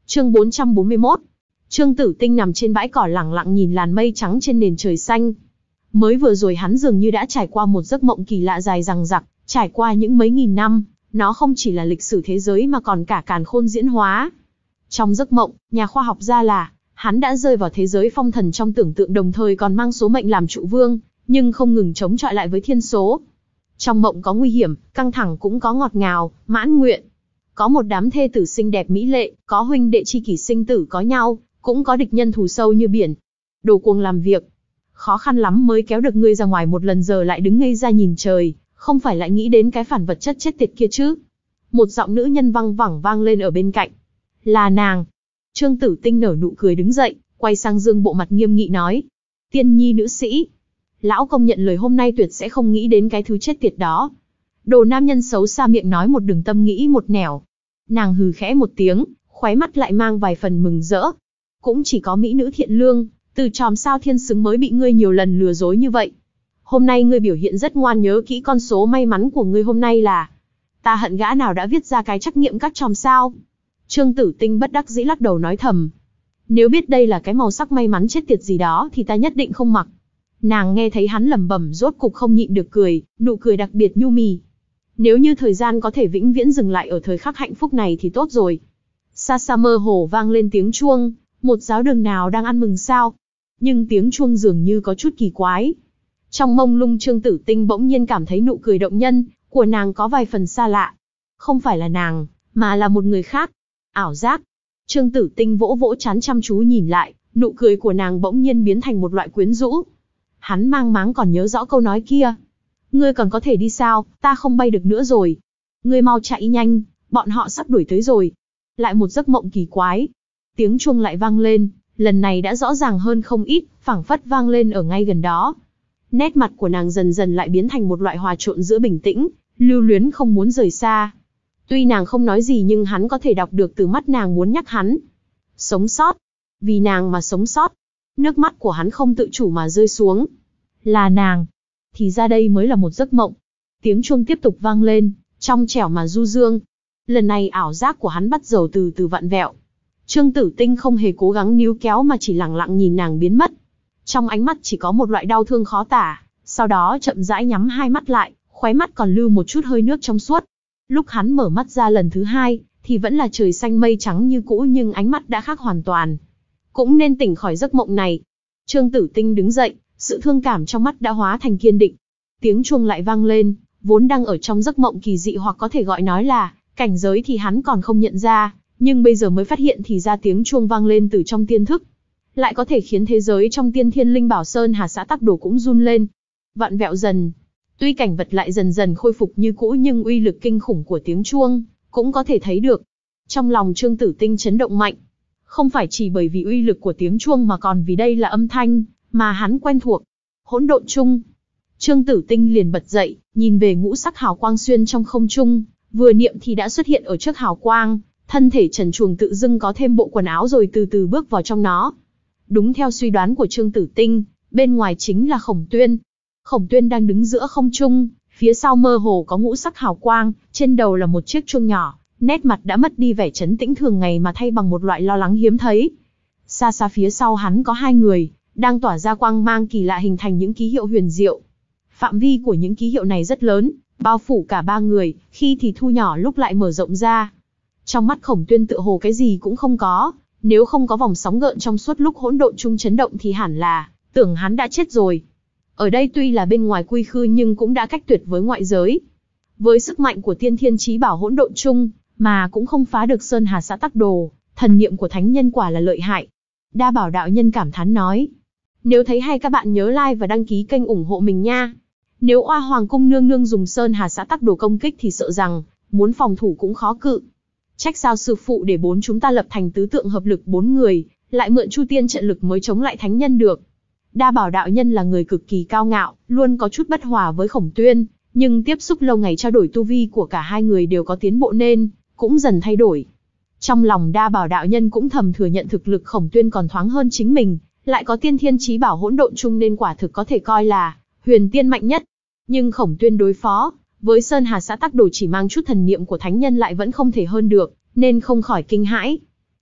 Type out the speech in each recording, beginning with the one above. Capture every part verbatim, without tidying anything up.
Chương bốn trăm bốn mươi mốt. Trương Tử Tinh nằm trên bãi cỏ lẳng lặng nhìn làn mây trắng trên nền trời xanh. Mới vừa rồi hắn dường như đã trải qua một giấc mộng kỳ lạ dài dằng dặc, trải qua những mấy nghìn năm, nó không chỉ là lịch sử thế giới mà còn cả càn khôn diễn hóa. Trong giấc mộng, nhà khoa học ra là, hắn đã rơi vào thế giới phong thần trong tưởng tượng, đồng thời còn mang số mệnh làm trụ vương, nhưng không ngừng chống chọi lại với thiên số. Trong mộng có nguy hiểm, căng thẳng, cũng có ngọt ngào, mãn nguyện. Có một đám thê tử xinh đẹp mỹ lệ, có huynh đệ tri kỷ sinh tử có nhau, cũng có địch nhân thù sâu như biển. Đồ cuồng làm việc, khó khăn lắm mới kéo được ngươi ra ngoài một lần, giờ lại đứng ngây ra nhìn trời, không phải lại nghĩ đến cái phản vật chất chết tiệt kia chứ? Một giọng nữ nhân văng vẳng vang lên ở bên cạnh. Là nàng. Trương Tử Tinh nở nụ cười đứng dậy, quay sang Dương bộ mặt nghiêm nghị nói. Tiên nhi nữ sĩ, lão công nhận lời hôm nay tuyệt sẽ không nghĩ đến cái thứ chết tiệt đó. Đồ nam nhân xấu xa miệng nói một đường tâm nghĩ một nẻo. Nàng hừ khẽ một tiếng, khóe mắt lại mang vài phần mừng rỡ. Cũng chỉ có mỹ nữ thiện lương, từ chòm sao thiên xứng mới bị ngươi nhiều lần lừa dối như vậy. Hôm nay ngươi biểu hiện rất ngoan, nhớ kỹ con số may mắn của ngươi hôm nay là... Ta hận gã nào đã viết ra cái trắc nghiệm các chòm sao. Trương Tử Tinh bất đắc dĩ lắc đầu nói thầm. Nếu biết đây là cái màu sắc may mắn chết tiệt gì đó thì ta nhất định không mặc. Nàng nghe thấy hắn lẩm bẩm rốt cục không nhịn được cười, nụ cười đặc biệt nhu mì. Nếu như thời gian có thể vĩnh viễn dừng lại ở thời khắc hạnh phúc này thì tốt rồi. Xa xa mơ hồ vang lên tiếng chuông, một giáo đường nào đang ăn mừng sao? Nhưng tiếng chuông dường như có chút kỳ quái. Trong mông lung Trương Tử Tinh bỗng nhiên cảm thấy nụ cười động nhân của nàng có vài phần xa lạ. Không phải là nàng, mà là một người khác. Ảo giác. Trương Tử Tinh vỗ vỗ trán chăm chú nhìn lại, nụ cười của nàng bỗng nhiên biến thành một loại quyến rũ. Hắn mang máng còn nhớ rõ câu nói kia. Ngươi còn có thể đi sao, ta không bay được nữa rồi. Ngươi mau chạy nhanh, bọn họ sắp đuổi tới rồi. Lại một giấc mộng kỳ quái. Tiếng chuông lại vang lên, lần này đã rõ ràng hơn không ít, phảng phất vang lên ở ngay gần đó. Nét mặt của nàng dần dần lại biến thành một loại hòa trộn giữa bình tĩnh, lưu luyến không muốn rời xa. Tuy nàng không nói gì nhưng hắn có thể đọc được từ mắt nàng muốn nhắc hắn. Sống sót. Vì nàng mà sống sót. Nước mắt của hắn không tự chủ mà rơi xuống. Là nàng. Thì ra đây mới là một giấc mộng. Tiếng chuông tiếp tục vang lên, trong trẻo mà du dương. Lần này ảo giác của hắn bắt đầu từ từ vặn vẹo. Trương Tử Tinh không hề cố gắng níu kéo mà chỉ lặng lặng nhìn nàng biến mất. Trong ánh mắt chỉ có một loại đau thương khó tả, sau đó chậm rãi nhắm hai mắt lại, khóe mắt còn lưu một chút hơi nước trong suốt. Lúc hắn mở mắt ra lần thứ hai, thì vẫn là trời xanh mây trắng như cũ nhưng ánh mắt đã khác hoàn toàn. Cũng nên tỉnh khỏi giấc mộng này. Trương Tử Tinh đứng dậy, sự thương cảm trong mắt đã hóa thành kiên định. Tiếng chuông lại vang lên, vốn đang ở trong giấc mộng kỳ dị hoặc có thể gọi nói là cảnh giới thì hắn còn không nhận ra, nhưng bây giờ mới phát hiện thì ra tiếng chuông vang lên từ trong tiên thức. Lại có thể khiến thế giới trong Tiên Thiên Linh Bảo Sơn Hà Xã Tắc Đồ cũng run lên. Vặn vẹo dần. Tuy cảnh vật lại dần dần khôi phục như cũ nhưng uy lực kinh khủng của tiếng chuông cũng có thể thấy được. Trong lòng Trương Tử Tinh chấn động mạnh. Không phải chỉ bởi vì uy lực của tiếng chuông mà còn vì đây là âm thanh mà hắn quen thuộc. Hỗn độn chung. Trương Tử Tinh liền bật dậy, nhìn về ngũ sắc hào quang xuyên trong không trung, vừa niệm thì đã xuất hiện ở trước hào quang, thân thể trần truồng tự dưng có thêm bộ quần áo rồi từ từ bước vào trong nó. Đúng theo suy đoán của Trương Tử Tinh, bên ngoài chính là Khổng Tuyên. Khổng Tuyên đang đứng giữa không trung, phía sau mơ hồ có ngũ sắc hào quang, trên đầu là một chiếc chuông nhỏ, nét mặt đã mất đi vẻ trấn tĩnh thường ngày mà thay bằng một loại lo lắng hiếm thấy. Xa xa phía sau hắn có hai người, đang tỏa ra quang mang kỳ lạ hình thành những ký hiệu huyền diệu. Phạm vi của những ký hiệu này rất lớn, bao phủ cả ba người, khi thì thu nhỏ lúc lại mở rộng ra. Trong mắt Khổng Tuyên tựa hồ cái gì cũng không có, nếu không có vòng sóng gợn trong suốt lúc hỗn độn chung chấn động thì hẳn là tưởng hắn đã chết rồi. Ở đây tuy là bên ngoài quy khư nhưng cũng đã cách tuyệt với ngoại giới. Với sức mạnh của tiên thiên chí bảo hỗn độn chung, mà cũng không phá được Sơn Hà Xã Tắc Đồ, thần niệm của thánh nhân quả là lợi hại. Đa Bảo đạo nhân cảm thán nói. Nếu thấy hay các bạn nhớ like và đăng ký kênh ủng hộ mình nha. Nếu Oa Hoàng cung nương nương dùng Sơn Hà Xã Tắc Đồ công kích thì sợ rằng muốn phòng thủ cũng khó cự. Trách sao sư phụ để bốn chúng ta lập thành tứ tượng hợp lực bốn người, lại mượn Chu Tiên trận lực mới chống lại thánh nhân được. Đa Bảo đạo nhân là người cực kỳ cao ngạo, luôn có chút bất hòa với Khổng Tuyên, nhưng tiếp xúc lâu ngày trao đổi tu vi của cả hai người đều có tiến bộ nên cũng dần thay đổi. Trong lòng Đa Bảo đạo nhân cũng thầm thừa nhận thực lực Khổng Tuyên còn thoáng hơn chính mình, lại có tiên thiên chí bảo hỗn độn chung nên quả thực có thể coi là huyền tiên mạnh nhất. Nhưng Khổng Tuyên đối phó với Sơn Hà Xã Tắc Đồ chỉ mang chút thần niệm của thánh nhân lại vẫn không thể hơn được, nên không khỏi kinh hãi.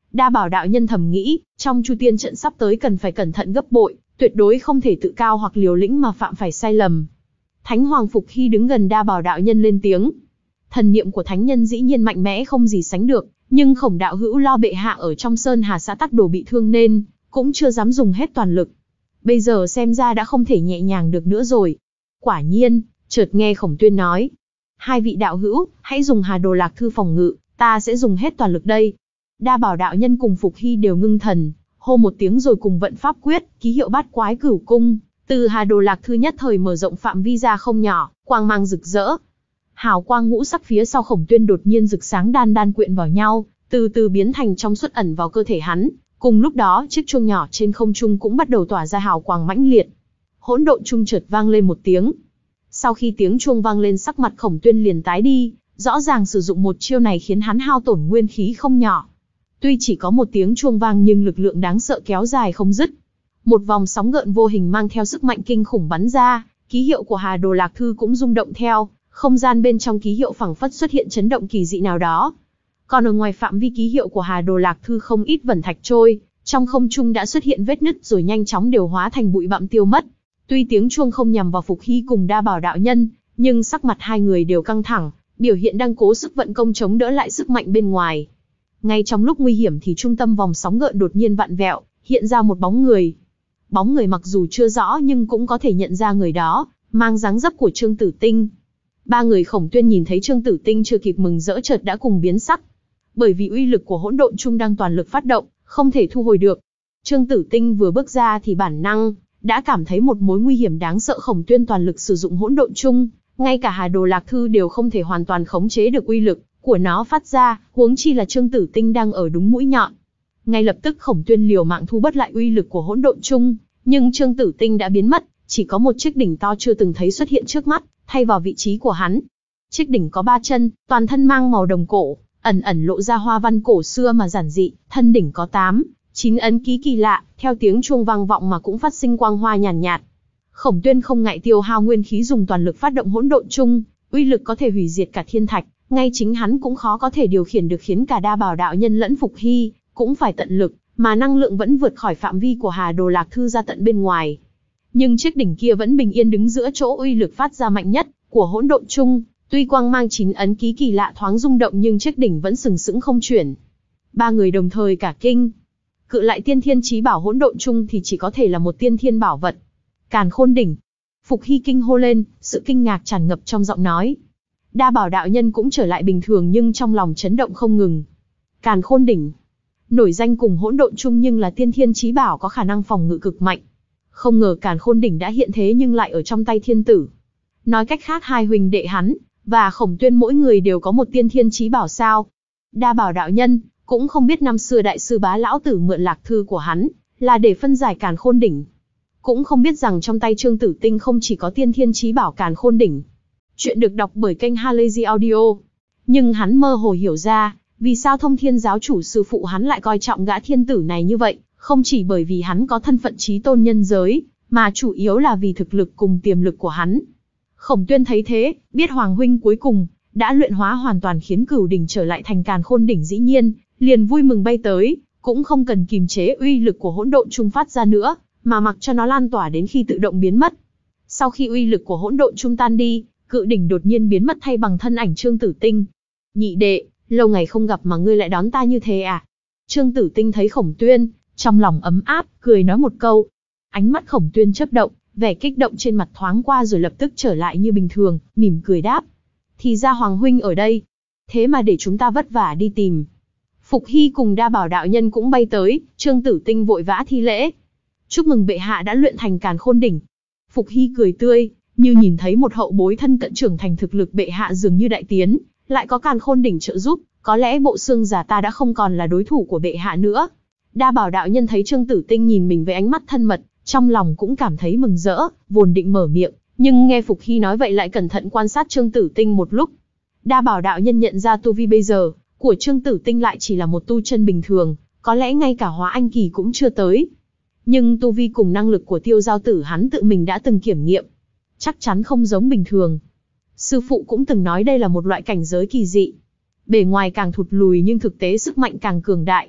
Đa Bảo đạo nhân thầm nghĩ, trong Chu Tiên trận sắp tới cần phải cẩn thận gấp bội, tuyệt đối không thể tự cao hoặc liều lĩnh mà phạm phải sai lầm. Thánh Hoàng Phục Hy đứng gần Đa Bảo đạo nhân lên tiếng. Thần niệm của thánh nhân dĩ nhiên mạnh mẽ không gì sánh được, nhưng Khổng đạo hữu lo bệ hạ ở trong Sơn Hà xã Tắc Đồ bị thương nên cũng chưa dám dùng hết toàn lực. Bây giờ xem ra đã không thể nhẹ nhàng được nữa rồi. Quả nhiên, chợt nghe Khổng Tuyên nói, hai vị đạo hữu, hãy dùng Hà Đồ Lạc Thư phòng ngự, ta sẽ dùng hết toàn lực đây. Đa Bảo đạo nhân cùng Phục Hy đều ngưng thần, hô một tiếng rồi cùng vận pháp quyết, ký hiệu Bát Quái Cửu Cung, từ Hà Đồ Lạc Thư nhất thời mở rộng phạm vi ra không nhỏ, quang mang rực rỡ. Hào quang ngũ sắc phía sau Khổng Tuyên đột nhiên rực sáng đan đan quyện vào nhau, từ từ biến thành trong suốt ẩn vào cơ thể hắn. Cùng lúc đó, chiếc chuông nhỏ trên không trung cũng bắt đầu tỏa ra hào quang mãnh liệt. Hỗn độn chuông chợt vang lên một tiếng. Sau khi tiếng chuông vang lên, sắc mặt Khổng Tuyên liền tái đi, rõ ràng sử dụng một chiêu này khiến hắn hao tổn nguyên khí không nhỏ. Tuy chỉ có một tiếng chuông vang nhưng lực lượng đáng sợ kéo dài không dứt. Một vòng sóng gợn vô hình mang theo sức mạnh kinh khủng bắn ra, ký hiệu của Hà Đồ Lạc Thư cũng rung động theo, không gian bên trong ký hiệu phảng phất xuất hiện chấn động kỳ dị nào đó. Còn ở ngoài phạm vi ký hiệu của Hà Đồ Lạc Thư không ít vẩn thạch trôi, trong không trung đã xuất hiện vết nứt rồi nhanh chóng đều hóa thành bụi bặm tiêu mất. Tuy tiếng chuông không nhằm vào Phục Hy cùng Đa Bảo đạo nhân, nhưng sắc mặt hai người đều căng thẳng, biểu hiện đang cố sức vận công chống đỡ lại sức mạnh bên ngoài. Ngay trong lúc nguy hiểm thì trung tâm vòng sóng gợn đột nhiên vặn vẹo, hiện ra một bóng người. Bóng người mặc dù chưa rõ nhưng cũng có thể nhận ra người đó, mang dáng dấp của Trương Tử Tinh. Ba người Khổng Tuyên nhìn thấy Trương Tử Tinh chưa kịp mừng rỡ chợt đã cùng biến sắc. Bởi vì uy lực của hỗn độn chung đang toàn lực phát động, không thể thu hồi được. Trương Tử Tinh vừa bước ra thì bản năng đã cảm thấy một mối nguy hiểm đáng sợ. Khổng Tuyên toàn lực sử dụng hỗn độn chung, ngay cả Hà Đồ Lạc Thư đều không thể hoàn toàn khống chế được uy lực của nó phát ra, huống chi là Trương Tử Tinh đang ở đúng mũi nhọn. Ngay lập tức Khổng Tuyên liều mạng thu bớt lại uy lực của hỗn độn chung, nhưng Trương Tử Tinh đã biến mất, chỉ có một chiếc đỉnh to chưa từng thấy xuất hiện trước mắt, thay vào vị trí của hắn. Chiếc đỉnh có ba chân, toàn thân mang màu đồng cổ, ẩn ẩn lộ ra hoa văn cổ xưa mà giản dị, thân đỉnh có tám, chín ấn ký kỳ lạ, theo tiếng chuông vang vọng mà cũng phát sinh quang hoa nhàn nhạt, nhạt. Khổng Tuyên không ngại tiêu hao nguyên khí dùng toàn lực phát động hỗn độn chung, uy lực có thể hủy diệt cả thiên thạch, ngay chính hắn cũng khó có thể điều khiển được, khiến cả Đa Bảo đạo nhân lẫn Phục Hy cũng phải tận lực, mà năng lượng vẫn vượt khỏi phạm vi của Hà Đồ Lạc Thư ra tận bên ngoài. Nhưng chiếc đỉnh kia vẫn bình yên đứng giữa chỗ uy lực phát ra mạnh nhất của hỗn độn chung, tuy quang mang chín ấn ký kỳ lạ thoáng rung động nhưng chiếc đỉnh vẫn sừng sững không chuyển. Ba người đồng thời cả kinh. Cự lại tiên thiên chí bảo hỗn độn chung thì chỉ có thể là một tiên thiên bảo vật. Càn Khôn đỉnh. Phục Hy kinh hô lên, sự kinh ngạc tràn ngập trong giọng nói. Đa Bảo đạo nhân cũng trở lại bình thường nhưng trong lòng chấn động không ngừng. Càn Khôn đỉnh, nổi danh cùng hỗn độn chung nhưng là tiên thiên chí bảo có khả năng phòng ngự cực mạnh. Không ngờ Càn Khôn đỉnh đã hiện thế nhưng lại ở trong tay thiên tử. Nói cách khác hai huynh đệ hắn và Khổng Tuyên mỗi người đều có một tiên thiên chí bảo sao? Đa Bảo đạo nhân cũng không biết năm xưa đại sư Bá lão tử mượn lạc thư của hắn là để phân giải Càn Khôn đỉnh, cũng không biết rằng trong tay Trương Tử Tinh không chỉ có tiên thiên chí bảo Càn Khôn đỉnh. Chuyện được đọc bởi kênh Halazy Audio. Nhưng hắn mơ hồ hiểu ra, vì sao Thông Thiên giáo chủ sư phụ hắn lại coi trọng gã thiên tử này như vậy, không chỉ bởi vì hắn có thân phận chí tôn nhân giới, mà chủ yếu là vì thực lực cùng tiềm lực của hắn. Khổng Tuyên thấy thế, biết Hoàng huynh cuối cùng đã luyện hóa hoàn toàn khiến Cửu đỉnh trở lại thành Càn Khôn đỉnh, dĩ nhiên liền vui mừng bay tới, cũng không cần kìm chế uy lực của hỗn độn chung phát ra nữa, mà mặc cho nó lan tỏa đến khi tự động biến mất. Sau khi uy lực của hỗn độn chung tan đi, Cự đỉnh đột nhiên biến mất thay bằng thân ảnh Trương Tử Tinh. Nhị đệ, lâu ngày không gặp mà ngươi lại đón ta như thế à? Trương Tử Tinh thấy Khổng Tuyên, trong lòng ấm áp, cười nói một câu. Ánh mắt Khổng Tuyên chớp động, vẻ kích động trên mặt thoáng qua rồi lập tức trở lại như bình thường, mỉm cười đáp. Thì ra Hoàng huynh ở đây, thế mà để chúng ta vất vả đi tìm. Phục Hy cùng Đa Bảo đạo nhân cũng bay tới, Trương Tử Tinh vội vã thi lễ. Chúc mừng bệ hạ đã luyện thành Càn Khôn đỉnh. Phục Hy cười tươi, như nhìn thấy một hậu bối thân cận trưởng thành, thực lực bệ hạ dường như đại tiến, lại có Càn Khôn đỉnh trợ giúp, có lẽ bộ xương giả ta đã không còn là đối thủ của bệ hạ nữa. Đa Bảo đạo nhân thấy Trương Tử Tinh nhìn mình với ánh mắt thân mật, trong lòng cũng cảm thấy mừng rỡ, vốn định mở miệng, nhưng nghe Phục Hy nói vậy lại cẩn thận quan sát Trương Tử Tinh một lúc. Đa Bảo đạo nhân nhận ra tu vi bây giờ của Trương Tử Tinh lại chỉ là một tu chân bình thường, có lẽ ngay cả hóa anh kỳ cũng chưa tới. Nhưng tu vi cùng năng lực của Tiêu Giao Tử hắn tự mình đã từng kiểm nghiệm, chắc chắn không giống bình thường. Sư phụ cũng từng nói đây là một loại cảnh giới kỳ dị. Bề ngoài càng thụt lùi nhưng thực tế sức mạnh càng cường đại.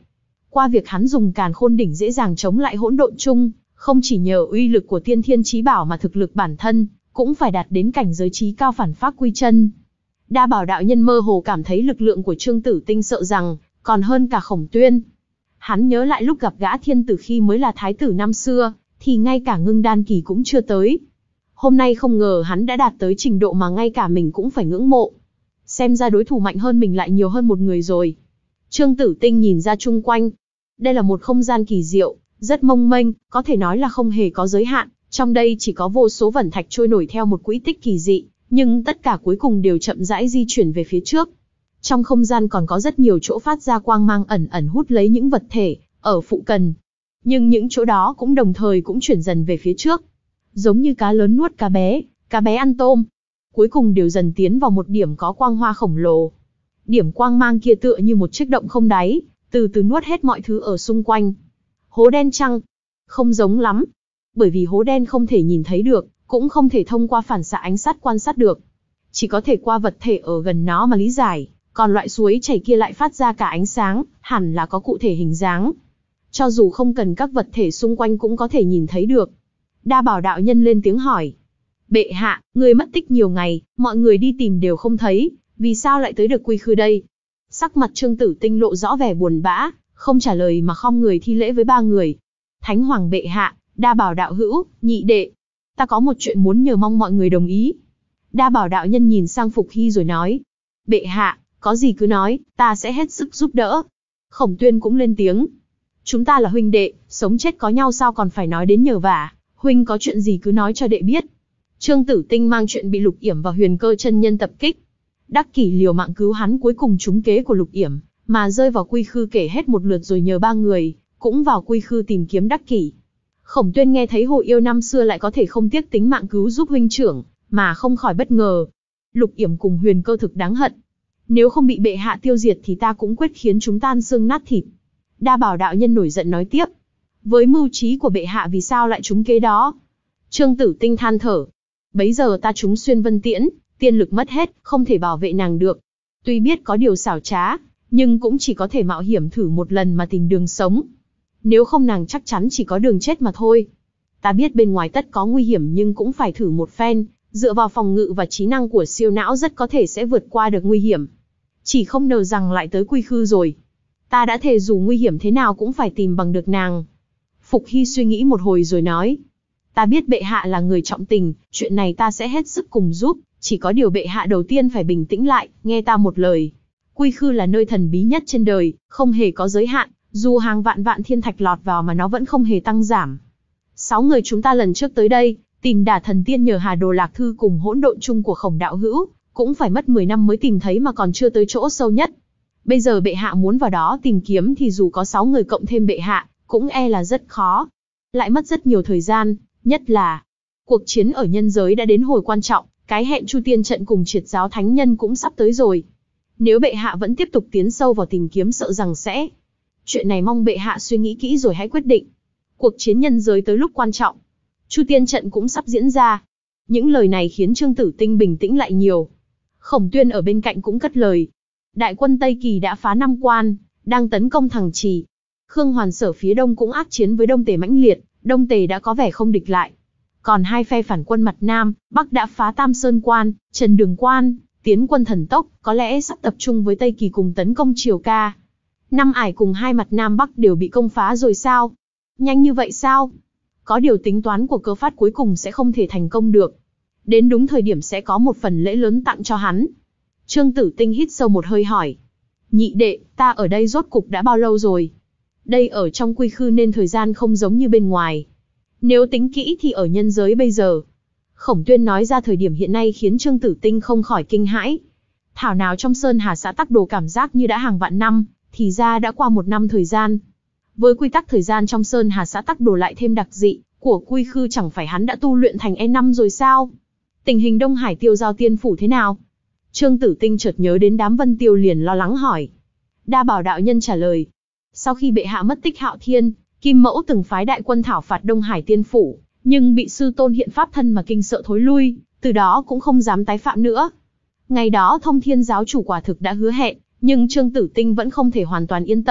Qua việc hắn dùng Càn Khôn đỉnh dễ dàng chống lại hỗn độn chung, không chỉ nhờ uy lực của tiên thiên chí bảo mà thực lực bản thân cũng phải đạt đến cảnh giới chí cao phản phác quy chân. Đa Bảo đạo nhân mơ hồ cảm thấy lực lượng của Trương Tử Tinh sợ rằng còn hơn cả Khổng Tuyên. Hắn nhớ lại lúc gặp gã thiên tử khi mới là thái tử năm xưa, thì ngay cả ngưng đan kỳ cũng chưa tới. Hôm nay không ngờ hắn đã đạt tới trình độ mà ngay cả mình cũng phải ngưỡng mộ. Xem ra đối thủ mạnh hơn mình lại nhiều hơn một người rồi. Trương Tử Tinh nhìn ra chung quanh. Đây là một không gian kỳ diệu, rất mông mênh, có thể nói là không hề có giới hạn. Trong đây chỉ có vô số vẩn thạch trôi nổi theo một quỹ tích kỳ dị, nhưng tất cả cuối cùng đều chậm rãi di chuyển về phía trước. Trong không gian còn có rất nhiều chỗ phát ra quang mang ẩn ẩn hút lấy những vật thể ở phụ cận. Nhưng những chỗ đó cũng đồng thời cũng chuyển dần về phía trước. Giống như cá lớn nuốt cá bé, cá bé ăn tôm. Cuối cùng đều dần tiến vào một điểm có quang hoa khổng lồ. Điểm quang mang kia tựa như một chiếc động không đáy, từ từ nuốt hết mọi thứ ở xung quanh. Hố đen chăng? Không giống lắm. Bởi vì hố đen không thể nhìn thấy được, cũng không thể thông qua phản xạ ánh sát quan sát được. Chỉ có thể qua vật thể ở gần nó mà lý giải. Còn loại suối chảy kia lại phát ra cả ánh sáng, hẳn là có cụ thể hình dáng. Cho dù không cần các vật thể xung quanh cũng có thể nhìn thấy được. Đa Bảo đạo nhân lên tiếng hỏi. Bệ hạ, người mất tích nhiều ngày, mọi người đi tìm đều không thấy, vì sao lại tới được Quy Khư đây? Sắc mặt Trương Tử Tinh lộ rõ vẻ buồn bã, không trả lời mà khom người thi lễ với ba người. Thánh Hoàng bệ hạ, Đa Bảo đạo hữu, nhị đệ. Ta có một chuyện muốn nhờ mong mọi người đồng ý. Đa Bảo đạo nhân nhìn sang Phục Hy rồi nói. Bệ hạ, có gì cứ nói, ta sẽ hết sức giúp đỡ. Khổng Tuyên cũng lên tiếng. Chúng ta là huynh đệ, sống chết có nhau sao còn phải nói đến nhờ vả, huynh có chuyện gì cứ nói cho đệ biết. Trương Tử Tinh mang chuyện bị Lục Yểm và Huyền Cơ chân nhân tập kích. Đắc Kỷ liều mạng cứu hắn cuối cùng trúng kế của Lục Yểm, mà rơi vào Quy Khư kể hết một lượt rồi nhờ ba người, cũng vào Quy Khư tìm kiếm Đắc Kỷ. Khổng Tuyên nghe thấy Hồ Yêu năm xưa lại có thể không tiếc tính mạng cứu giúp huynh trưởng, mà không khỏi bất ngờ. Lục Yểm cùng Huyền Cơ thực đáng hận. Nếu không bị bệ hạ tiêu diệt thì ta cũng quyết khiến chúng tan xương nát thịt. Đa Bảo đạo nhân nổi giận nói tiếp. Với mưu trí của bệ hạ vì sao lại trúng kế đó? Trương Tử Tinh than thở. Bấy giờ ta trúng xuyên vân tiễn, tiên lực mất hết, không thể bảo vệ nàng được. Tuy biết có điều xảo trá, nhưng cũng chỉ có thể mạo hiểm thử một lần mà tìm đường sống. Nếu không nàng chắc chắn chỉ có đường chết mà thôi. Ta biết bên ngoài tất có nguy hiểm nhưng cũng phải thử một phen, dựa vào phòng ngự và trí năng của siêu não rất có thể sẽ vượt qua được nguy hiểm. Chỉ không ngờ rằng lại tới Quy Khư rồi. Ta đã thề dù nguy hiểm thế nào cũng phải tìm bằng được nàng. Phục Hy suy nghĩ một hồi rồi nói. Ta biết bệ hạ là người trọng tình, chuyện này ta sẽ hết sức cùng giúp, chỉ có điều bệ hạ đầu tiên phải bình tĩnh lại, nghe ta một lời. Quy Khư là nơi thần bí nhất trên đời, không hề có giới hạn, dù hàng vạn vạn thiên thạch lọt vào mà nó vẫn không hề tăng giảm. Sáu người chúng ta lần trước tới đây, tìm Đả Thần Tiên nhờ Hà Đồ Lạc Thư cùng hỗn độn chung của Khổng đạo hữu, cũng phải mất mười năm mới tìm thấy mà còn chưa tới chỗ sâu nhất. Bây giờ bệ hạ muốn vào đó tìm kiếm thì dù có sáu người cộng thêm bệ hạ, cũng e là rất khó. Lại mất rất nhiều thời gian, nhất là cuộc chiến ở nhân giới đã đến hồi quan trọng, cái hẹn Chu Tiên trận cùng Triệt Giáo Thánh Nhân cũng sắp tới rồi. Nếu bệ hạ vẫn tiếp tục tiến sâu vào tìm kiếm sợ rằng sẽ... Chuyện này mong bệ hạ suy nghĩ kỹ rồi hãy quyết định. Cuộc chiến nhân giới tới lúc quan trọng. Chu Tiên trận cũng sắp diễn ra. Những lời này khiến Trương Tử Tinh bình tĩnh lại nhiều. Khổng Tuyên ở bên cạnh cũng cất lời. Đại quân Tây Kỳ đã phá năm quan, đang tấn công Thằng Trì. Khương Hoàn Sở phía đông cũng ác chiến với Đông Tề mãnh liệt, Đông Tề đã có vẻ không địch lại. Còn hai phe phản quân mặt Nam, Bắc đã phá Tam Sơn Quan, Trần Đường Quan, tiến quân thần tốc, có lẽ sắp tập trung với Tây Kỳ cùng tấn công Triều Ca. Năm Ải cùng hai mặt Nam Bắc đều bị công phá rồi sao? Nhanh như vậy sao? Có điều tính toán của Cơ Phát cuối cùng sẽ không thể thành công được. Đến đúng thời điểm sẽ có một phần lễ lớn tặng cho hắn. Trương Tử Tinh hít sâu một hơi hỏi. Nhị đệ, ta ở đây rốt cục đã bao lâu rồi? Đây ở trong Quy Khư nên thời gian không giống như bên ngoài. Nếu tính kỹ thì ở nhân giới bây giờ. Khổng Tuyên nói ra thời điểm hiện nay khiến Trương Tử Tinh không khỏi kinh hãi. Thảo nào trong Sơn Hà xã Tắc Đồ cảm giác như đã hàng vạn năm, thì ra đã qua một năm thời gian. Với quy tắc thời gian trong Sơn Hà xã Tắc Đồ lại thêm đặc dị của Quy Khư, chẳng phải hắn đã tu luyện thành E năm rồi sao? Tình hình Đông Hải Tiêu Giao Tiên Phủ thế nào? Trương Tử Tinh chợt nhớ đến đám Vân Tiêu liền lo lắng hỏi. Đa Bảo đạo nhân trả lời. Sau khi bệ hạ mất tích Hạo Thiên, Kim Mẫu từng phái đại quân thảo phạt Đông Hải Tiên Phủ, nhưng bị sư tôn hiện pháp thân mà kinh sợ thối lui, từ đó cũng không dám tái phạm nữa. Ngày đó Thông Thiên giáo chủ quả thực đã hứa hẹn, nhưng Trương Tử Tinh vẫn không thể hoàn toàn yên tâm,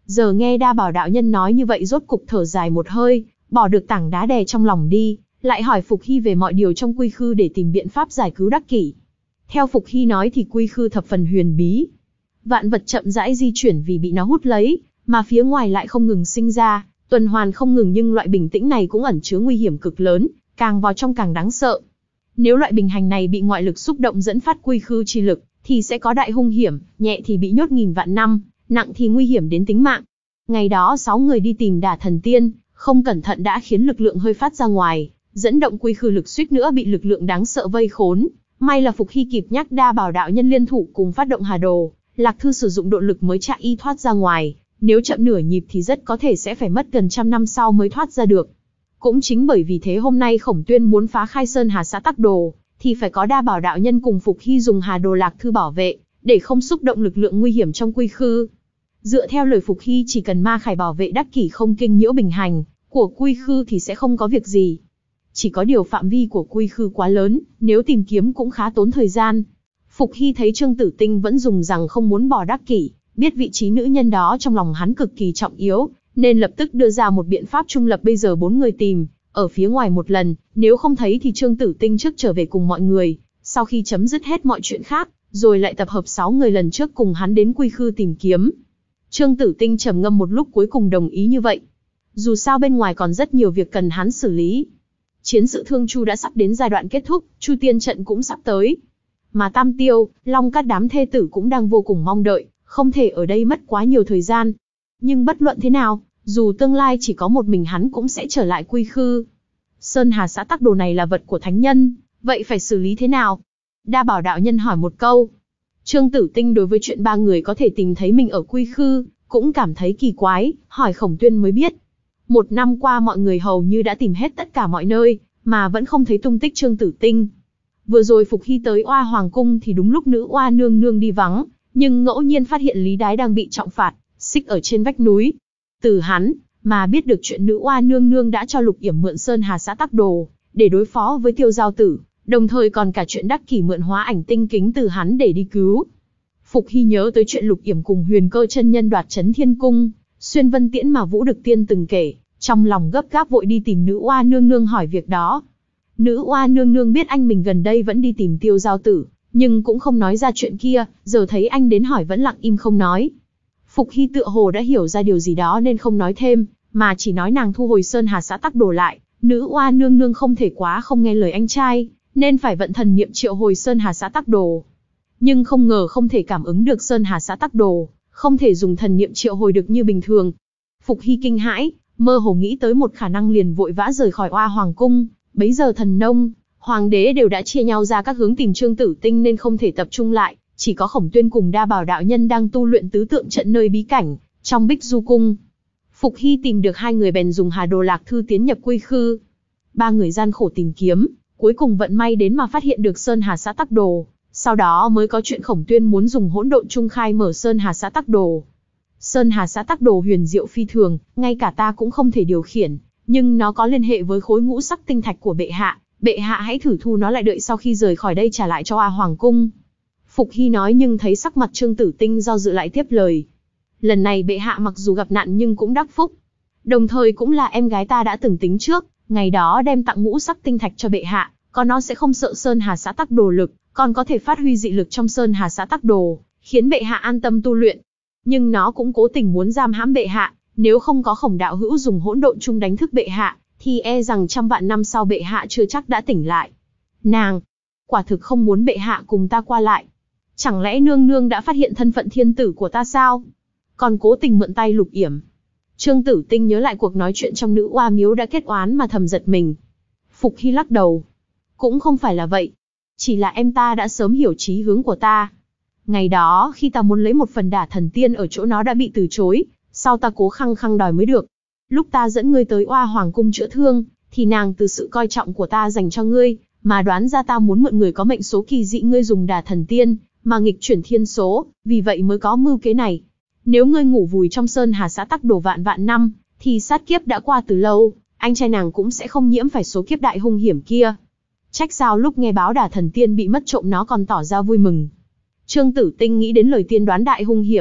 Giờ nghe Đa Bảo đạo nhân nói như vậy rốt cục thở dài một hơi, bỏ được tảng đá đè trong lòng đi, lại hỏi Phục Hy về mọi điều trong quy khư để tìm biện pháp giải cứu Đắc Kỷ. Theo Phục Hy nói thì quy khư thập phần huyền bí. Vạn vật chậm rãi di chuyển vì bị nó hút lấy, mà phía ngoài lại không ngừng sinh ra, tuần hoàn không ngừng, nhưng loại bình tĩnh này cũng ẩn chứa nguy hiểm cực lớn, càng vào trong càng đáng sợ. Nếu loại bình hành này bị ngoại lực xúc động dẫn phát quy khư chi lực, thì sẽ có đại hung hiểm, nhẹ thì bị nhốt nghìn vạn năm, nặng thì nguy hiểm đến tính mạng. Ngày đó sáu người đi tìm Đả Thần Tiên, không cẩn thận đã khiến lực lượng hơi phát ra ngoài, dẫn động quy khư lực, suýt nữa bị lực lượng đáng sợ vây khốn. May là Phục Hy kịp nhắc Đa Bảo đạo nhân liên thủ cùng phát động Hà Đồ, Lạc Thư sử dụng độ lực mới chạy y thoát ra ngoài, nếu chậm nửa nhịp thì rất có thể sẽ phải mất gần trăm năm sau mới thoát ra được. Cũng chính bởi vì thế hôm nay Khổng Tuyên muốn phá khai Sơn Hà xã Tắc Đồ, thì phải có Đa Bảo đạo nhân cùng Phục Hy dùng Hà Đồ Lạc Thư bảo vệ, để không xúc động lực lượng nguy hiểm trong quy khư. Dựa theo lời Phục Hy, chỉ cần Ma Khải bảo vệ Đắc Kỷ không kinh nhiễu bình hành của quy khư thì sẽ không có việc gì. Chỉ có điều phạm vi của quy khư quá lớn, nếu tìm kiếm cũng khá tốn thời gian. Phục Hy thấy Trương Tử Tinh vẫn dùng rằng không muốn bỏ Đắc Kỷ, biết vị trí nữ nhân đó trong lòng hắn cực kỳ trọng yếu, nên lập tức đưa ra một biện pháp trung lập. Bây giờ bốn người tìm ở phía ngoài một lần, nếu không thấy thì Trương Tử Tinh trước trở về cùng mọi người, sau khi chấm dứt hết mọi chuyện khác, rồi lại tập hợp sáu người lần trước cùng hắn đến quy khư tìm kiếm. Trương Tử Tinh trầm ngâm một lúc cuối cùng đồng ý như vậy. Dù sao bên ngoài còn rất nhiều việc cần hắn xử lý. Chiến sự Thương Chu đã sắp đến giai đoạn kết thúc, Chu Tiên trận cũng sắp tới. Mà Tam Tiêu, Long Cát đám thê tử cũng đang vô cùng mong đợi, không thể ở đây mất quá nhiều thời gian. Nhưng bất luận thế nào, dù tương lai chỉ có một mình hắn cũng sẽ trở lại quy khư. Sơn Hà xã Tắc Đồ này là vật của thánh nhân, vậy phải xử lý thế nào? Đa Bảo đạo nhân hỏi một câu. Trương Tử Tinh đối với chuyện ba người có thể tìm thấy mình ở quy khư, cũng cảm thấy kỳ quái, hỏi Khổng Tuyên mới biết. Một năm qua mọi người hầu như đã tìm hết tất cả mọi nơi, mà vẫn không thấy tung tích Trương Tử Tinh. Vừa rồi Phục Hy tới Oa Hoàng Cung thì đúng lúc nữ oa nương nương đi vắng, nhưng ngẫu nhiên phát hiện Lý Đái đang bị trọng phạt, xích ở trên vách núi. Từ hắn, mà biết được chuyện nữ oa nương nương đã cho Lục Yểm mượn Sơn Hà xã Tắc Đồ, để đối phó với Tiêu Giao Tử, đồng thời còn cả chuyện Đắc Kỷ mượn hóa ảnh tinh kính từ hắn để đi cứu. Phục Hy nhớ tới chuyện Lục Yểm cùng Huyền Cơ chân nhân đoạt Chấn Thiên Cung, xuyên vân tiễn mà Vũ Đực Tiên từng kể, trong lòng gấp gáp vội đi tìm nữ oa nương nương hỏi việc đó. Nữ oa nương nương biết anh mình gần đây vẫn đi tìm Tiêu Giao Tử, nhưng cũng không nói ra chuyện kia, giờ thấy anh đến hỏi vẫn lặng im không nói. Phục Hy tựa hồ đã hiểu ra điều gì đó nên không nói thêm, mà chỉ nói nàng thu hồi Sơn Hà xã Tắc Đồ lại. Nữ oa nương nương không thể quá không nghe lời anh trai, nên phải vận thần niệm triệu hồi Sơn Hà xã Tắc Đồ. Nhưng không ngờ không thể cảm ứng được Sơn Hà xã Tắc Đồ, không thể dùng thần niệm triệu hồi được như bình thường. Phục Hy kinh hãi, mơ hồ nghĩ tới một khả năng liền vội vã rời khỏi Oa Hoàng Cung. Bấy giờ Thần Nông, Hoàng đế đều đã chia nhau ra các hướng tìm Trương Tử Tinh nên không thể tập trung lại, chỉ có Khổng Tuyên cùng Đa Bảo đạo nhân đang tu luyện tứ tượng trận nơi bí cảnh, trong Bích Du Cung. Phục Hy tìm được hai người bèn dùng Hà Đồ Lạc Thư tiến nhập quy khư. Ba người gian khổ tìm kiếm, cuối cùng vận may đến mà phát hiện được Sơn Hà xã Tắc Đồ, sau đó mới có chuyện Khổng Tuyên muốn dùng hỗn độn trung khai mở Sơn Hà xã Tắc Đồ. Sơn Hà xã Tắc Đồ huyền diệu phi thường, ngay cả ta cũng không thể điều khiển, nhưng nó có liên hệ với khối ngũ sắc tinh thạch của bệ hạ, bệ hạ hãy thử thu nó lại đợi sau khi rời khỏi đây trả lại cho Oa Hoàng Cung. Phục Hy nói nhưng thấy sắc mặt Trương Tử Tinh do dự lại tiếp lời. Lần này bệ hạ mặc dù gặp nạn nhưng cũng đắc phúc. Đồng thời cũng là em gái ta đã từng tính trước, ngày đó đem tặng ngũ sắc tinh thạch cho bệ hạ, còn nó sẽ không sợ Sơn Hà xã Tắc Đồ lực, còn có thể phát huy dị lực trong Sơn Hà xã Tắc Đồ, khiến bệ hạ an tâm tu luyện. Nhưng nó cũng cố tình muốn giam hãm bệ hạ, nếu không có Khổng đạo hữu dùng hỗn độn chung đánh thức bệ hạ, thì e rằng trăm vạn năm sau bệ hạ chưa chắc đã tỉnh lại. Nàng, quả thực không muốn bệ hạ cùng ta qua lại. Chẳng lẽ nương nương đã phát hiện thân phận thiên tử của ta sao? Còn cố tình mượn tay Lục Yểm. Trương Tử Tinh nhớ lại cuộc nói chuyện trong nữ oa miếu đã kết oán mà thầm giật mình. Phục Hy lắc đầu. Cũng không phải là vậy. Chỉ là em ta đã sớm hiểu chí hướng của ta. Ngày đó khi ta muốn lấy một phần Đả Thần Tiên ở chỗ nó đã bị từ chối, sau ta cố khăng khăng đòi mới được. Lúc ta dẫn ngươi tới Oa Hoàng Cung chữa thương, thì nàng từ sự coi trọng của ta dành cho ngươi, mà đoán ra ta muốn mượn người có mệnh số kỳ dị ngươi dùng Đả Thần Tiên, mà nghịch chuyển thiên số, vì vậy mới có mưu kế này. Nếu ngươi ngủ vùi trong Sơn Hà xã Tắc Đồ vạn vạn năm, thì sát kiếp đã qua từ lâu, anh trai nàng cũng sẽ không nhiễm phải số kiếp đại hung hiểm kia. Trách sao lúc nghe báo Đả Thần Tiên bị mất trộm nó còn tỏ ra vui mừng. Trương Tử Tinh nghĩ đến lời tiên đoán đại hung hiểm,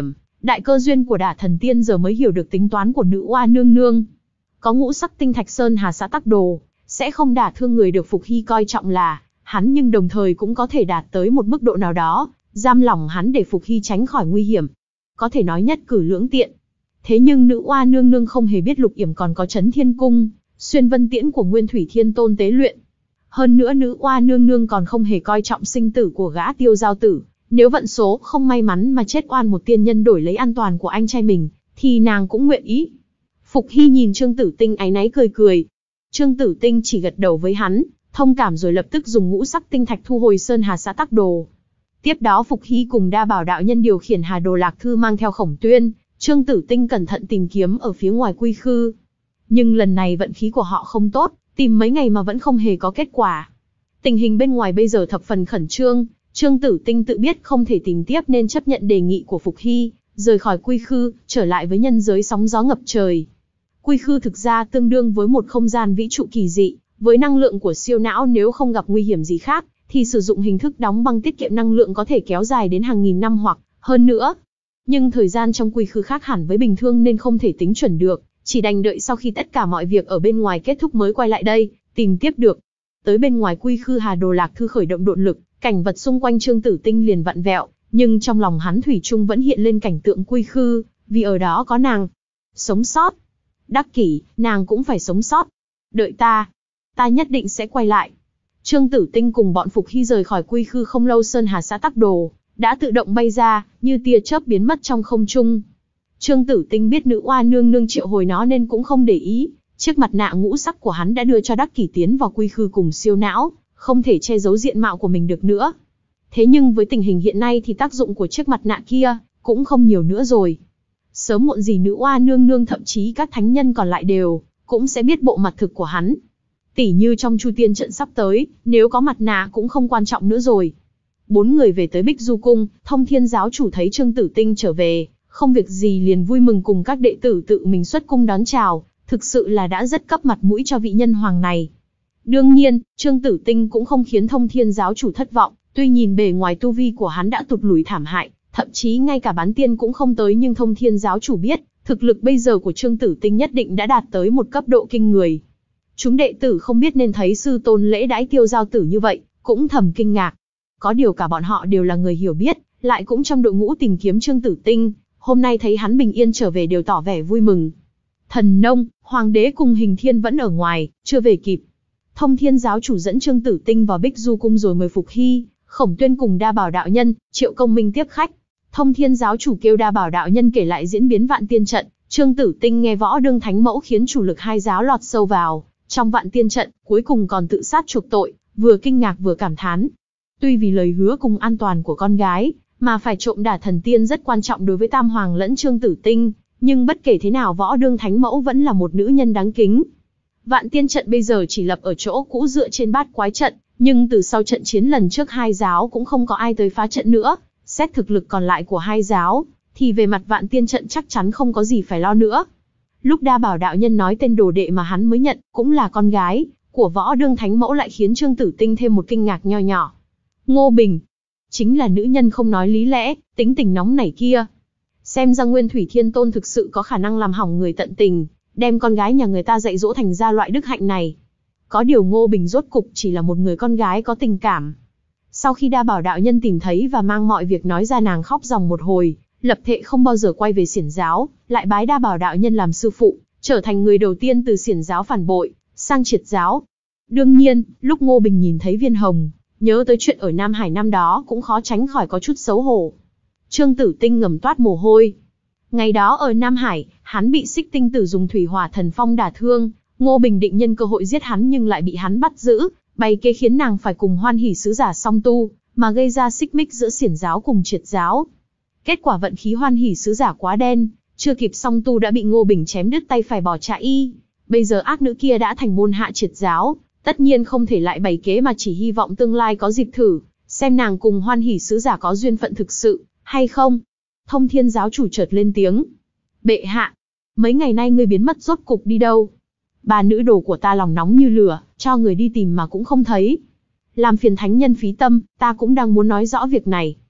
Đại cơ duyên của Đả Thần Tiên giờ mới hiểu được tính toán của nữ oa nương nương. Có ngũ sắc tinh thạch sơn hà xã tắc đồ, sẽ không đả thương người được Phục Hy coi trọng là hắn, nhưng đồng thời cũng có thể đạt tới một mức độ nào đó, giam lỏng hắn để Phục Hy tránh khỏi nguy hiểm. Có thể nói nhất cử lưỡng tiện. Thế nhưng nữ oa nương nương không hề biết Lục Yểm còn có Chấn Thiên Cung, Xuyên Vân Tiễn của Nguyên Thủy Thiên Tôn tế luyện. Hơn nữa nữ oa nương nương còn không hề coi trọng sinh tử của gã Tiêu Giao Tử. Nếu vận số không may mắn mà chết oan một tiên nhân đổi lấy an toàn của anh trai mình, thì nàng cũng nguyện ý. Phục Hy nhìn Trương Tử Tinh áy náy cười cười. Trương Tử Tinh chỉ gật đầu với hắn, thông cảm rồi lập tức dùng ngũ sắc tinh thạch thu hồi sơn hà xã tắc đồ. Tiếp đó Phục Hy cùng Đa Bảo đạo nhân điều khiển Hà Đồ Lạc Thư mang theo Khổng Tuyên, Trương Tử Tinh cẩn thận tìm kiếm ở phía ngoài quy khư. Nhưng lần này vận khí của họ không tốt, tìm mấy ngày mà vẫn không hề có kết quả. Tình hình bên ngoài bây giờ thập phần khẩn trương, Trương Tử Tinh tự biết không thể tìm tiếp nên chấp nhận đề nghị của Phục Hy, rời khỏi quy khư, trở lại với nhân giới sóng gió ngập trời. Quy khư thực ra tương đương với một không gian vĩ trụ kỳ dị, với năng lượng của siêu não nếu không gặp nguy hiểm gì khác, thì sử dụng hình thức đóng băng tiết kiệm năng lượng có thể kéo dài đến hàng nghìn năm hoặc hơn nữa. Nhưng thời gian trong quy khư khác hẳn với bình thường nên không thể tính chuẩn được, chỉ đành đợi sau khi tất cả mọi việc ở bên ngoài kết thúc mới quay lại đây, tìm tiếp được. Tới bên ngoài quy khư Hà Đồ Lạc Thư khởi động độn lực, cảnh vật xung quanh Trương Tử Tinh liền vặn vẹo, nhưng trong lòng hắn thủy chung vẫn hiện lên cảnh tượng quy khư, vì ở đó có nàng. Sống sót. Đắc kỷ, nàng cũng phải sống sót. Đợi ta. Ta nhất định sẽ quay lại. Trương Tử Tinh cùng bọn Phục Hy rời khỏi quy khư không lâu, sơn hà xã tắc đồ đã tự động bay ra, như tia chớp biến mất trong không trung. Trương Tử Tinh biết nữ oa nương nương triệu hồi nó nên cũng không để ý, chiếc mặt nạ ngũ sắc của hắn đã đưa cho Đắc Kỷ tiến vào quy khư cùng siêu não, không thể che giấu diện mạo của mình được nữa. Thế nhưng với tình hình hiện nay thì tác dụng của chiếc mặt nạ kia cũng không nhiều nữa rồi. Sớm muộn gì nữ oa nương nương thậm chí các thánh nhân còn lại đều cũng sẽ biết bộ mặt thực của hắn. Tỉ như trong Chu Tiên trận sắp tới, nếu có mặt nạ cũng không quan trọng nữa rồi. Bốn người về tới Bích Du Cung, Thông Thiên giáo chủ thấy Trương Tử Tinh trở về, không việc gì liền vui mừng cùng các đệ tử tự mình xuất cung đón chào, thực sự là đã rất cấp mặt mũi cho vị nhân hoàng này. Đương nhiên, Trương Tử Tinh cũng không khiến Thông Thiên giáo chủ thất vọng, tuy nhìn bề ngoài tu vi của hắn đã tụt lùi thảm hại, thậm chí ngay cả bán tiên cũng không tới, nhưng Thông Thiên giáo chủ biết, thực lực bây giờ của Trương Tử Tinh nhất định đã đạt tới một cấp độ kinh người. Chúng đệ tử không biết nên thấy sư tôn lễ đãi Tiêu Giao Tử như vậy, cũng thầm kinh ngạc. Có điều cả bọn họ đều là người hiểu biết, lại cũng trong đội ngũ tìm kiếm Trương Tử Tinh, hôm nay thấy hắn bình yên trở về đều tỏ vẻ vui mừng. Thần Nông, Hoàng đế cùng Hình Thiên vẫn ở ngoài, chưa về kịp. Thông Thiên giáo chủ dẫn Trương Tử Tinh vào Bích Du Cung rồi mời Phục Hy, Khổng Tuyên cùng Đa Bảo đạo nhân, Triệu Công Minh tiếp khách. Thông Thiên giáo chủ kêu Đa Bảo đạo nhân kể lại diễn biến Vạn Tiên trận, Trương Tử Tinh nghe võ đương thánh mẫu khiến chủ lực hai giáo lọt sâu vào trong Vạn Tiên trận, cuối cùng còn tự sát chuộc tội, vừa kinh ngạc vừa cảm thán. Tuy vì lời hứa cùng an toàn của con gái, mà phải trộm Đả Thần Tiên rất quan trọng đối với Tam Hoàng lẫn Trương Tử Tinh, nhưng bất kể thế nào võ đương thánh mẫu vẫn là một nữ nhân đáng kính. Vạn Tiên trận bây giờ chỉ lập ở chỗ cũ dựa trên Bát Quái trận, nhưng từ sau trận chiến lần trước hai giáo cũng không có ai tới phá trận nữa. Xét thực lực còn lại của hai giáo, thì về mặt Vạn Tiên trận chắc chắn không có gì phải lo nữa. Lúc Đa Bảo đạo nhân nói tên đồ đệ mà hắn mới nhận cũng là con gái của võ đương thánh mẫu lại khiến Trương Tử Tinh thêm một kinh ngạc nho nhỏ. Ngô Bình, chính là nữ nhân không nói lý lẽ, tính tình nóng nảy kia. Xem ra Nguyên Thủy Thiên Tôn thực sự có khả năng làm hỏng người tận tình, đem con gái nhà người ta dạy dỗ thành ra loại đức hạnh này. Có điều Ngô Bình rốt cục chỉ là một người con gái có tình cảm. Sau khi Đa Bảo đạo nhân tìm thấy và mang mọi việc nói ra, nàng khóc ròng một hồi, lập thệ không bao giờ quay về Xiển giáo, lại bái Đa Bảo đạo nhân làm sư phụ, trở thành người đầu tiên từ Xiển giáo phản bội sang Triệt giáo. Đương nhiên, lúc Ngô Bình nhìn thấy viên hồng, nhớ tới chuyện ở Nam Hải năm đó cũng khó tránh khỏi có chút xấu hổ. Trương Tử Tinh ngầm toát mồ hôi. Ngày đó ở Nam Hải, hắn bị Xích Tinh Tử dùng thủy hỏa thần phong đả thương, Ngô Bình định nhân cơ hội giết hắn nhưng lại bị hắn bắt giữ, bày kế khiến nàng phải cùng Hoan Hỷ sứ giả song tu, mà gây ra xích mích giữa Xiển giáo cùng Triệt giáo. Kết quả vận khí Hoan Hỷ sứ giả quá đen, chưa kịp song tu đã bị Ngô Bình chém đứt tay phải bỏ chạy y. Bây giờ ác nữ kia đã thành môn hạ Triệt giáo, tất nhiên không thể lại bày kế mà chỉ hy vọng tương lai có dịp thử, xem nàng cùng Hoan Hỷ sứ giả có duyên phận thực sự hay không. Thông Thiên giáo chủ chợt lên tiếng. Bệ hạ, mấy ngày nay ngươi biến mất rốt cục đi đâu? Ba nữ đồ của ta lòng nóng như lửa, cho người đi tìm mà cũng không thấy. Làm phiền thánh nhân phí tâm, ta cũng đang muốn nói rõ việc này.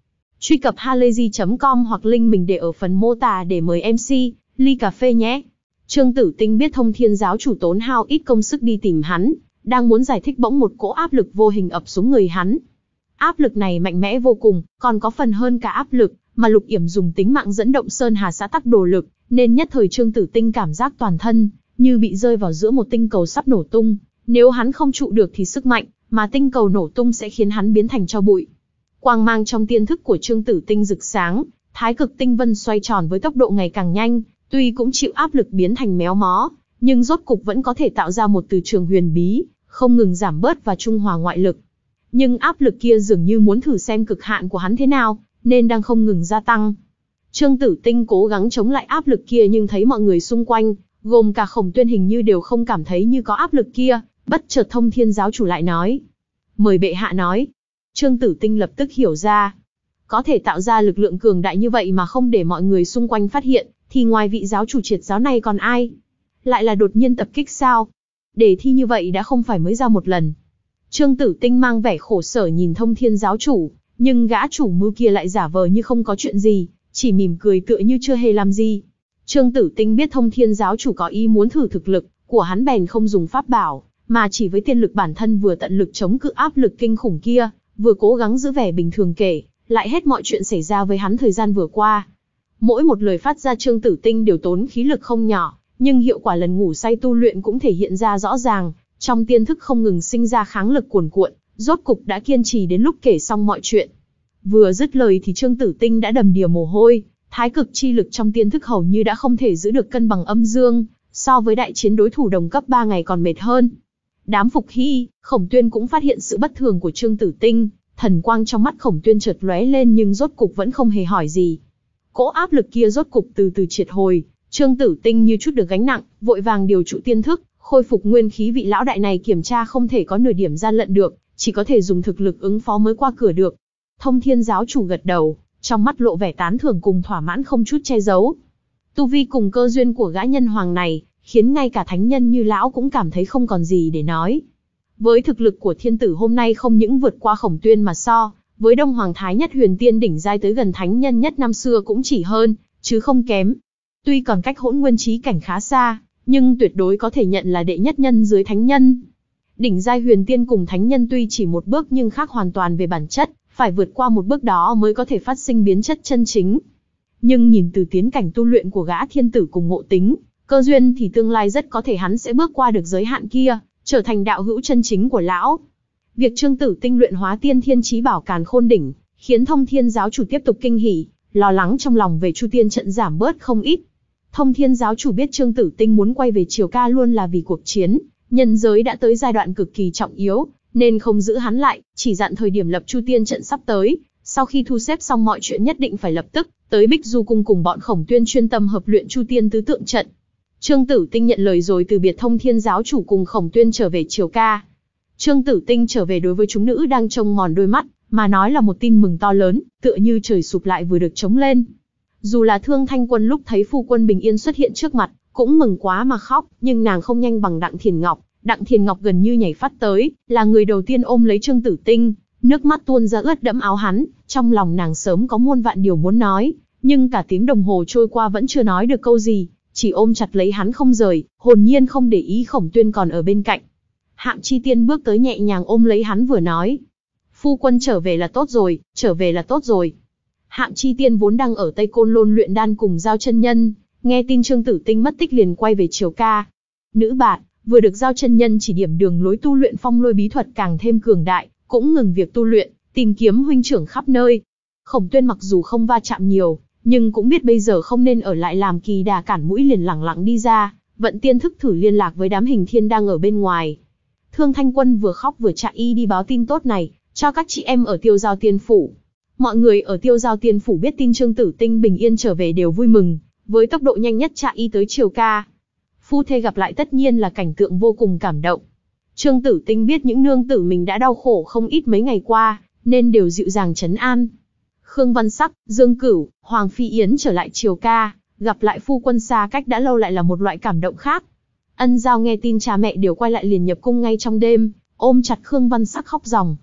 Truy cập halayzi chấm com hoặc link mình để ở phần mô tả để mời em xê, ly cà phê nhé. Trương Tử Tinh biết Thông Thiên giáo chủ tốn hao ít công sức đi tìm hắn, đang muốn giải thích bỗng một cỗ áp lực vô hình ập xuống người hắn. Áp lực này mạnh mẽ vô cùng, còn có phần hơn cả áp lực mà Lục Yểm dùng tính mạng dẫn động Sơn Hà xã tắc đồ lực, nên nhất thời Trương Tử Tinh cảm giác toàn thân như bị rơi vào giữa một tinh cầu sắp nổ tung. Nếu hắn không trụ được thì sức mạnh mà tinh cầu nổ tung sẽ khiến hắn biến thành tro bụi. Quang mang trong tiên thức của Trương Tử Tinh rực sáng, thái cực tinh vân xoay tròn với tốc độ ngày càng nhanh, tuy cũng chịu áp lực biến thành méo mó, nhưng rốt cục vẫn có thể tạo ra một từ trường huyền bí, không ngừng giảm bớt và trung hòa ngoại lực. Nhưng áp lực kia dường như muốn thử xem cực hạn của hắn thế nào, nên đang không ngừng gia tăng. Trương Tử Tinh cố gắng chống lại áp lực kia nhưng thấy mọi người xung quanh, gồm cả Khổng Tuyên hình như đều không cảm thấy như có áp lực kia, bất chợt Thông Thiên giáo chủ lại nói. Mời bệ hạ nói. Trương Tử Tinh lập tức hiểu ra. Có thể tạo ra lực lượng cường đại như vậy mà không để mọi người xung quanh phát hiện, thì ngoài vị giáo chủ triệt giáo này còn ai? Lại là đột nhiên tập kích sao? Đề thi như vậy đã không phải mới ra một lần. Trương Tử Tinh mang vẻ khổ sở nhìn Thông Thiên giáo chủ, nhưng gã chủ mưu kia lại giả vờ như không có chuyện gì, chỉ mỉm cười tựa như chưa hề làm gì. Trương Tử Tinh biết Thông Thiên giáo chủ có ý muốn thử thực lực của hắn, bèn không dùng pháp bảo, mà chỉ với tiên lực bản thân vừa tận lực chống cự áp lực kinh khủng kia, vừa cố gắng giữ vẻ bình thường kể lại hết mọi chuyện xảy ra với hắn thời gian vừa qua. Mỗi một lời phát ra Trương Tử Tinh đều tốn khí lực không nhỏ, nhưng hiệu quả lần ngủ say tu luyện cũng thể hiện ra rõ ràng, trong tiên thức không ngừng sinh ra kháng lực cuồn cuộn, rốt cục đã kiên trì đến lúc kể xong mọi chuyện. Vừa dứt lời thì Trương Tử Tinh đã đầm đìa mồ hôi, thái cực chi lực trong tiên thức hầu như đã không thể giữ được cân bằng âm dương, so với đại chiến đối thủ đồng cấp ba ngày còn mệt hơn. Đám Phục Hy, Khổng Tuyên cũng phát hiện sự bất thường của Trương Tử Tinh, thần quang trong mắt Khổng Tuyên chợt lóe lên nhưng rốt cục vẫn không hề hỏi gì. Cỗ áp lực kia rốt cục từ từ triệt hồi, Trương Tử Tinh như chút được gánh nặng, vội vàng điều trụ tiên thức, khôi phục nguyên khí. Vị lão đại này kiểm tra không thể có nửa điểm gian lận được, chỉ có thể dùng thực lực ứng phó mới qua cửa được. Thông Thiên giáo chủ gật đầu, trong mắt lộ vẻ tán thưởng cùng thỏa mãn không chút che giấu. Tu vi cùng cơ duyên của gã nhân hoàng này, khiến ngay cả thánh nhân như lão cũng cảm thấy không còn gì để nói. Với thực lực của thiên tử hôm nay không những vượt qua Khổng Tuyên mà so với Đông Hoàng Thái Nhất huyền tiên đỉnh giai tới gần thánh nhân nhất năm xưa cũng chỉ hơn, chứ không kém. Tuy còn cách hỗn nguyên chí cảnh khá xa, nhưng tuyệt đối có thể nhận là đệ nhất nhân dưới thánh nhân. Đỉnh giai huyền tiên cùng thánh nhân tuy chỉ một bước nhưng khác hoàn toàn về bản chất, phải vượt qua một bước đó mới có thể phát sinh biến chất chân chính. Nhưng nhìn từ tiến cảnh tu luyện của gã thiên tử cùng ngộ tính, cơ duyên thì tương lai rất có thể hắn sẽ bước qua được giới hạn kia, trở thành đạo hữu chân chính của lão. Việc Trương Tử Tinh luyện hóa tiên thiên chí bảo Càn Khôn đỉnh, khiến Thông Thiên giáo chủ tiếp tục kinh hỉ, lo lắng trong lòng về Chu Tiên trận giảm bớt không ít. Thông Thiên giáo chủ biết Trương Tử Tinh muốn quay về Triều Ca luôn là vì cuộc chiến, nhân giới đã tới giai đoạn cực kỳ trọng yếu, nên không giữ hắn lại, chỉ dặn thời điểm lập Chu Tiên trận sắp tới, sau khi thu xếp xong mọi chuyện nhất định phải lập tức tới Bích Du cung cùng bọn Khổng Tuyên chuyên tâm hợp luyện Chu Tiên tứ tượng trận. Trương Tử Tinh nhận lời rồi từ biệt Thông Thiên giáo chủ cùng Khổng Tuyên trở về Triều Ca. Trương Tử Tinh trở về đối với chúng nữ đang trông mòn đôi mắt, mà nói là một tin mừng to lớn, tựa như trời sụp lại vừa được chống lên. Dù là Thương Thanh Quân lúc thấy phu quân bình yên xuất hiện trước mặt, cũng mừng quá mà khóc, nhưng nàng không nhanh bằng Đặng Thiền Ngọc. Đặng Thiền Ngọc gần như nhảy phát tới, là người đầu tiên ôm lấy Trương Tử Tinh, nước mắt tuôn ra ướt đẫm áo hắn, trong lòng nàng sớm có muôn vạn điều muốn nói, nhưng cả tiếng đồng hồ trôi qua vẫn chưa nói được câu gì, chỉ ôm chặt lấy hắn không rời, hồn nhiên không để ý Khổng Tuyên còn ở bên cạnh. Hạm Chi Tiên bước tới nhẹ nhàng ôm lấy hắn vừa nói. Phu quân trở về là tốt rồi, trở về là tốt rồi. Hạm Chi Tiên vốn đang ở Tây Côn Lôn luyện đan cùng Giao Chân Nhân, nghe tin Trương Tử Tinh mất tích liền quay về Triều Ca. Nữ bạn, vừa được Giao Chân Nhân chỉ điểm đường lối tu luyện phong lôi bí thuật càng thêm cường đại, cũng ngừng việc tu luyện, tìm kiếm huynh trưởng khắp nơi. Khổng Tuyên mặc dù không va chạm nhiều, nhưng cũng biết bây giờ không nên ở lại làm kỳ đà cản mũi, liền lẳng lặng đi ra, vận tiên thức thử liên lạc với đám hình thiên đang ở bên ngoài. Thương Thanh Quân vừa khóc vừa chạy y đi báo tin tốt này cho các chị em ở Tiêu Giao Tiên phủ. Mọi người ở Tiêu Giao Tiên phủ biết tin Trương Tử Tinh bình yên trở về đều vui mừng, với tốc độ nhanh nhất chạy y tới Triều Ca. Phu thê gặp lại tất nhiên là cảnh tượng vô cùng cảm động. Trương Tử Tinh biết những nương tử mình đã đau khổ không ít mấy ngày qua, nên đều dịu dàng trấn an. Khương Văn Sắc, Dương Cửu, Hoàng Phi Yến trở lại Triều Ca, gặp lại phu quân xa cách đã lâu lại là một loại cảm động khác. Ân Giao nghe tin cha mẹ đều quay lại liền nhập cung ngay trong đêm, ôm chặt Khương Văn Sắc khóc ròng.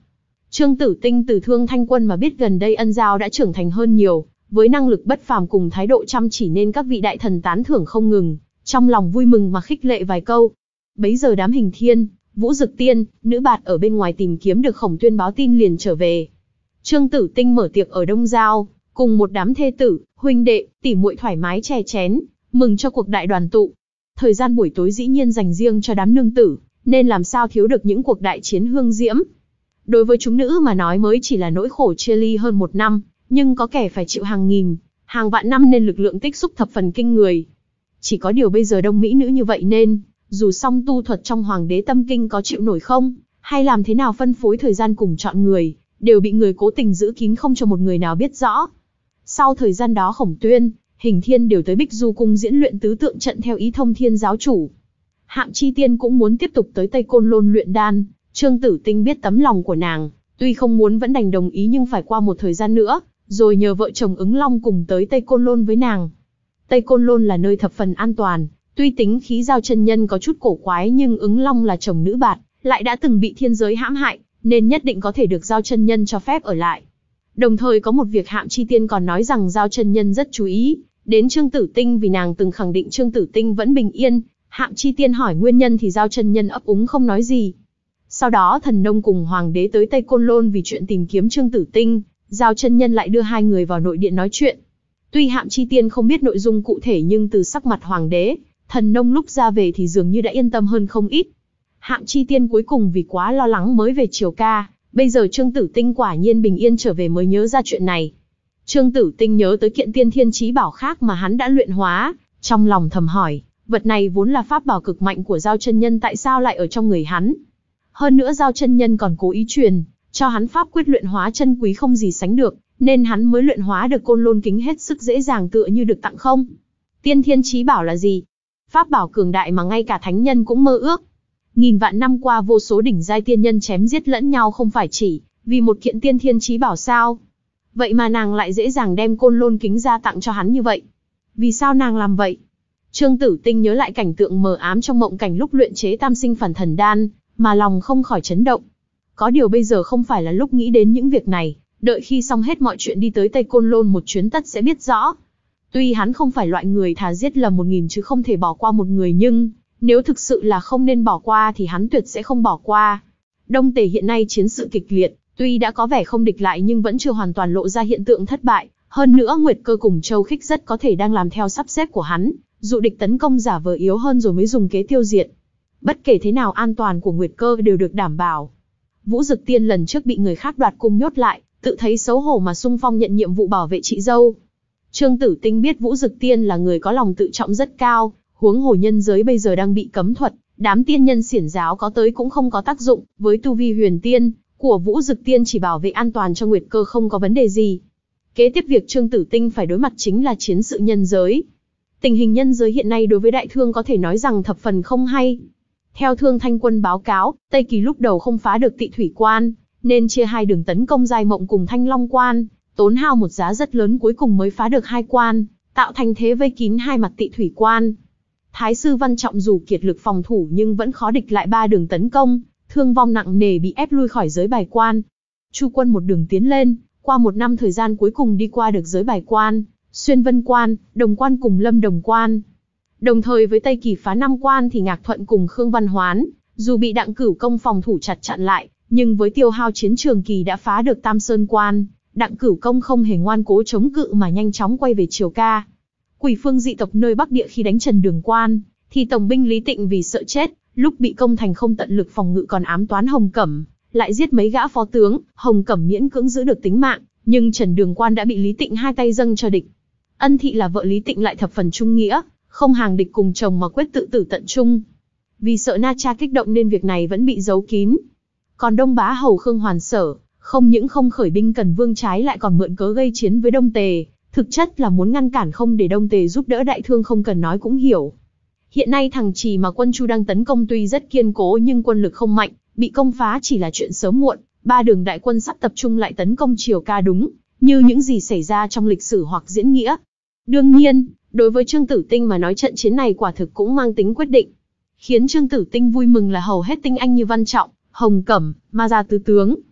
Trương Tử Tinh từ Thương Thanh Quân mà biết gần đây Ân Giao đã trưởng thành hơn nhiều, với năng lực bất phàm cùng thái độ chăm chỉ nên các vị đại thần tán thưởng không ngừng, trong lòng vui mừng mà khích lệ vài câu. Bấy giờ đám Hình Thiên, Vũ Dực Tiên, Nữ Bạt ở bên ngoài tìm kiếm được Khổng Tuyên báo tin liền trở về. Trương Tử Tinh mở tiệc ở Đông Giao, cùng một đám thê tử, huynh đệ, tỷ muội thoải mái chè chén, mừng cho cuộc đại đoàn tụ. Thời gian buổi tối dĩ nhiên dành riêng cho đám nương tử, nên làm sao thiếu được những cuộc đại chiến hương diễm. Đối với chúng nữ mà nói mới chỉ là nỗi khổ chia ly hơn một năm, nhưng có kẻ phải chịu hàng nghìn, hàng vạn năm nên lực lượng tích xúc thập phần kinh người. Chỉ có điều bây giờ đông mỹ nữ như vậy nên, dù song tu thuật trong Hoàng đế tâm kinh có chịu nổi không, hay làm thế nào phân phối thời gian cùng chọn người, đều bị người cố tình giữ kín không cho một người nào biết rõ. Sau thời gian đó Khổng Tuyên, Hình Thiên đều tới Bích Du Cung diễn luyện tứ tượng trận theo ý Thông Thiên giáo chủ. Hạng Chi Tiên cũng muốn tiếp tục tới Tây Côn Lôn luyện đan. Trương Tử Tinh biết tấm lòng của nàng, tuy không muốn vẫn đành đồng ý nhưng phải qua một thời gian nữa, rồi nhờ vợ chồng Ứng Long cùng tới Tây Côn Lôn với nàng. Tây Côn Lôn là nơi thập phần an toàn, tuy tính khí Giao chân nhân có chút cổ quái nhưng Ứng Long là chồng Nữ Bạt, lại đã từng bị thiên giới hãm hại, nên nhất định có thể được Giao chân nhân cho phép ở lại. Đồng thời có một việc Hạng Chi Tiên còn nói rằng Giao chân nhân rất chú ý đến Trương Tử Tinh vì nàng từng khẳng định Trương Tử Tinh vẫn bình yên. Hạng Chi Tiên hỏi nguyên nhân thì Giao chân nhân ấp úng không nói gì. Sau đó Thần Nông cùng Hoàng đế tới Tây Côn Lôn vì chuyện tìm kiếm Trương Tử Tinh, Giao chân nhân lại đưa hai người vào nội điện nói chuyện. Tuy Hạng Chi Tiên không biết nội dung cụ thể nhưng từ sắc mặt Hoàng đế, Thần Nông lúc ra về thì dường như đã yên tâm hơn không ít. Hạng Chi Tiên cuối cùng vì quá lo lắng mới về chiều ca, bây giờ Trương Tử Tinh quả nhiên bình yên trở về mới nhớ ra chuyện này. Trương Tử Tinh nhớ tới kiện tiên thiên chí bảo khác mà hắn đã luyện hóa, trong lòng thầm hỏi, vật này vốn là pháp bảo cực mạnh của Giao chân nhân tại sao lại ở trong người hắn? Hơn nữa Giao chân nhân còn cố ý truyền cho hắn pháp quyết luyện hóa chân quý không gì sánh được, nên hắn mới luyện hóa được Côn Lôn kính hết sức dễ dàng tựa như được tặng không. Tiên thiên chí bảo là gì? Pháp bảo cường đại mà ngay cả thánh nhân cũng mơ ước. Nghìn vạn năm qua vô số đỉnh giai tiên nhân chém giết lẫn nhau không phải chỉ vì một kiện tiên thiên chí bảo sao? Vậy mà nàng lại dễ dàng đem Côn Lôn kính ra tặng cho hắn như vậy. Vì sao nàng làm vậy? Trương Tử Tinh nhớ lại cảnh tượng mờ ám trong mộng cảnh lúc luyện chế Tam Sinh Phản Thần Đan, mà lòng không khỏi chấn động. Có điều bây giờ không phải là lúc nghĩ đến những việc này, đợi khi xong hết mọi chuyện đi tới Tây Côn Lôn một chuyến tất sẽ biết rõ. Tuy hắn không phải loại người thà giết lầm một nghìn chứ không thể bỏ qua một người nhưng, nếu thực sự là không nên bỏ qua thì hắn tuyệt sẽ không bỏ qua. Đông Tề hiện nay chiến sự kịch liệt, tuy đã có vẻ không địch lại nhưng vẫn chưa hoàn toàn lộ ra hiện tượng thất bại. Hơn nữa Nguyệt Cơ cùng Châu Khích rất có thể đang làm theo sắp xếp của hắn, dụ địch tấn công giả vờ yếu hơn rồi mới dùng kế tiêu diệt. Bất kể thế nào an toàn của Nguyệt Cơ đều được đảm bảo. Vũ Dực Tiên lần trước bị người khác đoạt cung nhốt lại, tự thấy xấu hổ mà xung phong nhận nhiệm vụ bảo vệ chị dâu. Trương Tử Tinh biết Vũ Dực Tiên là người có lòng tự trọng rất cao, huống hồ nhân giới bây giờ đang bị cấm thuật, đám tiên nhân xiển giáo có tới cũng không có tác dụng, với tu vi huyền tiên của Vũ Dực Tiên chỉ bảo vệ an toàn cho Nguyệt Cơ không có vấn đề gì. Kế tiếp việc Trương Tử Tinh phải đối mặt chính là chiến sự nhân giới. Tình hình nhân giới hiện nay đối với Đại Thương có thể nói rằng thập phần không hay. Theo Thương Thanh Quân báo cáo, Tây Kỳ lúc đầu không phá được Tị Thủy Quan, nên chia hai đường tấn công Giai Mộng cùng Thanh Long Quan, tốn hao một giá rất lớn cuối cùng mới phá được hai quan, tạo thành thế vây kín hai mặt Tị Thủy Quan. Thái sư Văn Trọng dù kiệt lực phòng thủ nhưng vẫn khó địch lại ba đường tấn công, thương vong nặng nề bị ép lui khỏi giới Bài Quan. Chu quân một đường tiến lên, qua một năm thời gian cuối cùng đi qua được giới Bài Quan, Xuyên Vân Quan, Đồng Quan cùng Lâm Đồng Quan. Đồng thời với Tây Kỳ phá năm quan thì Ngạc Thuận cùng Khương Văn Hoán, dù bị Đặng Cửu Công phòng thủ chặt chặn lại, nhưng với tiêu hao chiến trường kỳ đã phá được Tam Sơn Quan, Đặng Cửu Công không hề ngoan cố chống cự mà nhanh chóng quay về Triều Ca. Quỷ Phương dị tộc nơi Bắc Địa khi đánh Trần Đường Quan, thì tổng binh Lý Tịnh vì sợ chết, lúc bị công thành không tận lực phòng ngự còn ám toán Hồng Cẩm, lại giết mấy gã phó tướng, Hồng Cẩm miễn cưỡng giữ được tính mạng, nhưng Trần Đường Quan đã bị Lý Tịnh hai tay dâng cho địch. Ân Thị là vợ Lý Tịnh lại thập phần trung nghĩa, không hàng địch cùng chồng mà quyết tự tử tận chung. Vì sợ Na Cha kích động nên việc này vẫn bị giấu kín. Còn Đông Bá Hầu Khương Hoàn Sở, không những không khởi binh cần vương trái lại còn mượn cớ gây chiến với Đông Tề, thực chất là muốn ngăn cản không để Đông Tề giúp đỡ Đại Thương không cần nói cũng hiểu. Hiện nay thằng Trì mà quân Chu đang tấn công tuy rất kiên cố nhưng quân lực không mạnh, bị công phá chỉ là chuyện sớm muộn, ba đường đại quân sắp tập trung lại tấn công Triều Ca đúng như những gì xảy ra trong lịch sử hoặc diễn nghĩa. Đương nhiên, đối với Trương Tử Tinh mà nói trận chiến này quả thực cũng mang tính quyết định. Khiến Trương Tử Tinh vui mừng là hầu hết tinh anh như Văn Trọng, Hồng Cẩm, Ma Gia tứ tướng.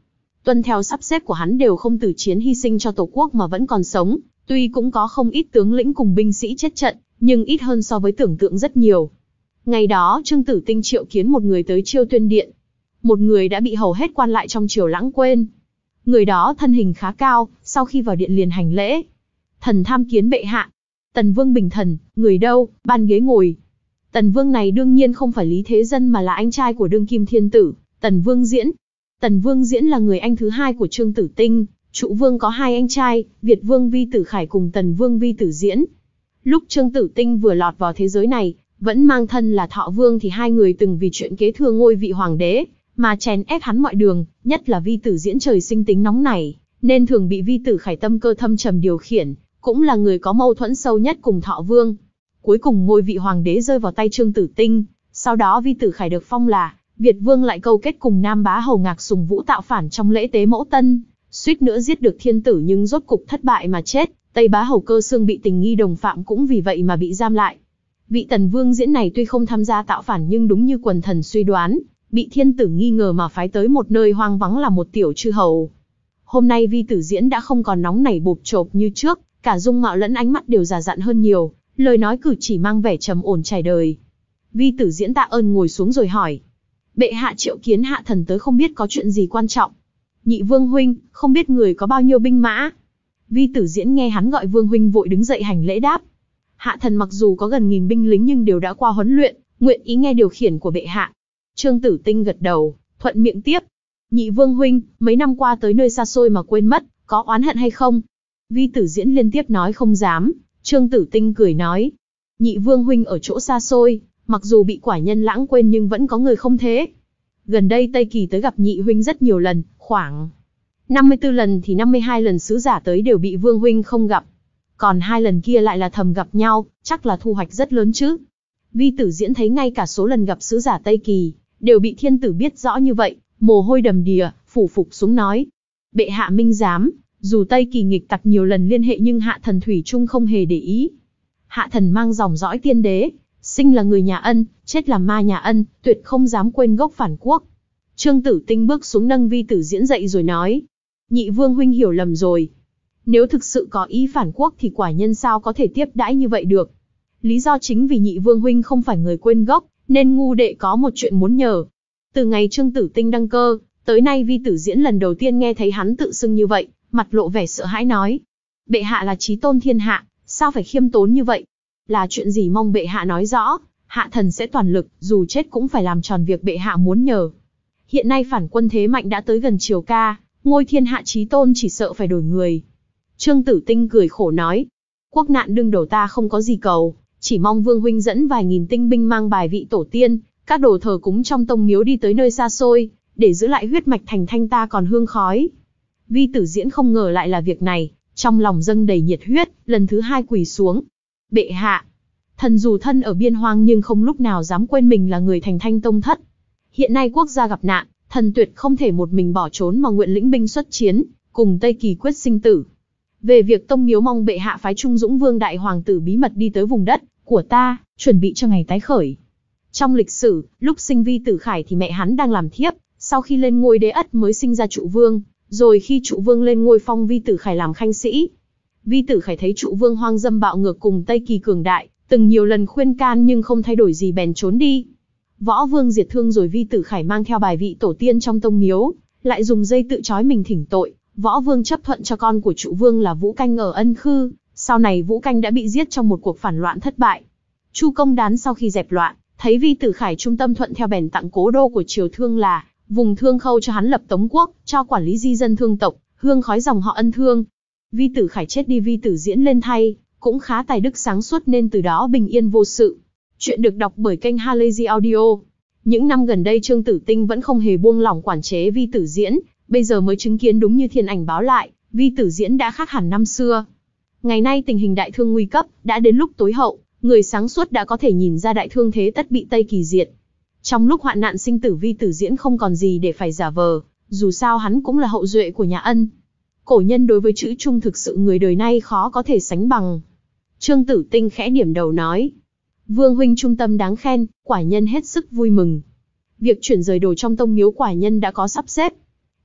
tuân theo sắp xếp của hắn đều không từ chiến hy sinh cho tổ quốc mà vẫn còn sống, tuy cũng có không ít tướng lĩnh cùng binh sĩ chết trận, nhưng ít hơn so với tưởng tượng rất nhiều. Ngày đó Trương Tử Tinh triệu kiến một người tới Chiêu Tuyên Điện. Một người đã bị hầu hết quan lại trong triều lãng quên. Người đó thân hình khá cao, sau khi vào điện liền hành lễ. Thần tham kiến bệ hạ. Tần Vương bình thần, người đâu, ban ghế ngồi. Tần Vương này đương nhiên không phải Lý Thế Dân mà là anh trai của đương kim thiên tử, Tần Vương Diễn. Tần Vương Diễn là người anh thứ hai của Trương Tử Tinh. Trụ Vương có hai anh trai, Việt Vương Vi Tử Khải cùng Tần Vương Vi Tử Diễn. Lúc Trương Tử Tinh vừa lọt vào thế giới này, vẫn mang thân là Thọ Vương thì hai người từng vì chuyện kế thừa ngôi vị hoàng đế, mà chèn ép hắn mọi đường, nhất là Vi Tử Diễn trời sinh tính nóng nảy, nên thường bị Vi Tử Khải tâm cơ thâm trầm điều khiển, cũng là người có mâu thuẫn sâu nhất cùng Thọ Vương. Cuối cùng ngôi vị hoàng đế rơi vào tay Trương Tử Tinh, sau đó Vi Tử Khải được phong là Việt Vương lại câu kết cùng Nam Bá Hầu Ngạc Sùng Vũ tạo phản trong lễ tế mẫu tân, suýt nữa giết được thiên tử nhưng rốt cục thất bại mà chết. Tây Bá Hầu Cơ Xương bị tình nghi đồng phạm cũng vì vậy mà bị giam lại. Vị Tần Vương Diễn này tuy không tham gia tạo phản nhưng đúng như quần thần suy đoán, bị thiên tử nghi ngờ mà phái tới một nơi hoang vắng là một tiểu chư hầu. Hôm nay Vi Tử Diễn đã không còn nóng nảy bộp chộp như trước, cả dung mạo lẫn ánh mắt đều già dặn hơn nhiều, lời nói cử chỉ mang vẻ trầm ổn trải đời. Vi Tử Diễn tạ ơn ngồi xuống rồi hỏi: bệ hạ triệu kiến hạ thần tới không biết có chuyện gì quan trọng. Nhị Vương huynh, không biết người có bao nhiêu binh mã? Vi Tử Diễn nghe hắn gọi Vương huynh vội đứng dậy hành lễ đáp: hạ thần mặc dù có gần nghìn binh lính nhưng đều đã qua huấn luyện, nguyện ý nghe điều khiển của bệ hạ. Trương Tử Tinh gật đầu, thuận miệng tiếp: Nhị Vương huynh, mấy năm qua tới nơi xa xôi mà quên mất, có oán hận hay không? Vi Tử Diễn liên tiếp nói không dám. Trương Tử Tinh cười nói: Nhị Vương huynh ở chỗ xa xôi, mặc dù bị quả nhân lãng quên nhưng vẫn có người không thế. Gần đây Tây Kỳ tới gặp nhị huynh rất nhiều lần, khoảng năm mươi tư lần thì năm mươi hai lần sứ giả tới đều bị Vương huynh không gặp. Còn hai lần kia lại là thầm gặp nhau, chắc là thu hoạch rất lớn chứ. Vi Tử Diễn thấy ngay cả số lần gặp sứ giả Tây Kỳ, đều bị thiên tử biết rõ như vậy, mồ hôi đầm đìa, phủ phục xuống nói: bệ hạ minh giám, dù Tây Kỳ nghịch tặc nhiều lần liên hệ nhưng hạ thần thủy chung không hề để ý. Hạ thần mang dòng dõi tiên đế, sinh là người nhà Ân, chết là ma nhà Ân, tuyệt không dám quên gốc phản quốc. Trương Tử Tinh bước xuống nâng Vi Tử Diễn dậy rồi nói: Nhị Vương huynh hiểu lầm rồi. Nếu thực sự có ý phản quốc thì quả nhân sao có thể tiếp đãi như vậy được. Lý do chính vì Nhị Vương huynh không phải người quên gốc, nên ngu đệ có một chuyện muốn nhờ. Từ ngày Trương Tử Tinh đăng cơ, tới nay Vi Tử Diễn lần đầu tiên nghe thấy hắn tự xưng như vậy, mặt lộ vẻ sợ hãi nói: bệ hạ là chí tôn thiên hạ, sao phải khiêm tốn như vậy? Là chuyện gì mong bệ hạ nói rõ, hạ thần sẽ toàn lực, dù chết cũng phải làm tròn việc bệ hạ muốn nhờ. Hiện nay phản quân thế mạnh đã tới gần Triều Ca, ngôi thiên hạ chí tôn chỉ sợ phải đổi người. Trương Tử Tinh cười khổ nói: quốc nạn đương đầu ta không có gì cầu, chỉ mong Vương huynh dẫn vài nghìn tinh binh mang bài vị tổ tiên, các đồ thờ cúng trong tông miếu đi tới nơi xa xôi, để giữ lại huyết mạch thành thanh ta còn hương khói. Vi Tử Diễn không ngờ lại là việc này, trong lòng dâng đầy nhiệt huyết, lần thứ hai quỳ xuống: bệ hạ, thần dù thân ở biên hoang nhưng không lúc nào dám quên mình là người thành thanh tông thất. Hiện nay quốc gia gặp nạn, thần tuyệt không thể một mình bỏ trốn mà nguyện lĩnh binh xuất chiến, cùng Tây Kỳ quyết sinh tử. Về việc tông miếu mong bệ hạ phái Trung Dũng Vương đại hoàng tử bí mật đi tới vùng đất của ta, chuẩn bị cho ngày tái khởi. Trong lịch sử, lúc sinh Vi Tử Khải thì mẹ hắn đang làm thiếp, sau khi lên ngôi đế ất mới sinh ra Trụ Vương, rồi khi Trụ Vương lên ngôi phong Vi Tử Khải làm khanh sĩ. Vi Tử Khải thấy Trụ Vương hoang dâm bạo ngược cùng Tây Kỳ cường đại, từng nhiều lần khuyên can nhưng không thay đổi gì bèn trốn đi. Võ Vương diệt thương rồi Vi Tử Khải mang theo bài vị tổ tiên trong tông miếu, lại dùng dây tự trói mình thỉnh tội. Võ Vương chấp thuận cho con của Trụ Vương là Vũ Canh ở Ân Khư, sau này Vũ Canh đã bị giết trong một cuộc phản loạn thất bại. Chu Công Đán sau khi dẹp loạn, thấy Vi Tử Khải trung tâm thuận theo bèn tặng cố đô của Triều Thương là vùng Thương Khâu cho hắn lập Tống Quốc, cho quản lý di dân thương tộc, hương khói dòng họ Ân Thương. Vi Tử Khải chết đi Vi Tử Diễn lên thay, cũng khá tài đức sáng suốt nên từ đó bình yên vô sự. Chuyện được đọc bởi kênh Halazy Audio. Những năm gần đây Trương Tử Tinh vẫn không hề buông lỏng quản chế Vi Tử Diễn, bây giờ mới chứng kiến đúng như thiên ảnh báo lại, Vi Tử Diễn đã khác hẳn năm xưa. Ngày nay tình hình đại thương nguy cấp, đã đến lúc tối hậu, người sáng suốt đã có thể nhìn ra đại thương thế tất bị Tây Kỳ diệt. Trong lúc hoạn nạn sinh tử Vi Tử Diễn không còn gì để phải giả vờ, dù sao hắn cũng là hậu duệ của nhà Ân. Cổ nhân đối với chữ trung thực sự người đời nay khó có thể sánh bằng. Trương Tử Tinh khẽ điểm đầu nói: Vương huynh trung tâm đáng khen, quả nhân hết sức vui mừng. Việc chuyển rời đồ trong tông miếu quả nhân đã có sắp xếp.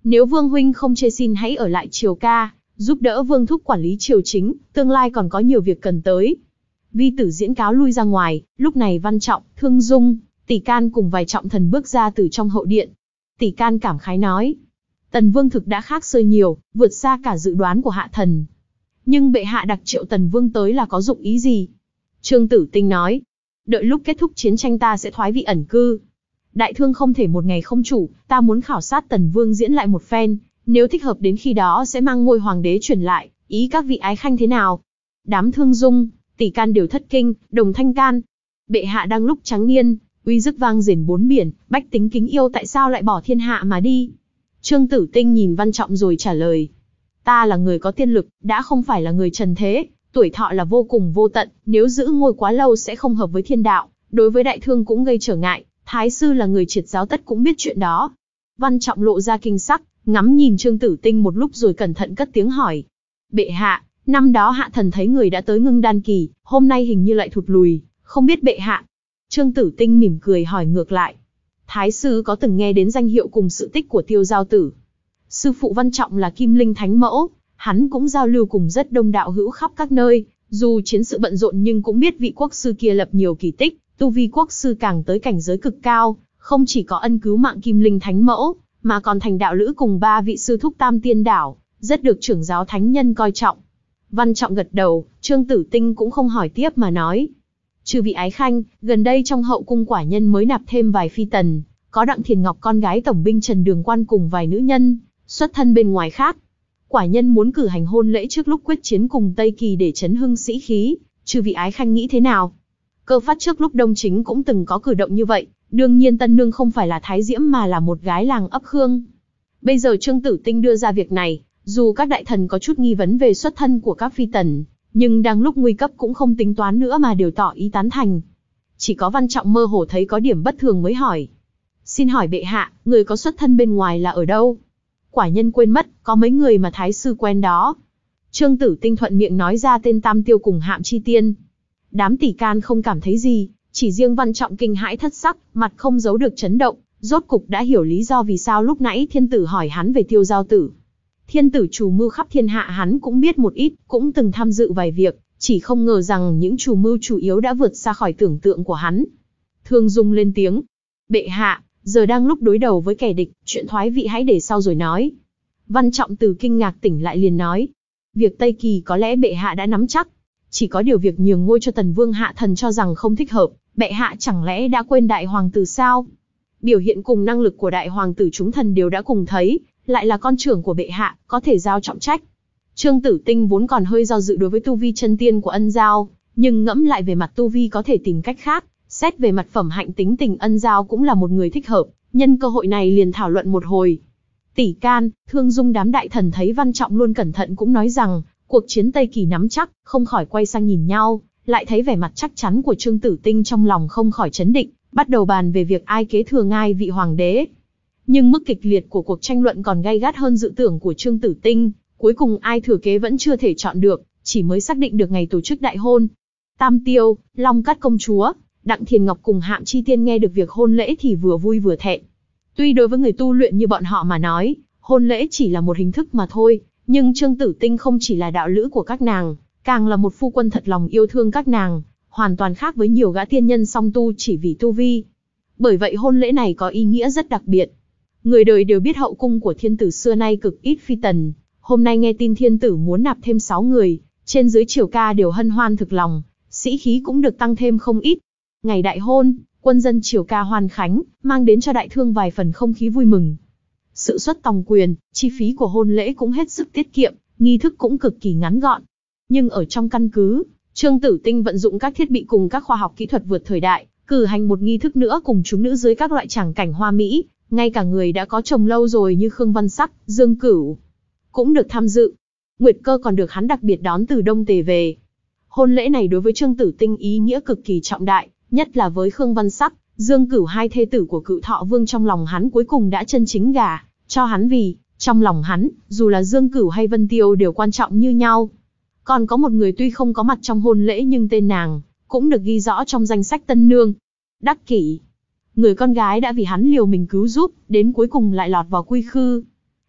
Nếu Vương huynh không chê xin hãy ở lại triều ca, giúp đỡ Vương thúc quản lý triều chính, tương lai còn có nhiều việc cần tới. Vi tử diễn cáo lui ra ngoài, lúc này Văn Trọng, Thương Dung, Tỷ Can cùng vài trọng thần bước ra từ trong hậu điện. Tỷ Can cảm khái nói, Tần Vương thực đã khác xưa nhiều, vượt xa cả dự đoán của hạ thần. Nhưng bệ hạ đặc triệu Tần Vương tới là có dụng ý gì? Trương Tử Tinh nói, đợi lúc kết thúc chiến tranh ta sẽ thoái vị ẩn cư. Đại thương không thể một ngày không chủ, ta muốn khảo sát Tần Vương diễn lại một phen, nếu thích hợp đến khi đó sẽ mang ngôi hoàng đế truyền lại, ý các vị ái khanh thế nào? Đám Thương Dung, Tỷ Can đều thất kinh, đồng thanh can. Bệ hạ đang lúc trắng niên, uy dứt vang rền bốn biển, bách tính kính yêu tại sao lại bỏ thiên hạ mà đi? Trương Tử Tinh nhìn Văn Trọng rồi trả lời, ta là người có tiên lực, đã không phải là người trần thế, tuổi thọ là vô cùng vô tận, nếu giữ ngôi quá lâu sẽ không hợp với thiên đạo, đối với đại thương cũng gây trở ngại, Thái sư là người triệt giáo tất cũng biết chuyện đó. Văn Trọng lộ ra kinh sắc, ngắm nhìn Trương Tử Tinh một lúc rồi cẩn thận cất tiếng hỏi, bệ hạ, năm đó hạ thần thấy người đã tới ngưng đan kỳ, hôm nay hình như lại thụt lùi, không biết bệ hạ. Trương Tử Tinh mỉm cười hỏi ngược lại, Thái sư có từng nghe đến danh hiệu cùng sự tích của Tiêu Giao Tử? Sư phụ Văn Trọng là Kim Linh Thánh Mẫu, hắn cũng giao lưu cùng rất đông đạo hữu khắp các nơi, dù chiến sự bận rộn nhưng cũng biết vị quốc sư kia lập nhiều kỳ tích, tu vi quốc sư càng tới cảnh giới cực cao, không chỉ có ân cứu mạng Kim Linh Thánh Mẫu, mà còn thành đạo lữ cùng ba vị sư thúc Tam Tiên Đảo, rất được trưởng giáo thánh nhân coi trọng. Văn Trọng gật đầu, Trương Tử Tinh cũng không hỏi tiếp mà nói, chư vị ái khanh, gần đây trong hậu cung quả nhân mới nạp thêm vài phi tần, có Đặng Thiền Ngọc con gái tổng binh Trần Đường Quan cùng vài nữ nhân, xuất thân bên ngoài khác. Quả nhân muốn cử hành hôn lễ trước lúc quyết chiến cùng Tây Kỳ để chấn hưng sĩ khí, chư vị ái khanh nghĩ thế nào? Cơ phát trước lúc Đông Chính cũng từng có cử động như vậy, đương nhiên tân nương không phải là Thái Diễm mà là một gái làng ấp Khương. Bây giờ Trương Tử Tinh đưa ra việc này, dù các đại thần có chút nghi vấn về xuất thân của các phi tần, nhưng đang lúc nguy cấp cũng không tính toán nữa mà đều tỏ ý tán thành. Chỉ có Văn Trọng mơ hồ thấy có điểm bất thường mới hỏi, xin hỏi bệ hạ, người có xuất thân bên ngoài là ở đâu? Quả nhân quên mất, có mấy người mà Thái sư quen đó. Trương Tử Tinh thuận miệng nói ra tên Tam Tiêu cùng Hạm Chi Tiên. Đám Tỷ Can không cảm thấy gì, chỉ riêng Văn Trọng kinh hãi thất sắc, mặt không giấu được chấn động, rốt cục đã hiểu lý do vì sao lúc nãy thiên tử hỏi hắn về Tiêu Giao Tử. Thiên tử chủ mưu khắp thiên hạ hắn cũng biết một ít, cũng từng tham dự vài việc, chỉ không ngờ rằng những chủ mưu chủ yếu đã vượt xa khỏi tưởng tượng của hắn. Thương Dung lên tiếng, bệ hạ, giờ đang lúc đối đầu với kẻ địch, chuyện thoái vị hãy để sau rồi nói. Văn Trọng từ kinh ngạc tỉnh lại liền nói, việc Tây Kỳ có lẽ bệ hạ đã nắm chắc, chỉ có điều việc nhường ngôi cho Tần Vương hạ thần cho rằng không thích hợp, bệ hạ chẳng lẽ đã quên đại hoàng tử sao? Biểu hiện cùng năng lực của đại hoàng tử chúng thần đều đã cùng thấy, lại là con trưởng của bệ hạ, có thể giao trọng trách. Trương Tử Tinh vốn còn hơi do dự đối với tu vi chân tiên của Ân Giao, nhưng ngẫm lại về mặt tu vi có thể tìm cách khác, xét về mặt phẩm hạnh tính tình Ân Giao cũng là một người thích hợp, nhân cơ hội này liền thảo luận một hồi. Tỷ Can, Thương Dung đám đại thần thấy Văn Trọng luôn cẩn thận cũng nói rằng, cuộc chiến Tây Kỳ nắm chắc, không khỏi quay sang nhìn nhau, lại thấy vẻ mặt chắc chắn của Trương Tử Tinh trong lòng không khỏi chấn định, bắt đầu bàn về việc ai kế thừa ngai vị hoàng đế. Nhưng mức kịch liệt của cuộc tranh luận còn gay gắt hơn dự tưởng của Trương Tử Tinh, cuối cùng ai thừa kế vẫn chưa thể chọn được, chỉ mới xác định được ngày tổ chức đại hôn. Tam Tiêu, Long Cát công chúa, Đặng Thiền Ngọc cùng Hạm Chi Tiên nghe được việc hôn lễ thì vừa vui vừa thẹn. Tuy đối với người tu luyện như bọn họ mà nói, hôn lễ chỉ là một hình thức mà thôi, nhưng Trương Tử Tinh không chỉ là đạo lữ của các nàng, càng là một phu quân thật lòng yêu thương các nàng, hoàn toàn khác với nhiều gã tiên nhân song tu chỉ vì tu vi. Bởi vậy hôn lễ này có ý nghĩa rất đặc biệt. Người đời đều biết hậu cung của thiên tử xưa nay cực ít phi tần, hôm nay nghe tin thiên tử muốn nạp thêm sáu người, trên dưới triều ca đều hân hoan thực lòng, sĩ khí cũng được tăng thêm không ít. Ngày đại hôn, quân dân triều ca hoan khánh, mang đến cho đại thương vài phần không khí vui mừng. Sự xuất tòng quyền, chi phí của hôn lễ cũng hết sức tiết kiệm, nghi thức cũng cực kỳ ngắn gọn. Nhưng ở trong căn cứ, Trương Tử Tinh vận dụng các thiết bị cùng các khoa học kỹ thuật vượt thời đại, cử hành một nghi thức nữa cùng chúng nữ dưới các loại tràng cảnh hoa mỹ, ngay cả người đã có chồng lâu rồi như Khương Văn Sắc, Dương Cửu cũng được tham dự. Nguyệt Cơ còn được hắn đặc biệt đón từ Đông Tề về. Hôn lễ này đối với Trương Tử Tinh ý nghĩa cực kỳ trọng đại, nhất là với Khương Văn Sắc, Dương Cửu hai thê tử của Cự Thọ Vương trong lòng hắn cuối cùng đã chân chính gả cho hắn, vì trong lòng hắn, dù là Dương Cửu hay Vân Tiêu đều quan trọng như nhau. Còn có một người tuy không có mặt trong hôn lễ nhưng tên nàng cũng được ghi rõ trong danh sách tân nương. Đắc Kỷ, người con gái đã vì hắn liều mình cứu giúp, đến cuối cùng lại lọt vào quy khư.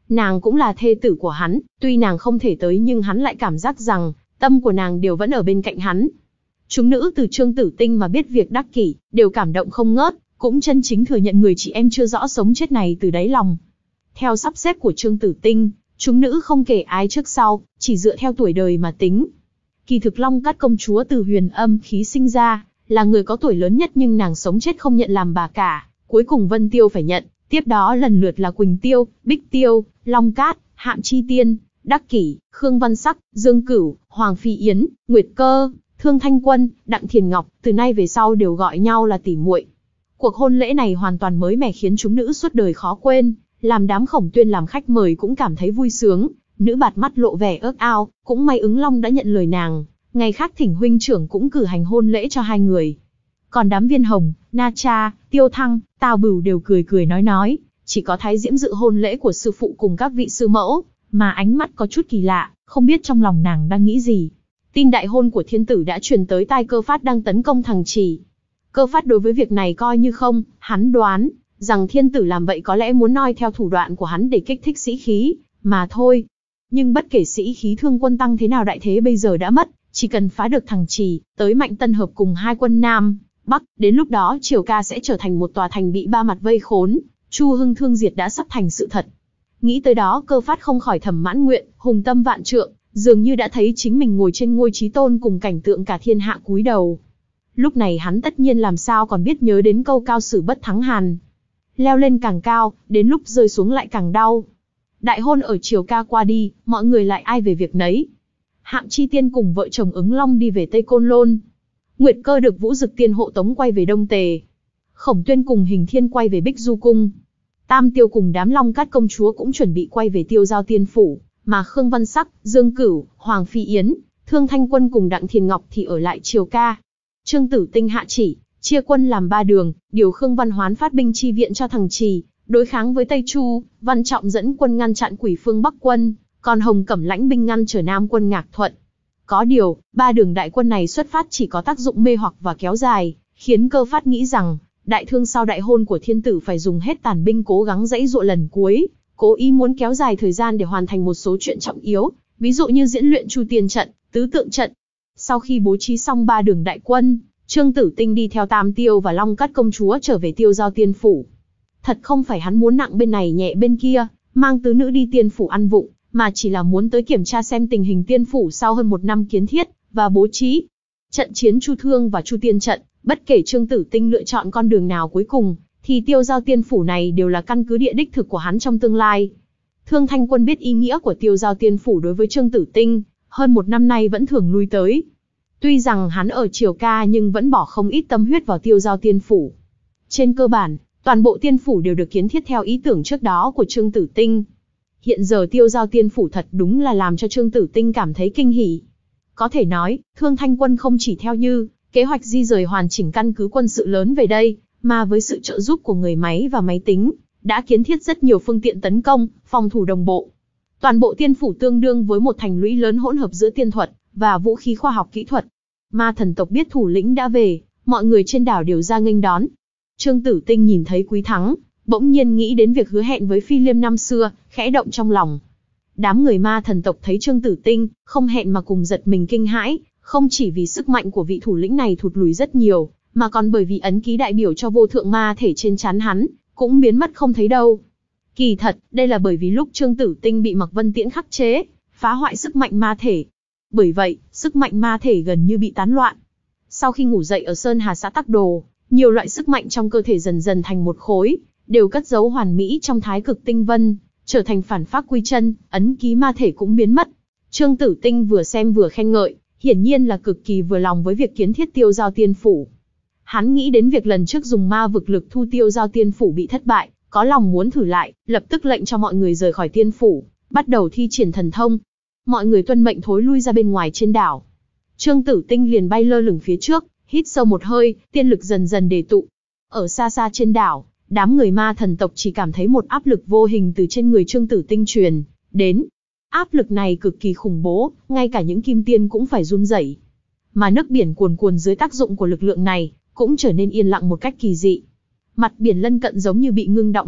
Nàng cũng là thê tử của hắn, tuy nàng không thể tới nhưng hắn lại cảm giác rằng, tâm của nàng đều vẫn ở bên cạnh hắn. Chúng nữ từ Trương Tử Tinh mà biết việc đắc kỷ, đều cảm động không ngớt, cũng chân chính thừa nhận người chị em chưa rõ sống chết này từ đáy lòng. Theo sắp xếp của Trương Tử Tinh, chúng nữ không kể ai trước sau, chỉ dựa theo tuổi đời mà tính. Kỳ thực Long Cát công chúa từ huyền âm khí sinh ra, là người có tuổi lớn nhất nhưng nàng sống chết không nhận làm bà cả, cuối cùng Vân Tiêu phải nhận, tiếp đó lần lượt là Quỳnh Tiêu, Bích Tiêu, Long Cát, Hạm Chi Tiên, Đắc Kỷ, Khương Văn Sắc, Dương Cửu, Hoàng Phi Yến, Nguyệt Cơ, Thương Thanh Quân, Đặng Thiền Ngọc, từ nay về sau đều gọi nhau là tỷ muội. Cuộc hôn lễ này hoàn toàn mới mẻ khiến chúng nữ suốt đời khó quên, làm đám Khổng Tuyên làm khách mời cũng cảm thấy vui sướng, nữ bạt mắt lộ vẻ ước ao, cũng may Ứng Long đã nhận lời nàng, ngày khác thỉnh huynh trưởng cũng cử hành hôn lễ cho hai người. Còn đám Viên Hồng, Na Cha, Tiêu Thăng, Tào Bửu đều cười cười nói nói, chỉ có Thái Diễm dự hôn lễ của sư phụ cùng các vị sư mẫu, mà ánh mắt có chút kỳ lạ, không biết trong lòng nàng đang nghĩ gì. Tin đại hôn của thiên tử đã truyền tới tai Cơ Phát đang tấn công Thằng Chỉ. Cơ Phát đối với việc này coi như không, hắn đoán rằng thiên tử làm vậy có lẽ muốn noi theo thủ đoạn của hắn để kích thích sĩ khí, mà thôi. Nhưng bất kể sĩ khí Thương Quân tăng thế nào đại thế bây giờ đã mất, chỉ cần phá được Thằng Chỉ, tới Mạnh Tân hợp cùng hai quân Nam, Bắc, đến lúc đó Triều Ca sẽ trở thành một tòa thành bị ba mặt vây khốn, Chu Hưng Thương diệt đã sắp thành sự thật. Nghĩ tới đó Cơ Phát không khỏi thầm mãn nguyện, hùng tâm vạn trượng, dường như đã thấy chính mình ngồi trên ngôi chí tôn cùng cảnh tượng cả thiên hạ cúi đầu. Lúc này hắn tất nhiên làm sao còn biết nhớ đến câu cao sử bất thắng hàn. Leo lên càng cao, đến lúc rơi xuống lại càng đau. Đại hôn ở Triều Ca qua đi, mọi người lại ai về việc nấy. Hạm Chi Tiên cùng vợ chồng Ứng Long đi về Tây Côn Lôn. Nguyệt Cơ được Vũ Dực Tiên hộ tống quay về Đông Tề. Khổng Tuyên cùng Hình Thiên quay về Bích Du Cung. Tam Tiêu cùng đám Long Cát công chúa cũng chuẩn bị quay về Tiêu Giao Tiên phủ, mà Khương Văn Sắc, Dương Cửu, Hoàng Phi Yến, Thương Thanh Quân cùng Đặng Thiền Ngọc thì ở lại Triều Ca. Trương Tử Tinh hạ chỉ, chia quân làm ba đường, điều Khương Văn Hoán phát binh chi viện cho Thằng Chỉ, đối kháng với Tây Chu, Văn Trọng dẫn quân ngăn chặn Quỷ Phương Bắc quân, còn Hồng Cẩm lãnh binh ngăn trở Nam quân Ngạc Thuận. Có điều, ba đường đại quân này xuất phát chỉ có tác dụng mê hoặc và kéo dài, khiến Cơ Phát nghĩ rằng, đại thương sau đại hôn của thiên tử phải dùng hết tàn binh cố gắng dãy dụa lần cuối, cố ý muốn kéo dài thời gian để hoàn thành một số chuyện trọng yếu, ví dụ như diễn luyện Chu Tiên trận, Tứ Tượng trận. Sau khi bố trí xong ba đường đại quân, Trương Tử Tinh đi theo Tam Tiêu và Long Cát công chúa trở về Tiêu Giao Tiên phủ. Thật không phải hắn muốn nặng bên này nhẹ bên kia, mang tứ nữ đi tiên phủ ăn vụng, mà chỉ là muốn tới kiểm tra xem tình hình tiên phủ sau hơn một năm kiến thiết và bố trí. Trận chiến Chu Thương và Chu Tiên trận, bất kể Trương Tử Tinh lựa chọn con đường nào cuối cùng, thì Tiêu Giao Tiên phủ này đều là căn cứ địa đích thực của hắn trong tương lai. Thương Thanh Quân biết ý nghĩa của Tiêu Giao Tiên phủ đối với Trương Tử Tinh, hơn một năm nay vẫn thường lui tới. Tuy rằng hắn ở Triều Ca nhưng vẫn bỏ không ít tâm huyết vào Tiêu Giao Tiên phủ. Trên cơ bản, toàn bộ tiên phủ đều được kiến thiết theo ý tưởng trước đó của Trương Tử Tinh. Hiện giờ Tiêu Giao Tiên phủ thật đúng là làm cho Trương Tử Tinh cảm thấy kinh hỉ. Có thể nói, Thương Thanh Quân không chỉ theo như kế hoạch di rời hoàn chỉnh căn cứ quân sự lớn về đây, mà với sự trợ giúp của người máy và máy tính, đã kiến thiết rất nhiều phương tiện tấn công, phòng thủ đồng bộ. Toàn bộ tiên phủ tương đương với một thành lũy lớn hỗn hợp giữa tiên thuật và vũ khí khoa học kỹ thuật. Ma thần tộc biết thủ lĩnh đã về, mọi người trên đảo đều ra nghênh đón. Trương Tử Tinh nhìn thấy Quý Thắng, bỗng nhiên nghĩ đến việc hứa hẹn với Phi Liêm năm xưa, khẽ động trong lòng. Đám người ma thần tộc thấy Trương Tử Tinh, không hẹn mà cùng giật mình kinh hãi, không chỉ vì sức mạnh của vị thủ lĩnh này thụt lùi rất nhiều, mà còn bởi vì ấn ký đại biểu cho vô thượng ma thể trên trán hắn, cũng biến mất không thấy đâu. Kỳ thật, đây là bởi vì lúc Trương Tử Tinh bị Mạc Vân Tiễn khắc chế, phá hoại sức mạnh ma thể. Bởi vậy, sức mạnh ma thể gần như bị tán loạn. Sau khi ngủ dậy ở Sơn Hà xã Tắc Đồ, nhiều loại sức mạnh trong cơ thể dần dần thành một khối, đều cất giấu hoàn mỹ trong Thái Cực Tinh Vân, trở thành phản pháp quy chân, ấn ký ma thể cũng biến mất. Trương Tử Tinh vừa xem vừa khen ngợi, hiển nhiên là cực kỳ vừa lòng với việc kiến thiết Tiêu Giao Tiên phủ. Hắn nghĩ đến việc lần trước dùng ma vực lực thu Tiêu Giao Tiên phủ bị thất bại, có lòng muốn thử lại, lập tức lệnh cho mọi người rời khỏi tiên phủ, bắt đầu thi triển thần thông. Mọi người tuân mệnh thối lui ra bên ngoài trên đảo. Trương Tử Tinh liền bay lơ lửng phía trước, hít sâu một hơi, tiên lực dần dần đề tụ. Ở xa xa trên đảo, đám người ma thần tộc chỉ cảm thấy một áp lực vô hình từ trên người Trương Tử Tinh truyền đến. Áp lực này cực kỳ khủng bố, ngay cả những kim tiên cũng phải run rẩy. Mà nước biển cuồn cuồn dưới tác dụng của lực lượng này, cũng trở nên yên lặng một cách kỳ dị. Mặt biển lân cận giống như bị ngưng đọng lại,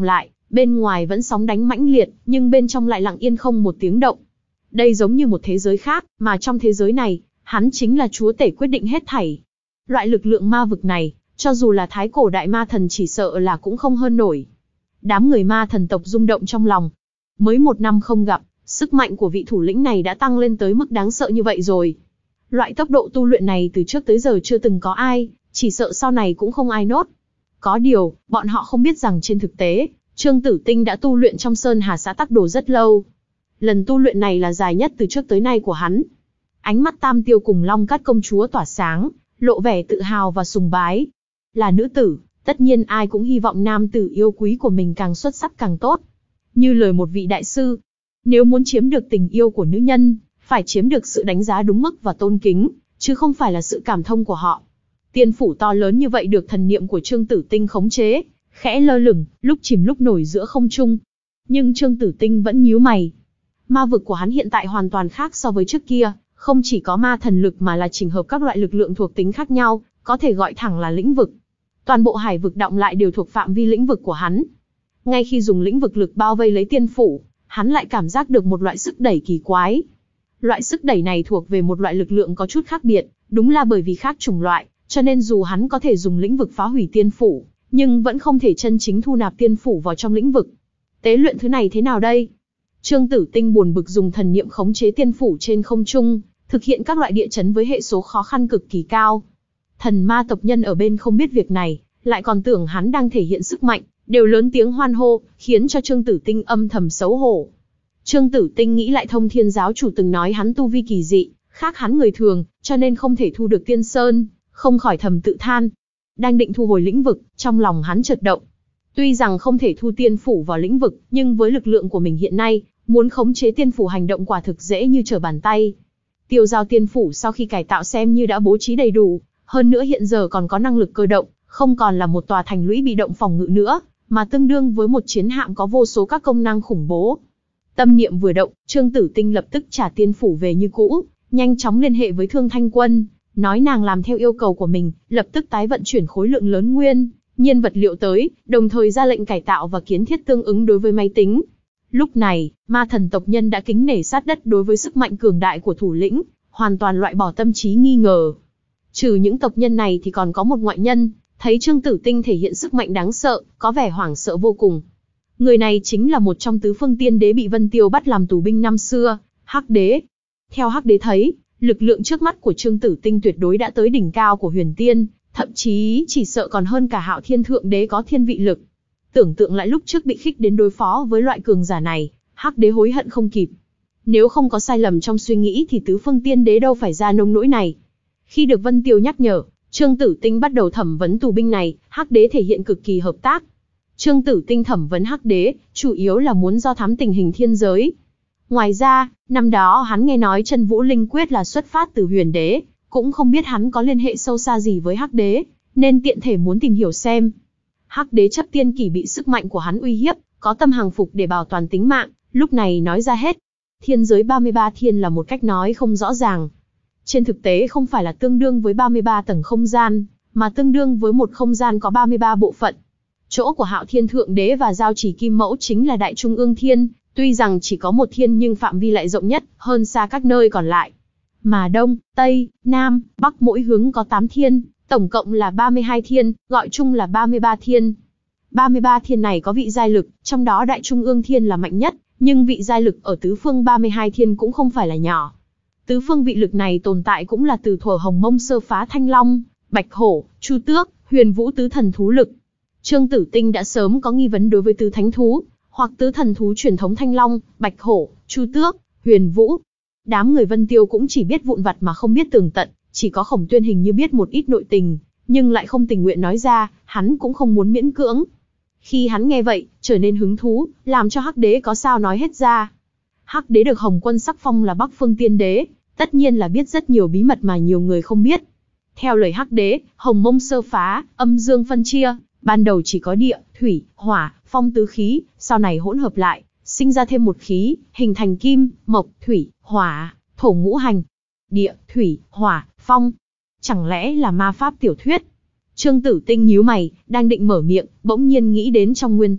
Bên ngoài vẫn sóng đánh mãnh liệt, nhưng bên trong lại lặng yên không một tiếng động. Đây giống như một thế giới khác, mà trong thế giới này, hắn chính là chúa tể quyết định hết thảy. Loại lực lượng ma vực này, cho dù là thái cổ đại ma thần chỉ sợ là cũng không hơn nổi. Đám người ma thần tộc rung động trong lòng. Mới một năm không gặp, sức mạnh của vị thủ lĩnh này đã tăng lên tới mức đáng sợ như vậy rồi. Loại tốc độ tu luyện này từ trước tới giờ chưa từng có ai, chỉ sợ sau này cũng không ai nốt. Có điều, bọn họ không biết rằng trên thực tế, Trương Tử Tinh đã tu luyện trong Sơn Hà xã Tắc Đồ rất lâu. Lần tu luyện này là dài nhất từ trước tới nay của hắn. Ánh mắt Tam Tiêu cùng Long Cát công chúa tỏa sáng, lộ vẻ tự hào và sùng bái. Là nữ tử, tất nhiên ai cũng hy vọng nam tử yêu quý của mình càng xuất sắc càng tốt. Như lời một vị đại sư, nếu muốn chiếm được tình yêu của nữ nhân, phải chiếm được sự đánh giá đúng mức và tôn kính, chứ không phải là sự cảm thông của họ. Tiên phủ to lớn như vậy được thần niệm của Trương Tử Tinh khống chế, khẽ lơ lửng, lúc chìm lúc nổi giữa không trung. Nhưng Trương Tử Tinh vẫn nhíu mày. Ma vực của hắn hiện tại hoàn toàn khác so với trước kia, không chỉ có ma thần lực mà là chỉnh hợp các loại lực lượng thuộc tính khác nhau, có thể gọi thẳng là lĩnh vực. Toàn bộ hải vực động lại đều thuộc phạm vi lĩnh vực của hắn. Ngay khi dùng lĩnh vực lực bao vây lấy tiên phủ, hắn lại cảm giác được một loại sức đẩy kỳ quái. Loại sức đẩy này thuộc về một loại lực lượng có chút khác biệt, đúng là bởi vì khác chủng loại, cho nên dù hắn có thể dùng lĩnh vực phá hủy tiên phủ, nhưng vẫn không thể chân chính thu nạp tiên phủ vào trong lĩnh vực. Tế luyện thứ này thế nào đây? Trương Tử Tinh buồn bực dùng thần niệm khống chế tiên phủ trên không trung, thực hiện các loại địa chấn với hệ số khó khăn cực kỳ cao. Thần ma tộc nhân ở bên không biết việc này, lại còn tưởng hắn đang thể hiện sức mạnh, đều lớn tiếng hoan hô, khiến cho Trương Tử Tinh âm thầm xấu hổ. Trương Tử Tinh nghĩ lại Thông Thiên giáo chủ từng nói hắn tu vi kỳ dị, khác hắn người thường, cho nên không thể thu được tiên sơn, không khỏi thầm tự than. Đang định thu hồi lĩnh vực, trong lòng hắn chợt động. Tuy rằng không thể thu tiên phủ vào lĩnh vực, nhưng với lực lượng của mình hiện nay, muốn khống chế tiên phủ hành động quả thực dễ như trở bàn tay. Tiêu giao tiên phủ sau khi cải tạo xem như đã bố trí đầy đủ, hơn nữa hiện giờ còn có năng lực cơ động, không còn là một tòa thành lũy bị động phòng ngự nữa, mà tương đương với một chiến hạm có vô số các công năng khủng bố. Tâm niệm vừa động, Trương Tử Tinh lập tức trả tiên phủ về như cũ, nhanh chóng liên hệ với Thương Thanh Quân, nói nàng làm theo yêu cầu của mình, lập tức tái vận chuyển khối lượng lớn nguyên nhiên vật liệu tới, đồng thời ra lệnh cải tạo và kiến thiết tương ứng đối với máy tính. Lúc này, ma thần tộc nhân đã kính nể sát đất đối với sức mạnh cường đại của thủ lĩnh, hoàn toàn loại bỏ tâm trí nghi ngờ. Trừ những tộc nhân này thì còn có một ngoại nhân, thấy Trương Tử Tinh thể hiện sức mạnh đáng sợ, có vẻ hoảng sợ vô cùng. Người này chính là một trong tứ phương tiên đế bị Vân Tiêu bắt làm tù binh năm xưa, Hắc Đế. Theo Hắc Đế thấy, lực lượng trước mắt của Trương Tử Tinh tuyệt đối đã tới đỉnh cao của huyền tiên, thậm chí chỉ sợ còn hơn cả Hạo Thiên Thượng Đế có thiên vị lực. Tưởng tượng lại lúc trước bị khích đến đối phó với loại cường giả này, Hắc Đế hối hận không kịp. Nếu không có sai lầm trong suy nghĩ thì tứ phương tiên đế đâu phải ra nông nỗi này. Khi được Vân Tiêu nhắc nhở, Trương Tử Tinh bắt đầu thẩm vấn tù binh này, Hắc Đế thể hiện cực kỳ hợp tác. Trương Tử Tinh thẩm vấn Hắc Đế, chủ yếu là muốn do thám tình hình thiên giới. Ngoài ra, năm đó hắn nghe nói Chân Vũ Linh Quyết là xuất phát từ Huyền Đế, cũng không biết hắn có liên hệ sâu xa gì với Hắc Đế, nên tiện thể muốn tìm hiểu xem. Hắc Đế chấp tiên kỷ bị sức mạnh của hắn uy hiếp, có tâm hàng phục để bảo toàn tính mạng, lúc này nói ra hết. Thiên giới ba mươi ba thiên là một cách nói không rõ ràng. Trên thực tế không phải là tương đương với ba mươi ba tầng không gian, mà tương đương với một không gian có ba mươi ba bộ phận. Chỗ của Hạo Thiên Thượng Đế và Giao Chỉ Kim Mẫu chính là Đại Trung Ương Thiên, tuy rằng chỉ có một thiên nhưng phạm vi lại rộng nhất, hơn xa các nơi còn lại. Mà Đông, Tây, Nam, Bắc mỗi hướng có tám thiên, tổng cộng là ba mươi hai thiên, gọi chung là ba mươi ba thiên. ba mươi ba thiên này có vị giai lực, trong đó Đại Trung Ương Thiên là mạnh nhất, nhưng vị giai lực ở tứ phương ba mươi hai thiên cũng không phải là nhỏ. Tứ phương vị lực này tồn tại cũng là từ thuở Hồng Mông sơ phá Thanh Long, Bạch Hổ, Chu Tước, Huyền Vũ tứ thần thú lực. Trương Tử Tinh đã sớm có nghi vấn đối với tứ thánh thú, hoặc tứ thần thú truyền thống Thanh Long, Bạch Hổ, Chu Tước, Huyền Vũ. Đám người Vân Tiêu cũng chỉ biết vụn vặt mà không biết tường tận, chỉ có Khổng Tuyên hình như biết một ít nội tình, nhưng lại không tình nguyện nói ra, hắn cũng không muốn miễn cưỡng. Khi hắn nghe vậy, trở nên hứng thú, làm cho Hắc Đế có sao nói hết ra. Hắc Đế được Hồng Quân sắc phong là Bắc Phương Tiên Đế, tất nhiên là biết rất nhiều bí mật mà nhiều người không biết. Theo lời Hắc Đế, Hồng Mông sơ phá, âm dương phân chia, ban đầu chỉ có địa, thủy, hỏa, phong tứ khí, sau này hỗn hợp lại, sinh ra thêm một khí, hình thành kim, mộc, thủy, hỏa, thổ ngũ hành. Địa, thủy, hỏa, phong. Chẳng lẽ là ma pháp tiểu thuyết? Trương Tử Tinh nhíu mày, đang định mở miệng, bỗng nhiên nghĩ đến trong nguyên tác,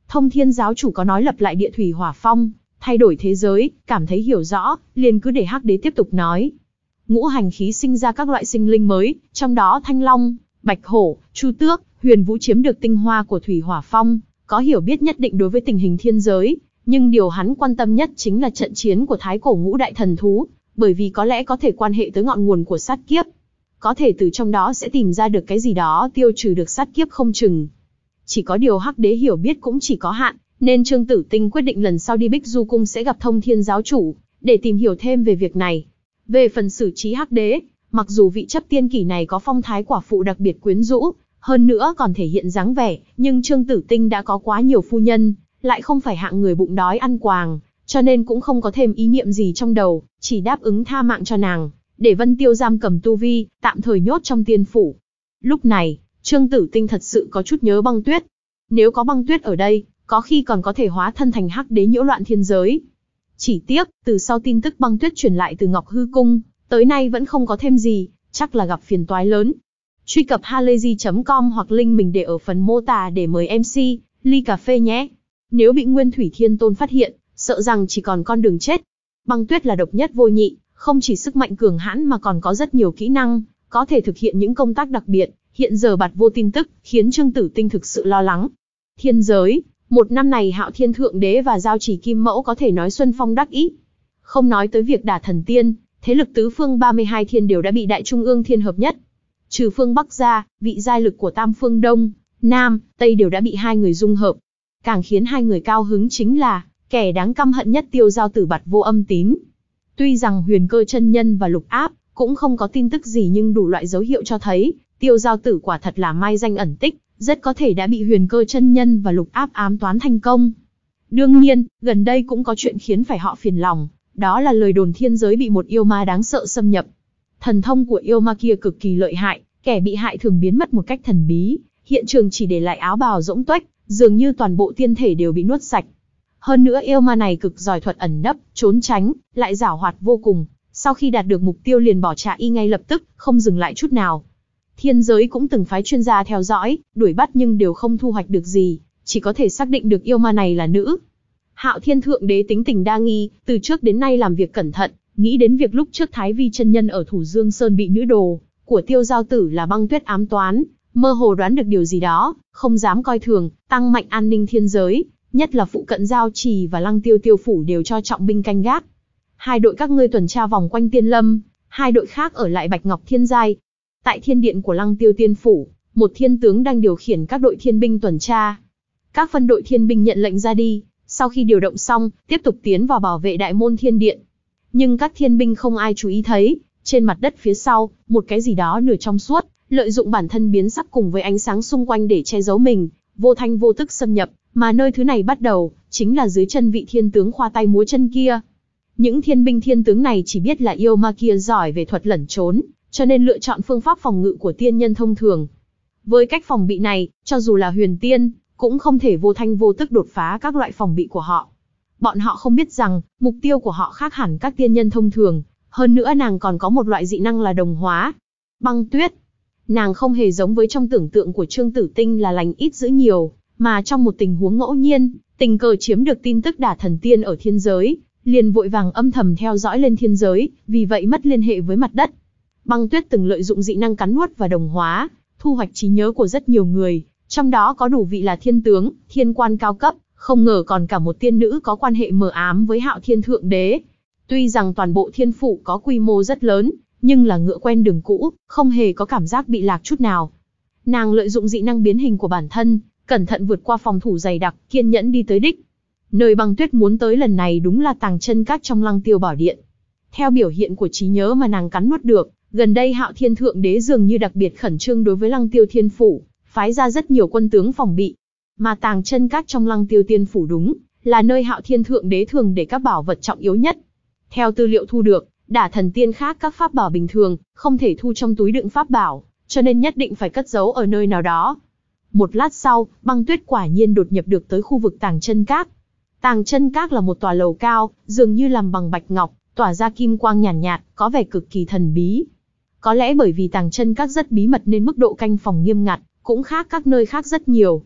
Thông Thiên giáo chủ có nói lập lại địa thủy hỏa phong, thay đổi thế giới, cảm thấy hiểu rõ, liền cứ để Hắc Đế tiếp tục nói. Ngũ hành khí sinh ra các loại sinh linh mới, trong đó Thanh Long, Bạch Hổ, Chu Tước, Huyền Vũ chiếm được tinh hoa của thủy hỏa phong, có hiểu biết nhất định đối với tình hình thiên giới, nhưng điều hắn quan tâm nhất chính là trận chiến của thái cổ ngũ đại thần thú, bởi vì có lẽ có thể quan hệ tới ngọn nguồn của sát kiếp. Có thể từ trong đó sẽ tìm ra được cái gì đó tiêu trừ được sát kiếp không chừng. Chỉ có điều Hắc Đế hiểu biết cũng chỉ có hạn, nên Trương Tử Tinh quyết định lần sau đi Bích Du Cung sẽ gặp Thông Thiên giáo chủ, để tìm hiểu thêm về việc này. Về phần xử trí Hắc Đế, mặc dù vị chấp tiên kỷ này có phong thái quả phụ đặc biệt quyến rũ, hơn nữa còn thể hiện dáng vẻ, nhưng Trương Tử Tinh đã có quá nhiều phu nhân, lại không phải hạng người bụng đói ăn quàng, cho nên cũng không có thêm ý niệm gì trong đầu, chỉ đáp ứng tha mạng cho nàng, để Vân Tiêu giam cầm tu vi, tạm thời nhốt trong tiên phủ. Lúc này, Trương Tử Tinh thật sự có chút nhớ Băng Tuyết. Nếu có Băng Tuyết ở đây, có khi còn có thể hóa thân thành Hắc Đế nhiễu loạn thiên giới. Chỉ tiếc, từ sau tin tức Băng Tuyết truyền lại từ Ngọc Hư Cung, tới nay vẫn không có thêm gì, chắc là gặp phiền toái lớn. Truy cập halayzi chấm com hoặc link mình để ở phần mô tả để mời em xê, ly cà phê nhé. Nếu bị Nguyên Thủy Thiên Tôn phát hiện, sợ rằng chỉ còn con đường chết. Băng Tuyết là độc nhất vô nhị, không chỉ sức mạnh cường hãn mà còn có rất nhiều kỹ năng, có thể thực hiện những công tác đặc biệt. Hiện giờ bạt vô tin tức, khiến Trương Tử Tinh thực sự lo lắng. Thiên giới, một năm này Hạo Thiên Thượng Đế và Giao Chỉ Kim Mẫu có thể nói xuân phong đắc ý. Không nói tới việc đả thần tiên, thế lực tứ phương ba mươi hai thiên đều đã bị Đại Trung ương Thiên hợp nhất. Trừ phương Bắc ra, vị giai lực của tam phương Đông, Nam, Tây đều đã bị hai người dung hợp. Càng khiến hai người cao hứng chính là, kẻ đáng căm hận nhất Tiêu Giao Tử Bạt Vô Âm Tín. Tuy rằng Huyền Cơ chân nhân và Lục Áp cũng không có tin tức gì, nhưng đủ loại dấu hiệu cho thấy, Tiêu Giao Tử quả thật là mai danh ẩn tích, rất có thể đã bị Huyền Cơ chân nhân và Lục Áp ám toán thành công. Đương nhiên, gần đây cũng có chuyện khiến phải họ phiền lòng, đó là lời đồn thiên giới bị một yêu ma đáng sợ xâm nhập. Thần thông của yêu ma kia cực kỳ lợi hại, kẻ bị hại thường biến mất một cách thần bí, hiện trường chỉ để lại áo bào rỗng tuếch, dường như toàn bộ tiên thể đều bị nuốt sạch. Hơn nữa yêu ma này cực giỏi thuật ẩn nấp, trốn tránh, lại giảo hoạt vô cùng, sau khi đạt được mục tiêu liền bỏ chạy y ngay lập tức, không dừng lại chút nào. Thiên giới cũng từng phái chuyên gia theo dõi, đuổi bắt nhưng đều không thu hoạch được gì, chỉ có thể xác định được yêu ma này là nữ. Hạo Thiên Thượng Đế tính tình đa nghi, từ trước đến nay làm việc cẩn thận, nghĩ đến việc lúc trước Thái Vi chân nhân ở Thủ Dương Sơn bị nữ đồ của Tiêu Giao Tử là Băng Tuyết ám toán, mơ hồ đoán được điều gì đó, không dám coi thường, tăng mạnh an ninh thiên giới, nhất là phụ cận Giao Trì và Lăng Tiêu Tiêu phủ đều cho trọng binh canh gác. Hai đội các ngươi tuần tra vòng quanh Tiên Lâm, hai đội khác ở lại Bạch Ngọc Thiên Giai. Tại thiên điện của Lăng Tiêu Tiên phủ, một thiên tướng đang điều khiển các đội thiên binh tuần tra. Các phân đội thiên binh nhận lệnh ra đi, sau khi điều động xong, tiếp tục tiến vào bảo vệ đại môn thiên điện. Nhưng các thiên binh không ai chú ý thấy, trên mặt đất phía sau, một cái gì đó nửa trong suốt, lợi dụng bản thân biến sắc cùng với ánh sáng xung quanh để che giấu mình, vô thanh vô tức xâm nhập, mà nơi thứ này bắt đầu, chính là dưới chân vị thiên tướng khoa tay múa chân kia. Những thiên binh thiên tướng này chỉ biết là yêu ma kia giỏi về thuật lẩn trốn, cho nên lựa chọn phương pháp phòng ngự của tiên nhân thông thường. Với cách phòng bị này, cho dù là huyền tiên, cũng không thể vô thanh vô tức đột phá các loại phòng bị của họ. Bọn họ không biết rằng, mục tiêu của họ khác hẳn các tiên nhân thông thường, hơn nữa nàng còn có một loại dị năng là đồng hóa. Băng Tuyết. Nàng không hề giống với trong tưởng tượng của Trương Tử Tinh là lành ít dữ nhiều, mà trong một tình huống ngẫu nhiên, tình cờ chiếm được tin tức đả thần tiên ở thiên giới, liền vội vàng âm thầm theo dõi lên thiên giới, vì vậy mất liên hệ với mặt đất. Băng Tuyết từng lợi dụng dị năng cắn nuốt và đồng hóa, thu hoạch trí nhớ của rất nhiều người, trong đó có đủ vị là thiên tướng, thiên quan cao cấp, không ngờ còn cả một tiên nữ có quan hệ mờ ám với Hạo Thiên Thượng Đế. Tuy rằng toàn bộ thiên phủ có quy mô rất lớn, nhưng là ngựa quen đường cũ, không hề có cảm giác bị lạc chút nào. Nàng lợi dụng dị năng biến hình của bản thân, cẩn thận vượt qua phòng thủ dày đặc, kiên nhẫn đi tới đích. Nơi Băng Tuyết muốn tới lần này đúng là Tàng Chân Các trong Lăng Tiêu Bảo Điện. Theo biểu hiện của trí nhớ mà nàng cắn nuốt được, gần đây Hạo Thiên Thượng Đế dường như đặc biệt khẩn trương đối với Lăng Tiêu Thiên phủ, phái ra rất nhiều quân tướng phòng bị. Mà Tàng Chân Các trong Lăng Tiêu Tiên phủ đúng là nơi Hạo Thiên Thượng Đế thường để các bảo vật trọng yếu nhất. Theo tư liệu thu được, đả thần tiên khác các pháp bảo bình thường không thể thu trong túi đựng pháp bảo, cho nên nhất định phải cất giấu ở nơi nào đó. Một lát sau, Băng Tuyết quả nhiên đột nhập được tới khu vực Tàng Chân Các. Tàng Chân Các là một tòa lầu cao, dường như làm bằng bạch ngọc, tỏa ra kim quang nhàn nhạt, nhạt, có vẻ cực kỳ thần bí. Có lẽ bởi vì Tàng Chân Các rất bí mật nên mức độ canh phòng nghiêm ngặt, cũng khác các nơi khác rất nhiều.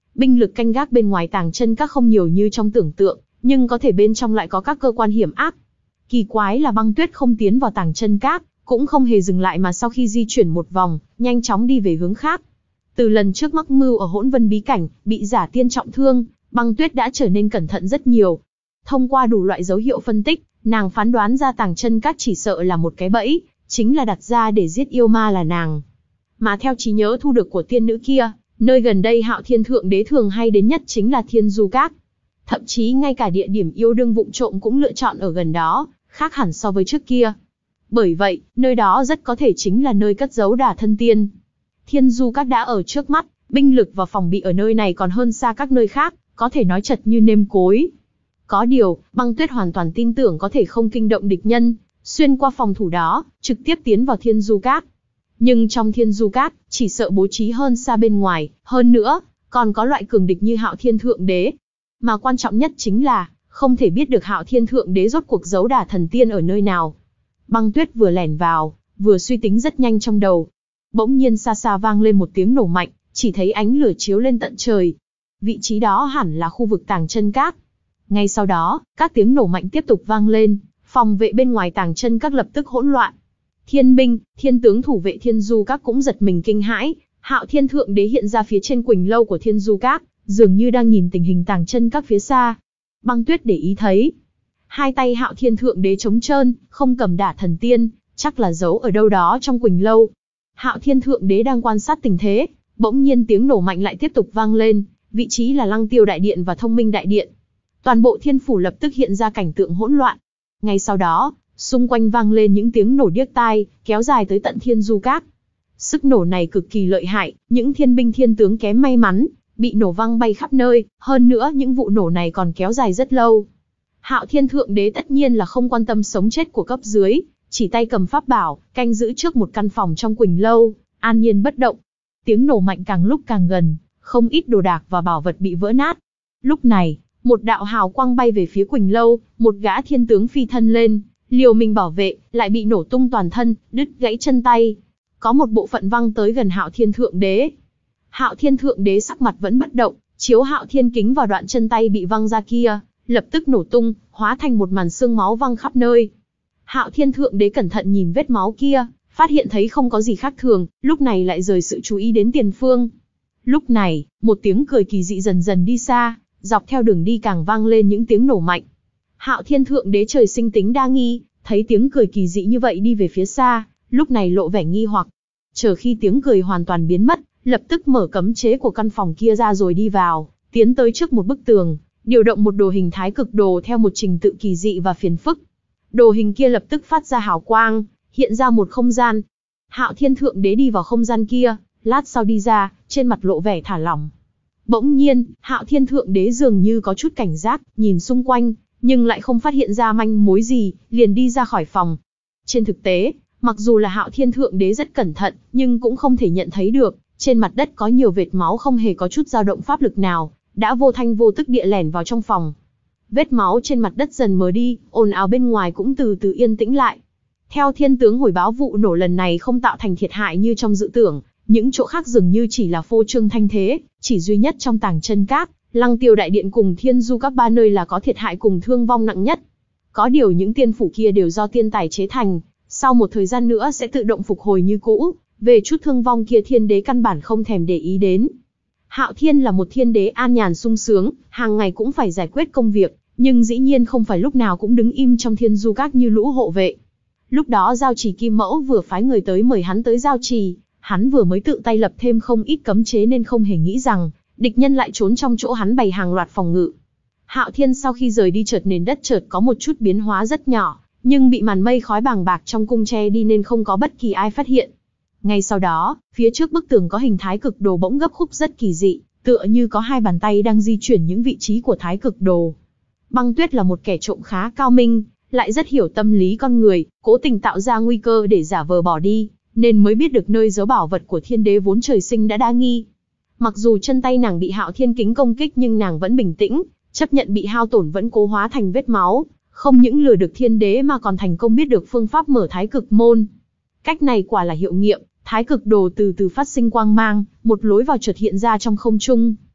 Binh lực canh gác bên ngoài tàng chân các không nhiều như trong tưởng tượng, nhưng có thể bên trong lại có các cơ quan hiểm ác. Kỳ quái là Băng Tuyết không tiến vào tàng chân các, cũng không hề dừng lại mà sau khi di chuyển một vòng, nhanh chóng đi về hướng khác. Từ lần trước mắc mưu ở Hỗn Vân bí cảnh, bị giả tiên trọng thương, Băng Tuyết đã trở nên cẩn thận rất nhiều. Thông qua đủ loại dấu hiệu phân tích, nàng phán đoán ra tàng chân các chỉ sợ là một cái bẫy, chính là đặt ra để giết yêu ma là nàng. Mà theo trí nhớ thu được của tiên nữ kia, nơi gần đây Hạo Thiên Thượng Đế thường hay đến nhất chính là Thiên Du Các. Thậm chí ngay cả địa điểm yêu đương vụng trộm cũng lựa chọn ở gần đó, khác hẳn so với trước kia. Bởi vậy, nơi đó rất có thể chính là nơi cất giấu Đả Thân Tiên. Thiên Du Các đã ở trước mắt, binh lực và phòng bị ở nơi này còn hơn xa các nơi khác, có thể nói chật như nêm cối. Có điều, Băng Tuyết hoàn toàn tin tưởng có thể không kinh động địch nhân, xuyên qua phòng thủ đó, trực tiếp tiến vào Thiên Du Các. Nhưng trong Thiên Du Các, chỉ sợ bố trí hơn xa bên ngoài, hơn nữa, còn có loại cường địch như Hạo Thiên Thượng Đế. Mà quan trọng nhất chính là, không thể biết được Hạo Thiên Thượng Đế rốt cuộc giấu Đả Thần Tiên ở nơi nào. Băng Tuyết vừa lẻn vào, vừa suy tính rất nhanh trong đầu. Bỗng nhiên xa xa vang lên một tiếng nổ mạnh, chỉ thấy ánh lửa chiếu lên tận trời. Vị trí đó hẳn là khu vực tàng chân các. Ngay sau đó, các tiếng nổ mạnh tiếp tục vang lên, phòng vệ bên ngoài tàng chân các lập tức hỗn loạn. Thiên binh, thiên tướng thủ vệ Thiên Du Các cũng giật mình kinh hãi. Hạo Thiên Thượng Đế hiện ra phía trên quỳnh lâu của Thiên Du Các, dường như đang nhìn tình hình tàng chân các phía xa. Băng Tuyết để ý thấy, hai tay Hạo Thiên Thượng Đế trống trơn, không cầm Đả Thần Tiên, chắc là giấu ở đâu đó trong quỳnh lâu. Hạo Thiên Thượng Đế đang quan sát tình thế, bỗng nhiên tiếng nổ mạnh lại tiếp tục vang lên, vị trí là Lăng Tiêu Đại Điện và Thông Minh Đại Điện. Toàn bộ thiên phủ lập tức hiện ra cảnh tượng hỗn loạn. Ngay sau đó, xung quanh vang lên những tiếng nổ điếc tai, kéo dài tới tận Thiên Du Các. Sức nổ này cực kỳ lợi hại, những thiên binh thiên tướng kém may mắn, bị nổ văng bay khắp nơi, hơn nữa những vụ nổ này còn kéo dài rất lâu. Hạo Thiên Thượng Đế tất nhiên là không quan tâm sống chết của cấp dưới, chỉ tay cầm pháp bảo, canh giữ trước một căn phòng trong quỳnh lâu, an nhiên bất động. Tiếng nổ mạnh càng lúc càng gần, không ít đồ đạc và bảo vật bị vỡ nát. Lúc này, một đạo hào quang bay về phía quỳnh lâu, một gã thiên tướng phi thân lên, liều mình bảo vệ, lại bị nổ tung toàn thân, đứt gãy chân tay. Có một bộ phận văng tới gần Hạo Thiên Thượng Đế. Hạo Thiên Thượng Đế sắc mặt vẫn bất động, chiếu Hạo Thiên kính vào đoạn chân tay bị văng ra kia, lập tức nổ tung, hóa thành một màn xương máu văng khắp nơi. Hạo Thiên Thượng Đế cẩn thận nhìn vết máu kia, phát hiện thấy không có gì khác thường, lúc này lại rời sự chú ý đến tiền phương. Lúc này, một tiếng cười kỳ dị dần dần đi xa, dọc theo đường đi càng vang lên những tiếng nổ mạnh. Hạo Thiên Thượng Đế trời sinh tính đa nghi, thấy tiếng cười kỳ dị như vậy đi về phía xa, lúc này lộ vẻ nghi hoặc. Chờ khi tiếng cười hoàn toàn biến mất, lập tức mở cấm chế của căn phòng kia ra rồi đi vào, tiến tới trước một bức tường, điều động một đồ hình thái cực đồ theo một trình tự kỳ dị và phiền phức. Đồ hình kia lập tức phát ra hào quang, hiện ra một không gian. Hạo Thiên Thượng Đế đi vào không gian kia, lát sau đi ra, trên mặt lộ vẻ thả lỏng. Bỗng nhiên, Hạo Thiên Thượng Đế dường như có chút cảnh giác, nhìn xung quanh, nhưng lại không phát hiện ra manh mối gì, liền đi ra khỏi phòng. Trên thực tế, mặc dù là Hạo Thiên Thượng Đế rất cẩn thận, nhưng cũng không thể nhận thấy được, trên mặt đất có nhiều vệt máu không hề có chút dao động pháp lực nào, đã vô thanh vô tức địa lẻn vào trong phòng. Vết máu trên mặt đất dần mờ đi, ồn ào bên ngoài cũng từ từ yên tĩnh lại. Theo thiên tướng hồi báo, vụ nổ lần này không tạo thành thiệt hại như trong dự tưởng, những chỗ khác dường như chỉ là phô trương thanh thế, chỉ duy nhất trong tàng chân các, Lăng Tiêu Đại Điện cùng Thiên Du Các ba nơi là có thiệt hại cùng thương vong nặng nhất. Có điều những tiên phủ kia đều do tiên tài chế thành, sau một thời gian nữa sẽ tự động phục hồi như cũ, về chút thương vong kia thiên đế căn bản không thèm để ý đến. Hạo Thiên là một thiên đế an nhàn sung sướng, hàng ngày cũng phải giải quyết công việc, nhưng dĩ nhiên không phải lúc nào cũng đứng im trong Thiên Du Các như lũ hộ vệ. Lúc đó Giao Trì Kim Mẫu vừa phái người tới mời hắn tới Giao Trì, hắn vừa mới tự tay lập thêm không ít cấm chế nên không hề nghĩ rằng địch nhân lại trốn trong chỗ hắn bày hàng loạt phòng ngự. Hạo Thiên sau khi rời đi chợt nền đất chợt có một chút biến hóa rất nhỏ, nhưng bị màn mây khói bàng bạc trong cung che đi nên không có bất kỳ ai phát hiện. Ngay sau đó, phía trước bức tường có hình thái cực đồ bỗng gấp khúc rất kỳ dị, tựa như có hai bàn tay đang di chuyển những vị trí của thái cực đồ. Băng Tuyết là một kẻ trộm khá cao minh, lại rất hiểu tâm lý con người, cố tình tạo ra nguy cơ để giả vờ bỏ đi, nên mới biết được nơi giấu bảo vật của thiên đế vốn trời sinh đã đa nghi. Mặc dù chân tay nàng bị Hạo Thiên kính công kích nhưng nàng vẫn bình tĩnh, chấp nhận bị hao tổn vẫn cố hóa thành vết máu, không những lừa được thiên đế mà còn thành công biết được phương pháp mở thái cực môn. Cách này quả là hiệu nghiệm, thái cực đồ từ từ phát sinh quang mang, một lối vào chợt hiện ra trong không trung.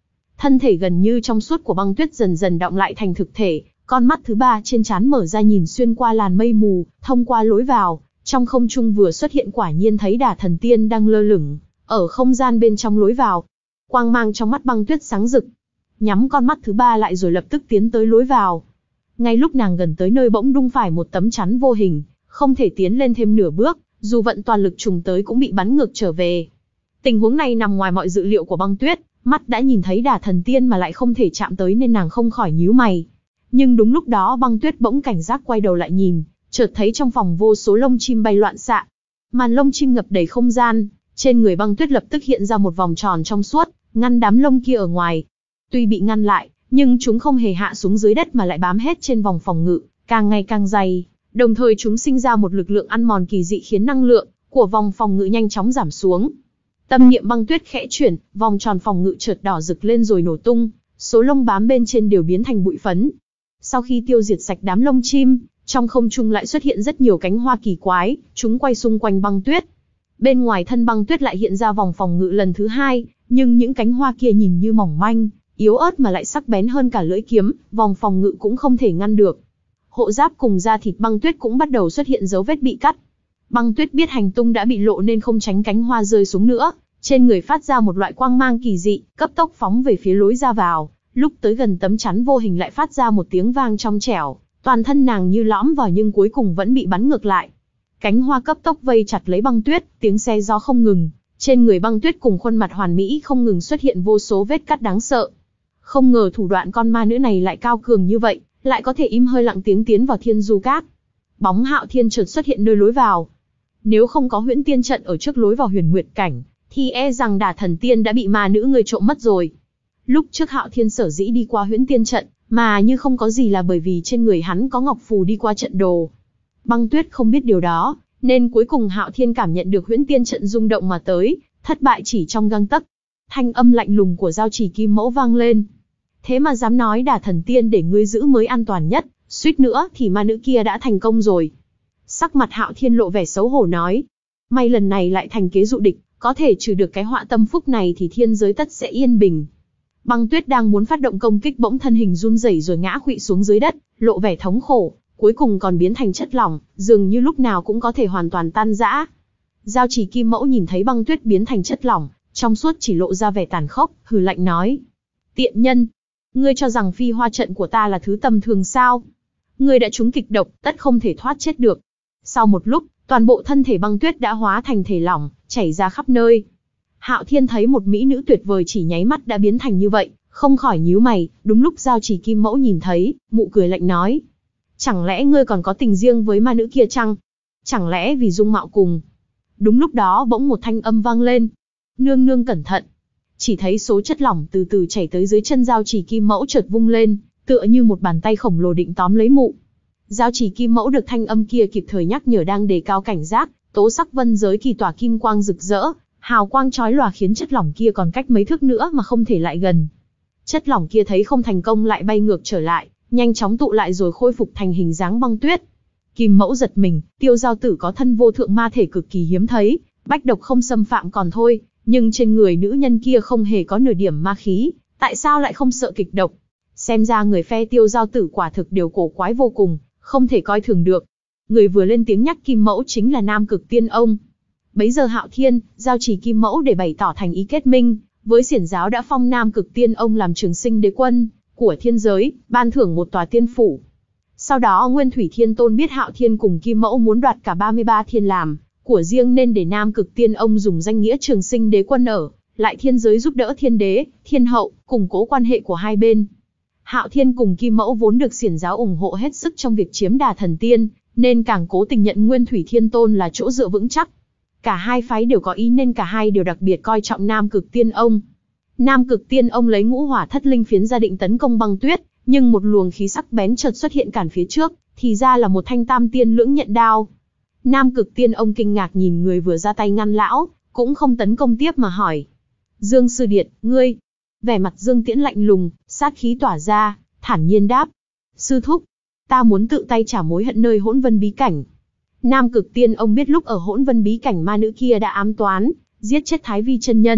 thân thể gần như trong suốt của Băng Tuyết dần dần đọng lại thành thực thể, con mắt thứ ba trên trán mở ra nhìn xuyên qua làn mây mù, thông qua lối vào, trong không trung vừa xuất hiện quả nhiên thấy Đả Thần Tiên đang lơ lửng ở không gian bên trong lối vào. Quang mang trong mắt Băng Tuyết sáng rực, nhắm con mắt thứ ba lại rồi lập tức tiến tới lối vào. Ngay lúc nàng gần tới nơi bỗng đung phải một tấm chắn vô hình, không thể tiến lên thêm nửa bước, dù vận toàn lực trùng tới cũng bị bắn ngược trở về. Tình huống này nằm ngoài mọi dự liệu của Băng Tuyết, mắt đã nhìn thấy Đả Thần Tiên mà lại không thể chạm tới nên nàng không khỏi nhíu mày. Nhưng đúng lúc đó Băng Tuyết bỗng cảnh giác quay đầu lại nhìn, chợt thấy trong phòng vô số lông chim bay loạn xạ. Màn lông chim ngập đầy không gian, trên người Băng Tuyết lập tức hiện ra một vòng tròn trong suốt, ngăn đám lông kia ở ngoài. Tuy bị ngăn lại, nhưng chúng không hề hạ xuống dưới đất mà lại bám hết trên vòng phòng ngự, càng ngày càng dày. Đồng thời chúng sinh ra một lực lượng ăn mòn kỳ dị khiến năng lượng của vòng phòng ngự nhanh chóng giảm xuống. Tâm niệm Băng Tuyết khẽ chuyển, vòng tròn phòng ngự chợt đỏ rực lên rồi nổ tung, số lông bám bên trên đều biến thành bụi phấn. Sau khi tiêu diệt sạch đám lông chim, trong không trung lại xuất hiện rất nhiều cánh hoa kỳ quái, chúng quay xung quanh Băng Tuyết. Bên ngoài thân Băng Tuyết lại hiện ra vòng phòng ngự lần thứ hai, nhưng những cánh hoa kia nhìn như mỏng manh, yếu ớt mà lại sắc bén hơn cả lưỡi kiếm, vòng phòng ngự cũng không thể ngăn được. Hộ giáp cùng da thịt Băng Tuyết cũng bắt đầu xuất hiện dấu vết bị cắt. Băng Tuyết biết hành tung đã bị lộ nên không tránh cánh hoa rơi xuống nữa, trên người phát ra một loại quang mang kỳ dị, cấp tốc phóng về phía lối ra vào. Lúc tới gần tấm chắn vô hình lại phát ra một tiếng vang trong trẻo, toàn thân nàng như lõm vào nhưng cuối cùng vẫn bị bắn ngược lại. Cánh hoa cấp tốc vây chặt lấy Băng Tuyết, tiếng xé gió không ngừng, trên người Băng Tuyết cùng khuôn mặt hoàn mỹ không ngừng xuất hiện vô số vết cắt đáng sợ. Không ngờ thủ đoạn con ma nữ này lại cao cường như vậy, lại có thể im hơi lặng tiếng tiến vào Thiên Du Các. Bóng Hạo Thiên chợt xuất hiện nơi lối vào. Nếu không có Huyễn Tiên trận ở trước lối vào Huyền Nguyệt cảnh, thì e rằng Đả Thần Tiên đã bị ma nữ người trộm mất rồi. Lúc trước Hạo Thiên sở dĩ đi qua Huyễn Tiên trận, mà như không có gì là bởi vì trên người hắn có ngọc phù đi qua trận đồ. Băng Tuyết không biết điều đó, nên cuối cùng Hạo Thiên cảm nhận được Huyễn Tiên trận rung động mà tới, thất bại chỉ trong gang tấc. Thanh âm lạnh lùng của Giao Chỉ Kim Mẫu vang lên. Thế mà dám nói Đả Thần Tiên để ngươi giữ mới an toàn nhất, suýt nữa thì ma nữ kia đã thành công rồi. Sắc mặt Hạo Thiên lộ vẻ xấu hổ nói. May lần này lại thành kế dụ địch, có thể trừ được cái họa tâm phúc này thì thiên giới tất sẽ yên bình. Băng Tuyết đang muốn phát động công kích bỗng thân hình run rẩy rồi ngã khuỵu xuống dưới đất, lộ vẻ thống khổ, cuối cùng còn biến thành chất lỏng, dường như lúc nào cũng có thể hoàn toàn tan rã. Giao Chỉ Kim Mẫu nhìn thấy Băng Tuyết biến thành chất lỏng, trong suốt chỉ lộ ra vẻ tàn khốc, hừ lạnh nói. Tiện nhân! Ngươi cho rằng phi hoa trận của ta là thứ tầm thường sao? Ngươi đã trúng kịch độc, tất không thể thoát chết được. Sau một lúc, toàn bộ thân thể Băng Tuyết đã hóa thành thể lỏng, chảy ra khắp nơi. Hạo Thiên thấy một mỹ nữ tuyệt vời chỉ nháy mắt đã biến thành như vậy, không khỏi nhíu mày. Đúng lúc Giao Chỉ Kim Mẫu nhìn thấy, mụ cười lạnh nói. Chẳng lẽ ngươi còn có tình riêng với ma nữ kia chăng? Chẳng lẽ vì dung mạo cùng? Đúng lúc đó bỗng một thanh âm vang lên. Nương nương cẩn thận. Chỉ thấy số chất lỏng từ từ chảy tới dưới chân Giao Chỉ Kim Mẫu chợt vung lên, tựa như một bàn tay khổng lồ định tóm lấy mụ. Giao Chỉ Kim Mẫu được thanh âm kia kịp thời nhắc nhở đang đề cao cảnh giác, tố sắc vân giới kỳ tỏa kim quang rực rỡ, hào quang chói lòa khiến chất lỏng kia còn cách mấy thước nữa mà không thể lại gần. Chất lỏng kia thấy không thành công lại bay ngược trở lại, nhanh chóng tụ lại rồi khôi phục thành hình dáng Băng Tuyết. Kim Mẫu giật mình, Tiêu Giao Tử có thân vô thượng ma thể cực kỳ hiếm thấy, bách độc không xâm phạm còn thôi, nhưng trên người nữ nhân kia không hề có nửa điểm ma khí, tại sao lại không sợ kịch độc? Xem ra người phe Tiêu Giao Tử quả thực đều cổ quái vô cùng, không thể coi thường được. Người vừa lên tiếng nhắc Kim Mẫu chính là Nam Cực Tiên Ông. Bấy giờ Hạo Thiên, Giao Chỉ Kim Mẫu để bày tỏ thành ý kết minh, với Xiển giáo đã phong Nam Cực Tiên Ông làm Trường Sinh Đế Quân của thiên giới, ban thưởng một tòa tiên phủ. Sau đó Nguyên Thủy Thiên Tôn biết Hạo Thiên cùng Kim Mẫu muốn đoạt cả ba mươi ba thiên làm của riêng nên để Nam Cực Tiên Ông dùng danh nghĩa Trường Sinh Đế Quân ở lại thiên giới giúp đỡ thiên đế, thiên hậu, củng cố quan hệ của hai bên. Hạo Thiên cùng Kim Mẫu vốn được Xiển giáo ủng hộ hết sức trong việc chiếm Đả Thần Tiên, nên càng cố tình nhận Nguyên Thủy Thiên Tôn là chỗ dựa vững chắc. Cả hai phái đều có ý nên cả hai đều đặc biệt coi trọng Nam Cực Tiên Ông. Nam Cực Tiên Ông lấy ngũ hỏa thất linh phiến ra định tấn công Băng Tuyết, nhưng một luồng khí sắc bén chợt xuất hiện cản phía trước, thì ra là một thanh tam tiên lưỡng nhận đao. Nam Cực Tiên Ông kinh ngạc nhìn người vừa ra tay ngăn lão, cũng không tấn công tiếp mà hỏi. Dương Sư Điệt, ngươi? Vẻ mặt Dương Tiễn lạnh lùng, sát khí tỏa ra, thản nhiên đáp. Sư thúc, ta muốn tự tay trả mối hận nơi Hỗn Vân bí cảnh. Nam Cực Tiên Ông biết lúc ở Hỗn Vân bí cảnh ma nữ kia đã ám toán, giết chết Thái Vi chân nhân,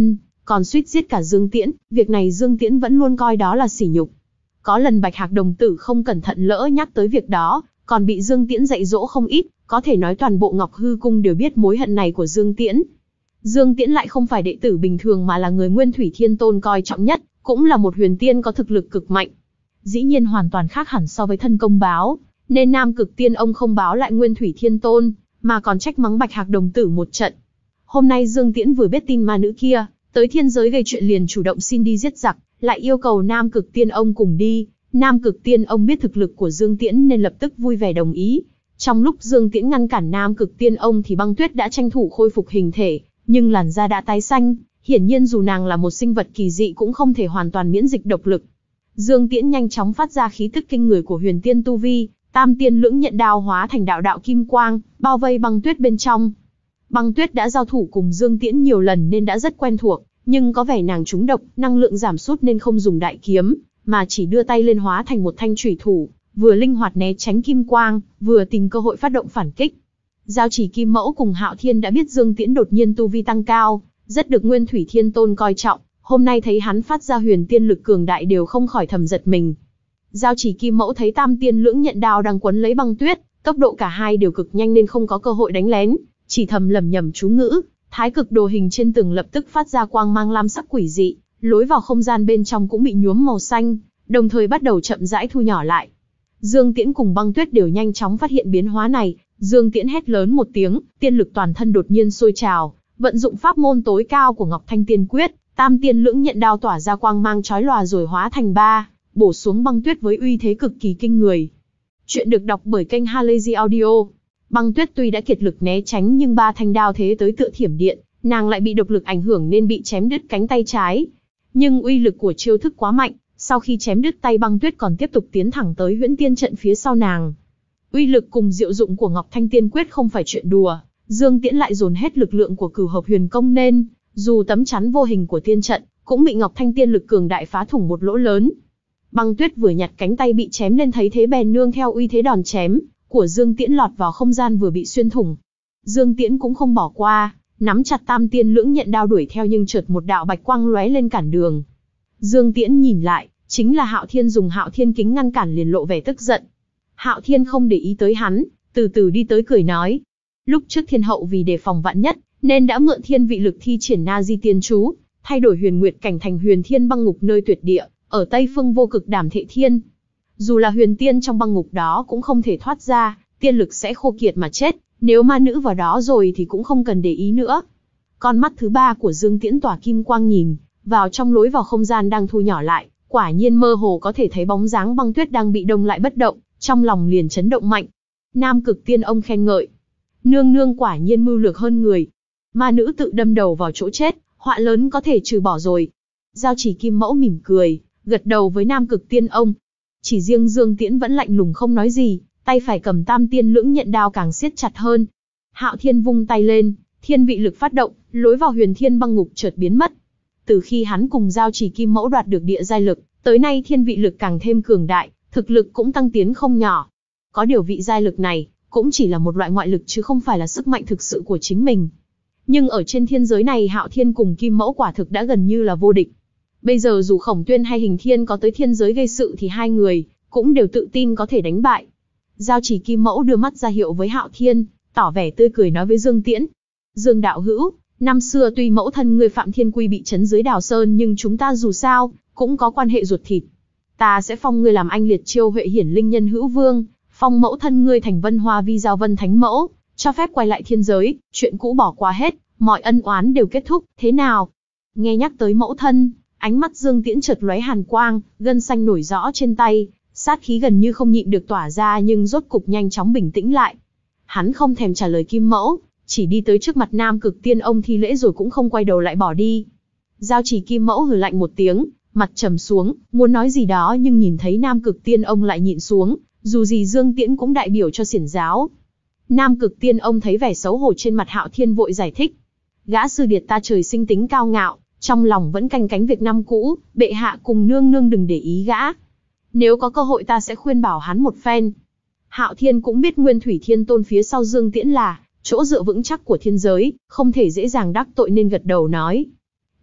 còn suýt giết cả Dương Tiễn, việc này Dương Tiễn vẫn luôn coi đó là sỉ nhục. Có lần Bạch Hạc đồng tử không cẩn thận lỡ nhắc tới việc đó, còn bị Dương Tiễn dạy dỗ không ít, có thể nói toàn bộ Ngọc Hư Cung đều biết mối hận này của Dương Tiễn. Dương Tiễn lại không phải đệ tử bình thường mà là người Nguyên Thủy Thiên Tôn coi trọng nhất, cũng là một huyền tiên có thực lực cực mạnh. Dĩ nhiên hoàn toàn khác hẳn so với thân công báo, nên Nam Cực Tiên ông không báo lại Nguyên Thủy Thiên Tôn, mà còn trách mắng Bạch Hạc đồng tử một trận. Hôm nay Dương Tiễn vừa biết tin ma nữ kia tới thiên giới gây chuyện liền chủ động xin đi giết giặc, lại yêu cầu Nam Cực Tiên ông cùng đi. Nam Cực Tiên ông biết thực lực của Dương Tiễn nên lập tức vui vẻ đồng ý. Trong lúc Dương Tiễn ngăn cản Nam Cực Tiên ông thì Băng Tuyết đã tranh thủ khôi phục hình thể, nhưng làn da đã tái xanh, hiển nhiên dù nàng là một sinh vật kỳ dị cũng không thể hoàn toàn miễn dịch độc lực. Dương Tiễn nhanh chóng phát ra khí tức kinh người của huyền tiên tu vi, Tam Tiên Lưỡng Nhận Đao hóa thành đạo đạo kim quang, bao vây Băng Tuyết bên trong. Băng Tuyết đã giao thủ cùng Dương Tiễn nhiều lần nên đã rất quen thuộc, nhưng có vẻ nàng trúng độc, năng lượng giảm sút nên không dùng đại kiếm, mà chỉ đưa tay lên hóa thành một thanh chủy thủ, vừa linh hoạt né tránh kim quang, vừa tìm cơ hội phát động phản kích. Giao Chỉ Kim Mẫu cùng Hạo Thiên đã biết Dương Tiễn đột nhiên tu vi tăng cao, rất được Nguyên Thủy Thiên Tôn coi trọng, hôm nay thấy hắn phát ra huyền tiên lực cường đại đều không khỏi thầm giật mình. Giao Chỉ Kim Mẫu thấy Tam Tiên Lưỡng Nhận Đao đang quấn lấy Băng Tuyết, tốc độ cả hai đều cực nhanh nên không có cơ hội đánh lén, chỉ thầm lẩm nhẩm chú ngữ. Thái cực đồ hình trên tường lập tức phát ra quang mang lam sắc quỷ dị, lối vào không gian bên trong cũng bị nhuốm màu xanh, đồng thời bắt đầu chậm rãi thu nhỏ lại. Dương Tiễn cùng Băng Tuyết đều nhanh chóng phát hiện biến hóa này. Dương Tiễn hét lớn một tiếng, tiên lực toàn thân đột nhiên sôi trào, vận dụng pháp môn tối cao của Ngọc Thanh Tiên Quyết, Tam Tiên Lưỡng Nhận Đao tỏa ra quang mang chói lòa rồi hóa thành ba, bổ xuống Băng Tuyết với uy thế cực kỳ kinh người. Chuyện được đọc bởi kênh Halazy Audio. Băng Tuyết tuy đã kiệt lực né tránh nhưng ba thanh đao thế tới tựa thiểm điện, nàng lại bị độc lực ảnh hưởng nên bị chém đứt cánh tay trái. Nhưng uy lực của chiêu thức quá mạnh, sau khi chém đứt tay Băng Tuyết còn tiếp tục tiến thẳng tới Huyễn Tiên trận phía sau nàng. Uy lực cùng diệu dụng của Ngọc Thanh Tiên Quyết không phải chuyện đùa, Dương Tiễn lại dồn hết lực lượng của Cửu Hợp Huyền Công nên, dù tấm chắn vô hình của tiên trận, cũng bị Ngọc Thanh Tiên lực cường đại phá thủng một lỗ lớn. Băng Tuyết vừa nhặt cánh tay bị chém lên thấy thế bèn nương theo uy thế đòn chém của Dương Tiễn lọt vào không gian vừa bị xuyên thủng. Dương Tiễn cũng không bỏ qua, nắm chặt Tam Tiên Lưỡng Nhận Đao đuổi theo nhưng chợt một đạo bạch quang lóe lên cản đường. Dương Tiễn nhìn lại, chính là Hạo Thiên dùng Hạo Thiên kính ngăn cản liền lộ vẻ tức giận. Hạo Thiên không để ý tới hắn, từ từ đi tới cười nói. Lúc trước Thiên Hậu vì đề phòng vạn nhất, nên đã mượn thiên vị lực thi triển Na Di Tiên Chú, thay đổi huyền nguyệt cảnh thành huyền thiên băng ngục nơi tuyệt địa, ở Tây Phương Vô Cực Đàm Thệ Thiên. Dù là huyền tiên trong băng ngục đó cũng không thể thoát ra, tiên lực sẽ khô kiệt mà chết, nếu ma nữ vào đó rồi thì cũng không cần để ý nữa. Con mắt thứ ba của Dương Tiễn tỏa kim quang nhìn vào trong lối vào không gian đang thu nhỏ lại, quả nhiên mơ hồ có thể thấy bóng dáng Băng Tuyết đang bị đông lại bất động, trong lòng liền chấn động mạnh. Nam Cực Tiên ông khen ngợi, nương nương quả nhiên mưu lược hơn người. Ma nữ tự đâm đầu vào chỗ chết, họa lớn có thể trừ bỏ rồi. Giao Chỉ Kim Mẫu mỉm cười, gật đầu với Nam Cực Tiên ông. Chỉ riêng Dương Tiễn vẫn lạnh lùng không nói gì, tay phải cầm Tam Tiên Lưỡng Nhận Đao càng siết chặt hơn. Hạo Thiên vung tay lên, thiên vị lực phát động, lối vào huyền thiên băng ngục chợt biến mất. Từ khi hắn cùng Giao Chỉ Kim Mẫu đoạt được địa giai lực, tới nay thiên vị lực càng thêm cường đại, thực lực cũng tăng tiến không nhỏ. Có điều vị giai lực này cũng chỉ là một loại ngoại lực chứ không phải là sức mạnh thực sự của chính mình. Nhưng ở trên thiên giới này Hạo Thiên cùng Kim Mẫu quả thực đã gần như là vô địch. Bây giờ dù Khổng Tuyên hay Hình Thiên có tới thiên giới gây sự thì hai người cũng đều tự tin có thể đánh bại. Giao Chỉ Kim Mẫu đưa mắt ra hiệu với Hạo Thiên, tỏ vẻ tươi cười nói với Dương Tiễn. Dương đạo hữu, năm xưa tuy mẫu thân ngươi Phạm Thiên Quy bị trấn dưới Đào Sơn nhưng chúng ta dù sao cũng có quan hệ ruột thịt. Ta sẽ phong ngươi làm anh liệt chiêu Huệ Hiển Linh Nhân Hữu Vương, phong mẫu thân ngươi thành Vân Hoa Vi Giao Vân Thánh Mẫu, cho phép quay lại thiên giới, chuyện cũ bỏ qua hết, mọi ân oán đều kết thúc, thế nào? Nghe nhắc tới mẫu thân, ánh mắt Dương Tiễn chợt lóe hàn quang, gân xanh nổi rõ trên tay, sát khí gần như không nhịn được tỏa ra nhưng rốt cục nhanh chóng bình tĩnh lại. Hắn không thèm trả lời Kim Mẫu, chỉ đi tới trước mặt Nam Cực Tiên ông thi lễ rồi cũng không quay đầu lại bỏ đi. Giao Chỉ Kim Mẫu hừ lạnh một tiếng, mặt trầm xuống, muốn nói gì đó nhưng nhìn thấy Nam Cực Tiên ông lại nhịn xuống, dù gì Dương Tiễn cũng đại biểu cho xiển giáo. Nam Cực Tiên ông thấy vẻ xấu hổ trên mặt Hạo Thiên vội giải thích. Gã sư điệt ta trời sinh tính cao ngạo, trong lòng vẫn canh cánh việc năm cũ, bệ hạ cùng nương nương đừng để ý gã. Nếu có cơ hội ta sẽ khuyên bảo hắn một phen. Hạo Thiên cũng biết Nguyên Thủy Thiên Tôn phía sau Dương Tiễn là chỗ dựa vững chắc của thiên giới, không thể dễ dàng đắc tội nên gật đầu nói.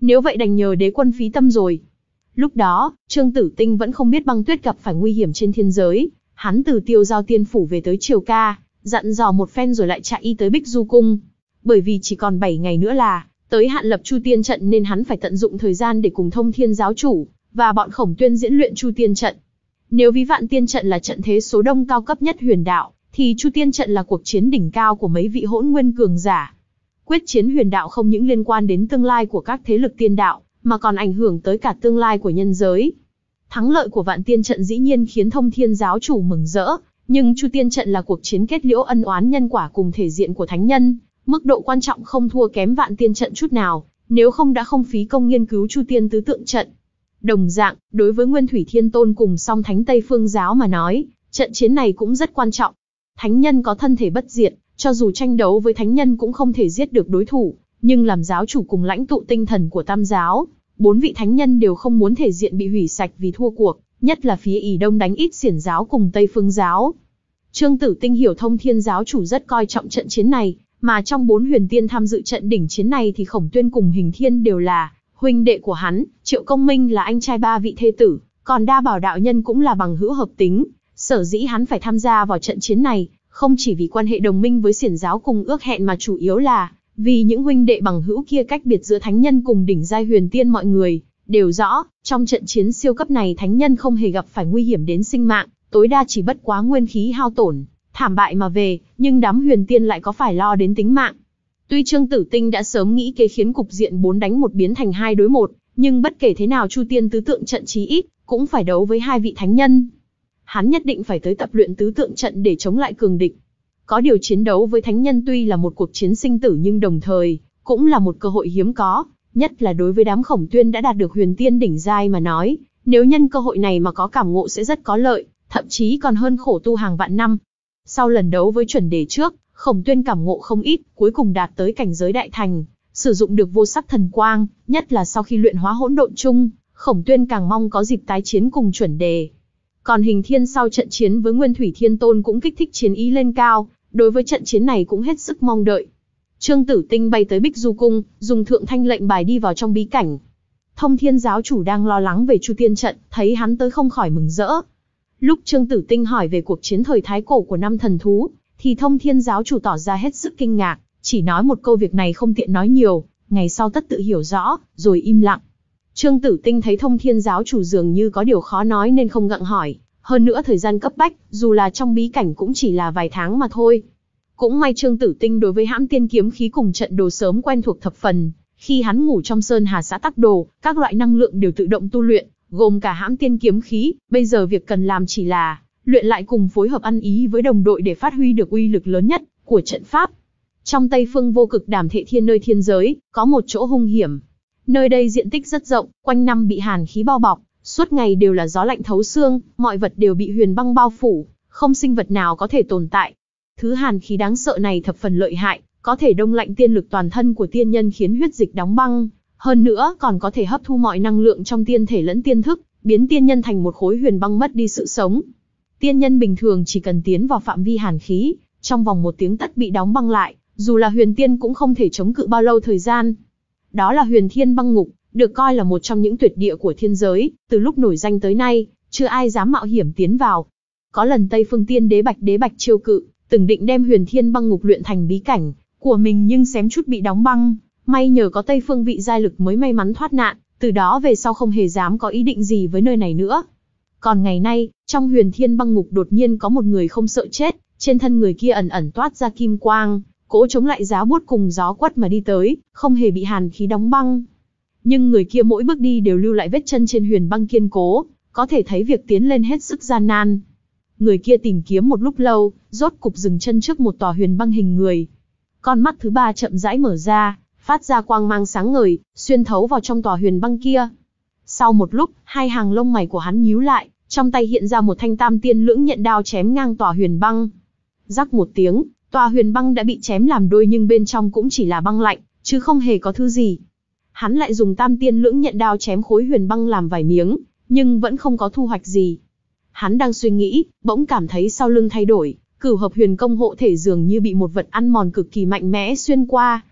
Nếu vậy đành nhờ đế quân phí tâm rồi. Lúc đó, Trương Tử Tinh vẫn không biết Băng Tuyết gặp phải nguy hiểm trên thiên giới. Hắn từ Tiêu Giao Tiên Phủ về tới Triều Ca, dặn dò một phen rồi lại chạy y tới Bích Du Cung. Bởi vì chỉ còn bảy ngày nữa là tới hạn lập Chu Tiên trận nên hắn phải tận dụng thời gian để cùng Thông Thiên giáo chủ và bọn Khổng Tuyên diễn luyện Chu Tiên trận. Nếu ví Vạn Tiên trận là trận thế số đông cao cấp nhất huyền đạo, thì Chu Tiên trận là cuộc chiến đỉnh cao của mấy vị hỗn nguyên cường giả. Quyết chiến huyền đạo không những liên quan đến tương lai của các thế lực tiên đạo, mà còn ảnh hưởng tới cả tương lai của nhân giới. Thắng lợi của Vạn Tiên trận dĩ nhiên khiến Thông Thiên giáo chủ mừng rỡ, nhưng Chu Tiên trận là cuộc chiến kết liễu ân oán nhân quả cùng thể diện của thánh nhân, mức độ quan trọng không thua kém Vạn Tiên trận chút nào, nếu không đã không phí công nghiên cứu Chu Tiên tứ tượng trận. Đồng dạng, đối với Nguyên Thủy Thiên Tôn cùng Song Thánh Tây Phương giáo mà nói, trận chiến này cũng rất quan trọng. Thánh nhân có thân thể bất diệt, cho dù tranh đấu với thánh nhân cũng không thể giết được đối thủ, nhưng làm giáo chủ cùng lãnh tụ tinh thần của Tam giáo, bốn vị thánh nhân đều không muốn thể diện bị hủy sạch vì thua cuộc, nhất là phía ỷ Đông đánh ít Xiển giáo cùng Tây Phương giáo. Trương Tử Tinh hiểu Thông Thiên giáo chủ rất coi trọng trận chiến này, mà trong bốn huyền tiên tham dự trận đỉnh chiến này thì Khổng Tuyên cùng Hình Thiên đều là huynh đệ của hắn, Triệu Công Minh là anh trai ba vị thê tử, còn Đa Bảo đạo nhân cũng là bằng hữu hợp tính. Sở dĩ hắn phải tham gia vào trận chiến này, không chỉ vì quan hệ đồng minh với Xiển giáo cùng ước hẹn mà chủ yếu là vì những huynh đệ bằng hữu kia. Cách biệt giữa thánh nhân cùng đỉnh giai huyền tiên mọi người đều rõ, trong trận chiến siêu cấp này thánh nhân không hề gặp phải nguy hiểm đến sinh mạng, tối đa chỉ bất quá nguyên khí hao tổn, thảm bại mà về, nhưng đám huyền tiên lại có phải lo đến tính mạng. Tuy Trương Tử Tinh đã sớm nghĩ kế khiến cục diện bốn đánh một biến thành hai đối một, nhưng bất kể thế nào Chu Tiên tứ tượng trận chí ít cũng phải đấu với hai vị thánh nhân. Hắn nhất định phải tới tập luyện tứ tượng trận để chống lại cường địch. Có điều chiến đấu với thánh nhân tuy là một cuộc chiến sinh tử nhưng đồng thời cũng là một cơ hội hiếm có, nhất là đối với đám Khổng Tuyên đã đạt được huyền tiên đỉnh giai mà nói, nếu nhân cơ hội này mà có cảm ngộ sẽ rất có lợi, thậm chí còn hơn khổ tu hàng vạn năm. Sau lần đấu với chuẩn đề trước, Khổng Tuyên cảm ngộ không ít, cuối cùng đạt tới cảnh giới đại thành, sử dụng được vô sắc thần quang, nhất là sau khi luyện hóa hỗn độn chung, Khổng Tuyên càng mong có dịp tái chiến cùng chuẩn đề. Còn Hình Thiên sau trận chiến với Nguyên Thủy Thiên Tôn cũng kích thích chiến ý lên cao, đối với trận chiến này cũng hết sức mong đợi. Trương Tử Tinh bay tới Bích Du Cung, dùng thượng thanh lệnh bài đi vào trong bí cảnh. Thông Thiên giáo chủ đang lo lắng về Chu Tiên trận, thấy hắn tới không khỏi mừng rỡ. Lúc Trương Tử Tinh hỏi về cuộc chiến thời thái cổ của năm thần thú, thì Thông Thiên giáo chủ tỏ ra hết sức kinh ngạc, chỉ nói một câu việc này không tiện nói nhiều, ngày sau tất tự hiểu rõ, rồi im lặng. Trương Tử Tinh thấy Thông Thiên giáo chủ dường như có điều khó nói nên không gặng hỏi, hơn nữa thời gian cấp bách, dù là trong bí cảnh cũng chỉ là vài tháng mà thôi. Cũng may Trương Tử Tinh đối với hãm tiên kiếm khí cùng trận đồ sớm quen thuộc thập phần, khi hắn ngủ trong Sơn Hà xã Tắc Đồ, các loại năng lượng đều tự động tu luyện, gồm cả hãm tiên kiếm khí, bây giờ việc cần làm chỉ là luyện lại cùng phối hợp ăn ý với đồng đội để phát huy được uy lực lớn nhất của trận pháp. Trong Tây Phương Vô Cực Đàm Thệ Thiên nơi thiên giới, có một chỗ hung hiểm. Nơi đây diện tích rất rộng, quanh năm bị hàn khí bao bọc, suốt ngày đều là gió lạnh thấu xương, mọi vật đều bị huyền băng bao phủ, không sinh vật nào có thể tồn tại. Thứ hàn khí đáng sợ này thập phần lợi hại, có thể đông lạnh tiên lực toàn thân của tiên nhân khiến huyết dịch đóng băng, hơn nữa còn có thể hấp thu mọi năng lượng trong tiên thể lẫn tiên thức, biến tiên nhân thành một khối huyền băng mất đi sự sống. Tiên nhân bình thường chỉ cần tiến vào phạm vi hàn khí, trong vòng một tiếng tất bị đóng băng lại, dù là huyền tiên cũng không thể chống cự bao lâu thời gian. Đó là Huyền Thiên Băng Ngục, được coi là một trong những tuyệt địa của thiên giới, từ lúc nổi danh tới nay, chưa ai dám mạo hiểm tiến vào. Có lần Tây Phương Tiên Đế Bạch Đế Bạch chiêu cự, từng định đem Huyền Thiên Băng Ngục luyện thành bí cảnh của mình nhưng xém chút bị đóng băng, may nhờ có Tây Phương vị giai lực mới may mắn thoát nạn, từ đó về sau không hề dám có ý định gì với nơi này nữa. Còn ngày nay, trong Huyền Thiên Băng Ngục đột nhiên có một người không sợ chết, trên thân người kia ẩn ẩn toát ra kim quang, cố chống lại giá buốt cùng gió quất mà đi tới, không hề bị hàn khí đóng băng. Nhưng người kia mỗi bước đi đều lưu lại vết chân trên huyền băng kiên cố, có thể thấy việc tiến lên hết sức gian nan. Người kia tìm kiếm một lúc lâu, rốt cục dừng chân trước một tòa huyền băng hình người. Con mắt thứ ba chậm rãi mở ra, phát ra quang mang sáng ngời, xuyên thấu vào trong tòa huyền băng kia. Sau một lúc, hai hàng lông mày của hắn nhíu lại, trong tay hiện ra một thanh tam tiên lưỡng nhận đao chém ngang tòa huyền băng. Rắc một tiếng, tòa huyền băng đã bị chém làm đôi nhưng bên trong cũng chỉ là băng lạnh, chứ không hề có thứ gì. Hắn lại dùng tam tiên lưỡng nhận đao chém khối huyền băng làm vài miếng, nhưng vẫn không có thu hoạch gì. Hắn đang suy nghĩ, bỗng cảm thấy sau lưng thay đổi, cửu hợp huyền công hộ thể dường như bị một vật ăn mòn cực kỳ mạnh mẽ xuyên qua.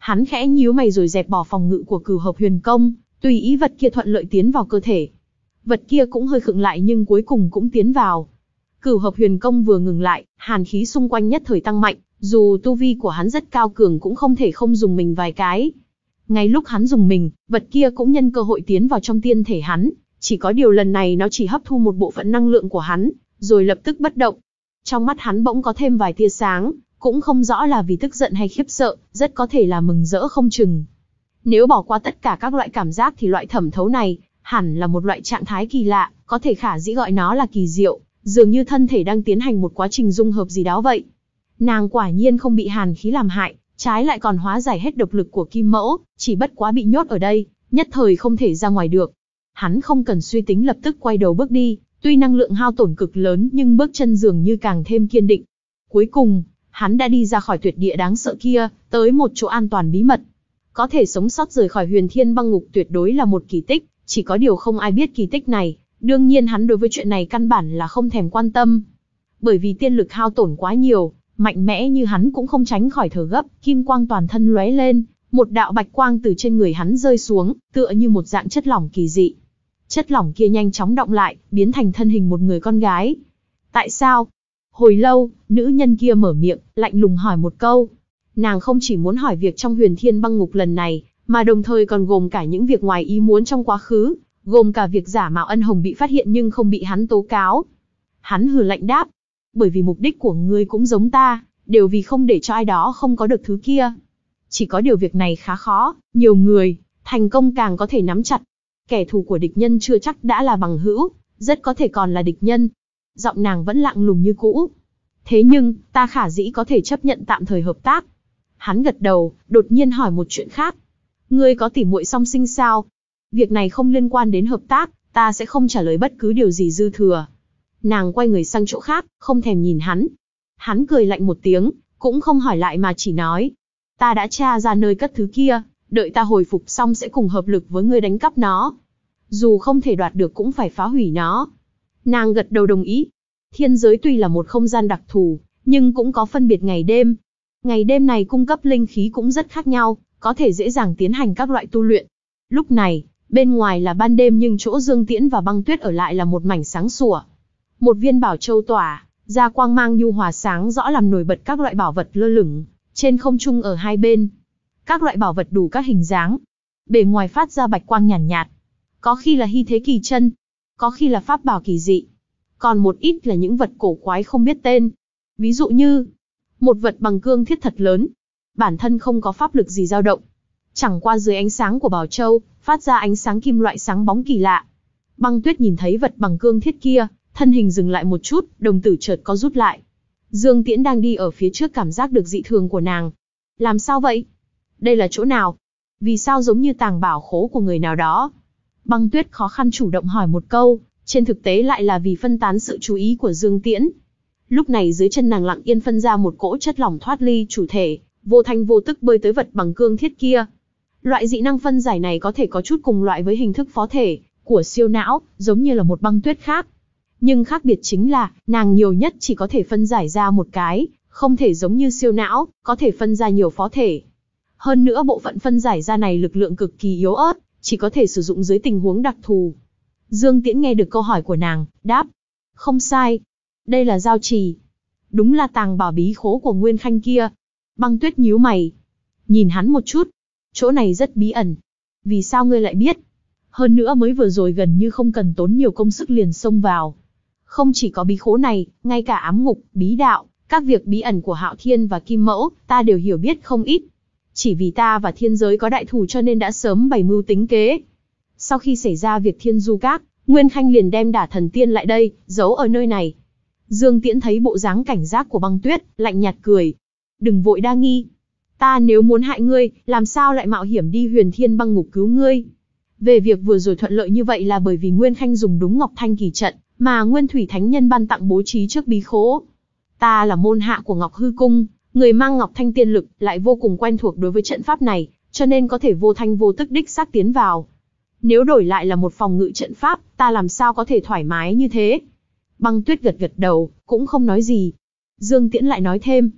Hắn khẽ nhíu mày rồi dẹp bỏ phòng ngự của Cửu Hợp Huyền Công, tùy ý vật kia thuận lợi tiến vào cơ thể. Vật kia cũng hơi khựng lại nhưng cuối cùng cũng tiến vào. Cửu Hợp Huyền Công vừa ngừng lại, hàn khí xung quanh nhất thời tăng mạnh, dù tu vi của hắn rất cao cường cũng không thể không dùng mình vài cái. Ngay lúc hắn dùng mình, vật kia cũng nhân cơ hội tiến vào trong tiên thể hắn, chỉ có điều lần này nó chỉ hấp thu một bộ phận năng lượng của hắn, rồi lập tức bất động. Trong mắt hắn bỗng có thêm vài tia sáng, cũng không rõ là vì tức giận hay khiếp sợ, rất có thể là mừng rỡ không chừng. Nếu bỏ qua tất cả các loại cảm giác thì loại thẩm thấu này, hẳn là một loại trạng thái kỳ lạ, có thể khả dĩ gọi nó là kỳ diệu, dường như thân thể đang tiến hành một quá trình dung hợp gì đó vậy. Nàng quả nhiên không bị hàn khí làm hại, trái lại còn hóa giải hết độc lực của kim mẫu, chỉ bất quá bị nhốt ở đây, nhất thời không thể ra ngoài được. Hắn không cần suy tính lập tức quay đầu bước đi, tuy năng lượng hao tổn cực lớn nhưng bước chân dường như càng thêm kiên định. Cuối cùng, hắn đã đi ra khỏi tuyệt địa đáng sợ kia, tới một chỗ an toàn bí mật. Có thể sống sót rời khỏi Huyền Thiên Băng Ngục tuyệt đối là một kỳ tích, chỉ có điều không ai biết kỳ tích này, đương nhiên hắn đối với chuyện này căn bản là không thèm quan tâm. Bởi vì tiên lực hao tổn quá nhiều, mạnh mẽ như hắn cũng không tránh khỏi thở gấp, kim quang toàn thân lóe lên, một đạo bạch quang từ trên người hắn rơi xuống, tựa như một dạng chất lỏng kỳ dị. Chất lỏng kia nhanh chóng đọng lại, biến thành thân hình một người con gái. Tại sao? Hồi lâu, nữ nhân kia mở miệng, lạnh lùng hỏi một câu. Nàng không chỉ muốn hỏi việc trong Huyền Thiên Băng Ngục lần này, mà đồng thời còn gồm cả những việc ngoài ý muốn trong quá khứ, gồm cả việc giả mạo Ân Hồng bị phát hiện nhưng không bị hắn tố cáo. Hắn hừ lạnh đáp, bởi vì mục đích của ngươi cũng giống ta, đều vì không để cho ai đó không có được thứ kia. Chỉ có điều việc này khá khó, nhiều người, thành công càng có thể nắm chặt. Kẻ thù của địch nhân chưa chắc đã là bằng hữu, rất có thể còn là địch nhân. Giọng nàng vẫn lạnh lùng như cũ. Thế nhưng, ta khả dĩ có thể chấp nhận tạm thời hợp tác. Hắn gật đầu, đột nhiên hỏi một chuyện khác. Ngươi có tỉ muội song sinh sao? Việc này không liên quan đến hợp tác, ta sẽ không trả lời bất cứ điều gì dư thừa. Nàng quay người sang chỗ khác, không thèm nhìn hắn. Hắn cười lạnh một tiếng, cũng không hỏi lại mà chỉ nói. Ta đã tra ra nơi cất thứ kia, đợi ta hồi phục xong sẽ cùng hợp lực với ngươi đánh cắp nó. Dù không thể đoạt được cũng phải phá hủy nó. Nàng gật đầu đồng ý. Thiên giới tuy là một không gian đặc thù, nhưng cũng có phân biệt ngày đêm. Ngày đêm này cung cấp linh khí cũng rất khác nhau, có thể dễ dàng tiến hành các loại tu luyện. Lúc này, bên ngoài là ban đêm nhưng chỗ Dương Tiễn và Băng Tuyết ở lại là một mảnh sáng sủa. Một viên bảo châu tỏa ra quang mang nhu hòa sáng rõ làm nổi bật các loại bảo vật lơ lửng trên không trung ở hai bên. Các loại bảo vật đủ các hình dáng, bề ngoài phát ra bạch quang nhàn nhạt, nhạt. Có khi là hy thế kỳ chân, có khi là pháp bảo kỳ dị, còn một ít là những vật cổ quái không biết tên. Ví dụ như một vật bằng cương thiết thật lớn, bản thân không có pháp lực gì dao động, chẳng qua dưới ánh sáng của bảo châu phát ra ánh sáng kim loại sáng bóng kỳ lạ. Băng Tuyết nhìn thấy vật bằng cương thiết kia, thân hình dừng lại một chút, đồng tử chợt có rút lại. Dương Tiễn đang đi ở phía trước cảm giác được dị thường của nàng. Làm sao vậy? Đây là chỗ nào? Vì sao giống như tàng bảo khố của người nào đó? Băng Tuyết khó khăn chủ động hỏi một câu, trên thực tế lại là vì phân tán sự chú ý của Dương Tiễn. Lúc này dưới chân nàng lặng yên phân ra một cỗ chất lỏng thoát ly chủ thể, vô thanh vô tức bơi tới vật bằng cương thiết kia. Loại dị năng phân giải này có thể có chút cùng loại với hình thức phó thể của siêu não, giống như là một băng tuyết khác. Nhưng khác biệt chính là, nàng nhiều nhất chỉ có thể phân giải ra một cái, không thể giống như siêu não, có thể phân ra nhiều phó thể. Hơn nữa bộ phận phân giải ra này lực lượng cực kỳ yếu ớt, chỉ có thể sử dụng dưới tình huống đặc thù. Dương Tiễn nghe được câu hỏi của nàng, đáp. Không sai. Đây là giao trì. Đúng là tàng bảo bí khố của Nguyên Khanh kia. Băng Tuyết nhíu mày. Nhìn hắn một chút. Chỗ này rất bí ẩn. Vì sao ngươi lại biết? Hơn nữa mới vừa rồi gần như không cần tốn nhiều công sức liền xông vào. Không chỉ có bí khố này, ngay cả ám ngục, bí đạo, các việc bí ẩn của Hạo Thiên và Kim Mẫu, ta đều hiểu biết không ít. Chỉ vì ta và thiên giới có đại thù cho nên đã sớm bày mưu tính kế. Sau khi xảy ra việc Thiên Du Các, Nguyên Khanh liền đem Đả Thần Tiên lại đây, giấu ở nơi này. Dương Tiễn thấy bộ dáng cảnh giác của Băng Tuyết, lạnh nhạt cười. Đừng vội đa nghi. Ta nếu muốn hại ngươi, làm sao lại mạo hiểm đi Huyền Thiên Băng Ngục cứu ngươi? Về việc vừa rồi thuận lợi như vậy là bởi vì Nguyên Khanh dùng đúng Ngọc Thanh kỳ trận, mà Nguyên Thủy Thánh Nhân ban tặng bố trí trước bí khố. Ta là môn hạ của Ngọc Hư Cung, người mang Ngọc Thanh tiên lực, lại vô cùng quen thuộc đối với trận pháp này, cho nên có thể vô thanh vô tức đích xác tiến vào. Nếu đổi lại là một phòng ngự trận pháp, ta làm sao có thể thoải mái như thế? Băng Tuyết gật gật đầu, cũng không nói gì. Dương Tiễn lại nói thêm.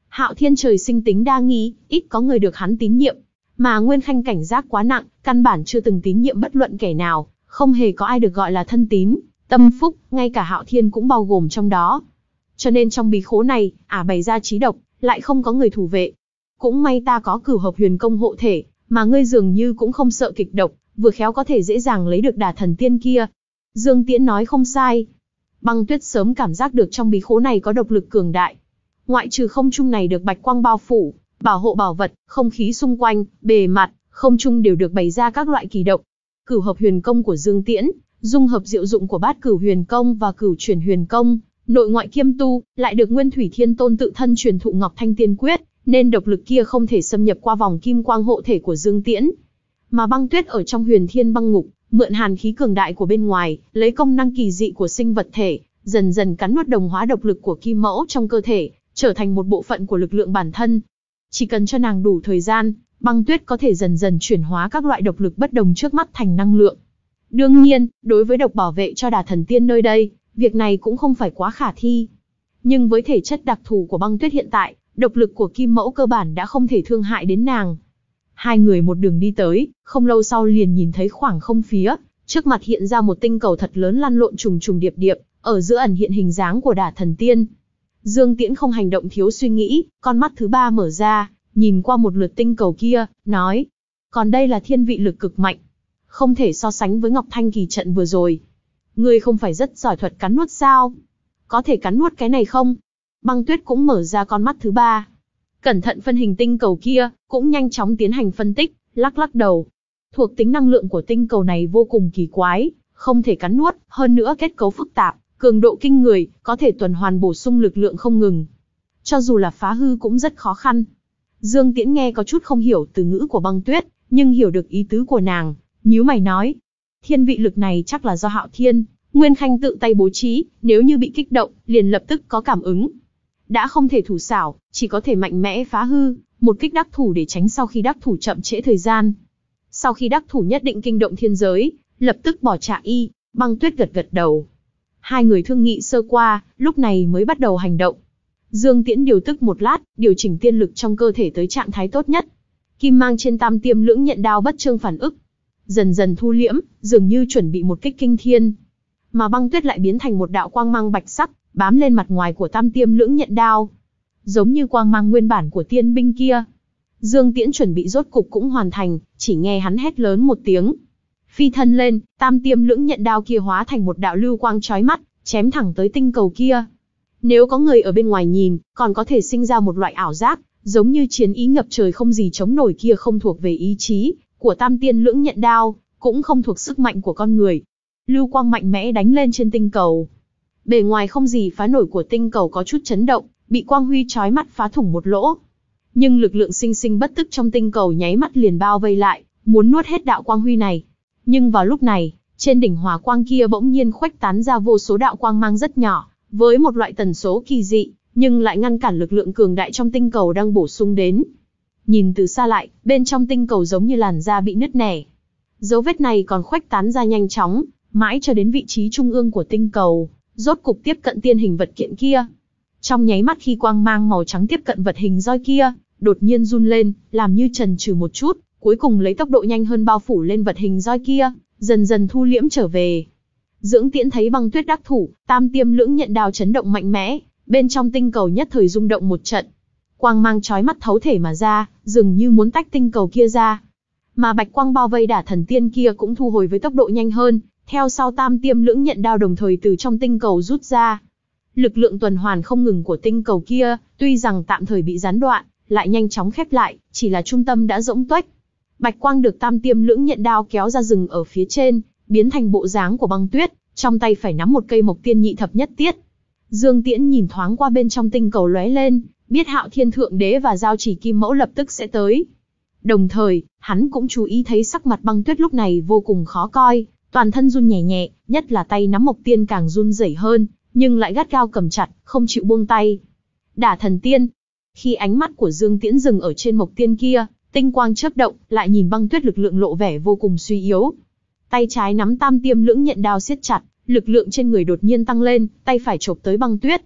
Hạo Thiên trời sinh tính đa nghi, ít có người được hắn tín nhiệm. Mà Nguyên Khanh cảnh giác quá nặng, căn bản chưa từng tín nhiệm bất luận kẻ nào, không hề có ai được gọi là thân tín, tâm phúc, ngay cả Hạo Thiên cũng bao gồm trong đó. Cho nên trong bí khố này, ả bày ra trí độc, lại không có người thủ vệ. Cũng may ta có Cửu Hợp Huyền Công hộ thể, mà ngươi dường như cũng không sợ kịch độc, vừa khéo có thể dễ dàng lấy được Đả Thần Tiên kia. Dương Tiễn nói không sai. Băng Tuyết sớm cảm giác được trong bí khố này có độc lực cường đại. Ngoại trừ không trung này được bạch quang bao phủ, bảo hộ bảo vật, không khí xung quanh, bề mặt, không trung đều được bày ra các loại kỳ độc. Cửu Hợp Huyền Công của Dương Tiễn, dung hợp diệu dụng của Bát Cửu Huyền Công và Cửu Chuyển Huyền Công, nội ngoại kiêm tu, lại được Nguyên Thủy Thiên Tôn tự thân truyền thụ Ngọc Thanh Tiên Quyết, nên độc lực kia không thể xâm nhập qua vòng kim quang hộ thể của Dương Tiễn. Mà Băng Tuyết ở trong Huyền Thiên Băng Ngục, mượn hàn khí cường đại của bên ngoài, lấy công năng kỳ dị của sinh vật thể, dần dần cắn nuốt đồng hóa độc lực của kim mẫu trong cơ thể, trở thành một bộ phận của lực lượng bản thân. Chỉ cần cho nàng đủ thời gian, Băng Tuyết có thể dần dần chuyển hóa các loại độc lực bất đồng trước mắt thành năng lượng. Đương nhiên, đối với độc bảo vệ cho Đả Thần Tiên nơi đây, việc này cũng không phải quá khả thi. Nhưng với thể chất đặc thù của Băng Tuyết hiện tại, độc lực của kim mẫu cơ bản đã không thể thương hại đến nàng. Hai người một đường đi tới, không lâu sau liền nhìn thấy khoảng không phía, trước mặt hiện ra một tinh cầu thật lớn lăn lộn trùng trùng điệp điệp, ở giữa ẩn hiện hình dáng của Đả Thần Tiên. Dương Tiễn không hành động thiếu suy nghĩ, con mắt thứ ba mở ra, nhìn qua một lượt tinh cầu kia, nói: còn đây là thiên vị lực cực mạnh, không thể so sánh với Ngọc Thanh kỳ trận vừa rồi. Ngươi không phải rất giỏi thuật cắn nuốt sao? Có thể cắn nuốt cái này không? Băng Tuyết cũng mở ra con mắt thứ ba, cẩn thận phân hình tinh cầu kia, cũng nhanh chóng tiến hành phân tích, lắc lắc đầu. Thuộc tính năng lượng của tinh cầu này vô cùng kỳ quái, không thể cắn nuốt, hơn nữa kết cấu phức tạp, cường độ kinh người, có thể tuần hoàn bổ sung lực lượng không ngừng. Cho dù là phá hư cũng rất khó khăn. Dương Tiễn nghe có chút không hiểu từ ngữ của Băng Tuyết, nhưng hiểu được ý tứ của nàng, nhíu mày nói: thiên vị lực này chắc là do Hạo Thiên, Nguyên Khanh tự tay bố trí, nếu như bị kích động, liền lập tức có cảm ứng. Đã không thể thủ xảo, chỉ có thể mạnh mẽ phá hư, một kích đắc thủ để tránh sau khi đắc thủ chậm trễ thời gian. Sau khi đắc thủ nhất định kinh động thiên giới, lập tức bỏ trả y. Băng Tuyết gật gật đầu. Hai người thương nghị sơ qua, lúc này mới bắt đầu hành động. Dương Tiễn điều tức một lát, điều chỉnh tiên lực trong cơ thể tới trạng thái tốt nhất. Kim mang trên tam tiêm lưỡng nhận đao bất chương phản ức, dần dần thu liễm, dường như chuẩn bị một kích kinh thiên. Mà Băng Tuyết lại biến thành một đạo quang mang bạch sắc, bám lên mặt ngoài của tam tiêm lưỡng nhận đao, giống như quang mang nguyên bản của tiên binh kia. Dương Tiễn chuẩn bị rốt cục cũng hoàn thành, chỉ nghe hắn hét lớn một tiếng, phi thân lên, tam tiêm lưỡng nhận đao kia hóa thành một đạo lưu quang chói mắt, chém thẳng tới tinh cầu kia. Nếu có người ở bên ngoài nhìn, còn có thể sinh ra một loại ảo giác, giống như chiến ý ngập trời không gì chống nổi kia không thuộc về ý chí của tam tiên lưỡng nhận đao, cũng không thuộc sức mạnh của con người. Lưu quang mạnh mẽ đánh lên trên tinh cầu. Bề ngoài không gì phá nổi của tinh cầu có chút chấn động, bị quang huy chói mắt phá thủng một lỗ. Nhưng lực lượng sinh sinh bất tức trong tinh cầu nháy mắt liền bao vây lại, muốn nuốt hết đạo quang huy này. Nhưng vào lúc này, trên đỉnh hỏa quang kia bỗng nhiên khuếch tán ra vô số đạo quang mang rất nhỏ, với một loại tần số kỳ dị, nhưng lại ngăn cản lực lượng cường đại trong tinh cầu đang bổ sung đến. Nhìn từ xa lại, bên trong tinh cầu giống như làn da bị nứt nẻ. Dấu vết này còn khuếch tán ra nhanh chóng, mãi cho đến vị trí trung ương của tinh cầu, rốt cục tiếp cận tiên hình vật kiện kia. Trong nháy mắt khi quang mang màu trắng tiếp cận vật hình roi kia, đột nhiên run lên, làm như chần chừ một chút, cuối cùng lấy tốc độ nhanh hơn bao phủ lên vật hình roi kia, dần dần thu liễm trở về. Dưỡng Tiễn thấy Băng Tuyết đắc thủ, tam tiêm lưỡng nhận đao chấn động mạnh mẽ, bên trong tinh cầu nhất thời rung động một trận. Quang mang chói mắt thấu thể mà ra, dường như muốn tách tinh cầu kia ra. Mà bạch quang bao vây Đả Thần Tiên kia cũng thu hồi với tốc độ nhanh hơn, theo sau tam tiêm lưỡng nhận đao đồng thời từ trong tinh cầu rút ra. Lực lượng tuần hoàn không ngừng của tinh cầu kia, tuy rằng tạm thời bị gián đoạn, lại nhanh chóng khép lại, chỉ là trung tâm đã rỗng tuếch. Bạch quang được tam tiêm lưỡng nhận đao kéo ra rừng ở phía trên, biến thành bộ dáng của Băng Tuyết, trong tay phải nắm một cây mộc tiên nhị thập nhất tiết. Dương Tiễn nhìn thoáng qua bên trong tinh cầu lóe lên, biết Hạo Thiên Thượng Đế và Giao Chỉ Kim Mẫu lập tức sẽ tới. Đồng thời, hắn cũng chú ý thấy sắc mặt Băng Tuyết lúc này vô cùng khó coi, toàn thân run nhẹ nhẹ, nhất là tay nắm mộc tiên càng run rẩy hơn, nhưng lại gắt gao cầm chặt, không chịu buông tay. Đả Thần Tiên. Khi ánh mắt của Dương Tiễn dừng ở trên mộc tiên kia, tinh quang chớp động, lại nhìn Băng Tuyết lực lượng lộ vẻ vô cùng suy yếu. Tay trái nắm tam tiêm lưỡng nhận đao siết chặt, lực lượng trên người đột nhiên tăng lên, tay phải chộp tới Băng Tuyết.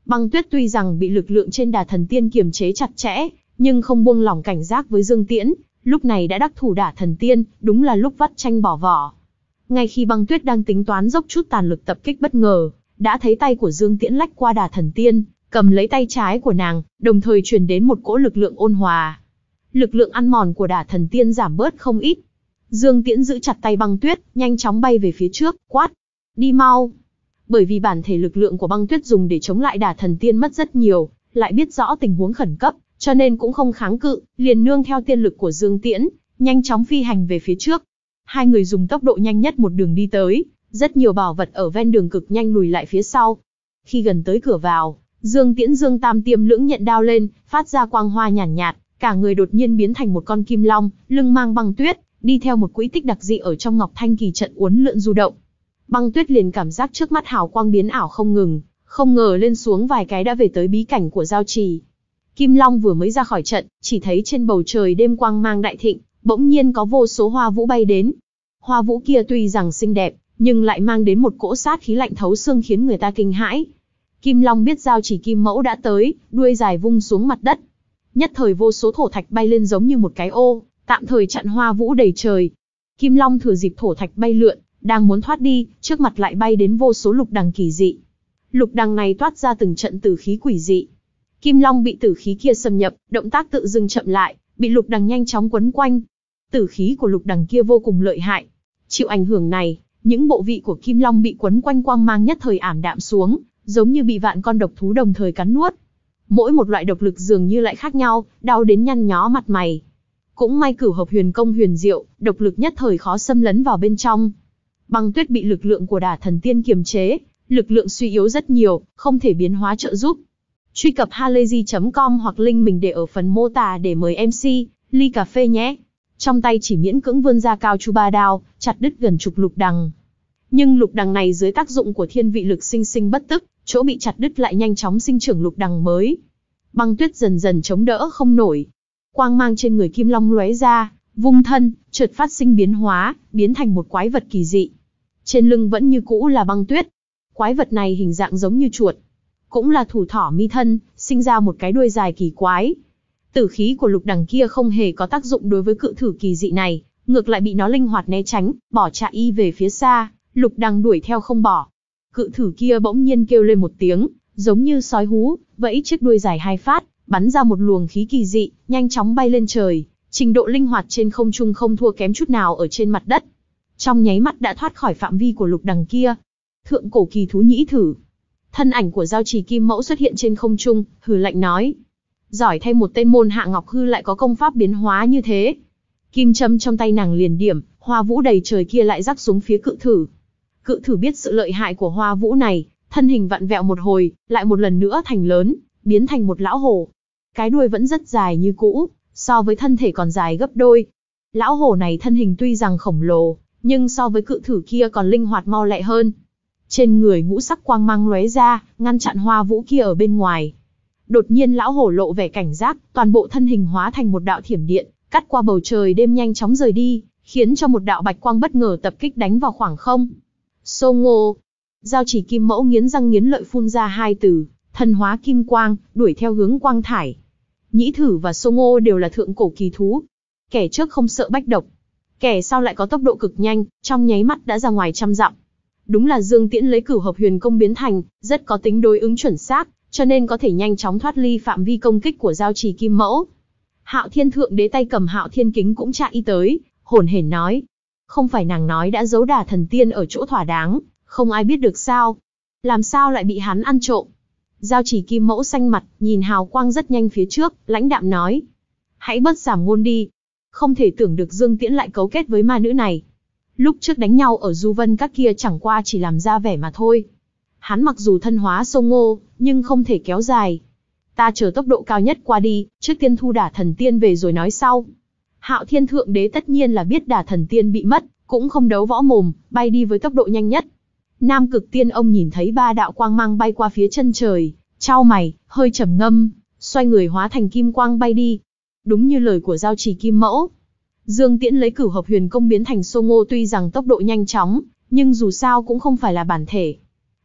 Băng Tuyết tuy rằng bị lực lượng trên Đả Thần Tiên kiềm chế chặt chẽ, nhưng không buông lỏng cảnh giác với Dương Tiễn, lúc này đã đắc thủ Đả Thần Tiên, đúng là lúc vắt chanh bỏ vỏ. Ngay khi Băng Tuyết đang tính toán dốc chút tàn lực tập kích bất ngờ, đã thấy tay của Dương Tiễn lách qua Đả Thần Tiên, cầm lấy tay trái của nàng, đồng thời truyền đến một cỗ lực lượng ôn hòa. Lực lượng ăn mòn của Đả Thần Tiên giảm bớt không ít. Dương Tiễn giữ chặt tay Băng Tuyết, nhanh chóng bay về phía trước, quát: "Đi mau!" Bởi vì bản thể lực lượng của Băng Tuyết dùng để chống lại Đả Thần Tiên mất rất nhiều, lại biết rõ tình huống khẩn cấp, cho nên cũng không kháng cự, liền nương theo tiên lực của Dương Tiễn, nhanh chóng phi hành về phía trước. Hai người dùng tốc độ nhanh nhất một đường đi tới, rất nhiều bảo vật ở ven đường cực nhanh lùi lại phía sau. Khi gần tới cửa vào, Dương Tiễn dương tam tiêm lưỡng nhận đao lên, phát ra quang hoa nhàn nhạt, nhạt, cả người đột nhiên biến thành một con kim long, lưng mang Băng Tuyết, đi theo một quỹ tích đặc dị ở trong Ngọc Thanh Kỳ trận uốn lượn du động. Băng Tuyết liền cảm giác trước mắt hào quang biến ảo không ngừng, không ngờ lên xuống vài cái đã về tới bí cảnh của giao trì. Kim Long vừa mới ra khỏi trận, chỉ thấy trên bầu trời đêm quang mang đại thịnh, bỗng nhiên có vô số hoa vũ bay đến. Hoa vũ kia tuy rằng xinh đẹp, nhưng lại mang đến một cỗ sát khí lạnh thấu xương khiến người ta kinh hãi. Kim Long biết giao chỉ Kim Mẫu đã tới, đuôi dài vung xuống mặt đất. Nhất thời vô số thổ thạch bay lên giống như một cái ô, tạm thời chặn hoa vũ đầy trời. Kim Long thừa dịp thổ thạch bay lượn, đang muốn thoát đi, trước mặt lại bay đến vô số lục đằng kỳ dị. Lục đằng này toát ra từng trận tử khí quỷ dị. Kim Long bị tử khí kia xâm nhập, động tác tự dưng chậm lại, bị lục đằng nhanh chóng quấn quanh. Tử khí của lục đằng kia vô cùng lợi hại. Chịu ảnh hưởng này, những bộ vị của Kim Long bị quấn quanh quang mang nhất thời ảm đạm xuống, giống như bị vạn con độc thú đồng thời cắn nuốt. Mỗi một loại độc lực dường như lại khác nhau, đau đến nhăn nhó mặt mày. Cũng may Cửu Hợp Huyền Công huyền diệu, độc lực nhất thời khó xâm lấn vào bên trong. Băng Tuyết bị lực lượng của Đả Thần Tiên kiềm chế, lực lượng suy yếu rất nhiều, không thể biến hóa trợ giúp. Truy cập halayzi chấm com hoặc link mình để ở phần mô tả để mời em xê, ly cà phê nhé. Trong tay chỉ miễn cưỡng vươn ra cao chu ba đao, chặt đứt gần chục lục đằng. Nhưng lục đằng này dưới tác dụng của thiên vị lực sinh sinh bất tức, chỗ bị chặt đứt lại nhanh chóng sinh trưởng lục đằng mới. Băng Tuyết dần dần chống đỡ không nổi. Quang mang trên người Kim Long lóe ra, vung thân, chợt phát sinh biến hóa, biến thành một quái vật kỳ dị. Trên lưng vẫn như cũ là Băng Tuyết. Quái vật này hình dạng giống như chuột, cũng là thủ thỏ mi thân, sinh ra một cái đuôi dài kỳ quái. Tử khí của lục đằng kia không hề có tác dụng đối với cự thử kỳ dị này, ngược lại bị nó linh hoạt né tránh, bỏ chạy y về phía xa, lục đằng đuổi theo không bỏ. Cự thử kia bỗng nhiên kêu lên một tiếng, giống như sói hú, vẫy chiếc đuôi dài hai phát, bắn ra một luồng khí kỳ dị, nhanh chóng bay lên trời, trình độ linh hoạt trên không trung không thua kém chút nào ở trên mặt đất. Trong nháy mắt đã thoát khỏi phạm vi của lục đằng kia. Thượng cổ kỳ thú nhĩ thử. Thân ảnh của giao trì Kim Mẫu xuất hiện trên không trung, hừ lạnh nói: giỏi thay một tên môn hạ Ngọc Hư lại có công pháp biến hóa như thế. Kim châm trong tay nàng liền điểm, hoa vũ đầy trời kia lại rắc xuống phía cự thử. Cự thử biết sự lợi hại của hoa vũ này, thân hình vặn vẹo một hồi, lại một lần nữa thành lớn, biến thành một lão hổ. Cái đuôi vẫn rất dài như cũ, so với thân thể còn dài gấp đôi. Lão hổ này thân hình tuy rằng khổng lồ, nhưng so với cự thử kia còn linh hoạt mau lẹ hơn. Trên người ngũ sắc quang mang lóe ra, ngăn chặn hoa vũ kia ở bên ngoài. Đột nhiên lão hổ lộ vẻ cảnh giác, toàn bộ thân hình hóa thành một đạo thiểm điện, cắt qua bầu trời đêm nhanh chóng rời đi, khiến cho một đạo bạch quang bất ngờ tập kích đánh vào khoảng không. Xô ngô. Giao chỉ Kim Mẫu nghiến răng nghiến lợi phun ra hai từ, thần hóa kim quang, đuổi theo hướng quang thải. Nhĩ thử và xô ngô đều là thượng cổ kỳ thú. Kẻ trước không sợ bách độc, kẻ sau lại có tốc độ cực nhanh, trong nháy mắt đã ra ngoài trăm dặm. Đúng là Dương Tiễn lấy Cửu Hợp Huyền Công biến thành, rất có tính đối ứng chuẩn xác, cho nên có thể nhanh chóng thoát ly phạm vi công kích của giao trì Kim Mẫu. Hạo Thiên Thượng Đế tay cầm Hạo Thiên Kính cũng chạy tới, hồn hển nói: không phải nàng nói đã giấu Đả Thần Tiên ở chỗ thỏa đáng, không ai biết được sao? Làm sao lại bị hắn ăn trộm? Giao chỉ Kim Mẫu xanh mặt, nhìn hào quang rất nhanh phía trước, lãnh đạm nói: hãy bớt giảm ngôn đi. Không thể tưởng được Dương Tiễn lại cấu kết với ma nữ này. Lúc trước đánh nhau ở Du Vân Các kia chẳng qua chỉ làm ra vẻ mà thôi. Hắn mặc dù thân hóa sông ngô, nhưng không thể kéo dài. Ta chờ tốc độ cao nhất qua đi, trước tiên thu Đả Thần Tiên về rồi nói sau. Hạo Thiên Thượng Đế tất nhiên là biết Đả Thần Tiên bị mất, cũng không đấu võ mồm, bay đi với tốc độ nhanh nhất. Nam Cực Tiên ông nhìn thấy ba đạo quang mang bay qua phía chân trời, chau mày, hơi trầm ngâm, xoay người hóa thành kim quang bay đi. Đúng như lời của giao trì Kim Mẫu, Dương Tiễn lấy Cửu Hợp Huyền Công biến thành Sô Ngô tuy rằng tốc độ nhanh chóng, nhưng dù sao cũng không phải là bản thể.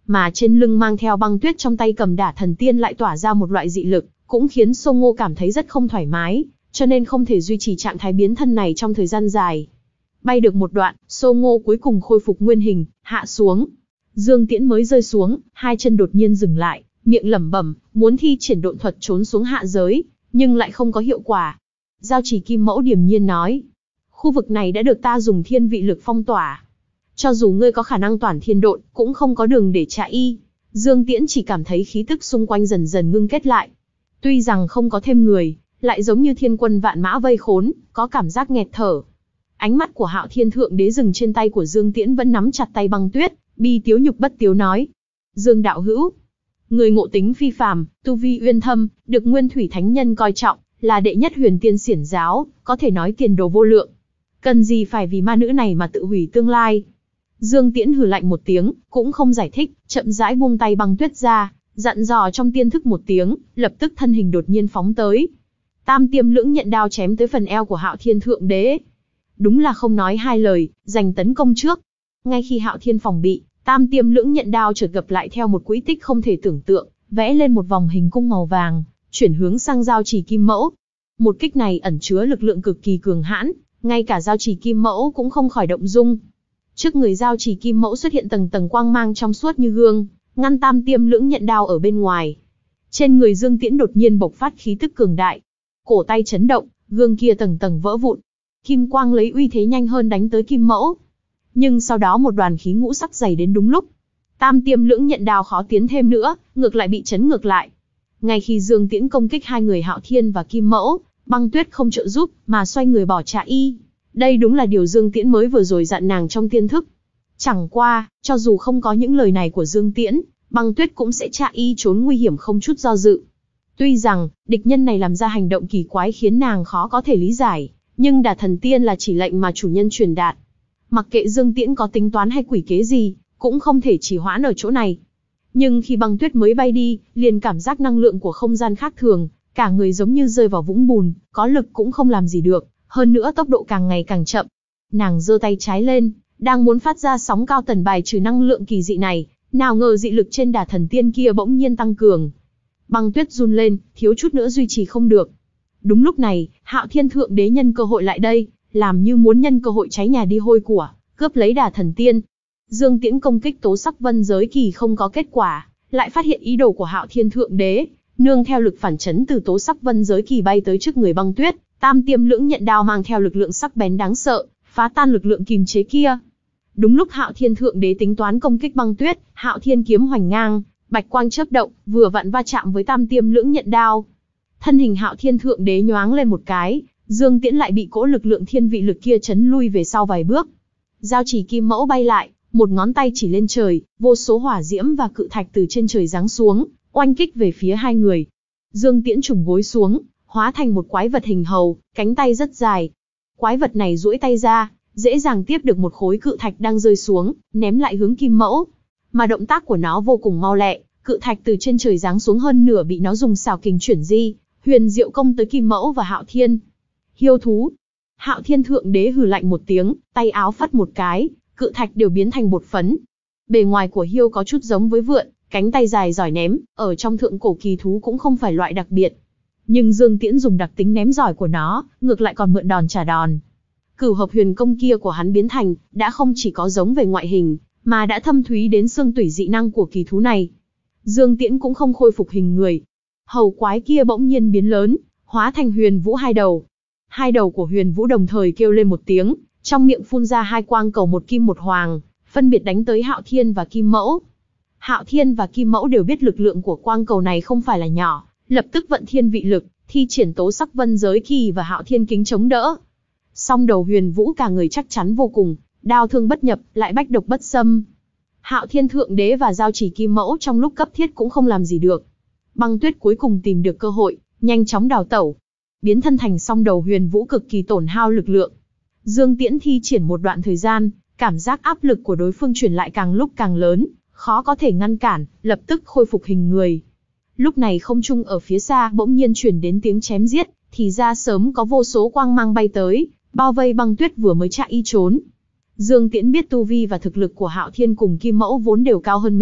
mà trên lưng mang theo băng tuyết trong tay cầm đả thần tiên lại tỏa ra một loại dị lực, cũng khiến Sô Ngô cảm thấy rất không thoải mái, cho nên không thể duy trì trạng thái biến thân này trong thời gian dài. Bay được một đoạn, Sô Ngô cuối cùng khôi phục nguyên hình, hạ xuống. Dương Tiễn mới rơi xuống, hai chân đột nhiên dừng lại, miệng lẩm bẩm, muốn thi triển độn thuật trốn xuống hạ giới, nhưng lại không có hiệu quả. Giao Chỉ Kim Mẫu điềm nhiên nói, khu vực này đã được ta dùng thiên vị lực phong tỏa. Cho dù ngươi có khả năng toàn thiên độn, cũng không có đường để chạy y. Dương Tiễn chỉ cảm thấy khí tức xung quanh dần dần ngưng kết lại. Tuy rằng không có thêm người, lại giống như thiên quân vạn mã vây khốn, có cảm giác nghẹt thở. Ánh mắt của Hạo Thiên Thượng Đế dừng trên tay của Dương Tiễn vẫn nắm chặt tay băng tuyết, bi tiếu nhục bất tiếu nói. Dương đạo hữu, người ngộ tính phi phàm, tu vi uyên thâm, được Nguyên Thủy Thánh Nhân coi trọng, là đệ nhất huyền tiên xiển giáo, có thể nói tiền đồ vô lượng. Cần gì phải vì ma nữ này mà tự hủy tương lai. Dương Tiễn hừ lạnh một tiếng, cũng không giải thích, chậm rãi buông tay băng tuyết ra, dặn dò trong tiên thức một tiếng, lập tức thân hình đột nhiên phóng tới. Tam Tiêm Lưỡng Nhận Đao chém tới phần eo của Hạo Thiên Thượng Đế. Đúng là không nói hai lời, giành tấn công trước. Ngay khi Hạo Thiên phòng bị, Tam Tiêm Lưỡng Nhận Đao chợt gập lại theo một quỹ tích không thể tưởng tượng, vẽ lên một vòng hình cung màu vàng, chuyển hướng sang Giao Chỉ Kim Mẫu. Một kích này ẩn chứa lực lượng cực kỳ cường hãn, ngay cả Giao Chỉ Kim Mẫu cũng không khỏi động dung. Trước người Giao Chỉ Kim Mẫu xuất hiện tầng tầng quang mang trong suốt như gương, ngăn Tam Tiêm Lưỡng Nhận Đao ở bên ngoài. Trên người Dương Tiễn đột nhiên bộc phát khí tức cường đại, cổ tay chấn động, gương kia tầng tầng vỡ vụn. Kim quang lấy uy thế nhanh hơn đánh tới Kim Mẫu. Nhưng sau đó một đoàn khí ngũ sắc dày đến đúng lúc. Tam Tiêm Lưỡng Nhận Đao khó tiến thêm nữa, ngược lại bị chấn ngược lại. Ngay khi Dương Tiễn công kích hai người Hạo Thiên và Kim Mẫu, băng tuyết không trợ giúp, mà xoay người bỏ chạy y. Đây đúng là điều Dương Tiễn mới vừa rồi dặn nàng trong tiên thức. Chẳng qua, cho dù không có những lời này của Dương Tiễn, băng tuyết cũng sẽ chạy y trốn nguy hiểm không chút do dự. Tuy rằng, địch nhân này làm ra hành động kỳ quái khiến nàng khó có thể lý giải, nhưng đả thần tiên là chỉ lệnh mà chủ nhân truyền đạt. Mặc kệ Dương Tiễn có tính toán hay quỷ kế gì, cũng không thể trì hoãn ở chỗ này. Nhưng khi băng tuyết mới bay đi, liền cảm giác năng lượng của không gian khác thường, cả người giống như rơi vào vũng bùn, có lực cũng không làm gì được, hơn nữa tốc độ càng ngày càng chậm. Nàng giơ tay trái lên, đang muốn phát ra sóng cao tần bài trừ năng lượng kỳ dị này, nào ngờ dị lực trên đả thần tiên kia bỗng nhiên tăng cường. Băng tuyết run lên, thiếu chút nữa duy trì không được. Đúng lúc này, Hạo Thiên Thượng Đế nhân cơ hội lại đây, làm như muốn nhân cơ hội cháy nhà đi hôi của, cướp lấy đả thần tiên. Dương Tiễn công kích tố sắc vân giới kỳ không có kết quả, lại phát hiện ý đồ của Hạo Thiên Thượng Đế, nương theo lực phản chấn từ tố sắc vân giới kỳ bay tới trước người băng tuyết, Tam Tiêm Lưỡng Nhận Đao mang theo lực lượng sắc bén đáng sợ, phá tan lực lượng kìm chế kia. Đúng lúc Hạo Thiên Thượng Đế tính toán công kích băng tuyết, Hạo Thiên kiếm hoành ngang, bạch quang chớp động, vừa vặn va chạm với Tam Tiêm Lưỡng Nhận Đao. Thân hình Hạo Thiên Thượng Đế nhoáng lên một cái, Dương Tiễn lại bị cỗ lực lượng thiên vị lực kia chấn lui về sau vài bước. Giao Chỉ Kim Mẫu bay lại, một ngón tay chỉ lên trời, vô số hỏa diễm và cự thạch từ trên trời giáng xuống, oanh kích về phía hai người. Dương Tiễn trùng gối xuống, hóa thành một quái vật hình hầu, cánh tay rất dài. Quái vật này duỗi tay ra, dễ dàng tiếp được một khối cự thạch đang rơi xuống, ném lại hướng Kim Mẫu. Mà động tác của nó vô cùng mau lẹ, cự thạch từ trên trời giáng xuống hơn nửa bị nó dùng xảo kình chuyển di, huyền diệu công tới Kim Mẫu và Hạo Thiên. Hiêu thú. Hạo Thiên Thượng Đế hừ lạnh một tiếng, tay áo phất một cái, cự thạch đều biến thành bột phấn. Bề ngoài của hiêu có chút giống với vượn, cánh tay dài giỏi ném, ở trong thượng cổ kỳ thú cũng không phải loại đặc biệt. Nhưng Dương Tiễn dùng đặc tính ném giỏi của nó, ngược lại còn mượn đòn trả đòn. Cửu hợp huyền công kia của hắn biến thành, đã không chỉ có giống về ngoại hình, mà đã thâm thúy đến xương tủy dị năng của kỳ thú này. Dương Tiễn cũng không khôi phục hình người. Hầu quái kia bỗng nhiên biến lớn, hóa thành huyền vũ hai đầu. Hai đầu của huyền vũ đồng thời kêu lên một tiếng, trong miệng phun ra hai quang cầu một kim một hoàng, phân biệt đánh tới Hạo Thiên và Kim Mẫu. Hạo Thiên và Kim Mẫu đều biết lực lượng của quang cầu này không phải là nhỏ, lập tức vận thiên vị lực, thi triển tố sắc vân giới kỳ và Hạo Thiên kính chống đỡ. Song đầu huyền vũ cả người chắc chắn vô cùng, đao thương bất nhập, lại bách độc bất xâm. Hạo Thiên Thượng Đế và Giao Chỉ Kim Mẫu trong lúc cấp thiết cũng không làm gì được. Băng tuyết cuối cùng tìm được cơ hội, nhanh chóng đào tẩu. Biến thân thành song đầu huyền vũ cực kỳ tổn hao lực lượng. Dương Tiễn thi triển một đoạn thời gian, cảm giác áp lực của đối phương truyền lại càng lúc càng lớn, khó có thể ngăn cản, lập tức khôi phục hình người. Lúc này không trung ở phía xa bỗng nhiên truyền đến tiếng chém giết, thì ra sớm có vô số quang mang bay tới, bao vây băng tuyết vừa mới chạy y trốn. Dương Tiễn biết tu vi và thực lực của Hạo Thiên cùng Kim Mẫu vốn đều cao hơn mình,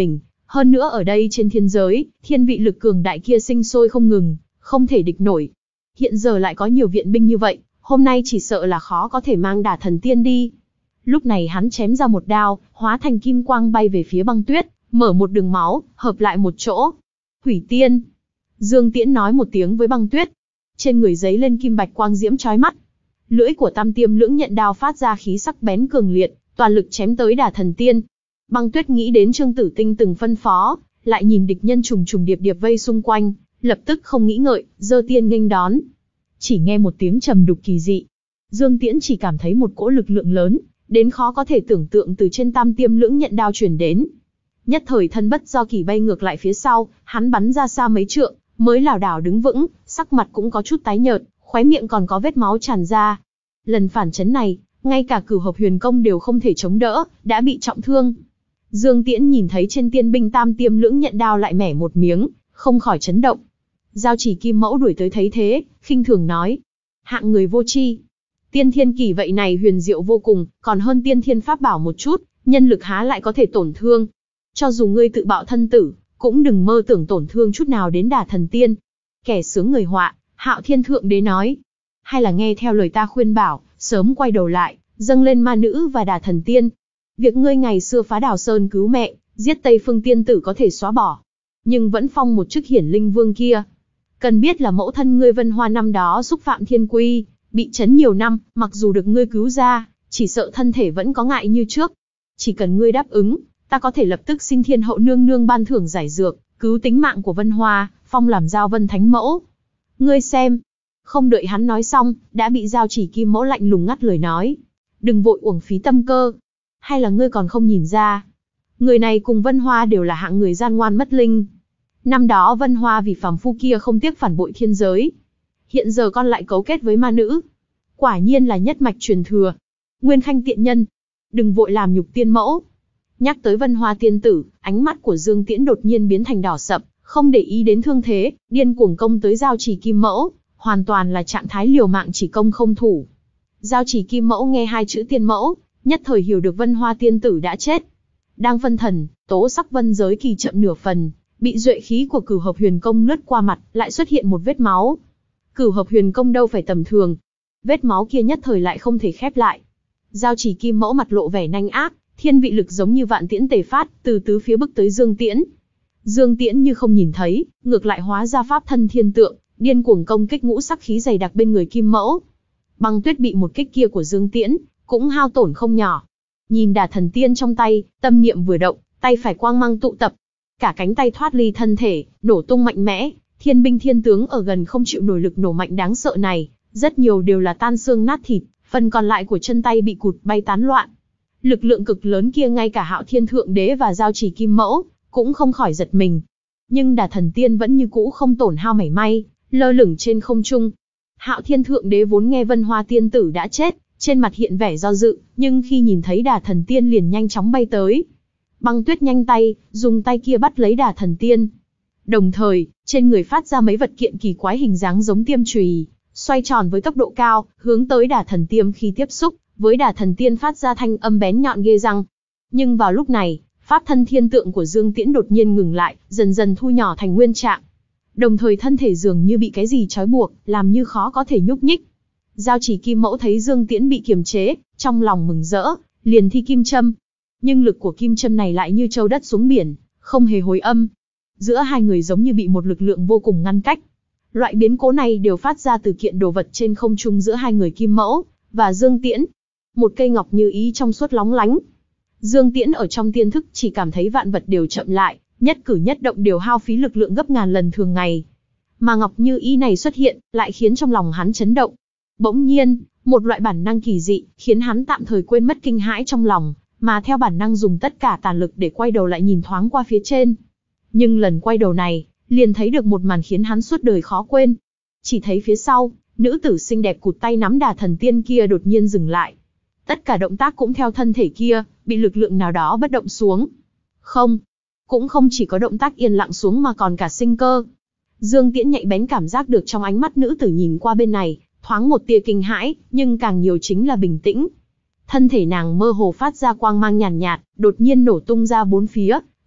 Hơn nữa ở đây trên thiên giới, thiên vị lực cường đại kia sinh sôi không ngừng, không thể địch nổi. Hiện giờ lại có nhiều viện binh như vậy, hôm nay chỉ sợ là khó có thể mang Đả Thần Tiên đi. Lúc này hắn chém ra một đao, hóa thành kim quang bay về phía Băng Tuyết, mở một đường máu, hợp lại một chỗ. Hủy tiên. Dương Tiễn nói một tiếng với Băng Tuyết. Trên người giấy lên kim bạch quang diễm chói mắt. Lưỡi của Tam Tiêm Lưỡng Nhận Đao phát ra khí sắc bén cường liệt, toàn lực chém tới Đả Thần Tiên. Băng Tuyết nghĩ đến Trương Tử Tinh từng phân phó, lại nhìn địch nhân trùng trùng điệp điệp vây xung quanh, lập tức không nghĩ ngợi, giơ tiên nghênh đón. Chỉ nghe một tiếng trầm đục kỳ dị, Dương Tiễn chỉ cảm thấy một cỗ lực lượng lớn, đến khó có thể tưởng tượng từ trên Tam Tiêm Lưỡng Nhận Đao truyền đến. Nhất thời thân bất do kỳ bay ngược lại phía sau, hắn bắn ra xa mấy trượng, mới lảo đảo đứng vững, sắc mặt cũng có chút tái nhợt, khóe miệng còn có vết máu tràn ra. Lần phản chấn này, ngay cả Cửu Hợp Huyền Công đều không thể chống đỡ, đã bị trọng thương. Dương Tiễn nhìn thấy trên tiên binh Tam Tiêm Lưỡng Nhận Đao lại mẻ một miếng, không khỏi chấn động. Giao Chỉ Kim Mẫu đuổi tới thấy thế, khinh thường nói: hạng người vô tri. Tiên thiên kỳ vậy này huyền diệu vô cùng, còn hơn tiên thiên pháp bảo một chút, nhân lực há lại có thể tổn thương. Cho dù ngươi tự bạo thân tử, cũng đừng mơ tưởng tổn thương chút nào đến Đả Thần Tiên. Kẻ sướng người họa, Hạo Thiên Thượng Đế nói. Hay là nghe theo lời ta khuyên bảo, sớm quay đầu lại, dâng lên ma nữ và Đả Thần Tiên. Việc ngươi ngày xưa phá Đào Sơn cứu mẹ, giết Tây Phương Tiên Tử có thể xóa bỏ, nhưng vẫn phong một chức hiển linh vương kia. Cần biết là mẫu thân ngươi Vân Hoa năm đó xúc phạm thiên quy, bị chấn nhiều năm, mặc dù được ngươi cứu ra, chỉ sợ thân thể vẫn có ngại như trước. Chỉ cần ngươi đáp ứng, ta có thể lập tức xin Thiên Hậu nương nương ban thưởng giải dược, cứu tính mạng của Vân Hoa, phong làm Giao Vân Thánh Mẫu. Ngươi xem. Không đợi hắn nói xong, đã bị Giao Chỉ Kim Mẫu lạnh lùng ngắt lời nói. Đừng vội uổng phí tâm cơ. Hay là ngươi còn không nhìn ra? Người này cùng Vân Hoa đều là hạng người gian ngoan mất linh. Năm đó Vân Hoa vì phàm phu kia không tiếc phản bội thiên giới. Hiện giờ con lại cấu kết với ma nữ. Quả nhiên là nhất mạch truyền thừa. Nguyên Khanh tiện nhân. Đừng vội làm nhục tiên mẫu. Nhắc tới Vân Hoa tiên tử, ánh mắt của Dương Tiễn đột nhiên biến thành đỏ sậm, không để ý đến thương thế, điên cuồng công tới Giao Chỉ Kim Mẫu, hoàn toàn là trạng thái liều mạng chỉ công không thủ. Giao Chỉ Kim Mẫu nghe hai chữ tiên mẫu, nhất thời hiểu được Vân Hoa tiên tử đã chết. Đang phân thần, tố sắc vân giới kỳ chậm nửa phần, bị duệ khí của Cửu Hợp Huyền Công lướt qua mặt, lại xuất hiện một vết máu. Cửu Hợp Huyền Công đâu phải tầm thường, vết máu kia nhất thời lại không thể khép lại. Giao Chỉ Kim Mẫu mặt lộ vẻ nanh ác, thiên vị lực giống như vạn tiễn tề phát, từ tứ phía bức tới Dương Tiễn. Dương Tiễn như không nhìn thấy, ngược lại hóa ra pháp thân thiên tượng, điên cuồng công kích ngũ sắc khí dày đặc bên người Kim Mẫu. Băng Tuyết bị một kích kia của Dương Tiễn, cũng hao tổn không nhỏ. Nhìn Đả Thần Tiên trong tay, tâm niệm vừa động, tay phải quang mang tụ tập, cả cánh tay thoát ly thân thể, nổ tung mạnh mẽ. Thiên binh thiên tướng ở gần không chịu nổi lực nổ mạnh đáng sợ này, rất nhiều đều là tan xương nát thịt, phần còn lại của chân tay bị cụt bay tán loạn. Lực lượng cực lớn kia ngay cả Hạo Thiên Thượng Đế và Giao Chỉ Kim Mẫu cũng không khỏi giật mình. Nhưng Đả Thần Tiên vẫn như cũ không tổn hao mảy may, lơ lửng trên không trung. Hạo Thiên Thượng Đế vốn nghe Vân Hoa tiên tử đã chết, trên mặt hiện vẻ do dự, nhưng khi nhìn thấy Đả Thần Tiên liền nhanh chóng bay tới. Băng Tuyết nhanh tay, dùng tay kia bắt lấy Đả Thần Tiên. Đồng thời, trên người phát ra mấy vật kiện kỳ quái hình dáng giống tiêm chùy, xoay tròn với tốc độ cao, hướng tới Đả Thần Tiên. Khi tiếp xúc với Đả Thần Tiên phát ra thanh âm bén nhọn ghê răng. Nhưng vào lúc này, pháp thân thiên tượng của Dương Tiễn đột nhiên ngừng lại, dần dần thu nhỏ thành nguyên trạng. Đồng thời thân thể dường như bị cái gì trói buộc, làm như khó có thể nhúc nhích. Giao Chỉ Kim Mẫu thấy Dương Tiễn bị kiềm chế, trong lòng mừng rỡ, liền thi kim châm. Nhưng lực của kim châm này lại như châu đất xuống biển, không hề hồi âm. Giữa hai người giống như bị một lực lượng vô cùng ngăn cách. Loại biến cố này đều phát ra từ kiện đồ vật trên không trung giữa hai người Kim Mẫu và Dương Tiễn. Một cây ngọc như ý trong suốt lóng lánh. Dương Tiễn ở trong tiên thức chỉ cảm thấy vạn vật đều chậm lại, nhất cử nhất động đều hao phí lực lượng gấp ngàn lần thường ngày. Mà ngọc như ý này xuất hiện, lại khiến trong lòng hắn chấn động. Bỗng nhiên, một loại bản năng kỳ dị, khiến hắn tạm thời quên mất kinh hãi trong lòng, mà theo bản năng dùng tất cả tàn lực để quay đầu lại nhìn thoáng qua phía trên. Nhưng lần quay đầu này, liền thấy được một màn khiến hắn suốt đời khó quên. Chỉ thấy phía sau, nữ tử xinh đẹp cụt tay nắm Đả Thần Tiên kia đột nhiên dừng lại. Tất cả động tác cũng theo thân thể kia, bị lực lượng nào đó bất động xuống. Không, cũng không chỉ có động tác yên lặng xuống mà còn cả sinh cơ. Dương Tiễn nhạy bén cảm giác được trong ánh mắt nữ tử nhìn qua bên này, thoáng một tia kinh hãi, nhưng càng nhiều chính là bình tĩnh. Thân thể nàng mơ hồ phát ra quang mang nhàn nhạt, nhạt, đột nhiên nổ tung ra bốn phía,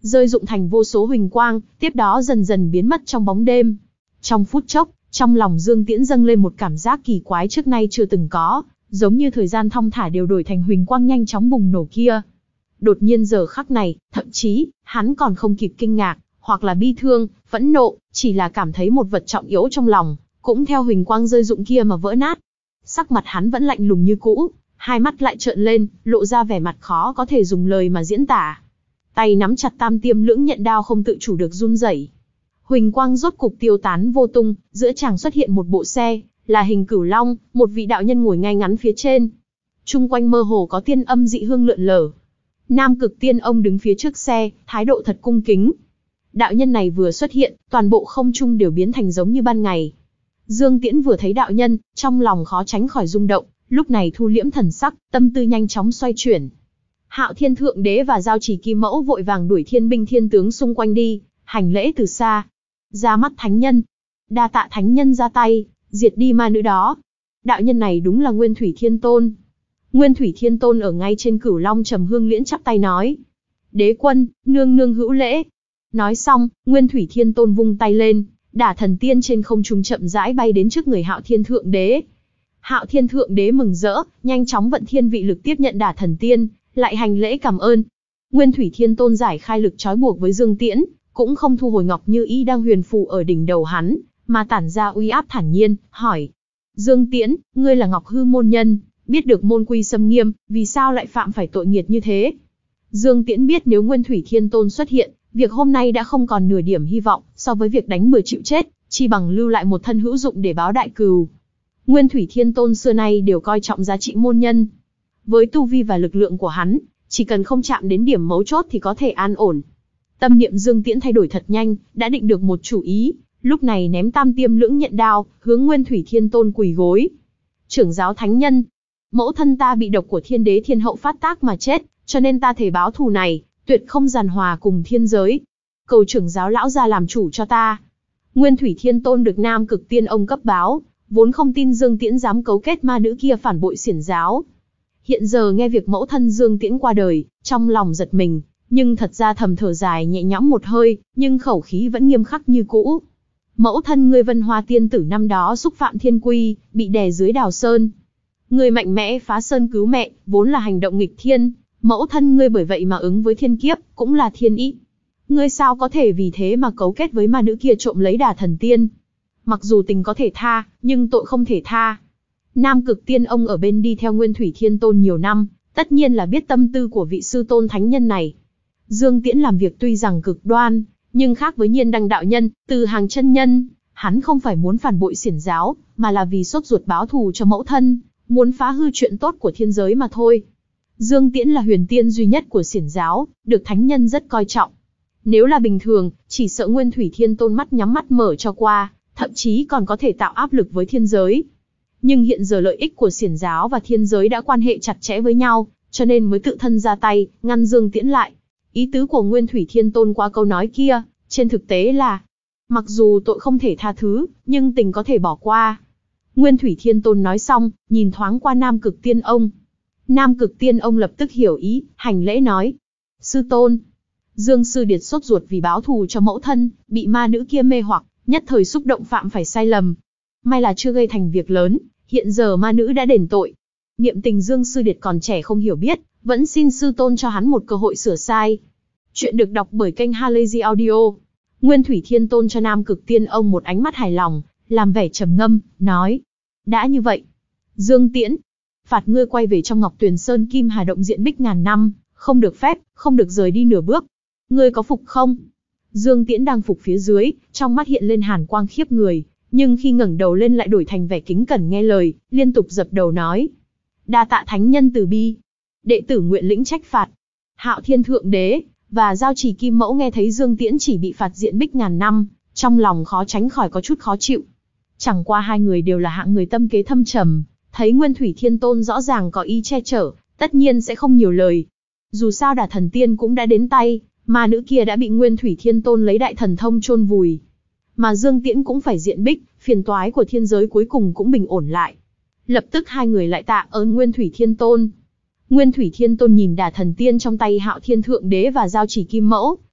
rơi rụng thành vô số huỳnh quang, tiếp đó dần dần biến mất trong bóng đêm. Trong phút chốc, trong lòng Dương Tiễn dâng lên một cảm giác kỳ quái trước nay chưa từng có, giống như thời gian thong thả đều đổi thành huỳnh quang nhanh chóng bùng nổ kia. Đột nhiên giờ khắc này, thậm chí, hắn còn không kịp kinh ngạc, hoặc là bi thương, phẫn nộ, chỉ là cảm thấy một vật trọng yếu trong lòng, cũng theo huỳnh quang rơi rụng kia mà vỡ nát. Sắc mặt hắn vẫn lạnh lùng như cũ, hai mắt lại trợn lên, lộ ra vẻ mặt khó có thể dùng lời mà diễn tả. Tay nắm chặt tam tiêm lưỡng nhận đao không tự chủ được run rẩy. Huỳnh quang rốt cục tiêu tán vô tung, giữa tràng xuất hiện một bộ xe, là hình cửu long, một vị đạo nhân ngồi ngay ngắn phía trên. Trung quanh mơ hồ có tiên âm dị hương lượn lờ. Nam Cực Tiên Ông đứng phía trước xe, thái độ thật cung kính. Đạo nhân này vừa xuất hiện, toàn bộ không trung đều biến thành giống như ban ngày. Dương Tiễn vừa thấy đạo nhân, trong lòng khó tránh khỏi rung động, lúc này thu liễm thần sắc, tâm tư nhanh chóng xoay chuyển. Hạo Thiên Thượng Đế và Giao Chỉ Kim Mẫu vội vàng đuổi thiên binh thiên tướng xung quanh đi, hành lễ từ xa. Ra mắt thánh nhân, đa tạ thánh nhân ra tay, diệt đi ma nữ đó. Đạo nhân này đúng là Nguyên Thủy Thiên Tôn. Nguyên Thủy Thiên Tôn ở ngay trên Cửu Long Trầm Hương Liễn chắp tay nói: Đế quân, nương nương hữu lễ. Nói xong, Nguyên Thủy Thiên Tôn vung tay lên, Đả Thần Tiên trên không trung chậm rãi bay đến trước người Hạo Thiên Thượng Đế. Hạo Thiên Thượng Đế mừng rỡ, nhanh chóng vận thiên vị lực tiếp nhận Đả Thần Tiên, lại hành lễ cảm ơn. Nguyên Thủy Thiên Tôn giải khai lực trói buộc với Dương Tiễn, cũng không thu hồi Ngọc Như Ý đang huyền phù ở đỉnh đầu hắn, mà tản ra uy áp thản nhiên, hỏi: Dương Tiễn, ngươi là Ngọc Hư môn nhân, biết được môn quy xâm nghiêm, vì sao lại phạm phải tội nghiệt như thế? Dương Tiễn biết nếu Nguyên Thủy Thiên Tôn xuất hiện, việc hôm nay đã không còn nửa điểm hy vọng, so với việc đánh bừa chịu chết, chi bằng lưu lại một thân hữu dụng để báo đại cừu. Nguyên Thủy Thiên Tôn xưa nay đều coi trọng giá trị môn nhân. Với tu vi và lực lượng của hắn, chỉ cần không chạm đến điểm mấu chốt thì có thể an ổn. Tâm niệm Dương Tiễn thay đổi thật nhanh, đã định được một chủ ý, lúc này ném tam tiêm lưỡng nhận đao, hướng Nguyên Thủy Thiên Tôn quỳ gối. Trưởng giáo thánh nhân, mẫu thân ta bị độc của Thiên Đế Thiên Hậu phát tác mà chết, cho nên ta thể báo thù này, tuyệt không giàn hòa cùng thiên giới. Cầu trưởng giáo lão gia làm chủ cho ta. Nguyên Thủy Thiên Tôn được Nam Cực Tiên Ông cấp báo, vốn không tin Dương Tiễn dám cấu kết ma nữ kia phản bội xiển giáo. Hiện giờ nghe việc mẫu thân Dương Tiễn qua đời, trong lòng giật mình, nhưng thật ra thầm thở dài nhẹ nhõm một hơi, nhưng khẩu khí vẫn nghiêm khắc như cũ. Mẫu thân ngươi Vân Hoa tiên tử năm đó xúc phạm thiên quy, bị đè dưới đào sơn. Ngươi mạnh mẽ phá sơn cứu mẹ, vốn là hành động nghịch thiên, mẫu thân ngươi bởi vậy mà ứng với thiên kiếp, cũng là thiên ý. Ngươi sao có thể vì thế mà cấu kết với ma nữ kia trộm lấy Đả Thần Tiên? Mặc dù tình có thể tha, nhưng tội không thể tha. Nam Cực Tiên Ông ở bên đi theo Nguyên Thủy Thiên Tôn nhiều năm, tất nhiên là biết tâm tư của vị sư tôn thánh nhân này. Dương Tiễn làm việc tuy rằng cực đoan, nhưng khác với Nhiên Đăng đạo nhân, Từ Hàng chân nhân, hắn không phải muốn phản bội xiển giáo, mà là vì sốt ruột báo thù cho mẫu thân, muốn phá hư chuyện tốt của thiên giới mà thôi. Dương Tiễn là huyền tiên duy nhất của xiển giáo, được thánh nhân rất coi trọng. Nếu là bình thường, chỉ sợ Nguyên Thủy Thiên Tôn mắt nhắm mắt mở cho qua, thậm chí còn có thể tạo áp lực với thiên giới. Nhưng hiện giờ lợi ích của xiển giáo và thiên giới đã quan hệ chặt chẽ với nhau, cho nên mới tự thân ra tay, ngăn Dương Tiễn lại. Ý tứ của Nguyên Thủy Thiên Tôn qua câu nói kia, trên thực tế là, mặc dù tội không thể tha thứ, nhưng tình có thể bỏ qua. Nguyên Thủy Thiên Tôn nói xong, nhìn thoáng qua Nam Cực Tiên Ông. Nam Cực Tiên Ông lập tức hiểu ý, hành lễ nói: Sư tôn, Dương Sư Điệt sốt ruột vì báo thù cho mẫu thân, bị ma nữ kia mê hoặc, nhất thời xúc động phạm phải sai lầm. May là chưa gây thành việc lớn, hiện giờ ma nữ đã đền tội. Niệm tình Dương Sư Điệt còn trẻ không hiểu biết, vẫn xin sư tôn cho hắn một cơ hội sửa sai. Chuyện được đọc bởi kênh Halazy Audio. Nguyên Thủy Thiên Tôn cho Nam Cực Tiên Ông một ánh mắt hài lòng, làm vẻ trầm ngâm, nói: đã như vậy, Dương Tiễn, phạt ngươi quay về trong Ngọc Tuyền Sơn Kim Hà Động diện bích ngàn năm, không được phép, không được rời đi nửa bước. Ngươi có phục không? Dương Tiễn đang phục phía dưới, trong mắt hiện lên hàn quang khiếp người, nhưng khi ngẩng đầu lên lại đổi thành vẻ kính cẩn nghe lời, liên tục dập đầu nói: đa tạ thánh nhân từ bi, đệ tử nguyện lĩnh trách phạt. Hạo Thiên Thượng Đế và Giao Chỉ Kim Mẫu nghe thấy Dương Tiễn chỉ bị phạt diện bích ngàn năm, trong lòng khó tránh khỏi có chút khó chịu. Chẳng qua hai người đều là hạng người tâm kế thâm trầm, thấy Nguyên Thủy Thiên Tôn rõ ràng có ý che chở, tất nhiên sẽ không nhiều lời. Dù sao Đả Thần Tiên cũng đã đến tay, ma nữ kia đã bị Nguyên Thủy Thiên Tôn lấy đại thần thông chôn vùi. Mà Dương Tiễn cũng phải diện bích, phiền toái của thiên giới cuối cùng cũng bình ổn lại. Lập tức hai người lại tạ ơn Nguyên Thủy Thiên Tôn. Nguyên Thủy Thiên Tôn nhìn Đả Thần Tiên trong tay Hạo Thiên Thượng Đế và Giao Chỉ Kim Mẫu,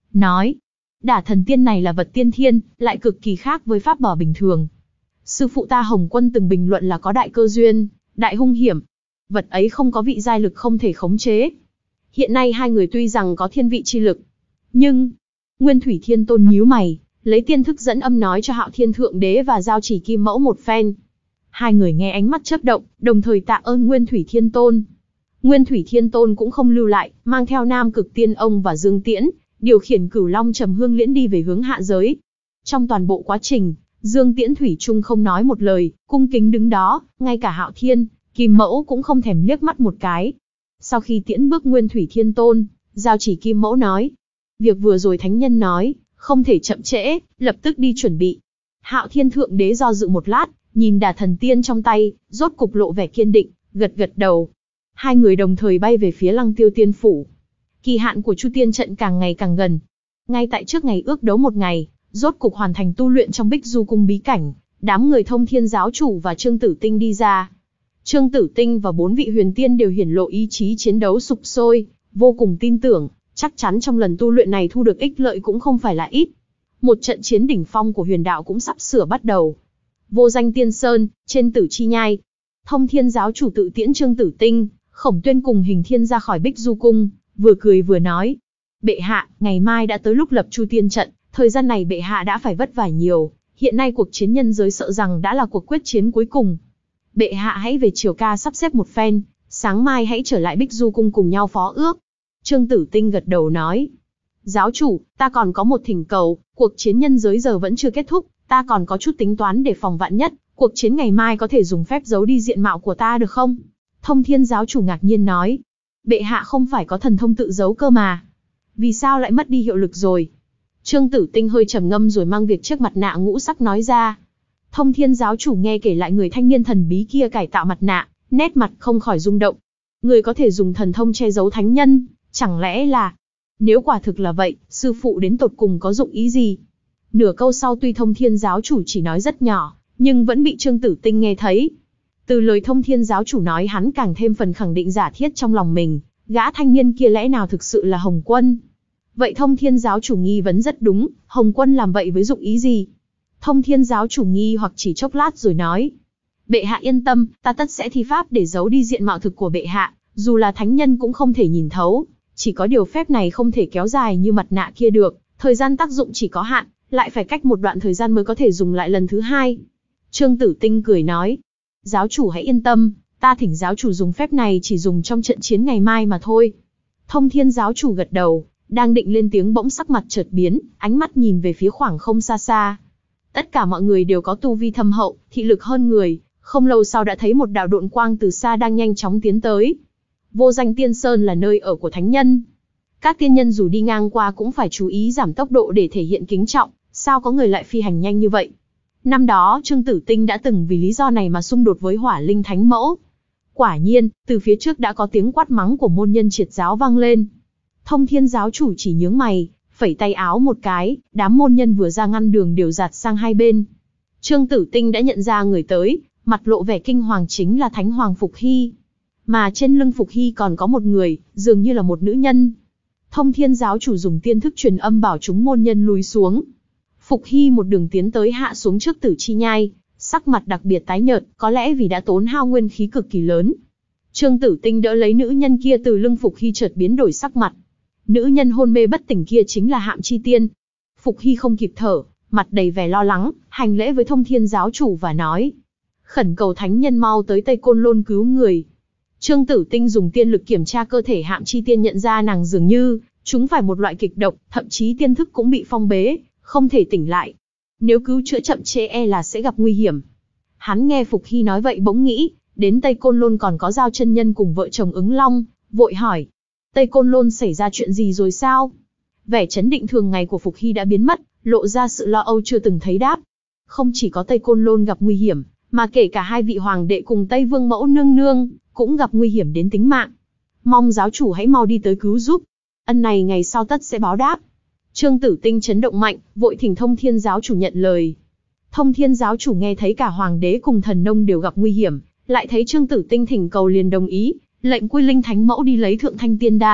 nói, Đả thần tiên này là vật tiên thiên, lại cực kỳ khác với pháp bảo bình thường. Sư phụ ta Hồng Quân từng bình luận là có đại cơ duyên, đại hung hiểm. Vật ấy không có vị giai lực không thể khống chế. Hiện nay hai người tuy rằng có thiên vị chi lực, nhưng Nguyên Thủy Thiên Tôn nhíu mày, lấy tiên thức dẫn âm nói cho Hạo Thiên Thượng Đế và Giao Chỉ Kim Mẫu một phen. Hai người nghe ánh mắt chớp động, đồng thời tạ ơn Nguyên Thủy Thiên Tôn. Nguyên Thủy Thiên Tôn cũng không lưu lại, mang theo Nam Cực Tiên Ông và Dương Tiễn, điều khiển Cửu Long Trầm Hương Liễn đi về hướng hạ giới. Trong toàn bộ quá trình, Dương Tiễn thủy chung không nói một lời, cung kính đứng đó, ngay cả Hạo Thiên, Kim Mẫu cũng không thèm liếc mắt một cái. Sau khi tiễn bước Nguyên Thủy Thiên Tôn, Giao Chỉ Kim Mẫu nói, việc vừa rồi thánh nhân nói, không thể chậm trễ, lập tức đi chuẩn bị. Hạo Thiên Thượng Đế do dự một lát, nhìn Đả thần tiên trong tay, rốt cục lộ vẻ kiên định, gật gật đầu. Hai người đồng thời bay về phía Lăng Tiêu Tiên Phủ. Kỳ hạn của Chu Tiên trận càng ngày càng gần. Ngay tại trước ngày ước đấu một ngày, rốt cục hoàn thành tu luyện trong Bích Du Cung bí cảnh, đám người Thông Thiên giáo chủ và Trương Tử Tinh đi ra. Trương Tử Tinh và bốn vị huyền tiên đều hiển lộ ý chí chiến đấu sục sôi, vô cùng tin tưởng, chắc chắn trong lần tu luyện này thu được ích lợi cũng không phải là ít. Một trận chiến đỉnh phong của huyền đạo cũng sắp sửa bắt đầu. Vô Danh Tiên Sơn, trên Tử Chi Nhai, Thông Thiên giáo chủ tự tiễn Trương Tử Tinh, Khổng Tuyên cùng Hình Thiên ra khỏi Bích Du Cung, vừa cười vừa nói, bệ hạ, ngày mai đã tới lúc lập Chu Tiên trận, thời gian này bệ hạ đã phải vất vả nhiều, hiện nay cuộc chiến nhân giới sợ rằng đã là cuộc quyết chiến cuối cùng. Bệ hạ hãy về triều ca sắp xếp một phen, sáng mai hãy trở lại Bích Du Cung cùng nhau phó ước. Trương Tử Tinh gật đầu nói, giáo chủ, ta còn có một thỉnh cầu, cuộc chiến nhân giới giờ vẫn chưa kết thúc, ta còn có chút tính toán để phòng vạn nhất, cuộc chiến ngày mai có thể dùng phép giấu đi diện mạo của ta được không? Thông Thiên giáo chủ ngạc nhiên nói, bệ hạ không phải có thần thông tự giấu cơ mà, vì sao lại mất đi hiệu lực rồi? Trương Tử Tinh hơi trầm ngâm rồi mang việc chiếc mặt nạ ngũ sắc nói ra. Thông Thiên giáo chủ nghe kể lại người thanh niên thần bí kia cải tạo mặt nạ, nét mặt không khỏi rung động. Người có thể dùng thần thông che giấu thánh nhân, chẳng lẽ là... Nếu quả thực là vậy, sư phụ đến tột cùng có dụng ý gì? Nửa câu sau tuy Thông Thiên giáo chủ chỉ nói rất nhỏ, nhưng vẫn bị Trương Tử Tinh nghe thấy. Từ lời Thông Thiên giáo chủ nói hắn càng thêm phần khẳng định giả thiết trong lòng mình, gã thanh niên kia lẽ nào thực sự là Hồng Quân? Vậy Thông Thiên giáo chủ nghi vấn rất đúng, Hồng Quân làm vậy với dụng ý gì? Thông Thiên giáo chủ nghi hoặc chỉ chốc lát rồi nói, bệ hạ yên tâm, ta tất sẽ thi pháp để giấu đi diện mạo thực của bệ hạ, dù là thánh nhân cũng không thể nhìn thấu, chỉ có điều phép này không thể kéo dài như mặt nạ kia được, thời gian tác dụng chỉ có hạn, lại phải cách một đoạn thời gian mới có thể dùng lại lần thứ hai. Trương Tử Tinh cười nói, giáo chủ hãy yên tâm, ta thỉnh giáo chủ dùng phép này chỉ dùng trong trận chiến ngày mai mà thôi. Thông Thiên giáo chủ gật đầu, đang định lên tiếng bỗng sắc mặt chợt biến, ánh mắt nhìn về phía khoảng không xa xa. Tất cả mọi người đều có tu vi thâm hậu, thị lực hơn người, không lâu sau đã thấy một đạo độn quang từ xa đang nhanh chóng tiến tới. Vô Danh Tiên Sơn là nơi ở của thánh nhân. Các tiên nhân dù đi ngang qua cũng phải chú ý giảm tốc độ để thể hiện kính trọng, sao có người lại phi hành nhanh như vậy? Năm đó Trương Tử Tinh đã từng vì lý do này mà xung đột với Hỏa Linh Thánh Mẫu. Quả nhiên, từ phía trước đã có tiếng quát mắng của môn nhân triệt giáo vang lên. Thông Thiên giáo chủ chỉ nhướng mày, phẩy tay áo một cái, đám môn nhân vừa ra ngăn đường đều giạt sang hai bên. Trương Tử Tinh đã nhận ra người tới, mặt lộ vẻ kinh hoàng chính là Thánh Hoàng Phục Hy. Mà trên lưng Phục Hy còn có một người, dường như là một nữ nhân. Thông Thiên giáo chủ dùng tiên thức truyền âm bảo chúng môn nhân lùi xuống. Phục Hy một đường tiến tới hạ xuống trước Tử Chi Nhai, sắc mặt đặc biệt tái nhợt, có lẽ vì đã tốn hao nguyên khí cực kỳ lớn. Trương Tử Tinh đỡ lấy nữ nhân kia từ lưng Phục Hy chợt biến đổi sắc mặt. Nữ nhân hôn mê bất tỉnh kia chính là Hạm Chi Tiên. Phục Hy không kịp thở, mặt đầy vẻ lo lắng, hành lễ với Thông Thiên giáo chủ và nói, khẩn cầu thánh nhân mau tới Tây Côn Lôn cứu người. Trương Tử Tinh dùng tiên lực kiểm tra cơ thể Hạm Chi Tiên, nhận ra nàng dường như chúng phải một loại kịch độc, thậm chí tiên thức cũng bị phong bế, không thể tỉnh lại. Nếu cứu chữa chậm trễ e là sẽ gặp nguy hiểm. Hắn nghe Phục Hy nói vậy bỗng nghĩ, đến Tây Côn Lôn còn có Giao chân nhân cùng vợ chồng Ứng Long, vội hỏi, Tây Côn Lôn xảy ra chuyện gì rồi sao? Vẻ chấn định thường ngày của Phục Hy đã biến mất, lộ ra sự lo âu chưa từng thấy đáp. Không chỉ có Tây Côn Lôn gặp nguy hiểm, mà kể cả hai vị hoàng đệ cùng Tây Vương Mẫu nương nương cũng gặp nguy hiểm đến tính mạng. Mong giáo chủ hãy mau đi tới cứu giúp. Ân này ngày sau tất sẽ báo đáp. Trương Tử Tinh chấn động mạnh, vội thỉnh Thông Thiên giáo chủ nhận lời. Thông Thiên giáo chủ nghe thấy cả hoàng đế cùng thần nông đều gặp nguy hiểm, lại thấy Trương Tử Tinh thỉnh cầu liền đồng ý, lệnh Quy Linh Thánh Mẫu đi lấy Thượng Thanh Tiên Đan,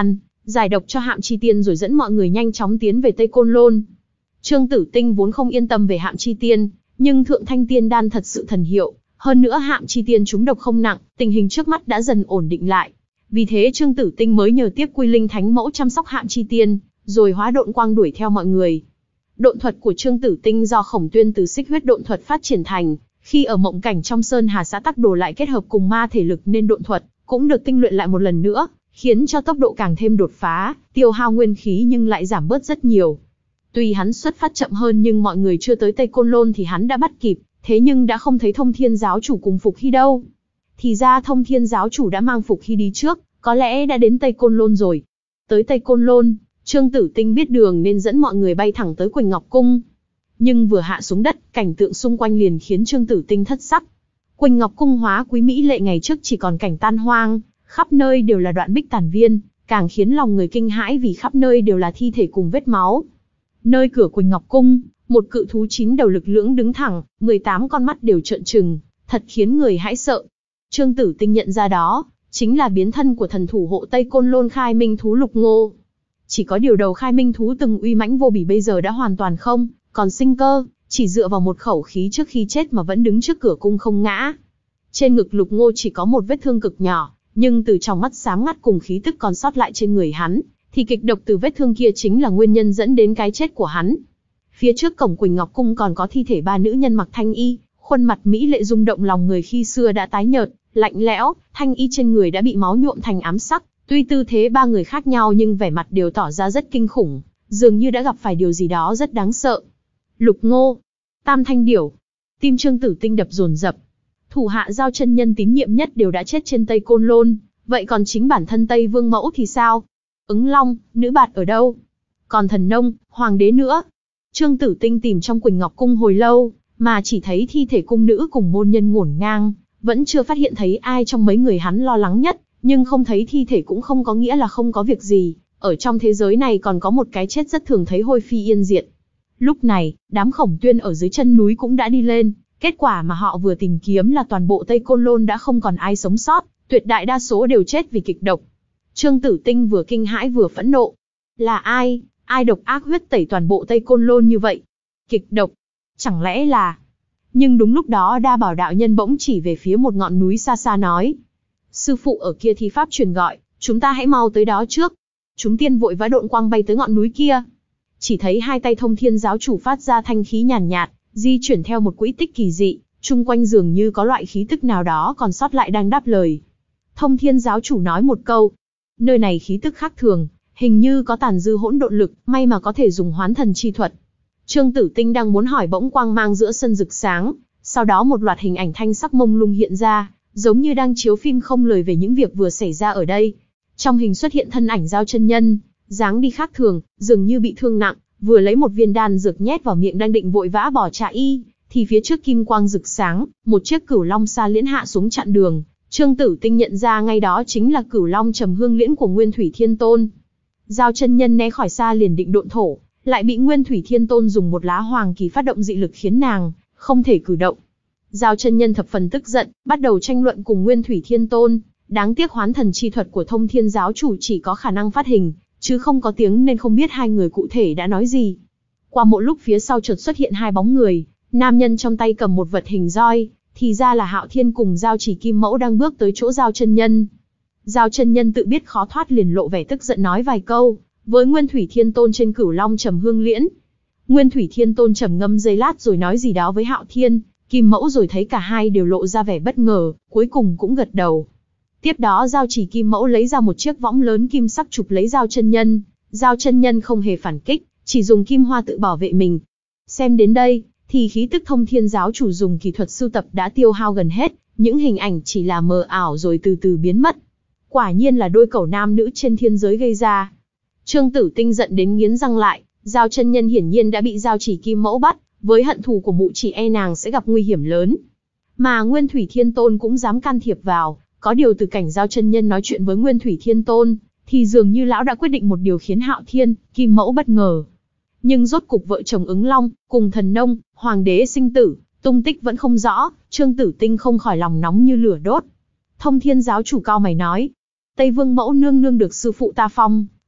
giải độc cho Hạm Chi Tiên rồi dẫn mọi người nhanh chóng tiến về Tây Côn Lôn. Trương Tử Tinh vốn không yên tâm về Hạm Chi Tiên, nhưng Thượng Thanh Tiên Đan thật sự thần hiệu, hơn nữa Hạm Chi Tiên trúng độc không nặng, tình hình trước mắt đã dần ổn định lại. Vì thế Trương Tử Tinh mới nhờ tiếp Quy Linh Thánh Mẫu chăm sóc Hạm Chi Tiên, rồi hóa độn quang đuổi theo mọi người. Độn thuật của Trương Tử Tinh do Khổng Tuyên từ Xích Huyết độn thuật phát triển thành, khi ở mộng cảnh trong Sơn Hà xã Tắc Đồ lại kết hợp cùng ma thể lực nên độn thuật cũng được tinh luyện lại một lần nữa, khiến cho tốc độ càng thêm đột phá, tiêu hao nguyên khí nhưng lại giảm bớt rất nhiều. Tuy hắn xuất phát chậm hơn nhưng mọi người chưa tới Tây Côn Lôn thì hắn đã bắt kịp, thế nhưng đã không thấy Thông Thiên giáo chủ cùng Phục Hy đâu. Thì ra Thông Thiên giáo chủ đã mang Phục Hy đi trước, có lẽ đã đến Tây Côn Lôn rồi. Tới Tây Côn Lôn, Trương Tử Tinh biết đường nên dẫn mọi người bay thẳng tới Quỳnh Ngọc Cung. Nhưng vừa hạ xuống đất, cảnh tượng xung quanh liền khiến Trương Tử Tinh thất sắc. Quỳnh Ngọc Cung hóa quý mỹ lệ ngày trước chỉ còn cảnh tan hoang, khắp nơi đều là đoạn bích tàn viên, càng khiến lòng người kinh hãi vì khắp nơi đều là thi thể cùng vết máu. Nơi cửa Quỳnh Ngọc Cung, một cự thú chín đầu lực lưỡng đứng thẳng, mười tám con mắt đều trợn trừng, thật khiến người hãi sợ. Trương Tử Tinh nhận ra đó chính là biến thân của thần thủ hộ Tây Côn Lôn Khai Minh thú Lục Ngô. Chỉ có điều đầu Khai Minh thú từng uy mãnh vô bỉ bây giờ đã hoàn toàn không còn sinh cơ, chỉ dựa vào một khẩu khí trước khi chết mà vẫn đứng trước cửa cung không ngã. Trên ngực Lục Ngô chỉ có một vết thương cực nhỏ, nhưng từ trong mắt xám ngắt cùng khí tức còn sót lại trên người hắn, thì kịch độc từ vết thương kia chính là nguyên nhân dẫn đến cái chết của hắn. Phía trước cổng Quỳnh Ngọc Cung còn có thi thể ba nữ nhân mặc thanh y, khuôn mặt mỹ lệ rung động lòng người khi xưa đã tái nhợt, lạnh lẽo, thanh y trên người đã bị máu nhuộm thành ám sắc. Tuy tư thế ba người khác nhau nhưng vẻ mặt đều tỏ ra rất kinh khủng, dường như đã gặp phải điều gì đó rất đáng sợ. Lục Ngô, Tam Thanh Điểu, tim Trương Tử Tinh đập dồn dập. Thủ hạ Giao chân nhân tín nhiệm nhất đều đã chết trên Tây Côn Lôn, vậy còn chính bản thân Tây Vương Mẫu thì sao? Ứng Long, Nữ Bạt ở đâu? Còn Thần Nông, Hoàng đế nữa? Trương Tử Tinh tìm trong Quỳnh Ngọc Cung hồi lâu, mà chỉ thấy thi thể cung nữ cùng môn nhân ngổn ngang, vẫn chưa phát hiện thấy ai trong mấy người hắn lo lắng nhất, nhưng không thấy thi thể cũng không có nghĩa là không có việc gì, ở trong thế giới này còn có một cái chết rất thường thấy hôi phi yên diệt. Lúc này, đám Khổng Tuyên ở dưới chân núi cũng đã đi lên, kết quả mà họ vừa tìm kiếm là toàn bộ Tây Côn Lôn đã không còn ai sống sót, tuyệt đại đa số đều chết vì kịch độc. Trương Tử Tinh vừa kinh hãi vừa phẫn nộ. Là ai, ai độc ác huyết tẩy toàn bộ Tây Côn Lôn như vậy? Kịch độc? Chẳng lẽ là... Nhưng đúng lúc đó Đa Bảo đạo nhân bỗng chỉ về phía một ngọn núi xa xa nói. Sư phụ ở kia thi pháp truyền gọi, chúng ta hãy mau tới đó trước. Chúng tiên vội vã độn quang bay tới ngọn núi kia. Chỉ thấy hai tay Thông Thiên giáo chủ phát ra thanh khí nhàn nhạt, di chuyển theo một quỹ tích kỳ dị, chung quanh dường như có loại khí tức nào đó còn sót lại đang đáp lời. Thông Thiên giáo chủ nói một câu, nơi này khí tức khác thường, hình như có tàn dư hỗn độn lực, may mà có thể dùng hoán thần chi thuật. Trương Tử Tinh đang muốn hỏi bỗng quang mang giữa sân rực sáng, sau đó một loạt hình ảnh thanh sắc mông lung hiện ra, giống như đang chiếu phim không lời về những việc vừa xảy ra ở đây. Trong hình xuất hiện thân ảnh Giao chân nhân, dáng đi khác thường, dường như bị thương nặng, vừa lấy một viên đan dược nhét vào miệng đang định vội vã bỏ chạy y, thì phía trước kim quang rực sáng, một chiếc Cửu Long Sa Liễn hạ xuống chặn đường. Trương Tử Tinh nhận ra ngay đó chính là Cửu Long Trầm Hương Liễn của Nguyên Thủy Thiên Tôn. Giao chân nhân né khỏi xa liền định độn thổ, lại bị Nguyên Thủy Thiên Tôn dùng một lá hoàng kỳ phát động dị lực khiến nàng không thể cử động. Giao chân nhân thập phần tức giận, bắt đầu tranh luận cùng Nguyên Thủy Thiên Tôn. Đáng tiếc hoán thần chi thuật của Thông Thiên giáo chủ chỉ có khả năng phát hình, chứ không có tiếng nên không biết hai người cụ thể đã nói gì. Qua một lúc phía sau chợt xuất hiện hai bóng người, nam nhân trong tay cầm một vật hình roi, thì ra là Hạo Thiên cùng Giao Chỉ Kim Mẫu đang bước tới chỗ Giao chân nhân. Giao chân nhân tự biết khó thoát liền lộ vẻ tức giận nói vài câu với Nguyên Thủy Thiên Tôn trên Cửu Long Trầm Hương Liễn. Nguyên Thủy Thiên Tôn trầm ngâm giây lát rồi nói gì đó với Hạo Thiên, Kim Mẫu rồi thấy cả hai đều lộ ra vẻ bất ngờ, cuối cùng cũng gật đầu. Tiếp đó Giao Chỉ Kim Mẫu lấy ra một chiếc võng lớn kim sắc chụp lấy Giao chân nhân. Giao chân nhân không hề phản kích, chỉ dùng kim hoa tự bảo vệ mình. Xem đến đây, thì khí tức Thông Thiên giáo chủ dùng kỳ thuật sưu tập đã tiêu hao gần hết, những hình ảnh chỉ là mờ ảo rồi từ từ biến mất. Quả nhiên là đôi cẩu nam nữ trên thiên giới gây ra. Trương Tử Tinh giận đến nghiến răng lại, Giao chân nhân hiển nhiên đã bị Giao Chỉ Kim Mẫu bắt, với hận thù của mụ chỉ e nàng sẽ gặp nguy hiểm lớn. Mà Nguyên Thủy Thiên Tôn cũng dám can thiệp vào, có điều từ cảnh Giao chân nhân nói chuyện với Nguyên Thủy Thiên Tôn, thì dường như lão đã quyết định một điều khiến Hạo Thiên, Kim Mẫu bất ngờ. Nhưng rốt cục vợ chồng Ứng Long, cùng Thần Nông, Hoàng đế sinh tử, tung tích vẫn không rõ, Trương Tử Tinh không khỏi lòng nóng như lửa đốt. Thông Thiên giáo chủ cao mày nói, Tây Vương Mẫu nương nương được sư phụ ta phong,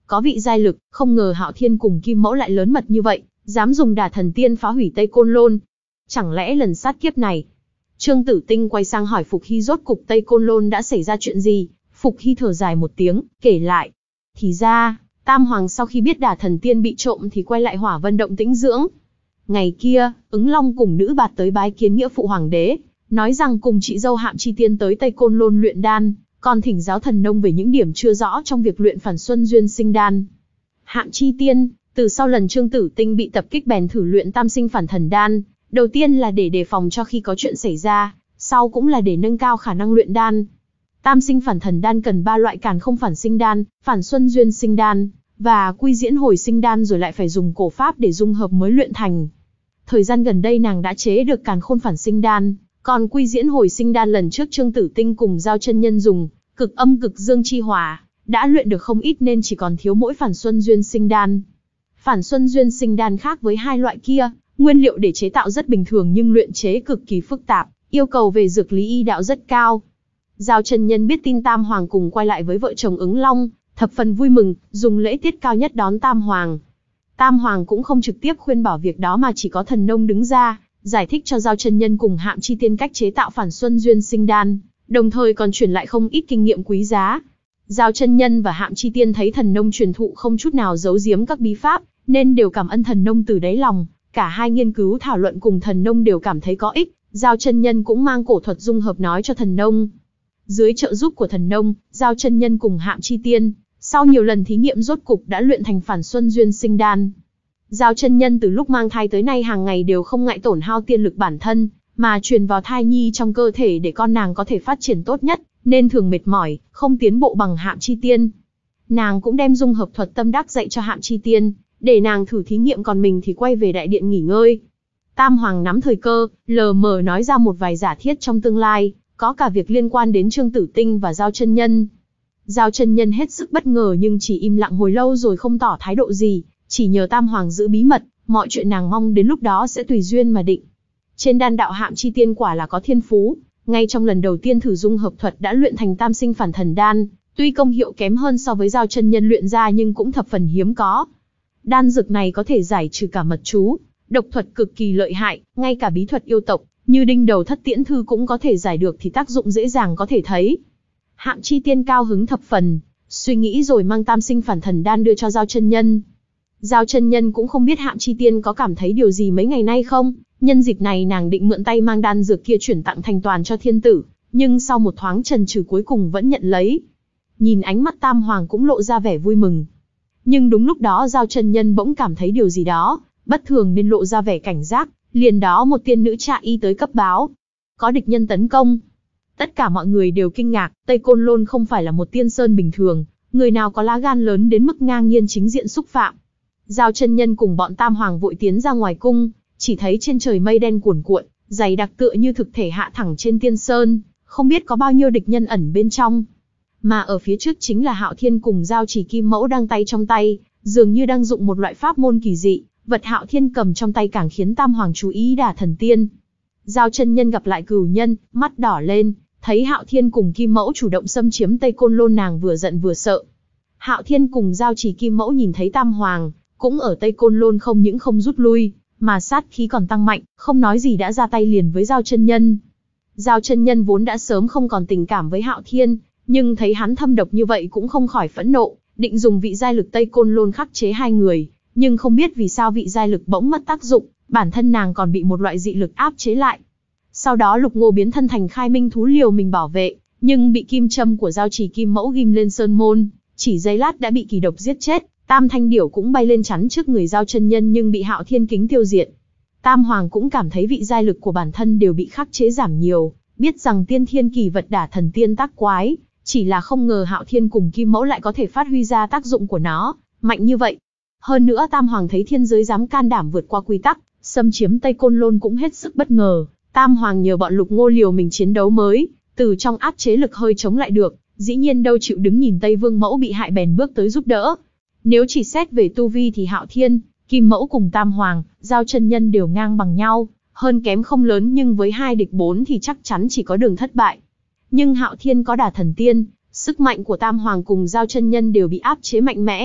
có vị giai lực, không ngờ Hạo Thiên cùng Kim Mẫu lại lớn mật như vậy, dám dùng Đả Thần Tiên phá hủy Tây Côn Lôn. Chẳng lẽ lần sát kiếp này? Trương Tử Tinh quay sang hỏi Phục Hy rốt cục Tây Côn Lôn đã xảy ra chuyện gì. Phục Hy thở dài một tiếng, kể lại. Thì ra, Tam Hoàng sau khi biết Đả Thần Tiên bị trộm thì quay lại Hỏa Vân Động tĩnh dưỡng. Ngày kia, Ứng Long cùng nữ bạt tới bái kiến nghĩa phụ hoàng đế, nói rằng cùng chị dâu Hạm Chi Tiên tới Tây Côn Lôn luyện đan, còn thỉnh giáo thần nông về những điểm chưa rõ trong việc luyện Phản Xuân Duyên Sinh Đan. Hạm Chi Tiên, từ sau lần Trương Tử Tinh bị tập kích bèn thử luyện Tam Sinh Phản Thần Đan, đầu tiên là để đề phòng cho khi có chuyện xảy ra, sau cũng là để nâng cao khả năng luyện đan. Tam Sinh Phản Thần Đan cần ba loại Càn Không Phản Sinh Đan, Phản Xuân Duyên Sinh Đan và Quy Diễn Hồi Sinh Đan, rồi lại phải dùng cổ pháp để dung hợp mới luyện thành. Thời gian gần đây nàng đã chế được Càn Khôn Phản Sinh Đan, còn Quy Diễn Hồi Sinh Đan lần trước Trương Tử Tinh cùng Giao chân nhân dùng Cực Âm Cực Dương chi hỏa đã luyện được không ít, nên chỉ còn thiếu mỗi Phản Xuân Duyên Sinh Đan. Phản Xuân Duyên Sinh Đan khác với hai loại kia, nguyên liệu để chế tạo rất bình thường nhưng luyện chế cực kỳ phức tạp, yêu cầu về dược lý y đạo rất cao. Giao chân nhân biết tin Tam Hoàng cùng quay lại với vợ chồng Ứng Long, thập phần vui mừng, dùng lễ tiết cao nhất đón Tam Hoàng. Tam Hoàng cũng không trực tiếp khuyên bảo việc đó mà chỉ có thần nông đứng ra, giải thích cho Giao chân nhân cùng Hạm Chi Tiên cách chế tạo Phản Xuân Duyên Sinh Đan, đồng thời còn truyền lại không ít kinh nghiệm quý giá. Giao chân nhân và Hạm Chi Tiên thấy thần nông truyền thụ không chút nào giấu giếm các bí pháp, nên đều cảm ơn thần nông từ đáy lòng. Cả hai nghiên cứu thảo luận cùng thần nông đều cảm thấy có ích. Giao chân nhân cũng mang cổ thuật dung hợp nói cho thần nông. Dưới trợ giúp của thần nông, Giao chân nhân cùng Hạm Chi Tiên, sau nhiều lần thí nghiệm rốt cục đã luyện thành Phản Xuân Duyên Sinh Đan. Giao chân nhân từ lúc mang thai tới nay hàng ngày đều không ngại tổn hao tiên lực bản thân, mà truyền vào thai nhi trong cơ thể để con nàng có thể phát triển tốt nhất, nên thường mệt mỏi, không tiến bộ bằng Hạm Chi Tiên. Nàng cũng đem dung hợp thuật tâm đắc dạy cho Hạm Chi Tiên, để nàng thử thí nghiệm, còn mình thì quay về đại điện nghỉ ngơi. Tam Hoàng nắm thời cơ, lờ mờ nói ra một vài giả thiết trong tương lai, có cả việc liên quan đến Trương Tử Tinh và Giao chân nhân. Giao chân nhân hết sức bất ngờ nhưng chỉ im lặng hồi lâu rồi không tỏ thái độ gì, chỉ nhờ Tam Hoàng giữ bí mật, mọi chuyện nàng mong đến lúc đó sẽ tùy duyên mà định. Trên đan đạo Hạm Chi Tiên quả là có thiên phú, ngay trong lần đầu tiên thử dung hợp thuật đã luyện thành Tam Sinh Phản Thần Đan, tuy công hiệu kém hơn so với Giao chân nhân luyện ra nhưng cũng thập phần hiếm có. Đan dược này có thể giải trừ cả mật chú, độc thuật cực kỳ lợi hại, ngay cả bí thuật yêu tộc như Đinh Đầu Thất Tiễn Thư cũng có thể giải được, thì tác dụng dễ dàng có thể thấy. Hạm Chi Tiên cao hứng thập phần, suy nghĩ rồi mang Tam Sinh Phản Thần Đan đưa cho Giao chân nhân. Giao chân nhân cũng không biết Hạm Chi Tiên có cảm thấy điều gì mấy ngày nay không, nhân dịp này nàng định mượn tay mang đan dược kia chuyển tặng thành toàn cho thiên tử, nhưng sau một thoáng chần chừ cuối cùng vẫn nhận lấy. Nhìn ánh mắt Tam Hoàng cũng lộ ra vẻ vui mừng. Nhưng đúng lúc đó Giao chân nhân bỗng cảm thấy điều gì đó bất thường nên lộ ra vẻ cảnh giác, liền đó một tiên nữ trạ y tới cấp báo. Có địch nhân tấn công. Tất cả mọi người đều kinh ngạc, Tây Côn Lôn không phải là một tiên sơn bình thường, người nào có lá gan lớn đến mức ngang nhiên chính diện xúc phạm. Giao chân nhân cùng bọn Tam Hoàng vội tiến ra ngoài cung, chỉ thấy trên trời mây đen cuồn cuộn, dày đặc tựa như thực thể hạ thẳng trên tiên sơn, không biết có bao nhiêu địch nhân ẩn bên trong. Mà ở phía trước chính là Hạo Thiên cùng Giao Chỉ Kim Mẫu đang tay trong tay, dường như đang dụng một loại pháp môn kỳ dị, vật Hạo Thiên cầm trong tay càng khiến Tam Hoàng chú ý Đả Thần Tiên. Giao chân nhân gặp lại cửu nhân, mắt đỏ lên, thấy Hạo Thiên cùng Kim Mẫu chủ động xâm chiếm Tây Côn Lôn, nàng vừa giận vừa sợ. Hạo Thiên cùng Giao Chỉ Kim Mẫu nhìn thấy Tam Hoàng cũng ở Tây Côn Lôn không những không rút lui, mà sát khí còn tăng mạnh, không nói gì đã ra tay liền với Giao chân nhân. Giao chân nhân vốn đã sớm không còn tình cảm với Hạo Thiên, nhưng thấy hắn thâm độc như vậy cũng không khỏi phẫn nộ, định dùng vị giai lực Tây Côn Lôn khắc chế hai người, nhưng không biết vì sao vị giai lực bỗng mất tác dụng, bản thân nàng còn bị một loại dị lực áp chế lại. Sau đó Lục Ngô biến thân thành khai minh thú liều mình bảo vệ, nhưng bị kim châm của Giao Chỉ Kim Mẫu ghim lên sơn môn, chỉ giây lát đã bị kỳ độc giết chết. Tam Thanh Điểu cũng bay lên chắn trước người Giao chân nhân nhưng bị Hạo Thiên kính tiêu diệt. Tam Hoàng cũng cảm thấy vị giai lực của bản thân đều bị khắc chế giảm nhiều, biết rằng tiên thiên kỳ vật Đả Thần Tiên tác quái, chỉ là không ngờ Hạo Thiên cùng Kim Mẫu lại có thể phát huy ra tác dụng của nó mạnh như vậy. Hơn nữa Tam Hoàng thấy thiên giới dám can đảm vượt qua quy tắc, xâm chiếm Tây Côn Lôn cũng hết sức bất ngờ. Tam Hoàng nhờ bọn Lục Ngô liều mình chiến đấu mới, từ trong áp chế lực hơi chống lại được, dĩ nhiên đâu chịu đứng nhìn Tây Vương Mẫu bị hại bèn bước tới giúp đỡ. Nếu chỉ xét về tu vi thì Hạo Thiên, Kim Mẫu cùng Tam Hoàng, Giao chân nhân đều ngang bằng nhau, hơn kém không lớn, nhưng với hai địch bốn thì chắc chắn chỉ có đường thất bại. Nhưng Hạo Thiên có Đả Thần Tiên, sức mạnh của Tam Hoàng cùng Giao chân nhân đều bị áp chế mạnh mẽ,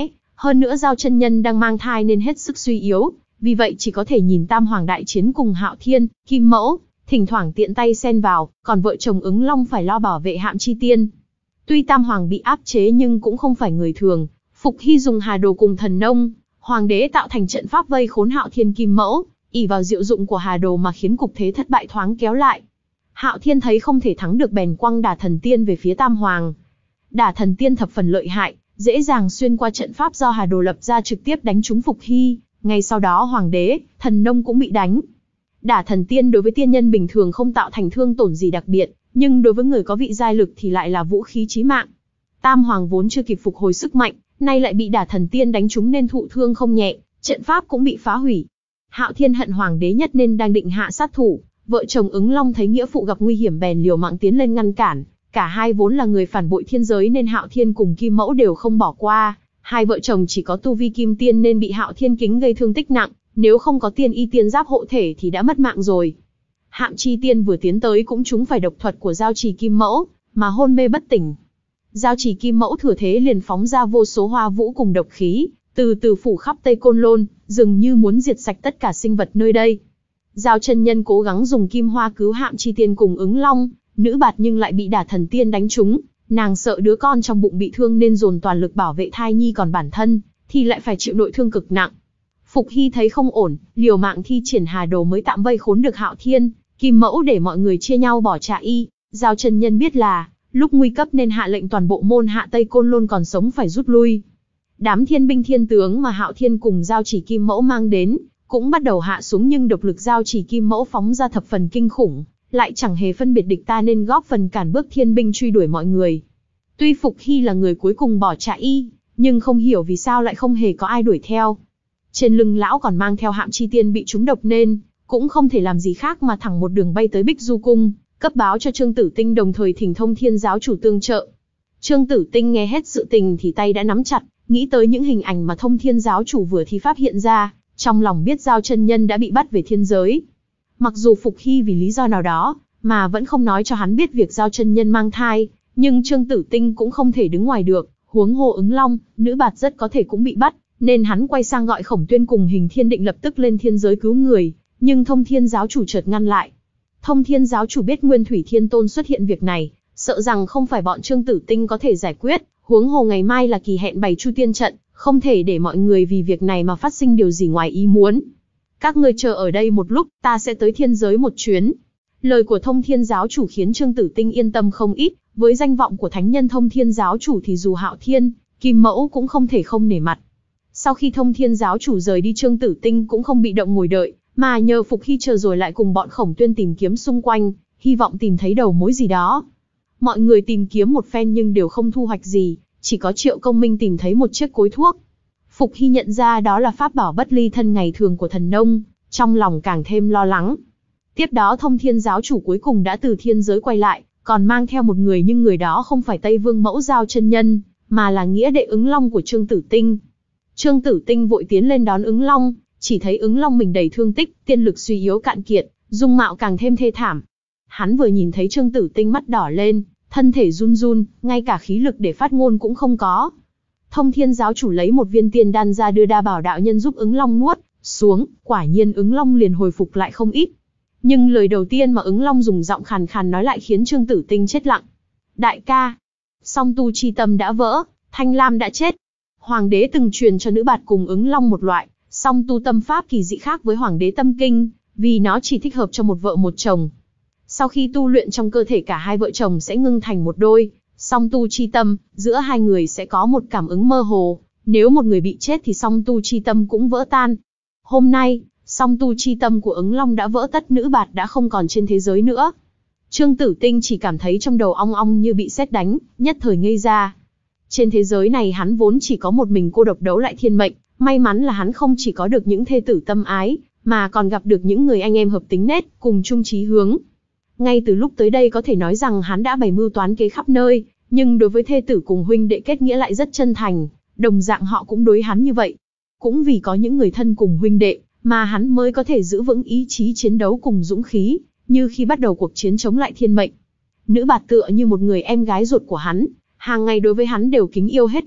Hơn nữa Giao chân nhân đang mang thai nên hết sức suy yếu, vì vậy chỉ có thể nhìn Tam Hoàng đại chiến cùng Hạo Thiên, Kim Mẫu, thỉnh thoảng tiện tay xen vào, còn vợ chồng Ứng Long phải lo bảo vệ Hạm Chi Tiên. Tuy Tam Hoàng bị áp chế nhưng cũng không phải người thường, Phục Hy dùng Hà Đồ cùng Thần Nông, Hoàng đế tạo thành trận pháp vây khốn Hạo Thiên Kim Mẫu, ỷ vào diệu dụng của Hà Đồ mà khiến cục thế thất bại thoáng kéo lại. Hạo Thiên thấy không thể thắng được bèn quăng Đả Thần Tiên về phía Tam Hoàng. Đả Thần Tiên thập phần lợi hại, dễ dàng xuyên qua trận pháp do Hà Đồ lập ra trực tiếp đánh trúng Phục Hy, ngay sau đó Hoàng đế, Thần Nông cũng bị đánh. Đả Thần Tiên đối với tiên nhân bình thường không tạo thành thương tổn gì đặc biệt, nhưng đối với người có vị giai lực thì lại là vũ khí chí mạng. Tam Hoàng vốn chưa kịp phục hồi sức mạnh, nay lại bị Đả Thần Tiên đánh trúng nên thụ thương không nhẹ, trận pháp cũng bị phá hủy. Hạo Thiên hận Hoàng đế nhất nên đang định hạ sát thủ, vợ chồng Ứng Long thấy nghĩa phụ gặp nguy hiểm bèn liều mạng tiến lên ngăn cản. Cả hai vốn là người phản bội thiên giới nên Hạo Thiên cùng Kim Mẫu đều không bỏ qua. Hai vợ chồng chỉ có tu vi kim tiên nên bị Hạo Thiên kính gây thương tích nặng, nếu không có tiên y tiên giáp hộ thể thì đã mất mạng rồi. Hạm Chi Tiên vừa tiến tới cũng trúng phải độc thuật của Giao Trì Kim Mẫu, mà hôn mê bất tỉnh. Giao Trì Kim Mẫu thừa thế liền phóng ra vô số hoa vũ cùng độc khí, từ từ phủ khắp Tây Côn Lôn, dường như muốn diệt sạch tất cả sinh vật nơi đây. Giao chân nhân cố gắng dùng kim hoa cứu Hạm Chi Tiên cùng Ứng Long, nữ bạt nhưng lại bị Đả Thần Tiên đánh trúng. Nàng sợ đứa con trong bụng bị thương nên dồn toàn lực bảo vệ thai nhi, còn bản thân thì lại phải chịu nội thương cực nặng. Phục Hy thấy không ổn, liều mạng thi triển Hà Đồ mới tạm vây khốn được Hạo Thiên, Kim Mẫu để mọi người chia nhau bỏ chạy. Giao chân nhân biết là lúc nguy cấp nên hạ lệnh toàn bộ môn hạ Tây Côn Lôn còn sống phải rút lui. Đám thiên binh thiên tướng mà Hạo Thiên cùng Giao Chỉ Kim Mẫu mang đến cũng bắt đầu hạ xuống, nhưng độc lực Giao Chỉ Kim Mẫu phóng ra thập phần kinh khủng, lại chẳng hề phân biệt địch ta nên góp phần cản bước thiên binh truy đuổi mọi người. Tuy Phục Hy là người cuối cùng bỏ chạy, nhưng không hiểu vì sao lại không hề có ai đuổi theo. Trên lưng lão còn mang theo Hạm Chi Tiên bị trúng độc nên cũng không thể làm gì khác mà thẳng một đường bay tới Bích Du Cung, cấp báo cho Trương Tử Tinh, đồng thời thỉnh Thông Thiên giáo chủ tương trợ. Trương Tử Tinh nghe hết sự tình thì tay đã nắm chặt, nghĩ tới những hình ảnh mà Thông Thiên giáo chủ vừa thi pháp hiện ra, trong lòng biết Giao chân nhân đã bị bắt về thiên giới. Mặc dù Phục Hy vì lý do nào đó mà vẫn không nói cho hắn biết việc Giao chân nhân mang thai, nhưng Trương Tử Tinh cũng không thể đứng ngoài được, huống hồ Ứng Long, nữ bạt rất có thể cũng bị bắt, nên hắn quay sang gọi Khổng Tuyên cùng Hình Thiên Định lập tức lên thiên giới cứu người, nhưng Thông Thiên giáo chủ chợt ngăn lại. Thông Thiên giáo chủ biết Nguyên Thủy Thiên Tôn xuất hiện việc này, sợ rằng không phải bọn Trương Tử Tinh có thể giải quyết, huống hồ ngày mai là kỳ hẹn bày Chu Tiên trận, không thể để mọi người vì việc này mà phát sinh điều gì ngoài ý muốn. Các ngươi chờ ở đây một lúc, ta sẽ tới thiên giới một chuyến. Lời của Thông Thiên giáo chủ khiến Trương Tử Tinh yên tâm không ít, với danh vọng của thánh nhân Thông Thiên giáo chủ thì dù Hạo Thiên, Kim Mẫu cũng không thể không nể mặt. Sau khi Thông Thiên giáo chủ rời đi, Trương Tử Tinh cũng không bị động ngồi đợi, mà nhờ Phục Hy chờ rồi lại cùng bọn Khổng Tuyên tìm kiếm xung quanh, hy vọng tìm thấy đầu mối gì đó. Mọi người tìm kiếm một phen nhưng đều không thu hoạch gì, chỉ có Triệu Công Minh tìm thấy một chiếc cối thuốc. Phục Hy nhận ra đó là pháp bảo bất ly thân ngày thường của Thần Nông, trong lòng càng thêm lo lắng. Tiếp đó Thông Thiên giáo chủ cuối cùng đã từ thiên giới quay lại, còn mang theo một người, nhưng người đó không phải Tây Vương Mẫu Giao chân nhân, mà là nghĩa đệ Ứng Long của Trương Tử Tinh. Trương Tử Tinh vội tiến lên đón Ứng Long, chỉ thấy Ứng Long mình đầy thương tích, tiên lực suy yếu cạn kiệt, dung mạo càng thêm thê thảm. Hắn vừa nhìn thấy Trương Tử Tinh mắt đỏ lên, thân thể run run, ngay cả khí lực để phát ngôn cũng không có. Thông Thiên giáo chủ lấy một viên tiên đan ra đưa Đa Bảo đạo nhân giúp Ứng Long nuốt xuống, quả nhiên Ứng Long liền hồi phục lại không ít. Nhưng lời đầu tiên mà Ứng Long dùng giọng khàn khàn nói lại khiến Trương Tử Tinh chết lặng. Đại ca, song tu chi tâm đã vỡ, Thanh Lam đã chết. Hoàng đế từng truyền cho nữ bạt cùng Ứng Long một loại song tu tâm pháp kỳ dị khác với Hoàng đế tâm kinh, vì nó chỉ thích hợp cho một vợ một chồng. Sau khi tu luyện trong cơ thể cả hai vợ chồng sẽ ngưng thành một đôi, song tu chi tâm, giữa hai người sẽ có một cảm ứng mơ hồ, nếu một người bị chết thì song tu chi tâm cũng vỡ tan. Hôm nay, song tu chi tâm của Ứng Long đã vỡ tất, nữ bạt đã không còn trên thế giới nữa. Trương Tử Tinh chỉ cảm thấy trong đầu ong ong như bị sét đánh, nhất thời ngây ra. Trên thế giới này hắn vốn chỉ có một mình cô độc đấu lại thiên mệnh, may mắn là hắn không chỉ có được những thê tử tâm ái, mà còn gặp được những người anh em hợp tính nết, cùng chung chí hướng. Ngay từ lúc tới đây có thể nói rằng hắn đã bày mưu toán kế khắp nơi, nhưng đối với thê tử cùng huynh đệ kết nghĩa lại rất chân thành, đồng dạng họ cũng đối hắn như vậy. Cũng vì có những người thân cùng huynh đệ, mà hắn mới có thể giữ vững ý chí chiến đấu cùng dũng khí, như khi bắt đầu cuộc chiến chống lại thiên mệnh. Nữ bạt tựa như một người em gái ruột của hắn, hàng ngày đối với hắn đều kính yêu hết mực,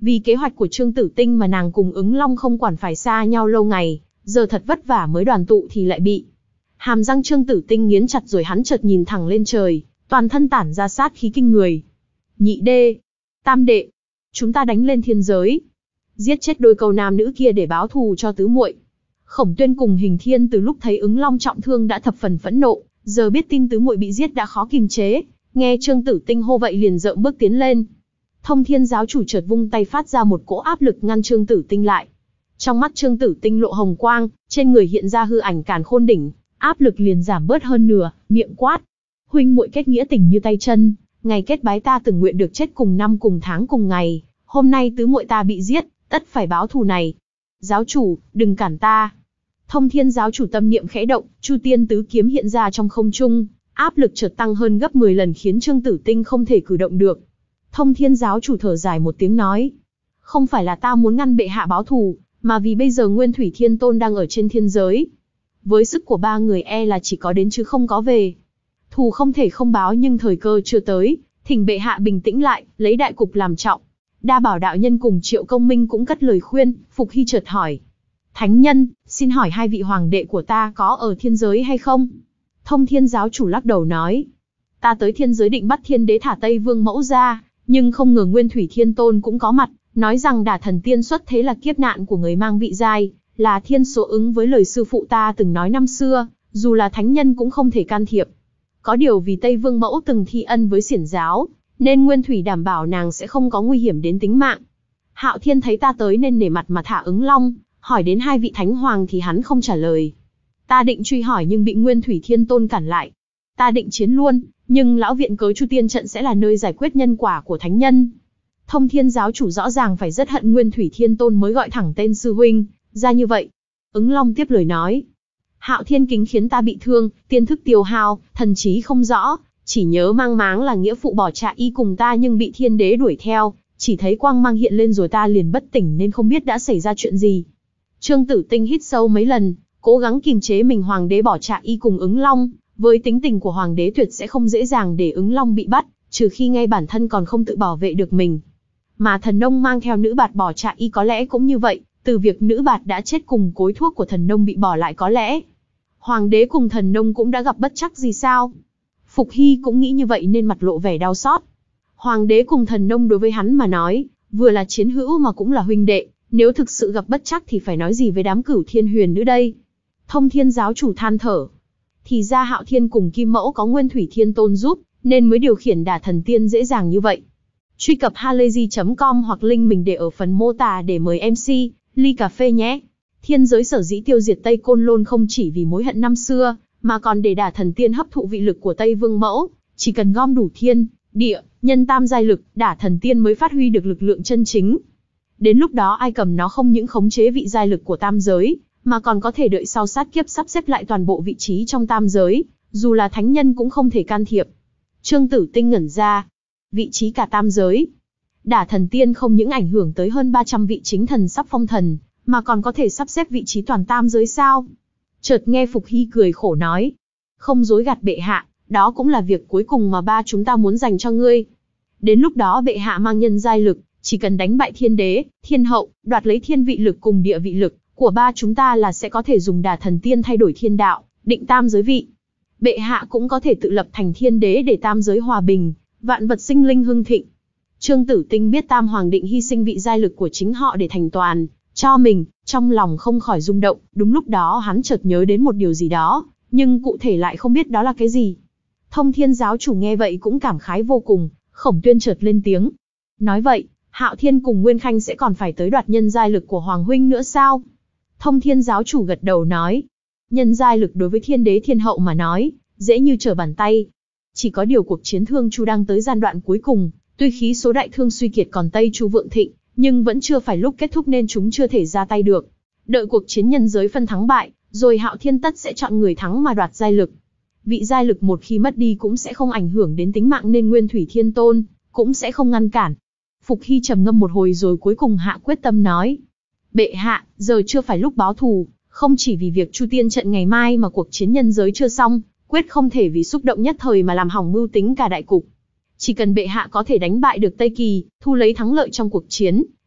Vì kế hoạch của Trương Tử Tinh mà nàng cùng Ứng Long không quản phải xa nhau lâu ngày, giờ thật vất vả mới đoàn tụ thì lại bị. Hàm răng Trương Tử Tinh nghiến chặt rồi hắn chợt nhìn thẳng lên trời, toàn thân tản ra sát khí kinh người. Nhị đê, tam đệ, chúng ta đánh lên thiên giới, giết chết đôi câu nam nữ kia để báo thù cho tứ muội. Khổng Tuyên cùng Hình Thiên từ lúc thấy Ứng Long trọng thương đã thập phần phẫn nộ, giờ biết tin tứ muội bị giết đã khó kiềm chế, nghe Trương Tử Tinh hô vậy liền rợm bước tiến lên. Thông Thiên giáo chủ chợt vung tay phát ra một cỗ áp lực ngăn Trương Tử Tinh lại. Trong mắt Trương Tử Tinh lộ hồng quang, trên người hiện ra hư ảnh Càn Khôn đỉnh, áp lực liền giảm bớt hơn nửa, miệng quát: huynh muội kết nghĩa tình như tay chân, ngày kết bái ta từng nguyện được chết cùng năm cùng tháng cùng ngày, hôm nay tứ muội ta bị giết, tất phải báo thù này. Giáo chủ, đừng cản ta. Thông Thiên giáo chủ tâm niệm khẽ động, Chu Tiên tứ kiếm hiện ra trong không trung, áp lực chợt tăng hơn gấp mười lần khiến Trương Tử Tinh không thể cử động được. Thông Thiên giáo chủ thở dài một tiếng nói: không phải là ta muốn ngăn bệ hạ báo thù, mà vì bây giờ Nguyên Thủy Thiên Tôn đang ở trên thiên giới. Với sức của ba người e là chỉ có đến chứ không có về. Thù không thể không báo nhưng thời cơ chưa tới, thỉnh bệ hạ bình tĩnh lại, lấy đại cục làm trọng. Đa Bảo đạo nhân cùng Triệu Công Minh cũng cất lời khuyên. Phục Hy chợt hỏi: thánh nhân, xin hỏi hai vị hoàng đệ của ta có ở thiên giới hay không? Thông Thiên giáo chủ lắc đầu nói: ta tới thiên giới định bắt thiên đế thả Tây Vương mẫu ra, nhưng không ngờ Nguyên Thủy Thiên Tôn cũng có mặt, nói rằng Đả Thần Tiên xuất thế là kiếp nạn của người mang vị giai, là thiên số ứng với lời sư phụ ta từng nói năm xưa, dù là thánh nhân cũng không thể can thiệp. Có điều vì Tây Vương mẫu từng thi ân với xiển giáo, nên Nguyên Thủy đảm bảo nàng sẽ không có nguy hiểm đến tính mạng. Hạo Thiên thấy ta tới nên nể mặt mà thả Ứng Long, hỏi đến hai vị thánh hoàng thì hắn không trả lời. Ta định truy hỏi nhưng bị Nguyên Thủy Thiên Tôn cản lại. Ta định chiến luôn, nhưng lão viện cớ Chu Tiên trận sẽ là nơi giải quyết nhân quả của thánh nhân. Thông Thiên giáo chủ rõ ràng phải rất hận Nguyên Thủy Thiên Tôn mới gọi thẳng tên sư huynh ra như vậy. Ứng Long tiếp lời nói: Hạo Thiên kính khiến ta bị thương, tiên thức tiêu hao, thần trí không rõ, chỉ nhớ mang máng là nghĩa phụ bỏ trạ y cùng ta nhưng bị thiên đế đuổi theo, chỉ thấy quang mang hiện lên rồi ta liền bất tỉnh nên không biết đã xảy ra chuyện gì. Trương Tử Tinh hít sâu mấy lần, cố gắng kìm chế mình. Hoàng đế bỏ trạ y cùng Ứng Long, với tính tình của hoàng đế tuyệt sẽ không dễ dàng để Ứng Long bị bắt, trừ khi ngay bản thân còn không tự bảo vệ được mình. Mà thần nông mang theo nữ bạt bỏ trạ y có lẽ cũng như vậy, từ việc nữ bạt đã chết cùng cối thuốc của thần nông bị bỏ lại có lẽ hoàng đế cùng thần nông cũng đã gặp bất trắc gì sao? Phục Hy cũng nghĩ như vậy nên mặt lộ vẻ đau xót. Hoàng đế cùng thần nông đối với hắn mà nói, vừa là chiến hữu mà cũng là huynh đệ, nếu thực sự gặp bất trắc thì phải nói gì với đám Cửu Thiên Huyền nữa đây? Thông Thiên giáo chủ than thở: thì ra Hạo Thiên cùng Kim Mẫu có Nguyên Thủy Thiên Tôn giúp, nên mới điều khiển Đả Thần Tiên dễ dàng như vậy. Truy cập halayzi chấm com hoặc link mình để ở phần mô tả để mời em xê ly cà phê nhé. Thiên giới sở dĩ tiêu diệt Tây Côn Lôn không chỉ vì mối hận năm xưa, mà còn để Đả Thần Tiên hấp thụ vị lực của Tây Vương Mẫu. Chỉ cần gom đủ thiên, địa, nhân tam giai lực, Đả Thần Tiên mới phát huy được lực lượng chân chính. Đến lúc đó ai cầm nó không những khống chế vị giai lực của tam giới, mà còn có thể đợi sau sát kiếp sắp xếp lại toàn bộ vị trí trong tam giới, dù là thánh nhân cũng không thể can thiệp. Trương Tử Tinh ngẩn ra. Vị trí cả tam giới. Đả Thần Tiên không những ảnh hưởng tới hơn ba trăm vị chính thần sắp phong thần, mà còn có thể sắp xếp vị trí toàn tam giới sao? Chợt nghe Phục Hy cười khổ nói: không dối gạt bệ hạ, đó cũng là việc cuối cùng mà ba chúng ta muốn dành cho ngươi. Đến lúc đó bệ hạ mang nhân giai lực, chỉ cần đánh bại thiên đế, thiên hậu, đoạt lấy thiên vị lực cùng địa vị lực của ba chúng ta là sẽ có thể dùng Đả Thần Tiên thay đổi thiên đạo, định tam giới vị. Bệ hạ cũng có thể tự lập thành thiên đế để tam giới hòa bình, vạn vật sinh linh hưng thịnh. Trương Tử Tinh biết Tam Hoàng định hy sinh vị giai lực của chính họ để thành toàn cho mình, trong lòng không khỏi rung động. Đúng lúc đó hắn chợt nhớ đến một điều gì đó, nhưng cụ thể lại không biết đó là cái gì. Thông Thiên giáo chủ nghe vậy cũng cảm khái vô cùng. Khổng Tuyên chợt lên tiếng, nói vậy, Hạo Thiên cùng Nguyên Khanh sẽ còn phải tới đoạt nhân giai lực của Hoàng huynh nữa sao? Thông Thiên giáo chủ gật đầu nói, nhân giai lực đối với thiên đế thiên hậu mà nói, dễ như trở bàn tay. Chỉ có điều cuộc chiến Thương Chu đang tới giai đoạn cuối cùng, tuy khí số đại thương suy kiệt còn Tây Chu vượng thịnh, nhưng vẫn chưa phải lúc kết thúc nên chúng chưa thể ra tay được. Đợi cuộc chiến nhân giới phân thắng bại, rồi Hạo Thiên tất sẽ chọn người thắng mà đoạt giai lực. Vị giai lực một khi mất đi cũng sẽ không ảnh hưởng đến tính mạng nên Nguyên Thủy Thiên Tôn cũng sẽ không ngăn cản. Phục Hy trầm ngâm một hồi rồi cuối cùng hạ quyết tâm nói, bệ hạ, giờ chưa phải lúc báo thù, không chỉ vì việc Chu Tiên trận ngày mai mà cuộc chiến nhân giới chưa xong, quyết không thể vì xúc động nhất thời mà làm hỏng mưu tính cả đại cục. Chỉ cần bệ hạ có thể đánh bại được Tây Kỳ, thu lấy thắng lợi trong cuộc chiến,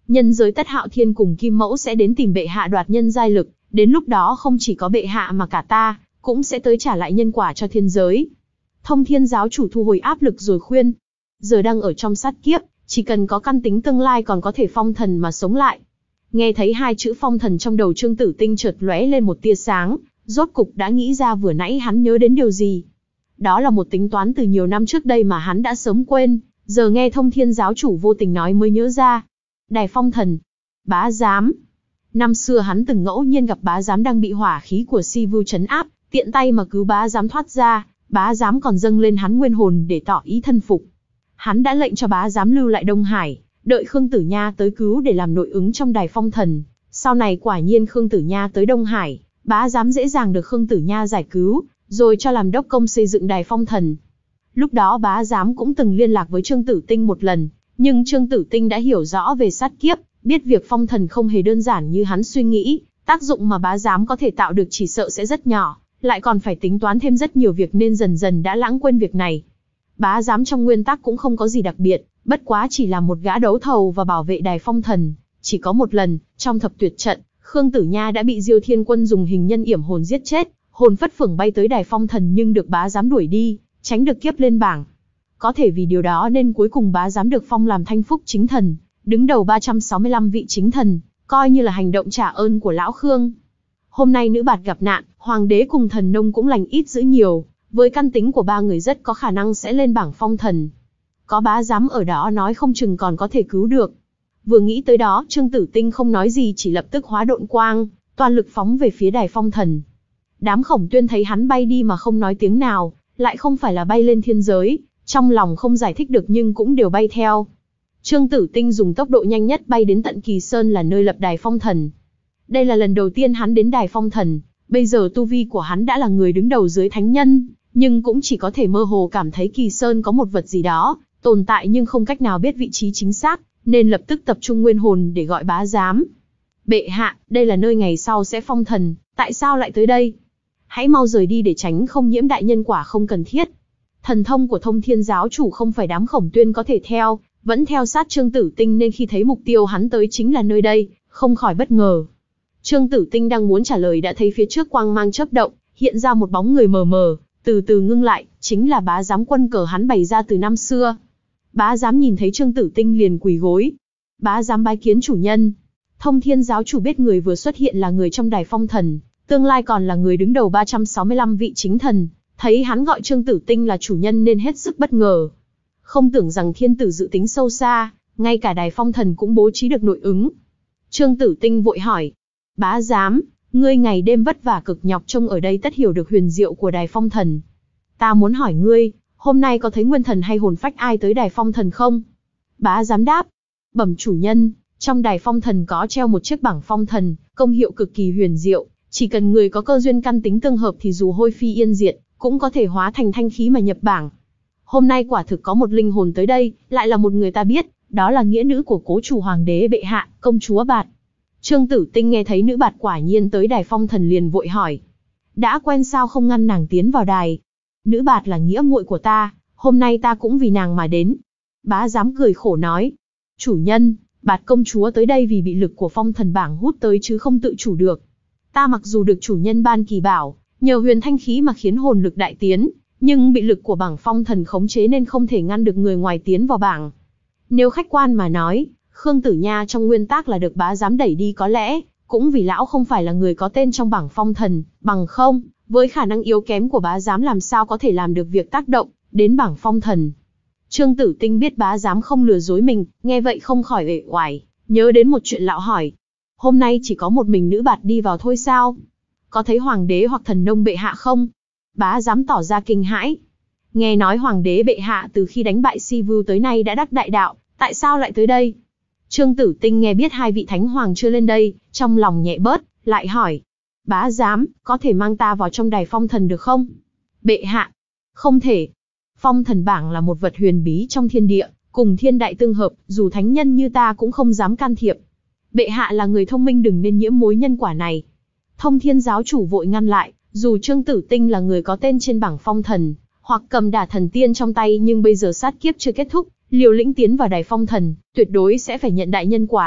nhân giới Tất Hạo Thiên cùng Kim Mẫu sẽ đến tìm bệ hạ đoạt nhân giai lực, đến lúc đó không chỉ có bệ hạ mà cả ta, cũng sẽ tới trả lại nhân quả cho thiên giới. Thông Thiên giáo chủ thu hồi áp lực rồi khuyên, giờ đang ở trong sát kiếp, chỉ cần có căn tính tương lai còn có thể phong thần mà sống lại. Nghe thấy hai chữ phong thần trong đầu Trương Tử Tinh chợt lóe lên một tia sáng, rốt cục đã nghĩ ra vừa nãy hắn nhớ đến điều gì. Đó là một tính toán từ nhiều năm trước đây mà hắn đã sớm quên, giờ nghe Thông Thiên giáo chủ vô tình nói mới nhớ ra. Đài phong thần, bá giám. Năm xưa hắn từng ngẫu nhiên gặp bá giám đang bị hỏa khí của Si Vu trấn áp, tiện tay mà cứu bá giám thoát ra, bá giám còn dâng lên hắn nguyên hồn để tỏ ý thân phục. Hắn đã lệnh cho bá giám lưu lại Đông Hải, đợi Khương Tử Nha tới cứu để làm nội ứng trong đài phong thần. Sau này quả nhiên Khương Tử Nha tới Đông Hải, bá giám dễ dàng được Khương Tử Nha giải cứu, rồi cho làm đốc công xây dựng đài phong thần. Lúc đó bá giám cũng từng liên lạc với Trương Tử Tinh một lần, nhưng Trương Tử Tinh đã hiểu rõ về sát kiếp, biết việc phong thần không hề đơn giản như hắn suy nghĩ, tác dụng mà bá giám có thể tạo được chỉ sợ sẽ rất nhỏ, lại còn phải tính toán thêm rất nhiều việc nên dần dần đã lãng quên việc này. Bá giám trong nguyên tắc cũng không có gì đặc biệt, bất quá chỉ là một gã đấu thầu và bảo vệ đài phong thần. Chỉ có một lần, trong thập tuyệt trận, Khương Tử Nha đã bị Diêu Thiên Quân dùng hình nhân yểm hồn giết chết, hồn phất phưởng bay tới đài phong thần nhưng được bá giám đuổi đi, tránh được kiếp lên bảng. Có thể vì điều đó nên cuối cùng bá giám được phong làm Thanh Phúc chính thần, đứng đầu ba trăm sáu mươi lăm vị chính thần, coi như là hành động trả ơn của lão Khương. Hôm nay nữ bạt gặp nạn, hoàng đế cùng thần nông cũng lành ít dữ nhiều, với căn tính của ba người rất có khả năng sẽ lên bảng phong thần. Có bá giám ở đó nói không chừng còn có thể cứu được. Vừa nghĩ tới đó, Trương Tử Tinh không nói gì chỉ lập tức hóa độn quang, toàn lực phóng về phía đài phong thần. Đám Khổng Tuyên thấy hắn bay đi mà không nói tiếng nào, lại không phải là bay lên thiên giới, trong lòng không giải thích được nhưng cũng đều bay theo. Trương Tử Tinh dùng tốc độ nhanh nhất bay đến tận Kỳ Sơn là nơi lập đài phong thần. Đây là lần đầu tiên hắn đến đài phong thần, bây giờ tu vi của hắn đã là người đứng đầu dưới thánh nhân, nhưng cũng chỉ có thể mơ hồ cảm thấy Kỳ Sơn có một vật gì đó tồn tại nhưng không cách nào biết vị trí chính xác, nên lập tức tập trung nguyên hồn để gọi bá giám. Bệ hạ, đây là nơi ngày sau sẽ phong thần, tại sao lại tới đây? Hãy mau rời đi để tránh không nhiễm đại nhân quả không cần thiết. Thần thông của Thông Thiên giáo chủ không phải đám Khổng Tuyên có thể theo, vẫn theo sát Trương Tử Tinh nên khi thấy mục tiêu hắn tới chính là nơi đây, không khỏi bất ngờ. Trương Tử Tinh đang muốn trả lời đã thấy phía trước quang mang chớp động, hiện ra một bóng người mờ mờ, từ từ ngưng lại, chính là bá giám quân cờ hắn bày ra từ năm xưa. Bá giám nhìn thấy Trương Tử Tinh liền quỳ gối. Bá giám bái kiến chủ nhân. Thông Thiên giáo chủ biết người vừa xuất hiện là người trong đài phong thần, tương lai còn là người đứng đầu ba trăm sáu mươi lăm vị chính thần, thấy hắn gọi Trương Tử Tinh là chủ nhân nên hết sức bất ngờ. Không tưởng rằng thiên tử dự tính sâu xa, ngay cả đài phong thần cũng bố trí được nội ứng. Trương Tử Tinh vội hỏi, bá giám, ngươi ngày đêm vất vả cực nhọc trông ở đây tất hiểu được huyền diệu của đài phong thần. Ta muốn hỏi ngươi, hôm nay có thấy nguyên thần hay hồn phách ai tới đài phong thần không? Bá giám đáp, bẩm chủ nhân, trong đài phong thần có treo một chiếc bảng phong thần, công hiệu cực kỳ huyền diệu, chỉ cần người có cơ duyên căn tính tương hợp thì dù hôi phi yên diệt, cũng có thể hóa thành thanh khí mà nhập bảng. Hôm nay quả thực có một linh hồn tới đây, lại là một người ta biết, đó là nghĩa nữ của cố chủ hoàng đế bệ hạ, công chúa Bạt. Trương Tử Tinh nghe thấy nữ Bạt quả nhiên tới đài phong thần liền vội hỏi, đã quen sao không ngăn nàng tiến vào đài? Nữ Bạt là nghĩa muội của ta, hôm nay ta cũng vì nàng mà đến. Bá giám cười khổ nói, chủ nhân, Bạt công chúa tới đây vì bị lực của phong thần bảng hút tới chứ không tự chủ được. Ta mặc dù được chủ nhân ban kỳ bảo, nhờ huyền thanh khí mà khiến hồn lực đại tiến, nhưng bị lực của bảng phong thần khống chế nên không thể ngăn được người ngoài tiến vào bảng. Nếu khách quan mà nói, Khương Tử Nha trong nguyên tắc là được bá giám đẩy đi có lẽ, cũng vì lão không phải là người có tên trong bảng phong thần, bằng không, với khả năng yếu kém của bá giám làm sao có thể làm được việc tác động đến bảng phong thần. Trương Tử Tinh biết bá giám không lừa dối mình, nghe vậy không khỏi uể oải, nhớ đến một chuyện lão hỏi. Hôm nay chỉ có một mình nữ Bạt đi vào thôi sao? Có thấy hoàng đế hoặc thần nông bệ hạ không? Bá giám tỏ ra kinh hãi. Nghe nói hoàng đế bệ hạ từ khi đánh bại Si Vu tới nay đã đắc đại đạo, tại sao lại tới đây? Trương Tử Tinh nghe biết hai vị thánh hoàng chưa lên đây, trong lòng nhẹ bớt, lại hỏi. Bá giám, có thể mang ta vào trong đài phong thần được không? Bệ hạ, không thể. Phong thần bảng là một vật huyền bí trong thiên địa, cùng thiên đại tương hợp, dù thánh nhân như ta cũng không dám can thiệp. Bệ hạ là người thông minh đừng nên nhiễm mối nhân quả này. Thông Thiên giáo chủ vội ngăn lại, dù Trương Tử Tinh là người có tên trên bảng phong thần, hoặc cầm đả thần tiên trong tay nhưng bây giờ sát kiếp chưa kết thúc, liều lĩnh tiến vào đài phong thần, tuyệt đối sẽ phải nhận đại nhân quả,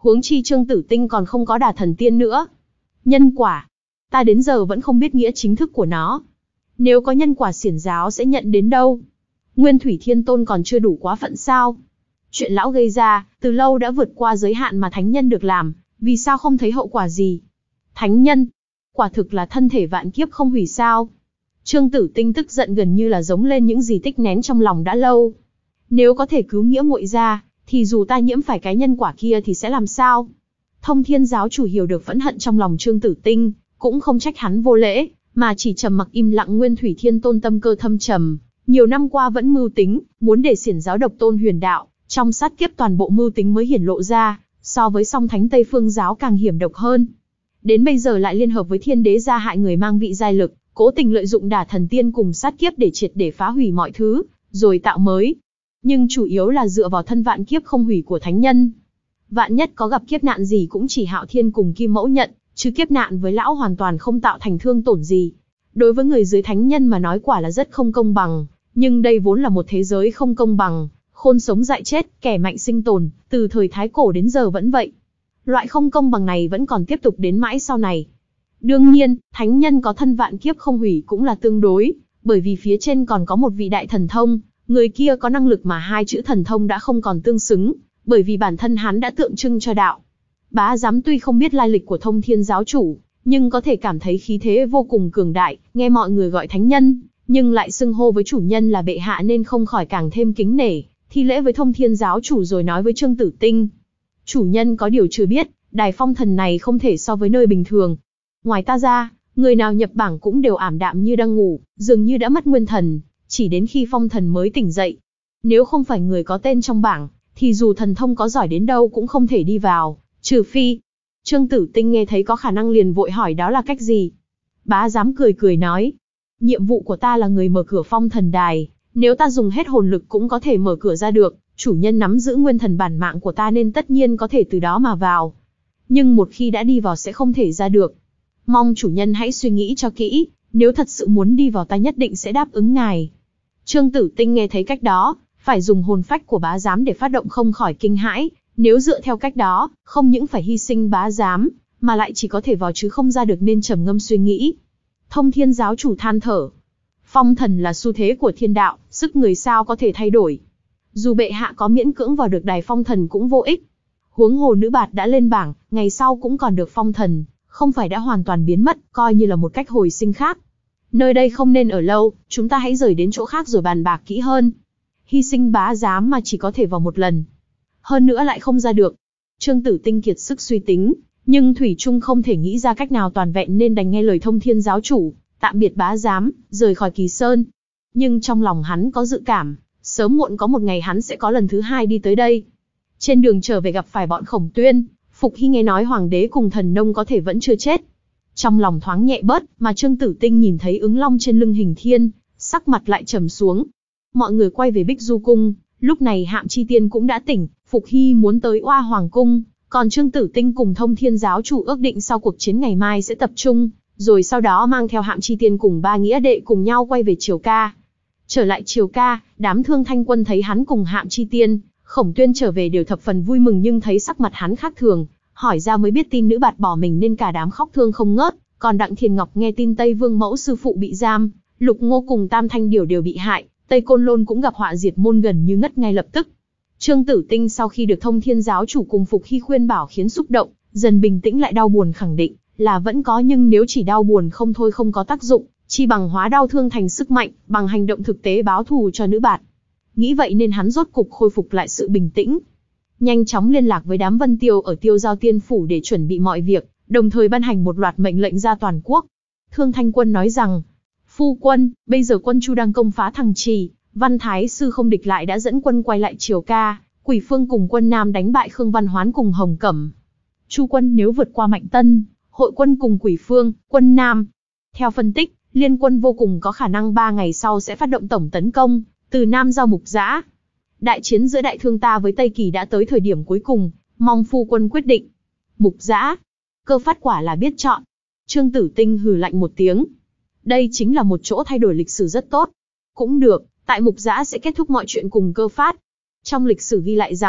Huống chi Trương Tử Tinh còn không có đả thần tiên nữa. Nhân quả. Ta đến giờ vẫn không biết nghĩa chính thức của nó. Nếu có nhân quả xiển giáo sẽ nhận đến đâu? Nguyên Thủy Thiên Tôn còn chưa đủ quá phận sao? Chuyện lão gây ra, từ lâu đã vượt qua giới hạn mà thánh nhân được làm, vì sao không thấy hậu quả gì? Thánh nhân, quả thực là thân thể vạn kiếp không hủy sao? Trương Tử Tinh tức giận gần như là giống lên những gì tích nén trong lòng đã lâu. Nếu có thể cứu nghĩa muội ra, thì dù ta nhiễm phải cái nhân quả kia thì sẽ làm sao? Thông Thiên giáo chủ hiểu được phẫn hận trong lòng Trương Tử Tinh, cũng không trách hắn vô lễ, mà chỉ trầm mặc im lặng. Nguyên Thủy Thiên Tôn tâm cơ thâm trầm, nhiều năm qua vẫn mưu tính, muốn để xiển giáo độc tôn huyền đạo, trong sát kiếp toàn bộ mưu tính mới hiển lộ ra, so với Song Thánh Tây Phương giáo càng hiểm độc hơn. Đến bây giờ lại liên hợp với Thiên Đế gia hại người mang vị giai lực, cố tình lợi dụng đả thần tiên cùng sát kiếp để triệt để phá hủy mọi thứ, rồi tạo mới. Nhưng chủ yếu là dựa vào thân vạn kiếp không hủy của thánh nhân. Vạn nhất có gặp kiếp nạn gì cũng chỉ Hạo Thiên cùng Kim Mẫu nhận, chứ kiếp nạn với lão hoàn toàn không tạo thành thương tổn gì. Đối với người dưới thánh nhân mà nói quả là rất không công bằng, nhưng đây vốn là một thế giới không công bằng, khôn sống dại chết, kẻ mạnh sinh tồn, từ thời Thái Cổ đến giờ vẫn vậy. Loại không công bằng này vẫn còn tiếp tục đến mãi sau này. Đương nhiên, thánh nhân có thân vạn kiếp không hủy cũng là tương đối, bởi vì phía trên còn có một vị đại thần thông, người kia có năng lực mà hai chữ thần thông đã không còn tương xứng, bởi vì bản thân hắn đã tượng trưng cho đạo. Bá Giám tuy không biết lai lịch của Thông Thiên giáo chủ, nhưng có thể cảm thấy khí thế vô cùng cường đại, nghe mọi người gọi thánh nhân, nhưng lại xưng hô với chủ nhân là bệ hạ nên không khỏi càng thêm kính nể, thi lễ với Thông Thiên giáo chủ rồi nói với Trương Tử Tinh. Chủ nhân có điều chưa biết, đài phong thần này không thể so với nơi bình thường. Ngoài ta ra, người nào nhập bảng cũng đều ảm đạm như đang ngủ, dường như đã mất nguyên thần, chỉ đến khi phong thần mới tỉnh dậy. Nếu không phải người có tên trong bảng, thì dù thần thông có giỏi đến đâu cũng không thể đi vào, trừ phi. Trương Tử Tinh nghe thấy có khả năng liền vội hỏi đó là cách gì. Bá Giám cười cười nói, nhiệm vụ của ta là người mở cửa phong thần đài, nếu ta dùng hết hồn lực cũng có thể mở cửa ra được, chủ nhân nắm giữ nguyên thần bản mạng của ta nên tất nhiên có thể từ đó mà vào. Nhưng một khi đã đi vào sẽ không thể ra được. Mong chủ nhân hãy suy nghĩ cho kỹ, nếu thật sự muốn đi vào ta nhất định sẽ đáp ứng ngài. Trương Tử Tinh nghe thấy cách đó, phải dùng hồn phách của Bá Giám để phát động không khỏi kinh hãi, nếu dựa theo cách đó, không những phải hy sinh Bá Giám, mà lại chỉ có thể vào chứ không ra được nên trầm ngâm suy nghĩ. Thông Thiên giáo chủ than thở. Phong thần là xu thế của thiên đạo, sức người sao có thể thay đổi. Dù bệ hạ có miễn cưỡng vào được đài phong thần cũng vô ích. Huống hồ nữ bạt đã lên bảng, ngày sau cũng còn được phong thần, không phải đã hoàn toàn biến mất, coi như là một cách hồi sinh khác. Nơi đây không nên ở lâu, chúng ta hãy rời đến chỗ khác rồi bàn bạc kỹ hơn. Hy sinh Bá Giám mà chỉ có thể vào một lần. Hơn nữa lại không ra được. Trương Tử Tinh kiệt sức suy tính, nhưng thủy chung không thể nghĩ ra cách nào toàn vẹn nên đành nghe lời Thông Thiên giáo chủ, tạm biệt Bá Giám, rời khỏi Kỳ Sơn. Nhưng trong lòng hắn có dự cảm, sớm muộn có một ngày hắn sẽ có lần thứ hai đi tới đây. Trên đường trở về gặp phải bọn Khổng Tuyên, Phục Hy nghe nói Hoàng đế cùng Thần Nông có thể vẫn chưa chết. Trong lòng thoáng nhẹ bớt, mà Trương Tử Tinh nhìn thấy ứng long trên lưng Hình Thiên, sắc mặt lại trầm xuống. Mọi người quay về Bích Du Cung, lúc này Hạm Chi Tiên cũng đã tỉnh, Phục Hy muốn tới Oa Hoàng Cung, còn Trương Tử Tinh cùng Thông Thiên giáo chủ ước định sau cuộc chiến ngày mai sẽ tập trung, rồi sau đó mang theo Hạm Chi Tiên cùng ba nghĩa đệ cùng nhau quay về Triều Ca. Trở lại Triều Ca, đám Thương Thanh quân thấy hắn cùng Hạm Chi Tiên, Khổng Tuyên trở về đều thập phần vui mừng, nhưng thấy sắc mặt hắn khác thường, hỏi ra mới biết tin nữ bạt bỏ mình nên cả đám khóc thương không ngớt. Còn Đặng Thiền Ngọc nghe tin Tây Vương mẫu sư phụ bị giam, Lục Ngô cùng Tam Thanh Điểu đều bị hại, Tây Côn Lôn cũng gặp họa diệt môn, gần như ngất ngay lập tức. Trương Tử Tinh sau khi được Thông Thiên giáo chủ cùng Phục Hy khuyên bảo khiến xúc động, dần bình tĩnh lại, đau buồn khẳng định là vẫn có, nhưng nếu chỉ đau buồn không thôi không có tác dụng, chi bằng hóa đau thương thành sức mạnh, bằng hành động thực tế báo thù cho nữ bạt. Nghĩ vậy nên hắn rốt cục khôi phục lại sự bình tĩnh. Nhanh chóng liên lạc với đám Vân Tiêu ở Tiêu Giao Tiên Phủ để chuẩn bị mọi việc, đồng thời ban hành một loạt mệnh lệnh ra toàn quốc. Thương Thanh Quân nói rằng, phu quân, bây giờ quân Chu đang công phá Thằng Trì, Văn Thái Sư không địch lại đã dẫn quân quay lại Triều Ca, Quỷ Phương cùng quân Nam đánh bại Khương Văn Hoán cùng Hồng Cẩm. Chu quân nếu vượt qua Mạnh Tân, hội quân cùng Quỷ Phương, quân Nam. Theo phân tích, liên quân vô cùng có khả năng ba ngày sau sẽ phát động tổng tấn công, từ Nam giao Mục Dã. Đại chiến giữa Đại Thương ta với Tây Kỳ đã tới thời điểm cuối cùng, mong phu quân quyết định. Mục Dã, Cơ Phát quả là biết chọn. Trương Tử Tinh hừ lạnh một tiếng. Đây chính là một chỗ thay đổi lịch sử rất tốt. Cũng được, tại Mục Dã sẽ kết thúc mọi chuyện cùng Cơ Phát. Trong lịch sử ghi lại rằng,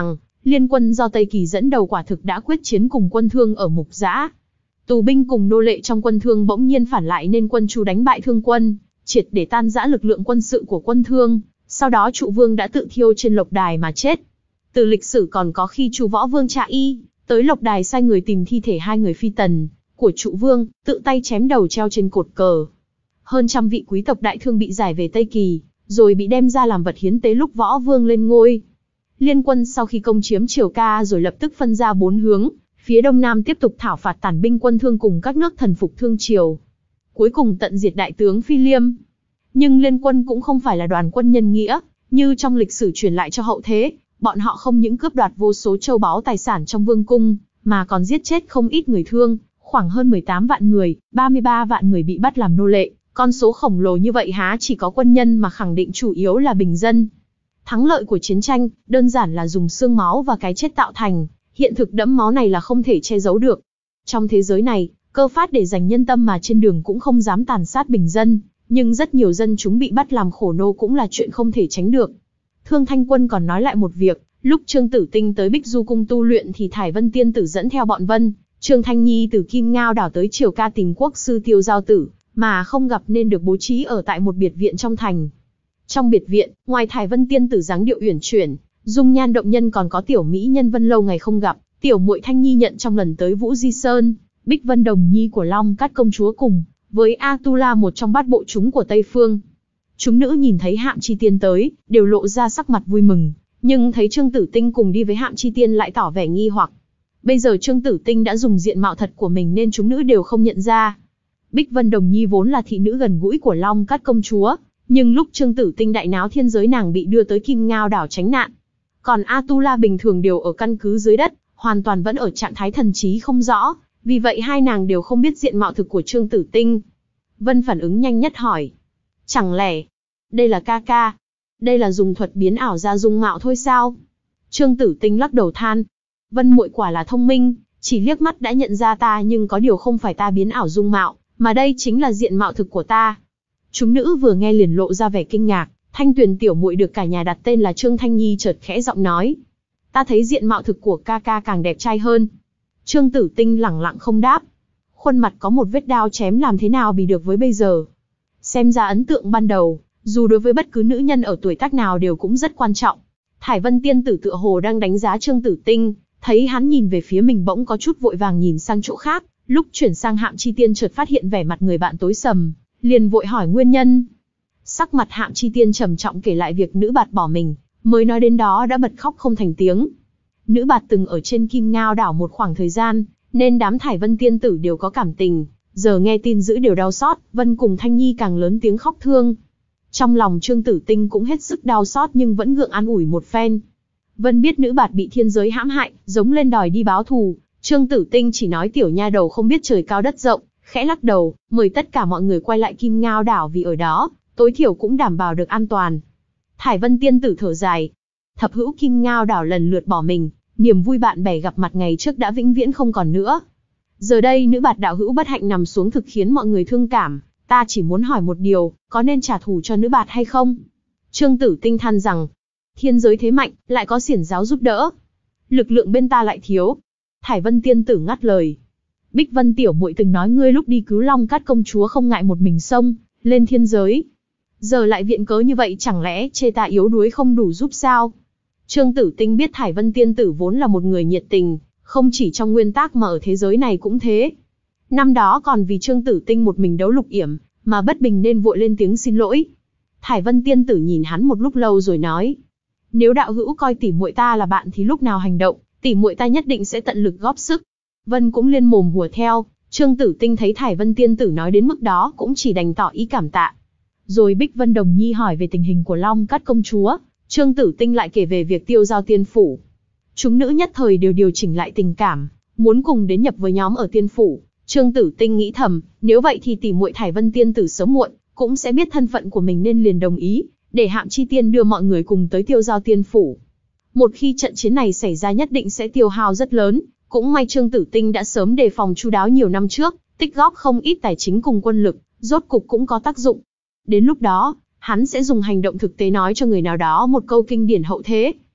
Liên quân do Tây Kỳ dẫn đầu quả thực đã quyết chiến cùng quân Thương ở Mục Dã. Tù binh cùng nô lệ trong quân Thương bỗng nhiên phản lại nên quân Chu đánh bại Thương quân, triệt để tan rã lực lượng quân sự của quân Thương. Sau đó Trụ Vương đã tự thiêu trên lộc đài mà chết. Từ lịch sử còn có khi Chu Võ Vương Trạ Y tới lộc đài sai người tìm thi thể hai người phi tần của Trụ Vương, tự tay chém đầu treo trên cột cờ. Hơn trăm vị quý tộc Đại Thương bị giải về Tây Kỳ, rồi bị đem ra làm vật hiến tế lúc Võ Vương lên ngôi. Liên quân sau khi công chiếm Triều Ca rồi lập tức phân ra bốn hướng, phía đông nam tiếp tục thảo phạt tàn binh quân Thương cùng các nước thần phục Thương Triều. Cuối cùng tận diệt đại tướng Phi Liêm. Nhưng Liên quân cũng không phải là đoàn quân nhân nghĩa, như trong lịch sử truyền lại cho hậu thế, bọn họ không những cướp đoạt vô số châu báu tài sản trong vương cung, mà còn giết chết không ít người Thương, khoảng hơn mười tám vạn người, ba mươi ba vạn người bị bắt làm nô lệ. Con số khổng lồ như vậy há chỉ có quân nhân mà khẳng định chủ yếu là bình dân. Thắng lợi của chiến tranh, đơn giản là dùng xương máu và cái chết tạo thành, hiện thực đẫm máu này là không thể che giấu được. Trong thế giới này, cơ phát để giành nhân tâm mà trên đường cũng không dám tàn sát bình dân, nhưng rất nhiều dân chúng bị bắt làm khổ nô cũng là chuyện không thể tránh được. Thương Thanh Quân còn nói lại một việc, lúc Trương Tử Tinh tới Bích Du Cung tu luyện thì Thải Vân Tiên Tử dẫn theo bọn Vân, Trương Thanh Nhi từ Kim Ngao đảo tới Triều Ca tìm quốc sư Tiêu Giao Tử, mà không gặp nên được bố trí ở tại một biệt viện trong thành. Trong biệt viện, ngoài Thải Vân Tiên Tử dáng điệu uyển chuyển, dung nhan động nhân còn có tiểu mỹ nhân Vân lâu ngày không gặp, tiểu muội Thanh Nhi nhận trong lần tới Vũ Di Sơn, Bích Vân Đồng Nhi của Long Cát công chúa cùng với Atula một trong bát bộ chúng của Tây Phương. Chúng nữ nhìn thấy Hạm Chi Tiên tới, đều lộ ra sắc mặt vui mừng, nhưng thấy Trương Tử Tinh cùng đi với Hạm Chi Tiên lại tỏ vẻ nghi hoặc. Bây giờ Trương Tử Tinh đã dùng diện mạo thật của mình nên chúng nữ đều không nhận ra. Bích Vân Đồng Nhi vốn là thị nữ gần gũi của Long Cát công chúa, nhưng lúc Trương Tử Tinh đại náo thiên giới nàng bị đưa tới Kim Ngao đảo tránh nạn. Còn Atula bình thường đều ở căn cứ dưới đất, hoàn toàn vẫn ở trạng thái thần trí không rõ, vì vậy hai nàng đều không biết diện mạo thực của Trương Tử Tinh. Vân phản ứng nhanh nhất hỏi. Chẳng lẽ, đây là ca ca? Đây là dùng thuật biến ảo ra dung mạo thôi sao? Trương Tử Tinh lắc đầu than. Vân muội quả là thông minh, chỉ liếc mắt đã nhận ra ta nhưng có điều không phải ta biến ảo dung mạo, mà đây chính là diện mạo thực của ta. Chúng nữ vừa nghe liền lộ ra vẻ kinh ngạc, Thanh Tuyền tiểu muội được cả nhà đặt tên là Trương Thanh Nhi chợt khẽ giọng nói. Ta thấy diện mạo thực của ca ca càng đẹp trai hơn. Trương Tử Tinh lẳng lặng không đáp. Khuôn mặt có một vết đao chém làm thế nào bì được với bây giờ. Xem ra ấn tượng ban đầu, dù đối với bất cứ nữ nhân ở tuổi tác nào đều cũng rất quan trọng. Thải Vân Tiên Tử tựa hồ đang đánh giá Trương Tử Tinh, thấy hắn nhìn về phía mình bỗng có chút vội vàng nhìn sang chỗ khác, lúc chuyển sang Hạm Chi Tiên chợt phát hiện vẻ mặt người bạn tối sầm, liền vội hỏi nguyên nhân. Sắc mặt Hạm Chi Tiên trầm trọng kể lại việc nữ bạt bỏ mình, mới nói đến đó đã bật khóc không thành tiếng. Nữ bạt từng ở trên Kim Ngao đảo một khoảng thời gian, nên đám Thải Vân Tiên Tử đều có cảm tình, giờ nghe tin dữ đều đau xót, Vân cùng Thanh Nhi càng lớn tiếng khóc thương. Trong lòng Trương Tử Tinh cũng hết sức đau xót nhưng vẫn gượng an ủi một phen. Vân biết nữ bạt bị thiên giới hãm hại, giống lên đòi đi báo thù, Trương Tử Tinh chỉ nói tiểu nha đầu không biết trời cao đất rộng, khẽ lắc đầu, mời tất cả mọi người quay lại Kim Ngao đảo vì ở đó, tối thiểu cũng đảm bảo được an toàn. Thải Vân Tiên Tử thở dài, thập hữu Kim Ngao đảo lần lượt bỏ mình, niềm vui bạn bè gặp mặt ngày trước đã vĩnh viễn không còn nữa. Giờ đây nữ bạt đạo hữu bất hạnh nằm xuống thực khiến mọi người thương cảm, ta chỉ muốn hỏi một điều, có nên trả thù cho nữ bạt hay không? Trương Tử Tinh than rằng, thiên giới thế mạnh, lại có xiển giáo giúp đỡ, lực lượng bên ta lại thiếu. Thải Vân Tiên Tử ngắt lời, Bích Vân tiểu muội từng nói ngươi lúc đi cứu Long Cát công chúa không ngại một mình xông lên thiên giới, giờ lại viện cớ như vậy chẳng lẽ chê ta yếu đuối không đủ giúp sao? Trương Tử Tinh biết Thải Vân Tiên Tử vốn là một người nhiệt tình, không chỉ trong nguyên tắc mà ở thế giới này cũng thế. Năm đó còn vì Trương Tử Tinh một mình đấu Lục Yểm, mà bất bình nên vội lên tiếng xin lỗi. Thải Vân Tiên Tử nhìn hắn một lúc lâu rồi nói, nếu đạo hữu coi tỷ muội ta là bạn thì lúc nào hành động, tỷ muội ta nhất định sẽ tận lực góp sức. Vân cũng liên mồm hùa theo, Trương Tử Tinh thấy Thải Vân Tiên Tử nói đến mức đó cũng chỉ đành tỏ ý cảm tạ. Rồi Bích Vân Đồng Nhi hỏi về tình hình của Long Cát công chúa, Trương Tử Tinh lại kể về việc Tiêu Giao Tiên phủ. Chúng nữ nhất thời đều điều chỉnh lại tình cảm, muốn cùng đến nhập với nhóm ở Tiên phủ. Trương Tử Tinh nghĩ thầm, nếu vậy thì tỷ muội Thải Vân Tiên Tử sớm muộn cũng sẽ biết thân phận của mình nên liền đồng ý, để Hạm Chi Tiên đưa mọi người cùng tới Tiêu Giao Tiên phủ. Một khi trận chiến này xảy ra nhất định sẽ tiêu hao rất lớn, cũng may Trương Tử Tinh đã sớm đề phòng chu đáo nhiều năm trước, tích góp không ít tài chính cùng quân lực, rốt cục cũng có tác dụng. Đến lúc đó, hắn sẽ dùng hành động thực tế nói cho người nào đó một câu kinh điển hậu thế.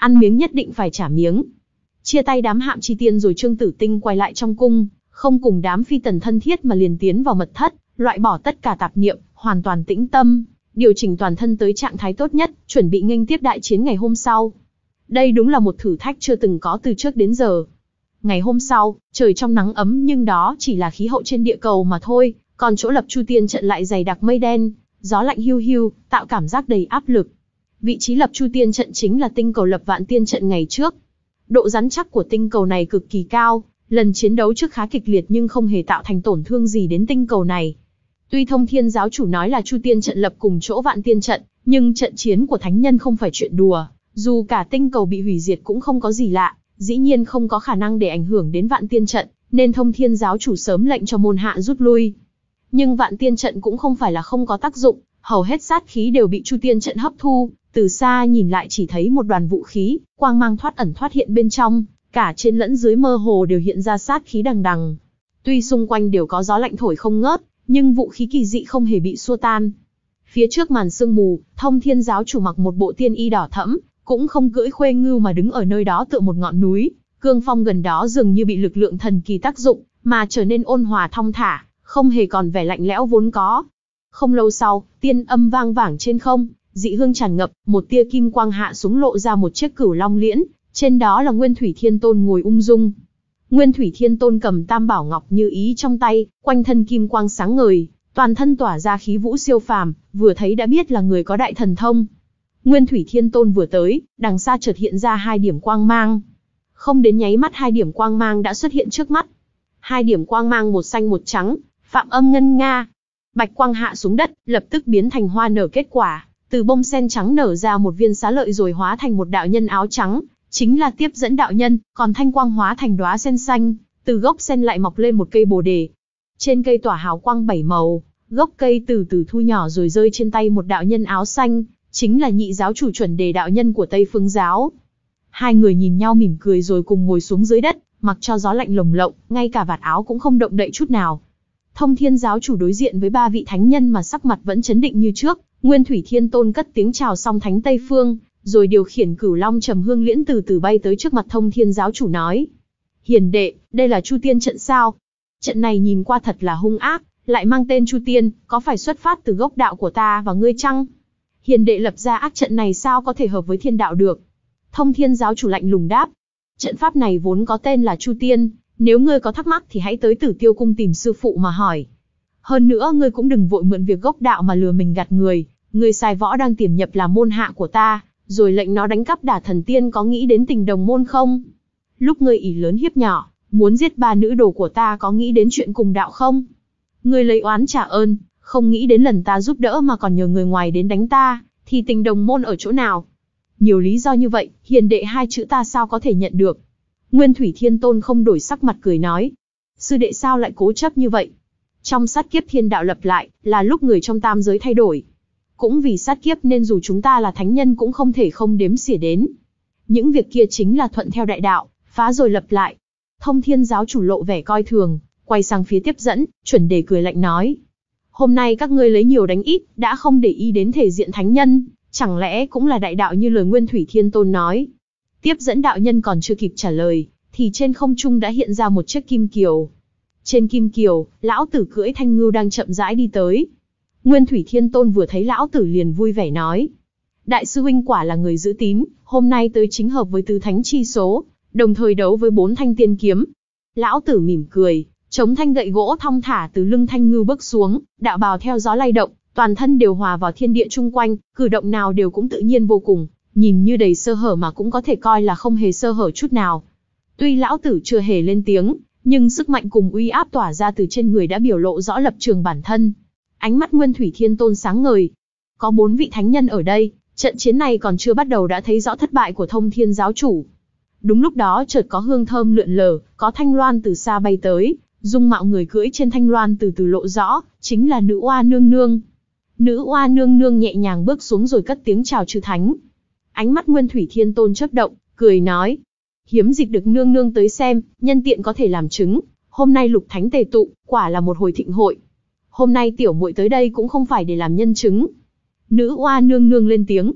ăn miếng nhất định phải trả miếng. Chia tay đám Hạm Chi Tiên rồi Trương Tử Tinh quay lại trong cung, không cùng đám phi tần thân thiết mà liền tiến vào mật thất, loại bỏ tất cả tạp niệm, hoàn toàn tĩnh tâm, điều chỉnh toàn thân tới trạng thái tốt nhất, chuẩn bị nghênh tiếp đại chiến ngày hôm sau. Đây đúng là một thử thách chưa từng có từ trước đến giờ. Ngày hôm sau, trời trong nắng ấm nhưng đó chỉ là khí hậu trên địa cầu mà thôi, còn chỗ lập Chu Tiên trận lại dày đặc mây đen, gió lạnh hiu hiu, tạo cảm giác đầy áp lực. Vị trí lập Chu Tiên trận chính là tinh cầu lập Vạn Tiên trận ngày trước. Độ rắn chắc của tinh cầu này cực kỳ cao, lần chiến đấu trước khá kịch liệt nhưng không hề tạo thành tổn thương gì đến tinh cầu này. Tuy Thông Thiên giáo chủ nói là Chu Tiên trận lập cùng chỗ Vạn Tiên trận, nhưng trận chiến của thánh nhân không phải chuyện đùa, dù cả tinh cầu bị hủy diệt cũng không có gì lạ, dĩ nhiên không có khả năng để ảnh hưởng đến Vạn Tiên trận, nên Thông Thiên giáo chủ sớm lệnh cho môn hạ rút lui. Nhưng Vạn Tiên trận cũng không phải là không có tác dụng, hầu hết sát khí đều bị Chu Tiên trận hấp thu, từ xa nhìn lại chỉ thấy một đoàn vũ khí, quang mang thoát ẩn thoát hiện bên trong, cả trên lẫn dưới mơ hồ đều hiện ra sát khí đằng đằng. Tuy xung quanh đều có gió lạnh thổi không ngớt, nhưng vũ khí kỳ dị không hề bị xua tan. Phía trước màn sương mù, Thông Thiên giáo chủ mặc một bộ tiên y đỏ thẫm, cũng không cưỡi khuê ngưu mà đứng ở nơi đó tựa một ngọn núi, cương phong gần đó dường như bị lực lượng thần kỳ tác dụng, mà trở nên ôn hòa thong thả, không hề còn vẻ lạnh lẽo vốn có. Không lâu sau, tiên âm vang vẳng trên không, dị hương tràn ngập, một tia kim quang hạ xuống lộ ra một chiếc cửu long liễn, trên đó là Nguyên Thủy Thiên Tôn ngồi ung dung. Nguyên Thủy Thiên Tôn cầm tam bảo ngọc như ý trong tay, quanh thân kim quang sáng ngời, toàn thân tỏa ra khí vũ siêu phàm, vừa thấy đã biết là người có đại thần thông. Nguyên Thủy Thiên Tôn vừa tới, đằng xa chợt hiện ra hai điểm quang mang. Không đến nháy mắt hai điểm quang mang đã xuất hiện trước mắt. Hai điểm quang mang một xanh một trắng, phạm âm ngân nga. Bạch quang hạ xuống đất, lập tức biến thành hoa nở kết quả, từ bông sen trắng nở ra một viên xá lợi rồi hóa thành một đạo nhân áo trắng, chính là tiếp dẫn đạo nhân, còn thanh quang hóa thành đóa sen xanh, từ gốc sen lại mọc lên một cây bồ đề. Trên cây tỏa hào quang bảy màu, gốc cây từ từ thu nhỏ rồi rơi trên tay một đạo nhân áo xanh, chính là nhị giáo chủ Chuẩn Đề đạo nhân của Tây Phương giáo. Hai người nhìn nhau mỉm cười rồi cùng ngồi xuống dưới đất, mặc cho gió lạnh lồng lộng, ngay cả vạt áo cũng không động đậy chút nào. Thông Thiên giáo chủ đối diện với ba vị thánh nhân mà sắc mặt vẫn chấn định như trước. Nguyên Thủy Thiên Tôn cất tiếng chào xong thánh Tây Phương, rồi điều khiển cửu long trầm hương liễn từ từ bay tới trước mặt Thông Thiên giáo chủ nói: Hiền đệ, đây là Chu Tiên trận sao? Trận này nhìn qua thật là hung ác, lại mang tên Chu Tiên, có phải xuất phát từ gốc đạo của ta và ngươi chăng? Hiền đệ lập ra ác trận này sao có thể hợp với thiên đạo được? Thông Thiên giáo chủ lạnh lùng đáp: Trận pháp này vốn có tên là Chu Tiên, nếu ngươi có thắc mắc thì hãy tới Tử Tiêu cung tìm sư phụ mà hỏi. Hơn nữa ngươi cũng đừng vội mượn việc gốc đạo mà lừa mình gạt người, ngươi sai võ đang tiềm nhập là môn hạ của ta, rồi lệnh nó đánh cắp Đả Thần Tiên có nghĩ đến tình đồng môn không? Lúc ngươi ỷ lớn hiếp nhỏ, muốn giết ba nữ đồ của ta có nghĩ đến chuyện cùng đạo không? Ngươi lấy oán trả ơn, không nghĩ đến lần ta giúp đỡ mà còn nhờ người ngoài đến đánh ta, thì tình đồng môn ở chỗ nào? Nhiều lý do như vậy, hiền đệ hai chữ ta sao có thể nhận được? Nguyên Thủy Thiên Tôn không đổi sắc mặt cười nói: Sư đệ sao lại cố chấp như vậy? Trong sát kiếp thiên đạo lập lại, là lúc người trong tam giới thay đổi. Cũng vì sát kiếp nên dù chúng ta là thánh nhân cũng không thể không đếm xỉa đến. Những việc kia chính là thuận theo đại đạo, phá rồi lập lại. Thông Thiên giáo chủ lộ vẻ coi thường, quay sang phía tiếp dẫn, Chuẩn Đề cười lạnh nói: Hôm nay các ngươi lấy nhiều đánh ít, đã không để ý đến thể diện thánh nhân, chẳng lẽ cũng là đại đạo như lời Nguyên Thủy Thiên Tôn nói? Tiếp dẫn đạo nhân còn chưa kịp trả lời, thì trên không trung đã hiện ra một chiếc kim kiều. Trên kim kiều, lão tử cưỡi thanh ngưu đang chậm rãi đi tới. Nguyên Thủy Thiên Tôn vừa thấy lão tử liền vui vẻ nói: Đại sư huynh quả là người giữ tín, hôm nay tới chính hợp với tứ thánh chi số, đồng thời đấu với bốn thanh tiên kiếm. Lão tử mỉm cười, chống thanh gậy gỗ thong thả từ lưng thanh ngưu bước xuống, đạo bào theo gió lay động, toàn thân đều hòa vào thiên địa chung quanh, cử động nào đều cũng tự nhiên vô cùng, nhìn như đầy sơ hở mà cũng có thể coi là không hề sơ hở chút nào. Tuy lão tử chưa hề lên tiếng, nhưng sức mạnh cùng uy áp tỏa ra từ trên người đã biểu lộ rõ lập trường bản thân. Ánh mắt Nguyên Thủy Thiên Tôn sáng ngời. Có bốn vị thánh nhân ở đây, trận chiến này còn chưa bắt đầu đã thấy rõ thất bại của Thông Thiên giáo chủ. Đúng lúc đó chợt có hương thơm lượn lờ, có thanh loan từ xa bay tới, dung mạo người cưỡi trên thanh loan từ từ lộ rõ, chính là nữ oa nương nương. Nữ oa nương nương nhẹ nhàng bước xuống rồi cất tiếng chào chư thánh. Ánh mắt Nguyên Thủy Thiên Tôn chớp động, cười nói: Hiếm dịch được nương nương tới xem, nhân tiện có thể làm chứng, hôm nay lục thánh tề tụ, quả là một hồi thịnh hội. Hôm nay tiểu muội tới đây cũng không phải để làm nhân chứng. Nữ oa nương nương lên tiếng: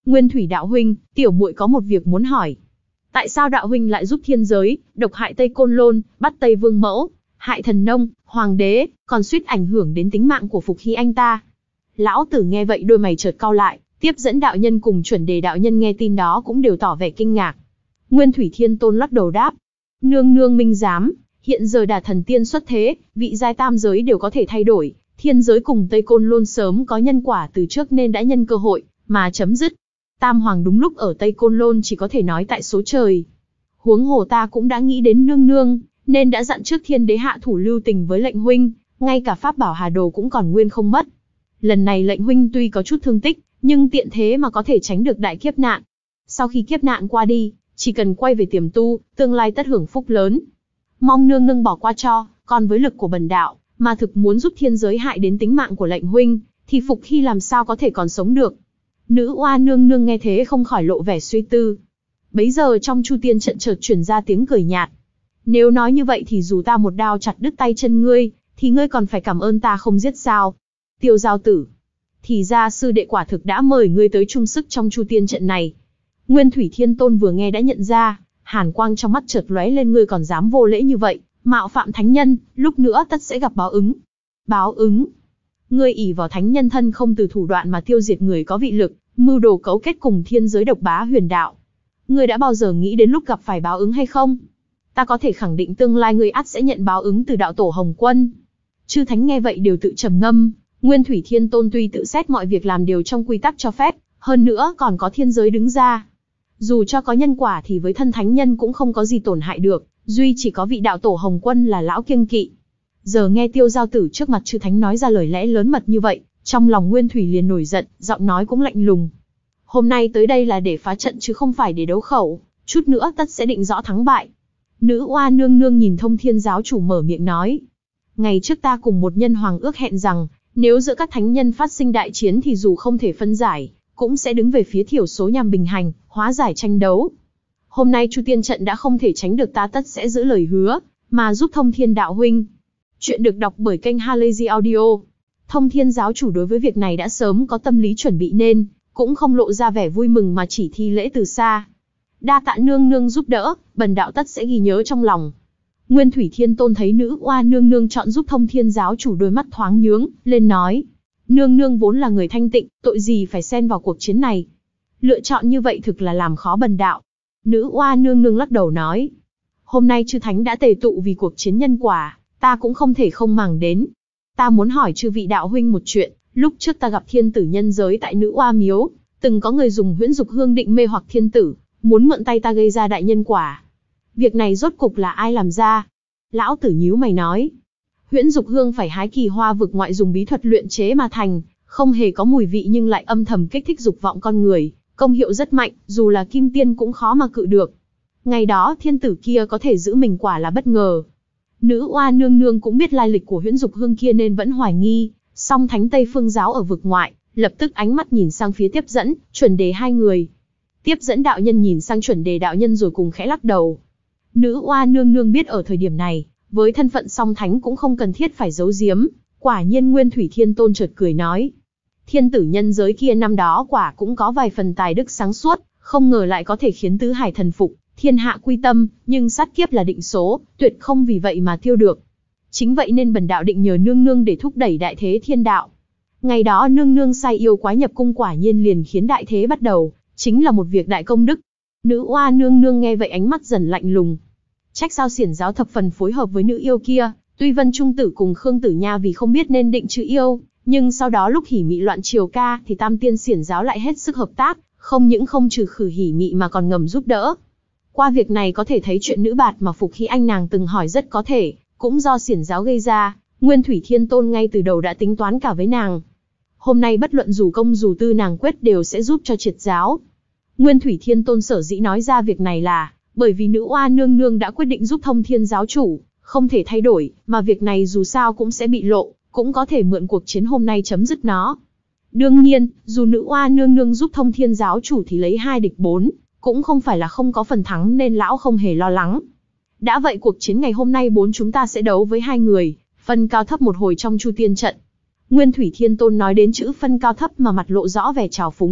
Nguyên Thủy đạo huynh, tiểu muội có một việc muốn hỏi. Tại sao đạo huynh lại giúp thiên giới, độc hại Tây Côn Lôn, bắt Tây Vương Mẫu, hại thần nông, hoàng đế, còn suýt ảnh hưởng đến tính mạng của Phục Hy anh ta? Lão tử nghe vậy đôi mày chợt cau lại, tiếp dẫn đạo nhân cùng chuẩn đề đạo nhân nghe tin đó cũng đều tỏ vẻ kinh ngạc. Nguyên Thủy Thiên Tôn lắc đầu đáp. Nương nương minh giám, hiện giờ Đà Thần Tiên xuất thế, vị giai tam giới đều có thể thay đổi, thiên giới cùng Tây Côn Lôn sớm có nhân quả từ trước nên đã nhân cơ hội mà chấm dứt. Tam hoàng đúng lúc ở Tây Côn Lôn chỉ có thể nói tại số trời. Huống hồ ta cũng đã nghĩ đến nương nương, nên đã dặn trước thiên đế hạ thủ lưu tình với lệnh huynh, ngay cả pháp bảo Hà Đồ cũng còn nguyên không mất. Lần này lệnh huynh tuy có chút thương tích, nhưng tiện thế mà có thể tránh được đại kiếp nạn. Sau khi kiếp nạn qua đi, chỉ cần quay về tiềm tu, tương lai tất hưởng phúc lớn. Mong nương nương bỏ qua cho, còn với lực của bần đạo, mà thực muốn giúp thiên giới hại đến tính mạng của lệnh huynh, thì Phục Hy làm sao có thể còn sống được. Nữ oa nương nương nghe thế không khỏi lộ vẻ suy tư. Bấy giờ trong Chu Tiên trận chợt truyền ra tiếng cười nhạt. Nếu nói như vậy thì dù ta một đao chặt đứt tay chân ngươi, thì ngươi còn phải cảm ơn ta không giết sao? Tiêu Giao Tử, thì ra sư đệ quả thực đã mời ngươi tới chung sức trong Chu Tiên trận này. Nguyên Thủy Thiên Tôn vừa nghe đã nhận ra, hàn quang trong mắt chợt lóe lên, ngươi còn dám vô lễ như vậy, mạo phạm thánh nhân, lúc nữa tất sẽ gặp báo ứng. Báo ứng? Ngươi ỷ vào thánh nhân thân không từ thủ đoạn mà tiêu diệt người có vị lực, mưu đồ cấu kết cùng thiên giới độc bá huyền đạo. Ngươi đã bao giờ nghĩ đến lúc gặp phải báo ứng hay không? Ta có thể khẳng định tương lai ngươi ắt sẽ nhận báo ứng từ đạo tổ Hồng Quân. Chư thánh nghe vậy đều tự trầm ngâm. Nguyên Thủy Thiên Tôn tuy tự xét mọi việc làm đều trong quy tắc cho phép, hơn nữa còn có thiên giới đứng ra. Dù cho có nhân quả thì với thân thánh nhân cũng không có gì tổn hại được, duy chỉ có vị đạo tổ Hồng Quân là lão kiêng kỵ. Giờ nghe Tiêu Giao Tử trước mặt chư thánh nói ra lời lẽ lớn mật như vậy, trong lòng Nguyên Thủy liền nổi giận, giọng nói cũng lạnh lùng. Hôm nay tới đây là để phá trận chứ không phải để đấu khẩu, chút nữa tất sẽ định rõ thắng bại. Nữ oa nương nương nhìn Thông Thiên giáo chủ mở miệng nói. Ngày trước ta cùng một nhân hoàng ước hẹn rằng, nếu giữa các thánh nhân phát sinh đại chiến thì dù không thể phân giải, cũng sẽ đứng về phía thiểu số nhằm bình hành, hóa giải tranh đấu. Hôm nay Chu Tiên trận đã không thể tránh được, ta tất sẽ giữ lời hứa, mà giúp Thông Thiên đạo huynh. Chuyện được đọc bởi kênh Halazy Audio. Thông Thiên giáo chủ đối với việc này đã sớm có tâm lý chuẩn bị nên, cũng không lộ ra vẻ vui mừng mà chỉ thi lễ từ xa. Đa tạ nương nương giúp đỡ, bần đạo tất sẽ ghi nhớ trong lòng. Nguyên Thủy Thiên Tôn thấy nữ oa nương nương chọn giúp Thông Thiên giáo chủ, đôi mắt thoáng nhướng lên nói. Nương nương vốn là người thanh tịnh, tội gì phải xen vào cuộc chiến này. Lựa chọn như vậy thực là làm khó bần đạo. Nữ oa nương nương lắc đầu nói. Hôm nay chư thánh đã tề tụ vì cuộc chiến nhân quả, ta cũng không thể không màng đến. Ta muốn hỏi chư vị đạo huynh một chuyện, lúc trước ta gặp thiên tử nhân giới tại nữ oa miếu, từng có người dùng huyễn dục hương định mê hoặc thiên tử, muốn mượn tay ta gây ra đại nhân quả. Việc này rốt cục là ai làm ra? Lão tử nhíu mày nói. Huyễn dục hương phải hái kỳ hoa vực ngoại dùng bí thuật luyện chế mà thành, không hề có mùi vị nhưng lại âm thầm kích thích dục vọng con người, công hiệu rất mạnh, dù là kim tiên cũng khó mà cự được. Ngày đó thiên tử kia có thể giữ mình quả là bất ngờ. Nữ oa nương nương cũng biết lai lịch của huyễn dục hương kia nên vẫn hoài nghi, song thánh Tây Phương giáo ở vực ngoại, lập tức ánh mắt nhìn sang phía tiếp dẫn, chuẩn đề hai người. Tiếp dẫn đạo nhân nhìn sang chuẩn đề đạo nhân rồi cùng khẽ lắc đầu. Nữ oa nương nương biết ở thời điểm này, với thân phận song thánh cũng không cần thiết phải giấu giếm, quả nhiên Nguyên Thủy Thiên Tôn chợt cười nói. Thiên tử nhân giới kia năm đó quả cũng có vài phần tài đức sáng suốt, không ngờ lại có thể khiến tứ hải thần phục, thiên hạ quy tâm, nhưng sát kiếp là định số, tuyệt không vì vậy mà tiêu được. Chính vậy nên bần đạo định nhờ nương nương để thúc đẩy đại thế thiên đạo. Ngày đó nương nương sai yêu quái nhập cung quả nhiên liền khiến đại thế bắt đầu, chính là một việc đại công đức. Nữ oa nương nương nghe vậy ánh mắt dần lạnh lùng. Trách sao xiển giáo thập phần phối hợp với nữ yêu kia, tuy Vân Trung Tử cùng Khương Tử Nha vì không biết nên định trừ yêu, nhưng sau đó lúc hỉ mị loạn triều ca thì tam tiên xiển giáo lại hết sức hợp tác, không những không trừ khử hỉ mị mà còn ngầm giúp đỡ. Qua việc này có thể thấy chuyện nữ bạt mà Phục Hy anh nàng từng hỏi rất có thể, cũng do xiển giáo gây ra, Nguyên Thủy Thiên Tôn ngay từ đầu đã tính toán cả với nàng. Hôm nay bất luận dù công dù tư nàng quyết đều sẽ giúp cho triệt giáo. Nguyên Thủy Thiên Tôn sở dĩ nói ra việc này là, bởi vì nữ oa nương nương đã quyết định giúp Thông Thiên giáo chủ, không thể thay đổi, mà việc này dù sao cũng sẽ bị lộ, cũng có thể mượn cuộc chiến hôm nay chấm dứt nó. Đương nhiên, dù nữ oa nương nương giúp Thông Thiên giáo chủ thì lấy hai địch bốn, cũng không phải là không có phần thắng nên lão không hề lo lắng. Đã vậy cuộc chiến ngày hôm nay bốn chúng ta sẽ đấu với hai người, phân cao thấp một hồi trong Chu Tiên trận. Nguyên Thủy Thiên Tôn nói đến chữ phân cao thấp mà mặt lộ rõ vẻ trào phúng,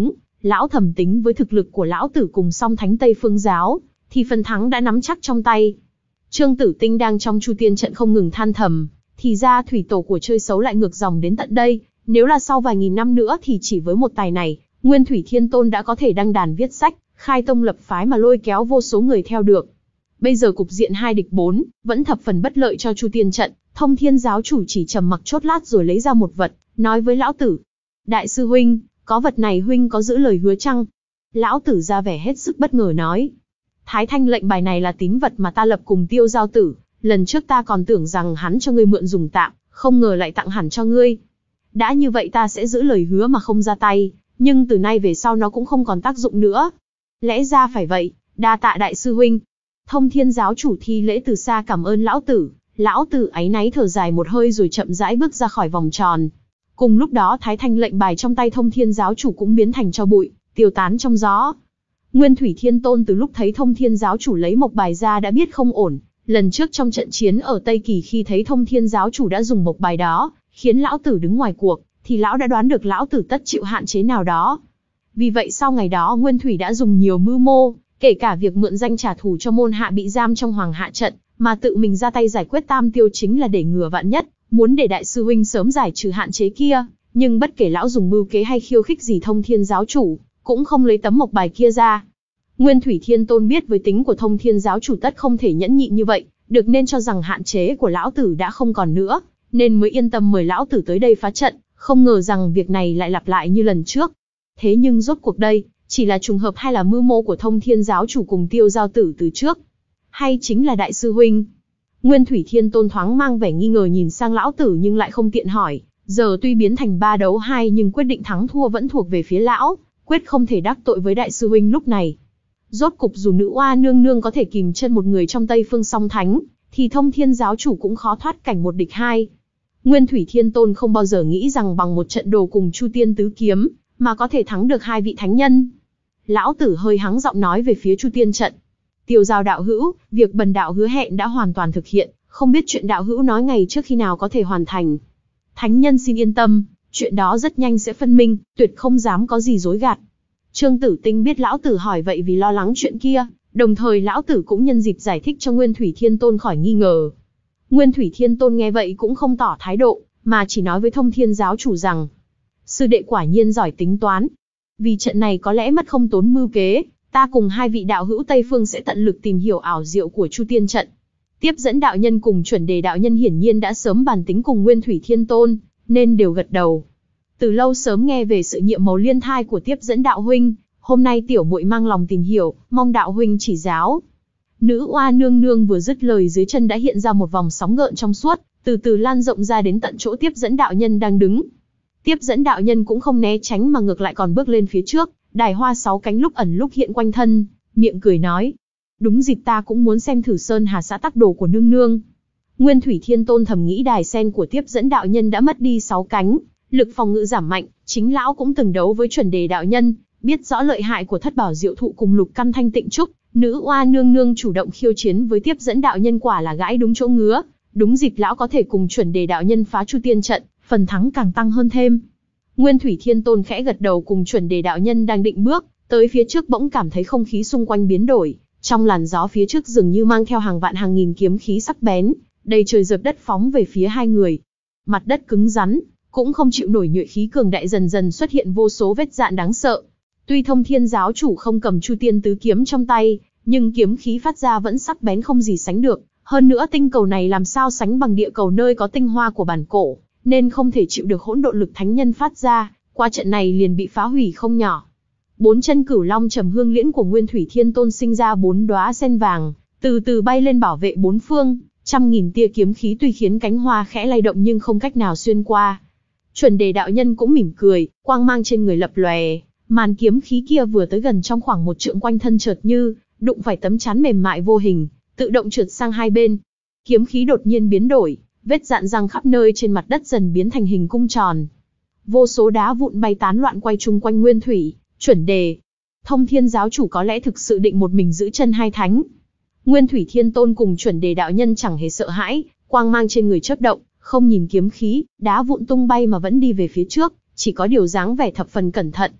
Lão thầm tính với thực lực của lão tử cùng song thánh Tây Phương giáo, thì phần thắng đã nắm chắc trong tay. Trương Tử Tinh đang trong Chu Tiên trận không ngừng than thầm, thì ra thủy tổ của chơi xấu lại ngược dòng đến tận đây, nếu là sau vài nghìn năm nữa thì chỉ với một tài này, Nguyên Thủy Thiên Tôn đã có thể đăng đàn viết sách, khai tông lập phái mà lôi kéo vô số người theo được. Bây giờ cục diện hai địch bốn, vẫn thập phần bất lợi cho Chu Tiên trận, Thông Thiên giáo chủ chỉ trầm mặc chốt lát rồi lấy ra một vật, nói với lão tử. Đại sư huynh, có vật này huynh có giữ lời hứa chăng? Lão tử ra vẻ hết sức bất ngờ nói. Thái Thanh lệnh bài này là tín vật mà ta lập cùng Tiêu Giao tử, lần trước ta còn tưởng rằng hắn cho ngươi mượn dùng tạm, không ngờ lại tặng hẳn cho ngươi. Đã như vậy ta sẽ giữ lời hứa mà không ra tay, nhưng từ nay về sau nó cũng không còn tác dụng nữa. Lẽ ra phải vậy, đa tạ đại sư huynh. Thông Thiên giáo chủ thi lễ từ xa cảm ơn lão tử, lão tử áy náy thở dài một hơi rồi chậm rãi bước ra khỏi vòng tròn. Cùng lúc đó Thái Thanh lệnh bài trong tay Thông Thiên giáo chủ cũng biến thành tro bụi, tiêu tán trong gió. Nguyên Thủy Thiên Tôn từ lúc thấy Thông Thiên giáo chủ lấy mộc bài ra đã biết không ổn. Lần trước trong trận chiến ở Tây Kỳ khi thấy Thông Thiên giáo chủ đã dùng mộc bài đó, khiến lão tử đứng ngoài cuộc, thì lão đã đoán được lão tử tất chịu hạn chế nào đó. Vì vậy sau ngày đó Nguyên Thủy đã dùng nhiều mưu mô, kể cả việc mượn danh trả thù cho môn hạ bị giam trong Hoàng Hạ trận, mà tự mình ra tay giải quyết tam tiêu chính là để ngừa vạn nhất, muốn để đại sư huynh sớm giải trừ hạn chế kia. Nhưng bất kể lão dùng mưu kế hay khiêu khích gì Thông Thiên giáo chủ, cũng không lấy tấm mộc bài kia ra. Nguyên Thủy Thiên Tôn biết với tính của Thông Thiên giáo chủ tất không thể nhẫn nhịn như vậy, được nên cho rằng hạn chế của lão tử đã không còn nữa, nên mới yên tâm mời lão tử tới đây phá trận, không ngờ rằng việc này lại lặp lại như lần trước. Thế nhưng rốt cuộc đây, chỉ là trùng hợp hay là mưu mô của Thông Thiên giáo chủ cùng Tiêu Giao tử từ trước? Hay chính là đại sư huynh? Nguyên Thủy Thiên Tôn thoáng mang vẻ nghi ngờ nhìn sang lão tử nhưng lại không tiện hỏi, giờ tuy biến thành ba đấu hai nhưng quyết định thắng thua vẫn thuộc về phía lão, quyết không thể đắc tội với đại sư huynh lúc này. Rốt cục dù nữ oa nương nương có thể kìm chân một người trong Tây Phương song thánh, thì Thông Thiên giáo chủ cũng khó thoát cảnh một địch hai. Nguyên Thủy Thiên Tôn không bao giờ nghĩ rằng bằng một trận đồ cùng Chu Tiên tứ kiếm, mà có thể thắng được hai vị thánh nhân. Lão tử hơi hắng giọng nói về phía Chu Tiên trận. Tiêu Giao đạo hữu, việc bần đạo hứa hẹn đã hoàn toàn thực hiện, không biết chuyện đạo hữu nói ngày trước khi nào có thể hoàn thành. Thánh nhân xin yên tâm, chuyện đó rất nhanh sẽ phân minh, tuyệt không dám có gì dối gạt. Trương Tử Tinh biết lão tử hỏi vậy vì lo lắng chuyện kia, đồng thời lão tử cũng nhân dịp giải thích cho Nguyên Thủy Thiên Tôn khỏi nghi ngờ. Nguyên Thủy Thiên Tôn nghe vậy cũng không tỏ thái độ, mà chỉ nói với Thông Thiên giáo chủ rằng, sư đệ quả nhiên giỏi tính toán. Vì trận này có lẽ mất không tốn mưu kế, ta cùng hai vị đạo hữu Tây Phương sẽ tận lực tìm hiểu ảo diệu của Chu Tiên trận. Tiếp dẫn đạo nhân cùng chuẩn đề đạo nhân hiển nhiên đã sớm bàn tính cùng Nguyên Thủy Thiên Tôn, nên đều gật đầu. Từ lâu sớm nghe về sự nhiệm màu liên thai của tiếp dẫn đạo huynh, hôm nay tiểu muội mang lòng tìm hiểu, mong đạo huynh chỉ giáo. Nữ oa nương nương vừa dứt lời dưới chân đã hiện ra một vòng sóng gợn trong suốt, từ từ lan rộng ra đến tận chỗ tiếp dẫn đạo nhân đang đứng. Tiếp dẫn đạo nhân cũng không né tránh mà ngược lại còn bước lên phía trước, đài hoa sáu cánh lúc ẩn lúc hiện quanh thân, miệng cười nói. Đúng dịp ta cũng muốn xem thử sơn hà xã tắc đồ của nương nương. Nguyên Thủy Thiên Tôn thầm nghĩ đài sen của tiếp dẫn đạo nhân đã mất đi sáu cánh, lực phòng ngự giảm mạnh, chính lão cũng từng đấu với chuẩn đề đạo nhân, biết rõ lợi hại của thất bảo diệu thụ cùng lục căn thanh tịnh trúc, nữ oa nương nương chủ động khiêu chiến với tiếp dẫn đạo nhân quả là gãi đúng chỗ ngứa, đúng dịp lão có thể cùng chuẩn đề đạo nhân phá Chu Tiên trận, phần thắng càng tăng hơn thêm. Nguyên Thủy Thiên Tôn khẽ gật đầu cùng chuẩn đề đạo nhân đang định bước tới phía trước bỗng cảm thấy không khí xung quanh biến đổi, trong làn gió phía trước dường như mang theo hàng vạn hàng nghìn kiếm khí sắc bén, đầy trời dợp đất phóng về phía hai người. Mặt đất cứng rắn, cũng không chịu nổi nhuệ khí cường đại, dần dần xuất hiện vô số vết dạn đáng sợ. Tuy Thông Thiên giáo chủ không cầm Chu Tiên tứ kiếm trong tay, nhưng kiếm khí phát ra vẫn sắc bén không gì sánh được. Hơn nữa tinh cầu này làm sao sánh bằng địa cầu nơi có tinh hoa của bản cổ, nên không thể chịu được hỗn độn lực thánh nhân phát ra. Qua trận này liền bị phá hủy không nhỏ. Bốn chân cửu long trầm hương liễn của Nguyên Thủy Thiên Tôn sinh ra bốn đóa sen vàng, từ từ bay lên bảo vệ bốn phương. Trăm nghìn tia kiếm khí tuy khiến cánh hoa khẽ lay động nhưng không cách nào xuyên qua. Chuẩn đề đạo nhân cũng mỉm cười, quang mang trên người lập lòe, màn kiếm khí kia vừa tới gần trong khoảng một trượng quanh thân chợt như đụng phải tấm chắn mềm mại vô hình, tự động trượt sang hai bên. Kiếm khí đột nhiên biến đổi, vết dạn răng khắp nơi trên mặt đất dần biến thành hình cung tròn. Vô số đá vụn bay tán loạn quay chung quanh Nguyên Thủy, chuẩn đề. Thông Thiên giáo chủ có lẽ thực sự định một mình giữ chân hai thánh. Nguyên Thủy Thiên Tôn cùng chuẩn đề đạo nhân chẳng hề sợ hãi, quang mang trên người chớp động, không nhìn kiếm khí, đá vụn tung bay mà vẫn đi về phía trước, chỉ có điều dáng vẻ thập phần cẩn thận.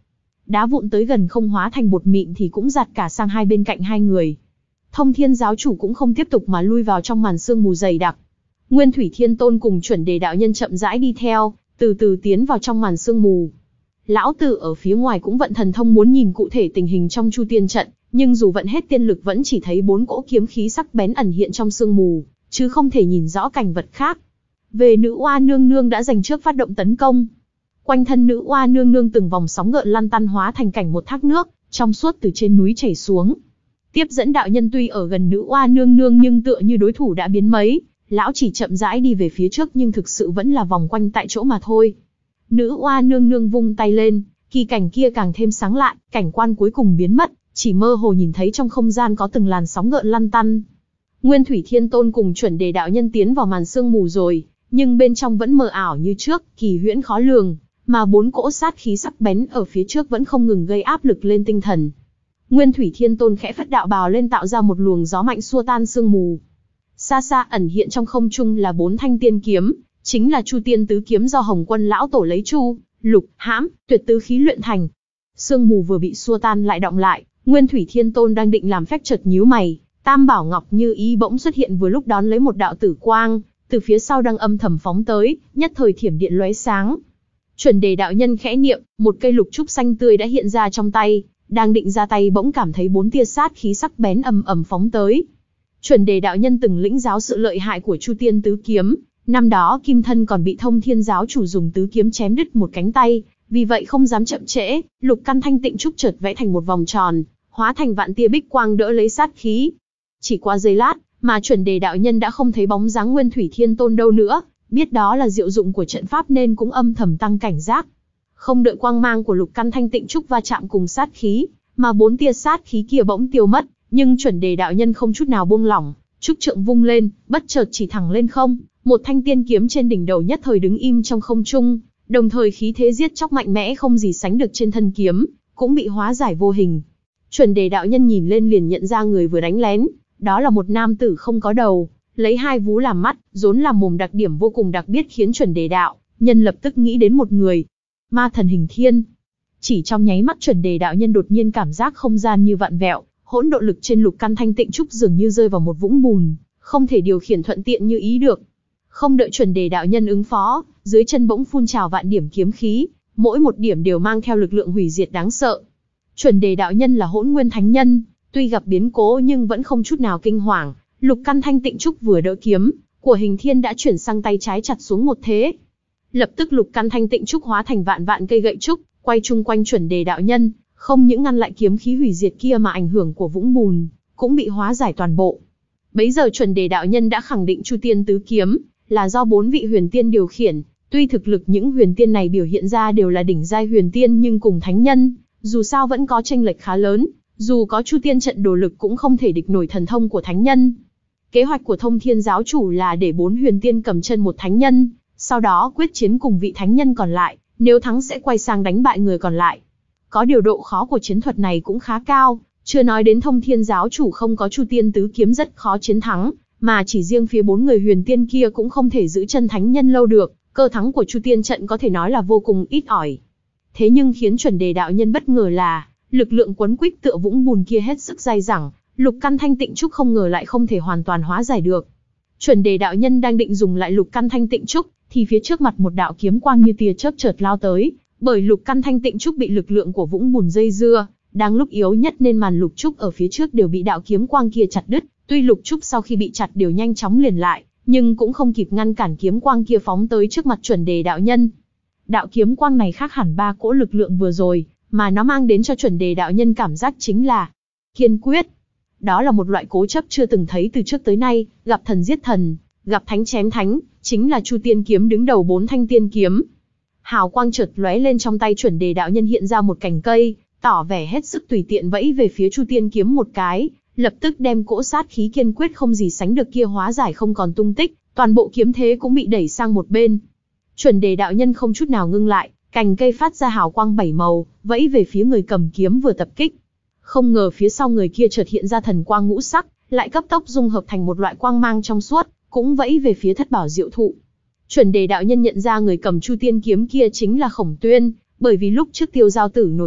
đá vụn tới gần không hóa thành bột mịn thì cũng giạt cả sang hai bên cạnh hai người. Thông Thiên giáo chủ cũng không tiếp tục mà lui vào trong màn sương mù dày đặc. Nguyên Thủy Thiên Tôn cùng Chuẩn Đề đạo nhân chậm rãi đi theo, từ từ tiến vào trong màn sương mù. Lão Tử ở phía ngoài cũng vận thần thông muốn nhìn cụ thể tình hình trong Chu Tiên trận, nhưng dù vận hết tiên lực vẫn chỉ thấy bốn cỗ kiếm khí sắc bén ẩn hiện trong sương mù, chứ không thể nhìn rõ cảnh vật khác. Về Nữ Oa nương nương đã giành trước phát động tấn công. Quanh thân Nữ Oa nương nương từng vòng sóng gợn lăn tăn hóa thành cảnh một thác nước trong suốt từ trên núi chảy xuống. Tiếp dẫn đạo nhân tuy ở gần Nữ Oa nương nương nhưng tựa như đối thủ đã biến mấy, lão chỉ chậm rãi đi về phía trước nhưng thực sự vẫn là vòng quanh tại chỗ mà thôi. Nữ Oa nương nương vung tay lên, kỳ cảnh kia càng thêm sáng lạ, cảnh quan cuối cùng biến mất, chỉ mơ hồ nhìn thấy trong không gian có từng làn sóng gợn lăn tăn. Nguyên Thủy Thiên Tôn cùng Chuẩn Đề đạo nhân tiến vào màn sương mù rồi, nhưng bên trong vẫn mờ ảo như trước, kỳ huyễn khó lường, mà bốn cỗ sát khí sắc bén ở phía trước vẫn không ngừng gây áp lực lên tinh thần. Nguyên Thủy Thiên Tôn khẽ phất đạo bào lên tạo ra một luồng gió mạnh xua tan sương mù. Xa xa ẩn hiện trong không trung là bốn thanh tiên kiếm, chính là Chu Tiên tứ kiếm do Hồng Quân lão tổ lấy Chu, Lục, Hãm, Tuyệt tứ khí luyện thành. Sương mù vừa bị xua tan lại đọng lại, Nguyên Thủy Thiên Tôn đang định làm phép chợt nhíu mày, Tam Bảo Ngọc Như Ý bỗng xuất hiện vừa lúc đón lấy một đạo tử quang, từ phía sau đang âm thầm phóng tới, nhất thời thiểm điện lóe sáng. Chuẩn Đề đạo nhân khẽ niệm, một cây lục trúc xanh tươi đã hiện ra trong tay, đang định ra tay bỗng cảm thấy bốn tia sát khí sắc bén ầm ầm phóng tới. Chuẩn Đề đạo nhân từng lĩnh giáo sự lợi hại của Chu Tiên tứ kiếm, năm đó Kim Thân còn bị Thông Thiên giáo chủ dùng tứ kiếm chém đứt một cánh tay, vì vậy không dám chậm trễ, lục căn thanh tịnh trúc chợt vẽ thành một vòng tròn, hóa thành vạn tia bích quang đỡ lấy sát khí. Chỉ qua giây lát, mà Chuẩn Đề đạo nhân đã không thấy bóng dáng Nguyên Thủy Thiên Tôn đâu nữa, biết đó là diệu dụng của trận pháp nên cũng âm thầm tăng cảnh giác. Không đợi quang mang của lục căn thanh tịnh trúc va chạm cùng sát khí, mà bốn tia sát khí kia bỗng tiêu mất, nhưng Chuẩn Đề đạo nhân không chút nào buông lỏng, trúc trượng vung lên, bất chợt chỉ thẳng lên không, một thanh tiên kiếm trên đỉnh đầu nhất thời đứng im trong không trung, đồng thời khí thế giết chóc mạnh mẽ không gì sánh được trên thân kiếm, cũng bị hóa giải vô hình. Chuẩn Đề đạo nhân nhìn lên liền nhận ra người vừa đánh lén, đó là một nam tử không có đầu, lấy hai vú làm mắt, rốn làm mồm, đặc điểm vô cùng đặc biệt khiến Chuẩn Đề đạo nhân lập tức nghĩ đến một người. Ma thần hình thiên. Chỉ trong nháy mắt Chuẩn Đề đạo nhân đột nhiên cảm giác không gian như vặn vẹo, hỗn độn lực trên lục căn thanh tịnh trúc dường như rơi vào một vũng bùn, không thể điều khiển thuận tiện như ý được. Không đợi Chuẩn Đề đạo nhân ứng phó, dưới chân bỗng phun trào vạn điểm kiếm khí, mỗi một điểm đều mang theo lực lượng hủy diệt đáng sợ. Chuẩn Đề đạo nhân là Hỗn Nguyên thánh nhân, tuy gặp biến cố nhưng vẫn không chút nào kinh hoàng, lục căn thanh tịnh trúc vừa đỡ kiếm của hình thiên đã chuyển sang tay trái chặt xuống một thế. Lập tức lục căn thanh tịnh trúc hóa thành vạn vạn cây gậy trúc, quay chung quanh Chuẩn Đề đạo nhân, không những ngăn lại kiếm khí hủy diệt kia mà ảnh hưởng của vũng bùn cũng bị hóa giải toàn bộ. Bấy giờ Chuẩn Đề đạo nhân đã khẳng định Chu Tiên tứ kiếm là do bốn vị huyền tiên điều khiển, tuy thực lực những huyền tiên này biểu hiện ra đều là đỉnh giai huyền tiên nhưng cùng thánh nhân, dù sao vẫn có chênh lệch khá lớn, dù có Chu Tiên trận đồ lực cũng không thể địch nổi thần thông của thánh nhân. Kế hoạch của Thông Thiên giáo chủ là để bốn huyền tiên cầm chân một thánh nhân, sau đó quyết chiến cùng vị thánh nhân còn lại, nếu thắng sẽ quay sang đánh bại người còn lại. Có điều độ khó của chiến thuật này cũng khá cao, chưa nói đến Thông Thiên giáo chủ không có Chu Tiên tứ kiếm rất khó chiến thắng, mà chỉ riêng phía bốn người huyền tiên kia cũng không thể giữ chân thánh nhân lâu được, cơ thắng của Chu Tiên trận có thể nói là vô cùng ít ỏi. Thế nhưng khiến Chuẩn Đề đạo nhân bất ngờ là, lực lượng quấn quýt tựa vũng bùn kia hết sức dai dẳng, lục căn thanh tịnh trúc không ngờ lại không thể hoàn toàn hóa giải được. Chuẩn Đề đạo nhân đang định dùng lại lục căn thanh tịnh trúc, thì phía trước mặt một đạo kiếm quang như tia chớp chợt lao tới, bởi lục căn thanh tịnh trúc bị lực lượng của vũng bùn dây dưa, đang lúc yếu nhất nên màn lục trúc ở phía trước đều bị đạo kiếm quang kia chặt đứt. Tuy lục trúc sau khi bị chặt đều nhanh chóng liền lại, nhưng cũng không kịp ngăn cản kiếm quang kia phóng tới trước mặt Chuẩn Đề đạo nhân. Đạo kiếm quang này khác hẳn ba cỗ lực lượng vừa rồi, mà nó mang đến cho Chuẩn Đề đạo nhân cảm giác chính là kiên quyết. Đó là một loại cố chấp chưa từng thấy từ trước tới nay, gặp thần giết thần, gặp thánh chém thánh, chính là Chu Tiên kiếm đứng đầu bốn thanh tiên kiếm. Hào quang chợt lóe lên trong tay Chuẩn Đề đạo nhân hiện ra một cành cây, tỏ vẻ hết sức tùy tiện vẫy về phía Chu Tiên kiếm một cái, lập tức đem cỗ sát khí kiên quyết không gì sánh được kia hóa giải không còn tung tích, toàn bộ kiếm thế cũng bị đẩy sang một bên. Chuẩn Đề đạo nhân không chút nào ngưng lại, cành cây phát ra hào quang bảy màu, vẫy về phía người cầm kiếm vừa tập kích. Không ngờ phía sau người kia chợt hiện ra thần quang ngũ sắc, lại cấp tốc dung hợp thành một loại quang mang trong suốt, cũng vẫy về phía Thất Bảo Diệu Thụ. Chuẩn Đề đạo nhân nhận ra người cầm Chu Tiên kiếm kia chính là Khổng Tuyên, bởi vì lúc trước Tiêu Giao Tử nổi giận,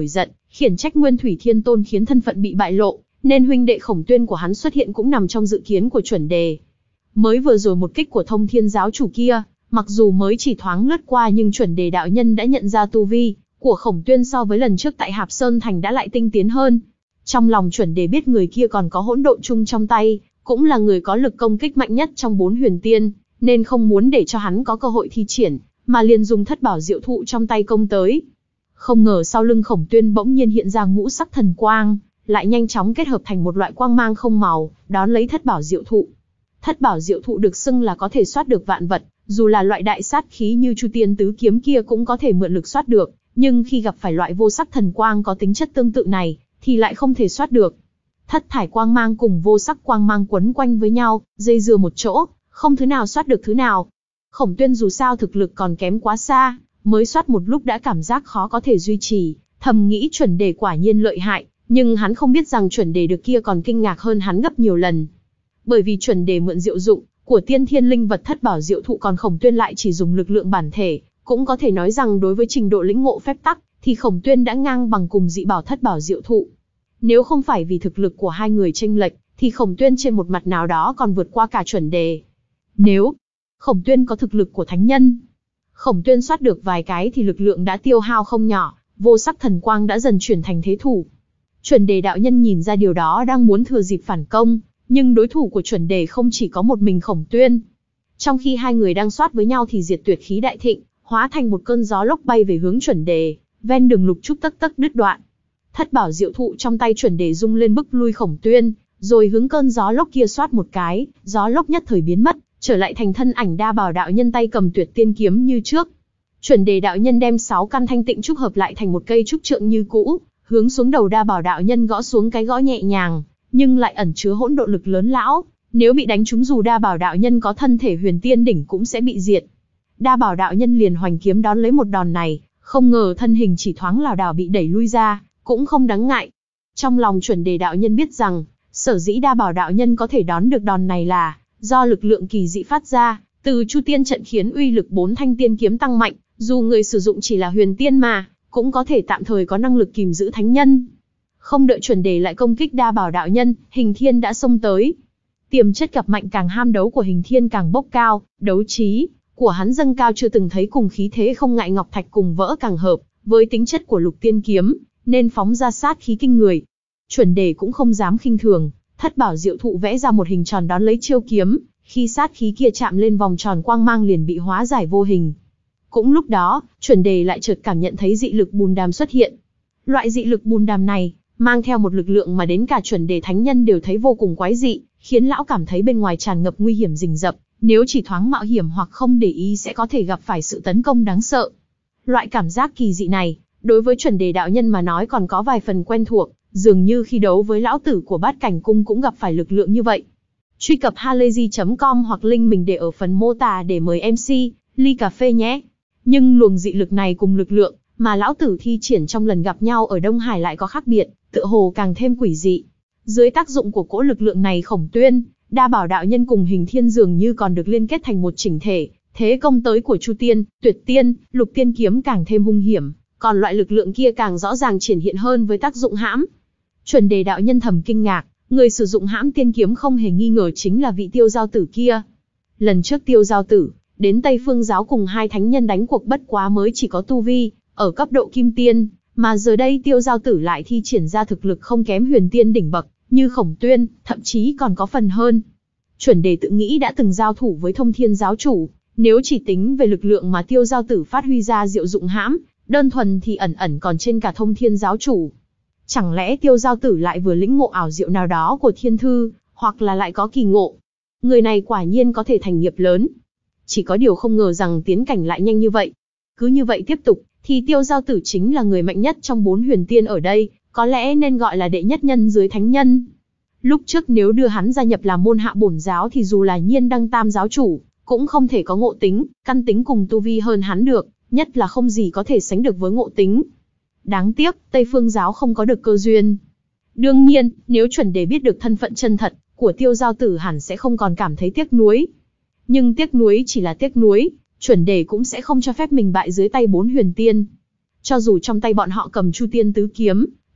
Khiển trách Nguyên Thủy Thiên Tôn khiến thân phận bị bại lộ, nên huynh đệ Khổng Tuyên của hắn xuất hiện cũng nằm trong dự kiến của chuẩn đề. Mới vừa rồi một kích của Thông Thiên giáo chủ kia, mặc dù mới chỉ thoáng lướt qua nhưng chuẩn đề đạo nhân đã nhận ra tu vi của Khổng Tuyên so với lần trước tại Hạp Sơn Thành đã lại tinh tiến hơn. Trong lòng chuẩn đề biết người kia còn có hỗn độn chung trong tay, cũng là người có lực công kích mạnh nhất trong bốn huyền tiên, nên không muốn để cho hắn có cơ hội thi triển, mà liền dùng thất bảo diệu thụ trong tay công tới. Không ngờ sau lưng Khổng Tuyên bỗng nhiên hiện ra ngũ sắc thần quang, lại nhanh chóng kết hợp thành một loại quang mang không màu, đón lấy thất bảo diệu thụ. Thất bảo diệu thụ được xưng là có thể soát được vạn vật, dù là loại đại sát khí như Chu Tiên tứ kiếm kia cũng có thể mượn lực soát được, nhưng khi gặp phải loại vô sắc thần quang có tính chất tương tự này, thì lại không thể soát được. Thất thải quang mang cùng vô sắc quang mang quấn quanh với nhau, dây dưa một chỗ, không thứ nào soát được thứ nào. Khổng Tuyên dù sao thực lực còn kém quá xa, mới soát một lúc đã cảm giác khó có thể duy trì, thầm nghĩ chuẩn đề quả nhiên lợi hại, nhưng hắn không biết rằng chuẩn đề được kia còn kinh ngạc hơn hắn gấp nhiều lần. Bởi vì chuẩn đề mượn diệu dụng của tiên thiên linh vật thất bảo diệu thụ, còn Khổng Tuyên lại chỉ dùng lực lượng bản thể, cũng có thể nói rằng đối với trình độ lĩnh ngộ phép tắc, thì Khổng Tuyên đã ngang bằng cùng dị bảo thất bảo diệu thụ. Nếu không phải vì thực lực của hai người chênh lệch, thì Khổng Tuyên trên một mặt nào đó còn vượt qua cả chuẩn đề. Nếu Khổng Tuyên có thực lực của thánh nhân, Khổng Tuyên soát được vài cái thì lực lượng đã tiêu hao không nhỏ, vô sắc thần quang đã dần chuyển thành thế thủ. Chuẩn đề đạo nhân nhìn ra điều đó đang muốn thừa dịp phản công, nhưng đối thủ của chuẩn đề không chỉ có một mình Khổng Tuyên. Trong khi hai người đang soát với nhau thì diệt tuyệt khí đại thịnh, hóa thành một cơn gió lốc bay về hướng chuẩn đề, ven đường lục trúc tấc tấc đứt đoạn. Thất bảo diệu thụ trong tay chuẩn đề rung lên bức lui Khổng Tuyên, rồi hướng cơn gió lốc kia xoát một cái, gió lốc nhất thời biến mất, trở lại thành thân ảnh đa bảo đạo nhân tay cầm tuyệt tiên kiếm như trước. Chuẩn đề đạo nhân đem sáu căn thanh tịnh trúc hợp lại thành một cây trúc trượng như cũ, hướng xuống đầu đa bảo đạo nhân gõ xuống cái gõ nhẹ nhàng, nhưng lại ẩn chứa hỗn độn lực lớn lão, nếu bị đánh trúng dù đa bảo đạo nhân có thân thể huyền tiên đỉnh cũng sẽ bị diệt. Đa bảo đạo nhân liền hoành kiếm đón lấy một đòn này, không ngờ thân hình chỉ thoáng lảo đảo bị đẩy lui ra, cũng không đáng ngại. Trong lòng chuẩn đề đạo nhân biết rằng, sở dĩ đa bảo đạo nhân có thể đón được đòn này là do lực lượng kỳ dị phát ra từ Chu Tiên trận khiến uy lực bốn thanh tiên kiếm tăng mạnh, dù người sử dụng chỉ là huyền tiên mà cũng có thể tạm thời có năng lực kìm giữ thánh nhân. Không đợi chuẩn đề lại công kích đa bảo đạo nhân, Hình Thiên đã xông tới. Tiềm chất gặp mạnh càng ham đấu của Hình Thiên càng bốc cao, đấu trí của hắn dâng cao chưa từng thấy, cùng khí thế không ngại ngọc thạch cùng vỡ càng hợp với tính chất của lục tiên kiếm, nên phóng ra sát khí kinh người. Chuẩn đề cũng không dám khinh thường, thất bảo diệu thụ vẽ ra một hình tròn đón lấy chiêu kiếm, khi sát khí kia chạm lên vòng tròn quang mang liền bị hóa giải vô hình. Cũng lúc đó, chuẩn đề lại chợt cảm nhận thấy dị lực bùn đàm xuất hiện. Loại dị lực bùn đàm này mang theo một lực lượng mà đến cả chuẩn đề thánh nhân đều thấy vô cùng quái dị, khiến lão cảm thấy bên ngoài tràn ngập nguy hiểm rình rập, nếu chỉ thoáng mạo hiểm hoặc không để ý sẽ có thể gặp phải sự tấn công đáng sợ. Loại cảm giác kỳ dị này, đối với chuẩn đề đạo nhân mà nói còn có vài phần quen thuộc, dường như khi đấu với lão tử của Bát Cảnh Cung cũng gặp phải lực lượng như vậy. Truy cập halayzi chấm com hoặc link mình để ở phần mô tả để mời em xê, ly cà phê nhé. Nhưng luồng dị lực này cùng lực lượng mà lão tử thi triển trong lần gặp nhau ở Đông Hải lại có khác biệt, tựa hồ càng thêm quỷ dị. Dưới tác dụng của cỗ lực lượng này, Khổng Tuyên, đa bảo đạo nhân cùng Hình Thiên dường như còn được liên kết thành một chỉnh thể, thế công tới của Chu Tiên, Tuyệt Tiên, Lục Tiên kiếm càng thêm hung hiểm, còn loại lực lượng kia càng rõ ràng triển hiện hơn với tác dụng hãm. Chuẩn đề đạo nhân thầm kinh ngạc, người sử dụng hãm tiên kiếm không hề nghi ngờ chính là vị Tiêu Giao Tử kia. Lần trước Tiêu Giao Tử đến Tây Phương giáo cùng hai thánh nhân đánh cuộc bất quá mới chỉ có tu vi ở cấp độ kim tiên, mà giờ đây Tiêu Giao Tử lại thi triển ra thực lực không kém huyền tiên đỉnh bậc như Khổng Tuyên, thậm chí còn có phần hơn. Chuẩn đề tự nghĩ đã từng giao thủ với Thông Thiên giáo chủ, nếu chỉ tính về lực lượng mà Tiêu Giao Tử phát huy ra diệu dụng hãm, đơn thuần thì ẩn ẩn còn trên cả Thông Thiên giáo chủ. Chẳng lẽ Tiêu Giao Tử lại vừa lĩnh ngộ ảo diệu nào đó của thiên thư, hoặc là lại có kỳ ngộ? Người này quả nhiên có thể thành nghiệp lớn. Chỉ có điều không ngờ rằng tiến cảnh lại nhanh như vậy. Cứ như vậy tiếp tục, thì Tiêu Giao Tử chính là người mạnh nhất trong bốn huyền tiên ở đây, có lẽ nên gọi là đệ nhất nhân dưới thánh nhân. Lúc trước nếu đưa hắn gia nhập làm môn hạ bổn giáo thì dù là Nhiên Đăng Tam giáo chủ, cũng không thể có ngộ tính, căn tính cùng tu vi hơn hắn được, nhất là không gì có thể sánh được với ngộ tính. Đáng tiếc, Tây Phương giáo không có được cơ duyên. Đương nhiên, nếu chuẩn đề biết được thân phận chân thật của Tiêu Giao Tử hẳn sẽ không còn cảm thấy tiếc nuối. Nhưng tiếc nuối chỉ là tiếc nuối, chuẩn đề cũng sẽ không cho phép mình bại dưới tay bốn huyền tiên. Cho dù trong tay bọn họ cầm Chu Tiên tứ kiếm,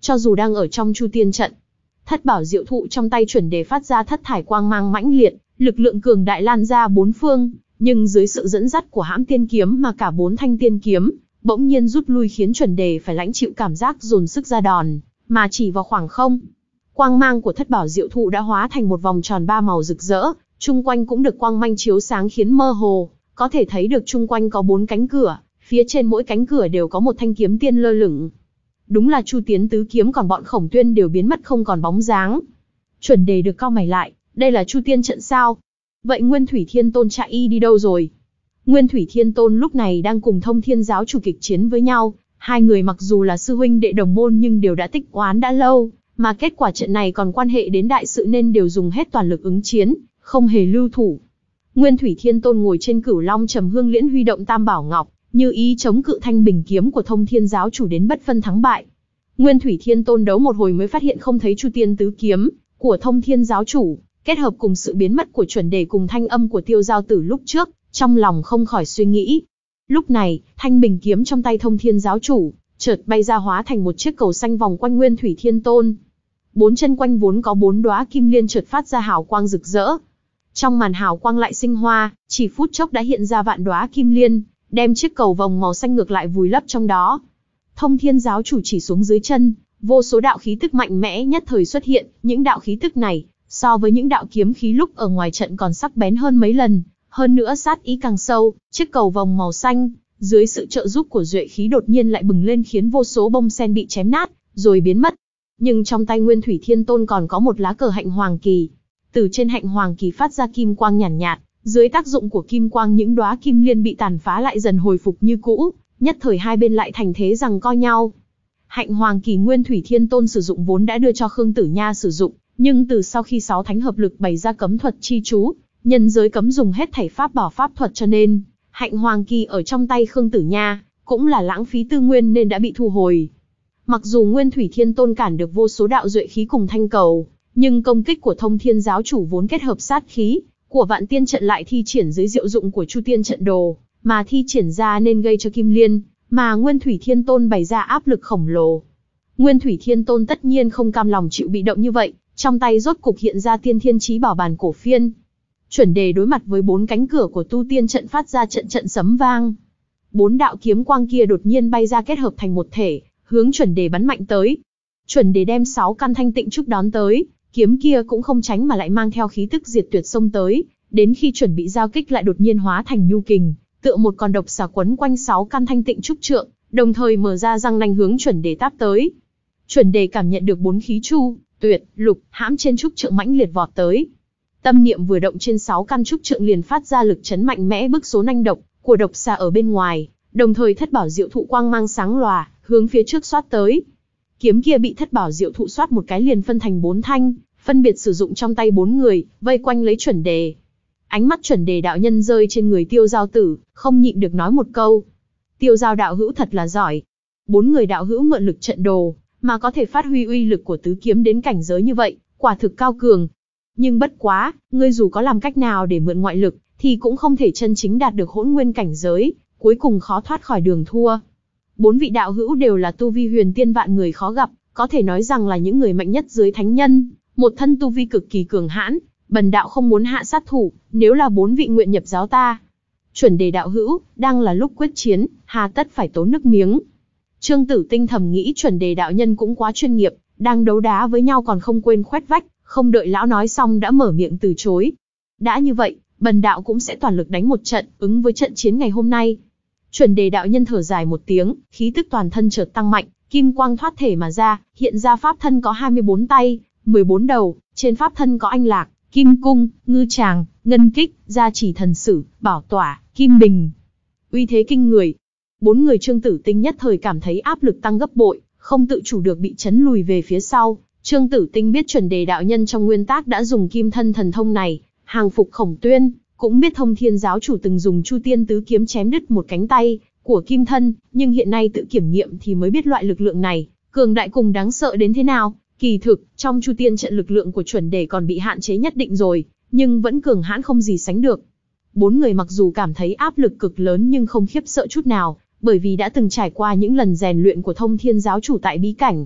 cho dù đang ở trong Chu Tiên trận. Thất bảo diệu thụ trong tay chuẩn đề phát ra thất thải quang mang mãnh liệt, lực lượng cường đại lan ra bốn phương, nhưng dưới sự dẫn dắt của hãm tiên kiếm mà cả bốn thanh tiên kiếm bỗng nhiên rút lui, khiến chuẩn đề phải lãnh chịu cảm giác dồn sức ra đòn, mà chỉ vào khoảng không. Quang mang của thất bảo diệu thụ đã hóa thành một vòng tròn ba màu rực rỡ, chung quanh cũng được quang manh chiếu sáng khiến mơ hồ, có thể thấy được chung quanh có bốn cánh cửa, phía trên mỗi cánh cửa đều có một thanh kiếm tiên lơ lửng. Đúng là Chu Tiến tứ kiếm, còn bọn Khổng Tuyên đều biến mất không còn bóng dáng. Chuẩn đề được cau mày lại, đây là Chu Tiên trận sao? Vậy Nguyên Thủy Thiên Tôn chạy y đi đâu rồi? Nguyên Thủy Thiên Tôn lúc này đang cùng Thông Thiên giáo chủ kịch chiến với nhau, hai người mặc dù là sư huynh đệ đồng môn nhưng đều đã tích oán đã lâu, mà kết quả trận này còn quan hệ đến đại sự nên đều dùng hết toàn lực ứng chiến, không hề lưu thủ. Nguyên Thủy Thiên Tôn ngồi trên Cửu Long Trầm Hương Liễn huy động Tam Bảo Ngọc, như ý chống cự thanh bình kiếm của Thông Thiên giáo chủ đến bất phân thắng bại. Nguyên Thủy Thiên Tôn đấu một hồi mới phát hiện không thấy Chu Tiên tứ kiếm của Thông Thiên giáo chủ, kết hợp cùng sự biến mất của chuẩn đề cùng thanh âm của Tiêu Giao Tử lúc trước, trong lòng không khỏi suy nghĩ. Lúc này, thanh bình kiếm trong tay Thông Thiên giáo chủ chợt bay ra hóa thành một chiếc cầu xanh vòng quanh Nguyên Thủy Thiên Tôn. Bốn chân quanh vốn có bốn đóa kim liên chợt phát ra hào quang rực rỡ. Trong màn hào quang lại sinh hoa, chỉ phút chốc đã hiện ra vạn đóa kim liên, đem chiếc cầu vòng màu xanh ngược lại vùi lấp trong đó. Thông Thiên giáo chủ chỉ xuống dưới chân, vô số đạo khí tức mạnh mẽ nhất thời xuất hiện, những đạo khí tức này so với những đạo kiếm khí lúc ở ngoài trận còn sắc bén hơn mấy lần, hơn nữa sát ý càng sâu. Chiếc cầu vòng màu xanh dưới sự trợ giúp của duệ khí đột nhiên lại bừng lên, khiến vô số bông sen bị chém nát rồi biến mất. Nhưng trong tay Nguyên Thủy Thiên Tôn còn có một lá cờ hạnh hoàng kỳ, từ trên hạnh hoàng kỳ phát ra kim quang nhàn nhạt, nhạt, dưới tác dụng của kim quang những đóa kim liên bị tàn phá lại dần hồi phục như cũ, nhất thời hai bên lại thành thế rằng co nhau. Hạnh hoàng kỳ Nguyên Thủy Thiên Tôn sử dụng vốn đã đưa cho Khương Tử Nha sử dụng, nhưng từ sau khi sáu thánh hợp lực bày ra cấm thuật chi chú, nhân giới cấm dùng hết thảy pháp bảo pháp thuật, cho nên hạnh hoàng kỳ ở trong tay Khương Tử Nha cũng là lãng phí tư nguyên nên đã bị thu hồi. Mặc dù Nguyên Thủy Thiên Tôn cản được vô số đạo duệ khí cùng thanh cầu, nhưng công kích của Thông Thiên giáo chủ vốn kết hợp sát khí của Vạn Tiên trận lại thi triển dưới diệu dụng của Chu Tiên trận đồ, mà thi triển ra nên gây cho kim liên mà Nguyên Thủy Thiên Tôn bày ra áp lực khổng lồ. Nguyên Thủy Thiên Tôn tất nhiên không cam lòng chịu bị động như vậy, trong tay rốt cục hiện ra Tiên Thiên Chí Bảo Bàn cổ phiên. Chuẩn đề đối mặt với bốn cánh cửa của tu tiên trận phát ra trận trận sấm vang. Bốn đạo kiếm quang kia đột nhiên bay ra kết hợp thành một thể, hướng chuẩn đề bắn mạnh tới. Chuẩn đề đem sáu căn thanh tịnh trúc đón tới, kiếm kia cũng không tránh mà lại mang theo khí tức diệt tuyệt xông tới, đến khi chuẩn bị giao kích lại đột nhiên hóa thành nhu kình, tựa một con độc xà quấn quanh sáu căn thanh tịnh trúc trượng, đồng thời mở ra răng nanh hướng chuẩn đề táp tới. Chuẩn đề cảm nhận được bốn khí chu, tuyệt, lục, hãm trên trúc trượng mãnh liệt vọt tới. Tâm niệm vừa động trên sáu căn trúc trượng liền phát ra lực chấn mạnh mẽ bức số nanh độc của độc xà ở bên ngoài, đồng thời thất bảo diệu thụ quang mang sáng lòa, hướng phía trước xoát tới. Kiếm kia bị thất bảo diệu thụ xoát một cái liền phân thành bốn thanh, phân biệt sử dụng trong tay bốn người, vây quanh lấy chuẩn đề. Ánh mắt chuẩn đề đạo nhân rơi trên người Tiêu Giao Tử, không nhịn được nói một câu: Tiêu Giao đạo hữu thật là giỏi. Bốn người đạo hữu mượn lực trận đồ, mà có thể phát huy uy lực của tứ kiếm đến cảnh giới như vậy, quả thực cao cường. Nhưng bất quá, ngươi dù có làm cách nào để mượn ngoại lực, thì cũng không thể chân chính đạt được hỗn nguyên cảnh giới, cuối cùng khó thoát khỏi đường thua. Bốn vị đạo hữu đều là tu vi huyền tiên vạn người khó gặp, có thể nói rằng là những người mạnh nhất dưới thánh nhân, một thân tu vi cực kỳ cường hãn. Bần đạo không muốn hạ sát thủ, nếu là bốn vị nguyện nhập giáo ta. Chuẩn đề đạo hữu, đang là lúc quyết chiến, hà tất phải tốn nước miếng. Trương Tử Tinh thầm nghĩ chuẩn đề đạo nhân cũng quá chuyên nghiệp, đang đấu đá với nhau còn không quên khoét vách, không đợi lão nói xong đã mở miệng từ chối. Đã như vậy, bần đạo cũng sẽ toàn lực đánh một trận, ứng với trận chiến ngày hôm nay. Chuẩn đề đạo nhân thở dài một tiếng, khí tức toàn thân chợt tăng mạnh, kim quang thoát thể mà ra, hiện ra pháp thân có hai mươi bốn tay, mười bốn đầu, trên pháp thân có anh lạc, kim cung, ngư tràng, ngân kích, gia trì thần sử, bảo tỏa, kim bình. Uy thế kinh người. Bốn người Trương Tử Tinh nhất thời cảm thấy áp lực tăng gấp bội, không tự chủ được bị chấn lùi về phía sau. Trương Tử Tinh biết chuẩn đề đạo nhân trong nguyên tác đã dùng kim thân thần thông này, hàng phục Khổng Tuyên, cũng biết Thông Thiên giáo chủ từng dùng Chu Tiên tứ kiếm chém đứt một cánh tay của kim thân, nhưng hiện nay tự kiểm nghiệm thì mới biết loại lực lượng này cường đại cùng đáng sợ đến thế nào. Kỳ thực, trong Chu Tiên trận lực lượng của chuẩn đề còn bị hạn chế nhất định rồi, nhưng vẫn cường hãn không gì sánh được. Bốn người mặc dù cảm thấy áp lực cực lớn nhưng không khiếp sợ chút nào, bởi vì đã từng trải qua những lần rèn luyện của Thông Thiên giáo chủ tại bí cảnh.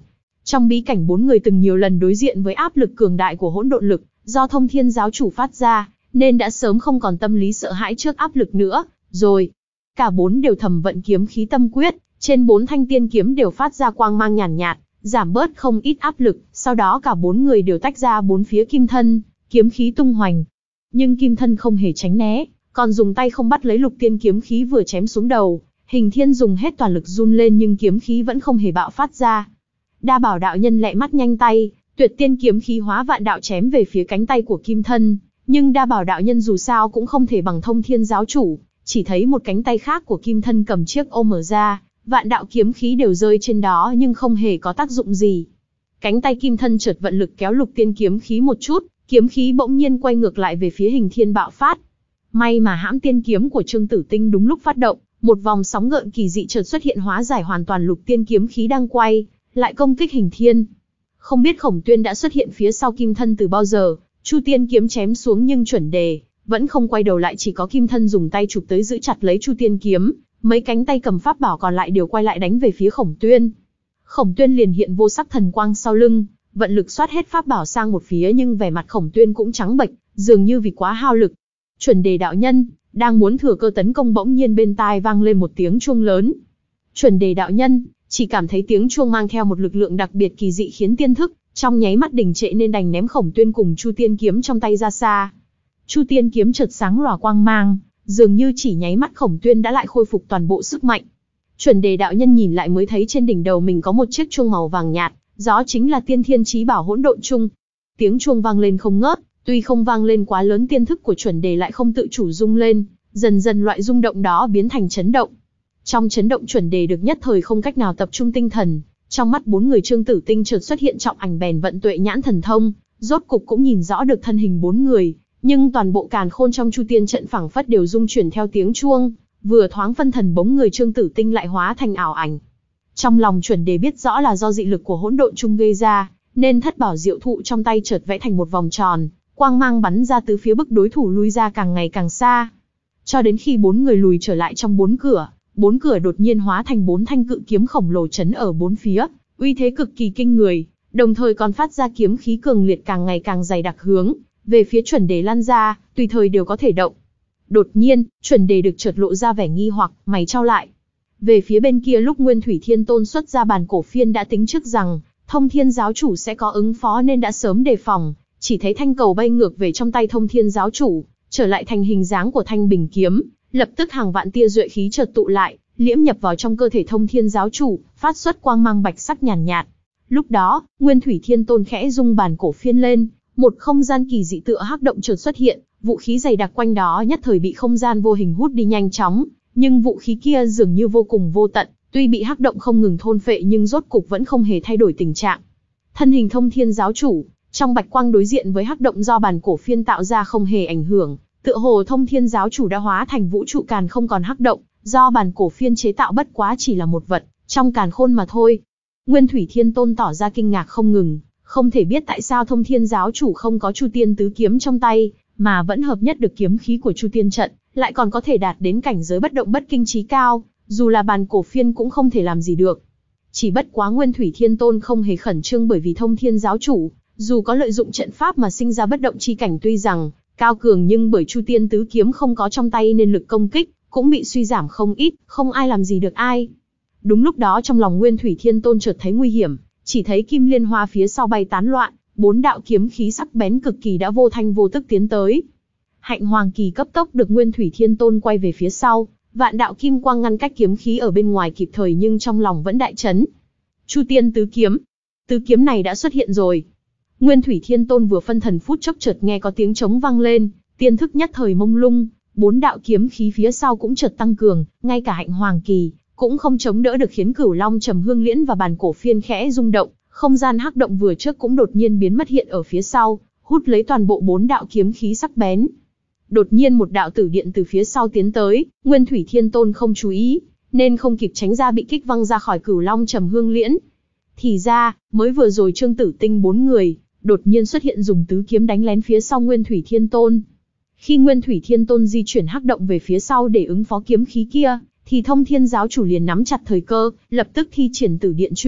Trong bí cảnh bốn người từng nhiều lần đối diện với áp lực cường đại của hỗn độn lực, do Thông Thiên giáo chủ phát ra, nên đã sớm không còn tâm lý sợ hãi trước áp lực nữa, rồi. Cả bốn đều thầm vận kiếm khí tâm quyết, trên bốn thanh tiên kiếm đều phát ra quang mang nhàn nhạt, nhạt, giảm bớt không ít áp lực, sau đó cả bốn người đều tách ra bốn phía kim thân, kiếm khí tung hoành. Nhưng kim thân không hề tránh né, còn dùng tay không bắt lấy lục tiên kiếm khí vừa chém xuống đầu, Hình Thiên dùng hết toàn lực run lên nhưng kiếm khí vẫn không hề bạo phát ra. Đa Bảo đạo nhân lẹ mắt nhanh tay, Tuyệt Tiên kiếm khí hóa vạn đạo chém về phía cánh tay của kim thân, nhưng Đa Bảo đạo nhân dù sao cũng không thể bằng Thông Thiên giáo chủ, chỉ thấy một cánh tay khác của kim thân cầm chiếc ô mở ra, vạn đạo kiếm khí đều rơi trên đó nhưng không hề có tác dụng gì. Cánh tay kim thân chợt vận lực kéo lục tiên kiếm khí một chút, kiếm khí bỗng nhiên quay ngược lại về phía Hình Thiên bạo phát. May mà hãm tiên kiếm của Trương Tử Tinh đúng lúc phát động, một vòng sóng gợn kỳ dị chợt xuất hiện hóa giải hoàn toàn lục tiên kiếm khí đang quay, lại công kích Hình Thiên. Không biết Khổng Tuyên đã xuất hiện phía sau kim thân từ bao giờ, Chu Tiên kiếm chém xuống nhưng chuẩn đề vẫn không quay đầu lại, chỉ có kim thân dùng tay chụp tới giữ chặt lấy Chu Tiên kiếm, mấy cánh tay cầm pháp bảo còn lại đều quay lại đánh về phía Khổng Tuyên. Khổng Tuyên liền hiện vô sắc thần quang sau lưng, vận lực xoát hết pháp bảo sang một phía nhưng vẻ mặt Khổng Tuyên cũng trắng bệch, dường như vì quá hao lực. Chuẩn đề đạo nhân đang muốn thừa cơ tấn công, bỗng nhiên bên tai vang lên một tiếng chuông lớn. Chuẩn đề đạo nhân chỉ cảm thấy tiếng chuông mang theo một lực lượng đặc biệt kỳ dị khiến tiên thức trong nháy mắt đình trệ nên đành ném Khổng Tuyên cùng Chu Tiên kiếm trong tay ra xa. Chu Tiên kiếm chợt sáng lòa quang mang, dường như chỉ nháy mắt Khổng Tuyên đã lại khôi phục toàn bộ sức mạnh. Chuẩn đề đạo nhân nhìn lại mới thấy trên đỉnh đầu mình có một chiếc chuông màu vàng nhạt, đó chính là Tiên Thiên Chí Bảo Hỗn Độn Chung. Tiếng chuông vang lên không ngớt, tuy không vang lên quá lớn, tiên thức của chuẩn đề lại không tự chủ rung lên, dần dần loại rung động đó biến thành chấn động. Trong chấn động, chuẩn đề được nhất thời không cách nào tập trung tinh thần, trong mắt bốn người Trương Tử Tinh chợt xuất hiện trọng ảnh, bèn vận tuệ nhãn thần thông, rốt cục cũng nhìn rõ được thân hình bốn người, nhưng toàn bộ càn khôn trong Chu Tiên trận phảng phất đều rung chuyển theo tiếng chuông, vừa thoáng phân thần bóng người Trương Tử Tinh lại hóa thành ảo ảnh. Trong lòng chuẩn đề biết rõ là do dị lực của hỗn độn chung gây ra, nên thất bảo diệu thụ trong tay chợt vẽ thành một vòng tròn, quang mang bắn ra từ phía bức đối thủ lui ra càng ngày càng xa. Cho đến khi bốn người lùi trở lại trong bốn cửa, bốn cửa đột nhiên hóa thành bốn thanh cự kiếm khổng lồ chấn ở bốn phía, uy thế cực kỳ kinh người, đồng thời còn phát ra kiếm khí cường liệt càng ngày càng dày đặc hướng về phía chuẩn đề lan ra, tùy thời đều có thể động. Đột nhiên, chuẩn đề được chợt lộ ra vẻ nghi hoặc, mày chau lại. Về phía bên kia, lúc Nguyên Thủy Thiên Tôn xuất ra bàn cổ phiên đã tính trước rằng Thông Thiên giáo chủ sẽ có ứng phó nên đã sớm đề phòng, chỉ thấy thanh cầu bay ngược về trong tay Thông Thiên giáo chủ, trở lại thành hình dáng của thanh bình kiếm, lập tức hàng vạn tia duệ khí chợt tụ lại, liễm nhập vào trong cơ thể Thông Thiên giáo chủ, phát xuất quang mang bạch sắc nhàn nhạt, nhạt. Lúc đó, Nguyên Thủy Thiên Tôn khẽ rung bàn cổ phiên lên, một không gian kỳ dị tựa hắc động chợt xuất hiện, vũ khí dày đặc quanh đó nhất thời bị không gian vô hình hút đi nhanh chóng, nhưng vũ khí kia dường như vô cùng vô tận, tuy bị hắc động không ngừng thôn phệ nhưng rốt cục vẫn không hề thay đổi tình trạng. Thân hình Thông Thiên giáo chủ trong bạch quang đối diện với hắc động do bàn cổ phiên tạo ra không hề ảnh hưởng, tựa hồ Thông Thiên giáo chủ đã hóa thành vũ trụ càn không còn hắc động, do bàn cổ phiên chế tạo bất quá chỉ là một vật trong càn khôn mà thôi. Nguyên Thủy Thiên Tôn tỏ ra kinh ngạc không ngừng, không thể biết tại sao Thông Thiên giáo chủ không có Chu Tiên tứ kiếm trong tay, mà vẫn hợp nhất được kiếm khí của Chu Tiên trận, lại còn có thể đạt đến cảnh giới bất động bất kinh trí cao, dù là bàn cổ phiên cũng không thể làm gì được. Chỉ bất quá Nguyên Thủy Thiên Tôn không hề khẩn trương, bởi vì Thông Thiên giáo chủ, dù có lợi dụng trận pháp mà sinh ra bất động chi cảnh tuy rằng cao cường, nhưng bởi Chu Tiên tứ kiếm không có trong tay nên lực công kích cũng bị suy giảm không ít, không ai làm gì được ai. Đúng lúc đó trong lòng Nguyên Thủy Thiên Tôn chợt thấy nguy hiểm, chỉ thấy kim liên hoa phía sau bay tán loạn, bốn đạo kiếm khí sắc bén cực kỳ đã vô thanh vô tức tiến tới. Hạnh Hoàng Kỳ cấp tốc được Nguyên Thủy Thiên Tôn quay về phía sau, vạn đạo kim quang ngăn cách kiếm khí ở bên ngoài kịp thời, nhưng trong lòng vẫn đại chấn. Chu Tiên tứ kiếm, tứ kiếm này đã xuất hiện rồi. Nguyên Thủy Thiên Tôn vừa phân thần phút chốc chợt nghe có tiếng trống vang lên, tiên thức nhất thời mông lung, bốn đạo kiếm khí phía sau cũng chợt tăng cường, ngay cả Hạnh Hoàng Kỳ cũng không chống đỡ được, khiến Cửu Long Trầm Hương Liễn và bàn cổ phiên khẽ rung động, không gian hắc động vừa trước cũng đột nhiên biến mất hiện ở phía sau, hút lấy toàn bộ bốn đạo kiếm khí sắc bén. Đột nhiên một đạo tử điện từ phía sau tiến tới, Nguyên Thủy Thiên Tôn không chú ý, nên không kịp tránh ra, bị kích văng ra khỏi Cửu Long Trầm Hương Liễn. Thì ra, mới vừa rồi Trương Tử Tinh bốn người đột nhiên xuất hiện dùng tứ kiếm đánh lén phía sau Nguyên Thủy Thiên Tôn. Khi Nguyên Thủy Thiên Tôn di chuyển hắc động về phía sau để ứng phó kiếm khí kia, thì Thông Thiên giáo chủ liền nắm chặt thời cơ, lập tức thi triển Tử Điện Truy,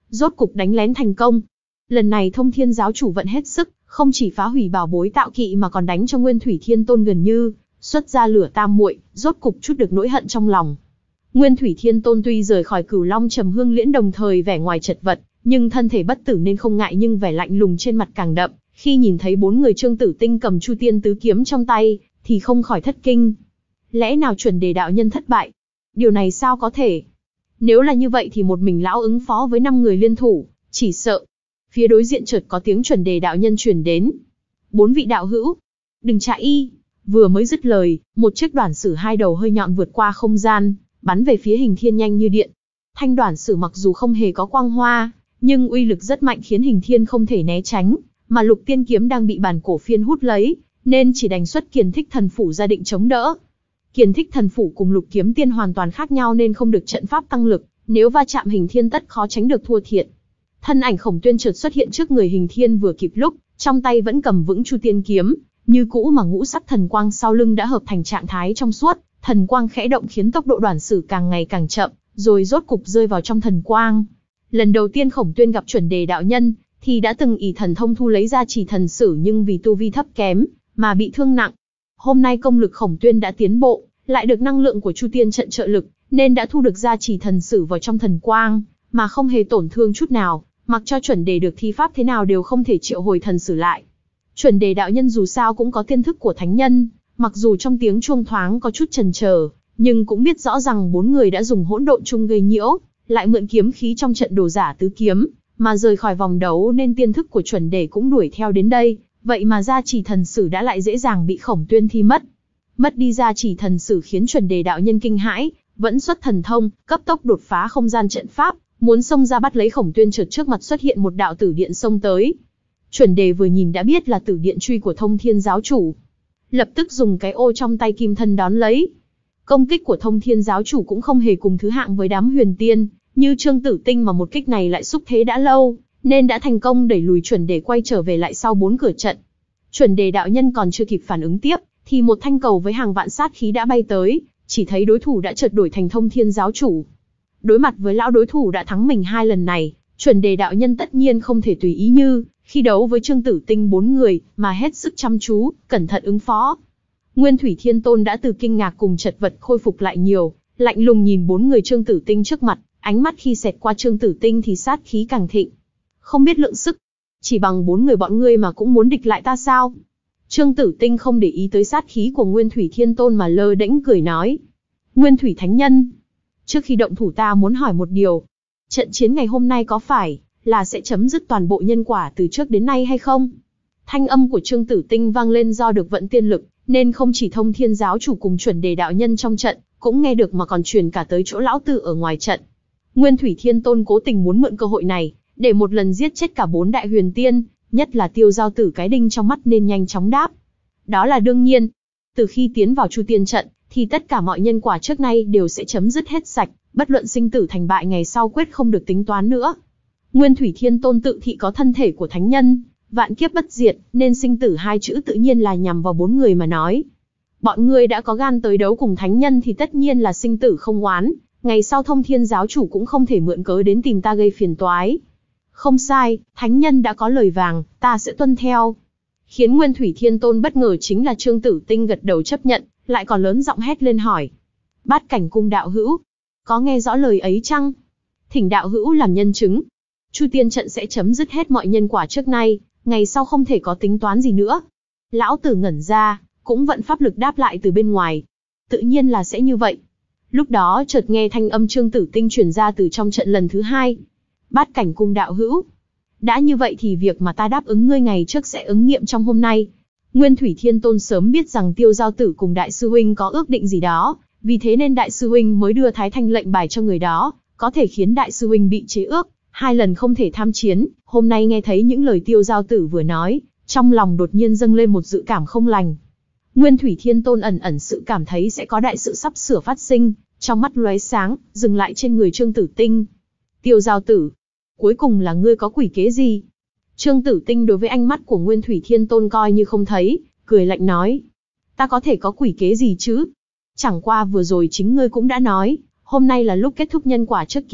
rốt cục đánh lén thành công. Lần này Thông Thiên giáo chủ vận hết sức, không chỉ phá hủy bảo bối tạo kỵ mà còn đánh cho Nguyên Thủy Thiên Tôn gần như xuất ra lửa tam muội, rốt cục chút được nỗi hận trong lòng. Nguyên Thủy Thiên Tôn tuy rời khỏi Cửu Long Trầm Hương Liễn đồng thời vẻ ngoài chật vật, nhưng thân thể bất tử nên không ngại, nhưng vẻ lạnh lùng trên mặt càng đậm. Khi nhìn thấy bốn người Trương Tử Tinh cầm Chu Tiên tứ kiếm trong tay, thì không khỏi thất kinh. Lẽ nào Chuẩn Đề đạo nhân thất bại? Điều này sao có thể? Nếu là như vậy thì một mình lão ứng phó với năm người liên thủ, chỉ sợ. Phía đối diện chợt có tiếng Chuẩn Đề đạo nhân truyền đến. Bốn vị đạo hữu, đừng chạy y. Vừa mới dứt lời, một chiếc đoản sử hai đầu hơi nhọn vượt qua không gian, bắn về phía Hình Thiên nhanh như điện. Thanh đoản sử mặc dù không hề có quang hoa, nhưng uy lực rất mạnh khiến Hình Thiên không thể né tránh, mà Lục Tiên kiếm đang bị bản cổ phiên hút lấy, nên chỉ đành xuất Kiền Thích Thần Phủ ra định chống đỡ. Kiền Thích Thần Phủ cùng Lục Kiếm Tiên hoàn toàn khác nhau nên không được trận pháp tăng lực, nếu va chạm Hình Thiên tất khó tránh được thua thiệt. Thân ảnh Khổng Tuyên chợt xuất hiện trước người Hình Thiên vừa kịp lúc, trong tay vẫn cầm vững Chu Tiên kiếm, như cũ mà ngũ sắc thần quang sau lưng đã hợp thành trạng thái trong suốt, thần quang khẽ động khiến tốc độ đoản sử càng ngày càng chậm, rồi rốt cục rơi vào trong thần quang. Lần đầu tiên Khổng Tuyên gặp Chuẩn Đề đạo nhân, thì đã từng ỷ thần thông thu lấy ra chỉ thần sử, nhưng vì tu vi thấp kém mà bị thương nặng. Hôm nay công lực Khổng Tuyên đã tiến bộ, lại được năng lượng của Chu Tiên trận trợ lực, nên đã thu được ra chỉ thần sử vào trong thần quang, mà không hề tổn thương chút nào, mặc cho Chuẩn Đề được thi pháp thế nào đều không thể triệu hồi thần sử lại. Chuẩn Đề đạo nhân dù sao cũng có tiên thức của thánh nhân, mặc dù trong tiếng chuông thoáng có chút chần chờ, nhưng cũng biết rõ rằng bốn người đã dùng hỗn độn chung gây nhiễu, lại mượn kiếm khí trong trận đồ giả tứ kiếm, mà rời khỏi vòng đấu, nên tiên thức của Chuẩn Đề cũng đuổi theo đến đây, vậy mà gia chỉ thần sử đã lại dễ dàng bị Khổng Tuyên thi mất. Mất đi gia chỉ thần sử khiến Chuẩn Đề đạo nhân kinh hãi, vẫn xuất thần thông, cấp tốc đột phá không gian trận pháp, muốn xông ra bắt lấy Khổng Tuyên, chợt trước mặt xuất hiện một đạo tử điện xông tới. Chuẩn Đề vừa nhìn đã biết là tử điện truy của Thông Thiên giáo chủ, lập tức dùng cái ô trong tay kim thân đón lấy. Công kích của Thông Thiên giáo chủ cũng không hề cùng thứ hạng với đám huyền tiên như Trương Tử Tinh, mà một kích này lại xúc thế đã lâu, nên đã thành công đẩy lùi Chuẩn Đề quay trở về lại sau bốn cửa trận. Chuẩn Đề đạo nhân còn chưa kịp phản ứng tiếp, thì một thanh cầu với hàng vạn sát khí đã bay tới, chỉ thấy đối thủ đã chợt đổi thành Thông Thiên giáo chủ. Đối mặt với lão đối thủ đã thắng mình hai lần này, Chuẩn Đề đạo nhân tất nhiên không thể tùy ý như khi đấu với Trương Tử Tinh bốn người, mà hết sức chăm chú, cẩn thận ứng phó. Nguyên Thủy Thiên Tôn đã từ kinh ngạc cùng chật vật khôi phục lại nhiều, lạnh lùng nhìn bốn người Trương Tử Tinh trước mặt, ánh mắt khi xẹt qua Trương Tử Tinh thì sát khí càng thịnh. Không biết lượng sức, chỉ bằng bốn người bọn ngươi mà cũng muốn địch lại ta sao? Trương Tử Tinh không để ý tới sát khí của Nguyên Thủy Thiên Tôn mà lơ đễnh cười nói. Nguyên Thủy Thánh Nhân, trước khi động thủ ta muốn hỏi một điều. Trận chiến ngày hôm nay có phải là sẽ chấm dứt toàn bộ nhân quả từ trước đến nay hay không? Thanh âm của Trương Tử Tinh vang lên, do được vận tiên lực, nên không chỉ Thông Thiên giáo chủ cùng Chuẩn Đề đạo nhân trong trận cũng nghe được, mà còn truyền cả tới chỗ lão tử ở ngoài trận. Nguyên Thủy Thiên Tôn cố tình muốn mượn cơ hội này để một lần giết chết cả bốn đại huyền tiên, nhất là Tiêu Giao Tử cái đinh trong mắt, nên nhanh chóng đáp. Đó là đương nhiên. Từ khi tiến vào Chu Tiên trận, thì tất cả mọi nhân quả trước nay đều sẽ chấm dứt hết sạch, bất luận sinh tử thành bại ngày sau quyết không được tính toán nữa. Nguyên Thủy Thiên Tôn tự thị có thân thể của thánh nhân, vạn kiếp bất diệt, nên sinh tử hai chữ tự nhiên là nhằm vào bốn người mà nói. Bọn ngươi đã có gan tới đấu cùng thánh nhân thì tất nhiên là sinh tử không oán, ngày sau Thông Thiên giáo chủ cũng không thể mượn cớ đến tìm ta gây phiền toái. Không sai, thánh nhân đã có lời vàng, ta sẽ tuân theo. Khiến Nguyên Thủy Thiên Tôn bất ngờ chính là Trương Tử Tinh gật đầu chấp nhận, lại còn lớn giọng hét lên hỏi. Bát Cảnh Cung đạo hữu, có nghe rõ lời ấy chăng? Thỉnh đạo hữu làm nhân chứng. Chu Tiên trận sẽ chấm dứt hết mọi nhân quả trước nay, ngày sau không thể có tính toán gì nữa. Lão tử ngẩn ra, cũng vận pháp lực đáp lại từ bên ngoài. Tự nhiên là sẽ như vậy. Lúc đó chợt nghe thanh âm Trương Tử Tinh truyền ra từ trong trận lần thứ hai. Bát Cảnh Cung đạo hữu, đã như vậy thì việc mà ta đáp ứng ngươi ngày trước sẽ ứng nghiệm trong hôm nay. Nguyên Thủy Thiên Tôn sớm biết rằng Tiêu Giao Tử cùng Đại sư huynh có ước định gì đó, vì thế nên Đại sư huynh mới đưa Thái Thanh lệnh bài cho người đó, có thể khiến Đại sư huynh bị chế ước, hai lần không thể tham chiến. Hôm nay nghe thấy những lời Tiêu Giao Tử vừa nói, trong lòng đột nhiên dâng lên một dự cảm không lành. Nguyên Thủy Thiên Tôn ẩn ẩn sự cảm thấy sẽ có đại sự sắp sửa phát sinh, trong mắt lóe sáng, dừng lại trên người Trương Tử Tinh. Tiêu Giao Tử, cuối cùng là ngươi có quỷ kế gì? Trương Tử Tinh đối với ánh mắt của Nguyên Thủy Thiên Tôn coi như không thấy, cười lạnh nói. Ta có thể có quỷ kế gì chứ? Chẳng qua vừa rồi chính ngươi cũng đã nói, hôm nay là lúc kết thúc nhân quả trước kia,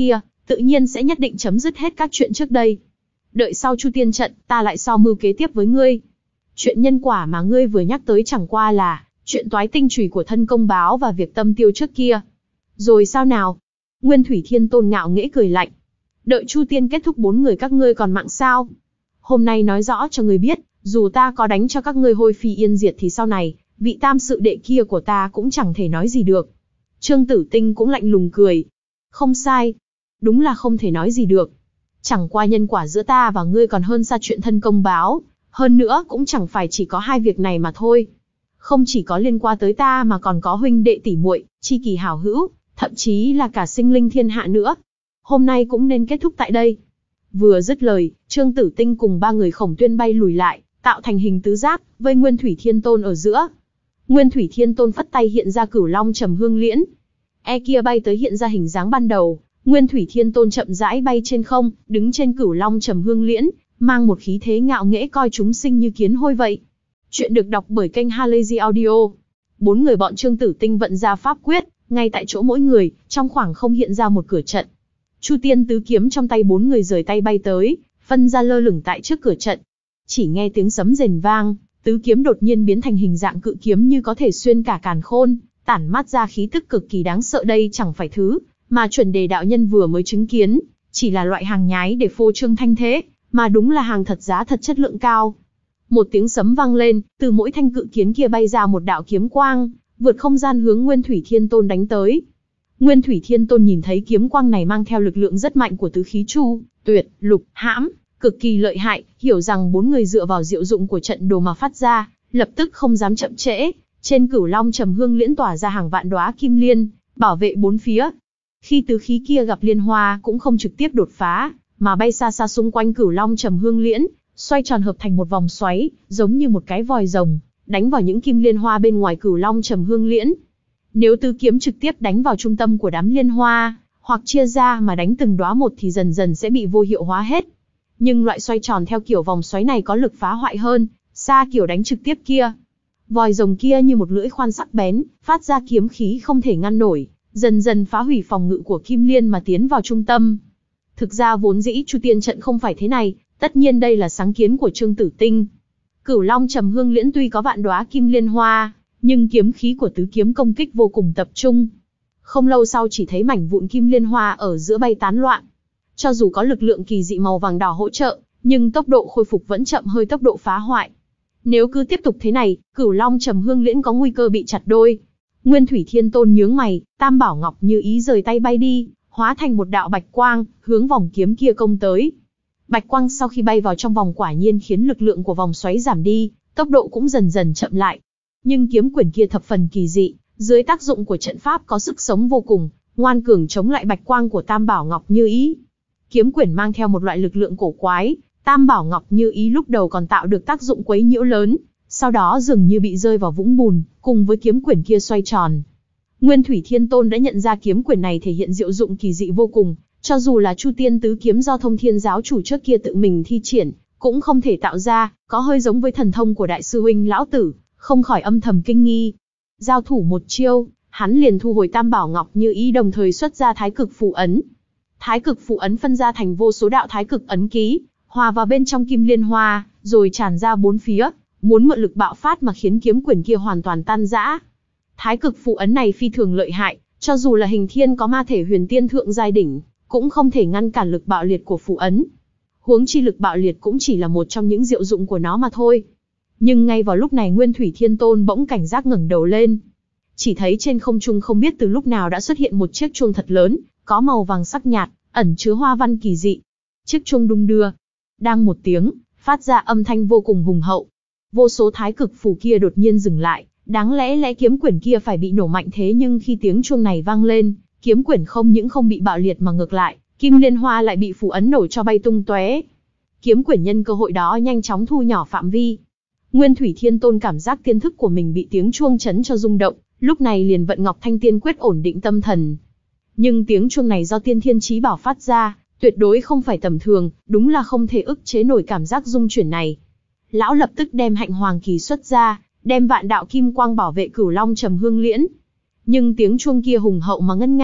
tự nhiên sẽ nhất định chấm dứt hết các chuyện trước đây. Đợi sau Chu Tiên trận, ta lại so mưu kế tiếp với ngươi. Chuyện nhân quả mà ngươi vừa nhắc tới chẳng qua là chuyện toái tinh chùy của thân công báo và việc tâm tiêu trước kia. Rồi sao nào? Nguyên Thủy Thiên Tôn ngạo nghễ cười lạnh. Đợi Chu Tiên kết thúc bốn người các ngươi còn mạng sao? Hôm nay nói rõ cho ngươi biết, dù ta có đánh cho các ngươi hôi phi yên diệt thì sau này, vị tam sự đệ kia của ta cũng chẳng thể nói gì được. Trương Tử Tinh cũng lạnh lùng cười. Không sai. Đúng là không thể nói gì được. Chẳng qua nhân quả giữa ta và ngươi còn hơn xa chuyện thân công báo. Hơn nữa cũng chẳng phải chỉ có hai việc này mà thôi. Không chỉ có liên quan tới ta mà còn có huynh đệ tỷ muội, tri kỷ hảo hữu, thậm chí là cả sinh linh thiên hạ nữa. Hôm nay cũng nên kết thúc tại đây. Vừa dứt lời, Trương Tử Tinh cùng ba người Khổng Tuyên bay lùi lại, tạo thành hình tứ giác, vây Nguyên Thủy Thiên Tôn ở giữa. Nguyên Thủy Thiên Tôn phất tay hiện ra Cửu Long Trầm Hương Liễn. E kia bay tới hiện ra hình dáng ban đầu, Nguyên Thủy Thiên Tôn chậm rãi bay trên không, đứng trên Cửu Long Trầm Hương Liễn, mang một khí thế ngạo nghễ coi chúng sinh như kiến hôi vậy. Chuyện được đọc bởi kênh Halazy Audio. Bốn người bọn Trương Tử Tinh vận ra pháp quyết, ngay tại chỗ mỗi người, trong khoảng không hiện ra một cửa trận. Chu Tiên tứ kiếm trong tay bốn người rời tay bay tới, phân ra lơ lửng tại trước cửa trận. Chỉ nghe tiếng sấm rền vang, tứ kiếm đột nhiên biến thành hình dạng cự kiếm như có thể xuyên cả càn khôn, tản mát ra khí tức cực kỳ đáng sợ. Đây chẳng phải thứ mà chuẩn đề đạo nhân vừa mới chứng kiến, chỉ là loại hàng nhái để phô trương thanh thế, mà đúng là hàng thật giá thật chất lượng cao. Một tiếng sấm vang lên, từ mỗi thanh cự kiếm kia bay ra một đạo kiếm quang, vượt không gian hướng Nguyên Thủy Thiên Tôn đánh tới. Nguyên Thủy Thiên Tôn nhìn thấy kiếm quang này mang theo lực lượng rất mạnh của tứ khí chu, tuyệt, lục, hãm, cực kỳ lợi hại, hiểu rằng bốn người dựa vào diệu dụng của trận đồ mà phát ra, lập tức không dám chậm trễ, trên Cửu Long Trầm Hương Liễn tỏa ra hàng vạn đóa kim liên, bảo vệ bốn phía. Khi tứ khí kia gặp liên hoa cũng không trực tiếp đột phá, mà bay xa xa xung quanh Cửu Long Trầm Hương Liễn, xoay tròn hợp thành một vòng xoáy, giống như một cái vòi rồng, đánh vào những kim liên hoa bên ngoài Cửu Long Trầm Hương Liễn. Nếu tứ kiếm trực tiếp đánh vào trung tâm của đám liên hoa, hoặc chia ra mà đánh từng đóa một thì dần dần sẽ bị vô hiệu hóa hết. Nhưng loại xoay tròn theo kiểu vòng xoáy này có lực phá hoại hơn, xa kiểu đánh trực tiếp kia. Vòi rồng kia như một lưỡi khoan sắc bén, phát ra kiếm khí không thể ngăn nổi, dần dần phá hủy phòng ngự của kim liên mà tiến vào trung tâm. Thực ra vốn dĩ Chu Tiên trận không phải thế này, tất nhiên đây là sáng kiến của Trương Tử Tinh. Cửu Long Trầm Hương Liễn tuy có vạn đóa kim liên hoa, nhưng kiếm khí của tứ kiếm công kích vô cùng tập trung. Không lâu sau chỉ thấy mảnh vụn kim liên hoa ở giữa bay tán loạn. Cho dù có lực lượng kỳ dị màu vàng đỏ hỗ trợ, nhưng tốc độ khôi phục vẫn chậm hơi tốc độ phá hoại. Nếu cứ tiếp tục thế này, Cửu Long Trầm Hương Liễn có nguy cơ bị chặt đôi. Nguyên Thủy Thiên Tôn nhướng mày, Tam Bảo Ngọc Như Ý rời tay bay đi, hóa thành một đạo bạch quang, hướng vòng kiếm kia công tới. Bạch quang sau khi bay vào trong vòng quả nhiên khiến lực lượng của vòng xoáy giảm đi, tốc độ cũng dần dần chậm lại. Nhưng kiếm quyển kia thập phần kỳ dị, dưới tác dụng của trận pháp có sức sống vô cùng, ngoan cường chống lại bạch quang của Tam Bảo Ngọc Như Ý. Kiếm quyển mang theo một loại lực lượng cổ quái, Tam Bảo Ngọc Như Ý lúc đầu còn tạo được tác dụng quấy nhiễu lớn, sau đó dường như bị rơi vào vũng bùn, cùng với kiếm quyển kia xoay tròn. Nguyên Thủy Thiên Tôn đã nhận ra kiếm quyển này thể hiện diệu dụng kỳ dị vô cùng, cho dù là Chu Tiên tứ kiếm do Thông Thiên giáo chủ trước kia tự mình thi triển, cũng không thể tạo ra, có hơi giống với thần thông của đại sư huynh lão tử, không khỏi âm thầm kinh nghi. Giao thủ một chiêu, hắn liền thu hồi Tam Bảo Ngọc Như Ý, đồng thời xuất ra Thái Cực Phù Ấn. Thái Cực Phù Ấn phân ra thành vô số đạo Thái Cực ấn ký, hòa vào bên trong kim liên hoa, rồi tràn ra bốn phía, muốn mượn lực bạo phát mà khiến kiếm quyển kia hoàn toàn tan rã. Thái Cực Phù Ấn này phi thường lợi hại, cho dù là hình thiên có ma thể huyền tiên thượng giai đỉnh, cũng không thể ngăn cản lực bạo liệt của phù ấn. Huống chi lực bạo liệt cũng chỉ là một trong những diệu dụng của nó mà thôi. Nhưng ngay vào lúc này Nguyên Thủy Thiên Tôn bỗng cảnh giác ngẩng đầu lên. Chỉ thấy trên không trung không biết từ lúc nào đã xuất hiện một chiếc chuông thật lớn, có màu vàng sắc nhạt, ẩn chứa hoa văn kỳ dị. Chiếc chuông đung đưa, đang một tiếng, phát ra âm thanh vô cùng hùng hậu. Vô số thái cực phù kia đột nhiên dừng lại, đáng lẽ lẽ kiếm quyển kia phải bị nổ mạnh thế nhưng khi tiếng chuông này vang lên, kiếm quyển không những không bị bạo liệt mà ngược lại, kim liên hoa lại bị phù ấn nổ cho bay tung tóe. Kiếm quyển nhân cơ hội đó nhanh chóng thu nhỏ phạm vi. Nguyên Thủy Thiên Tôn cảm giác tiên thức của mình bị tiếng chuông chấn cho rung động, lúc này liền vận Ngọc Thanh Tiên Quyết ổn định tâm thần. Nhưng tiếng chuông này do Tiên Thiên Chí Bảo phát ra, tuyệt đối không phải tầm thường, đúng là không thể ức chế nổi cảm giác rung chuyển này. Lão lập tức đem Hạnh Hoàng Kỳ xuất ra, đem vạn đạo kim quang bảo vệ Cửu Long Trầm Hương Liễn. Nhưng tiếng chuông kia hùng hậu mà ngân nga,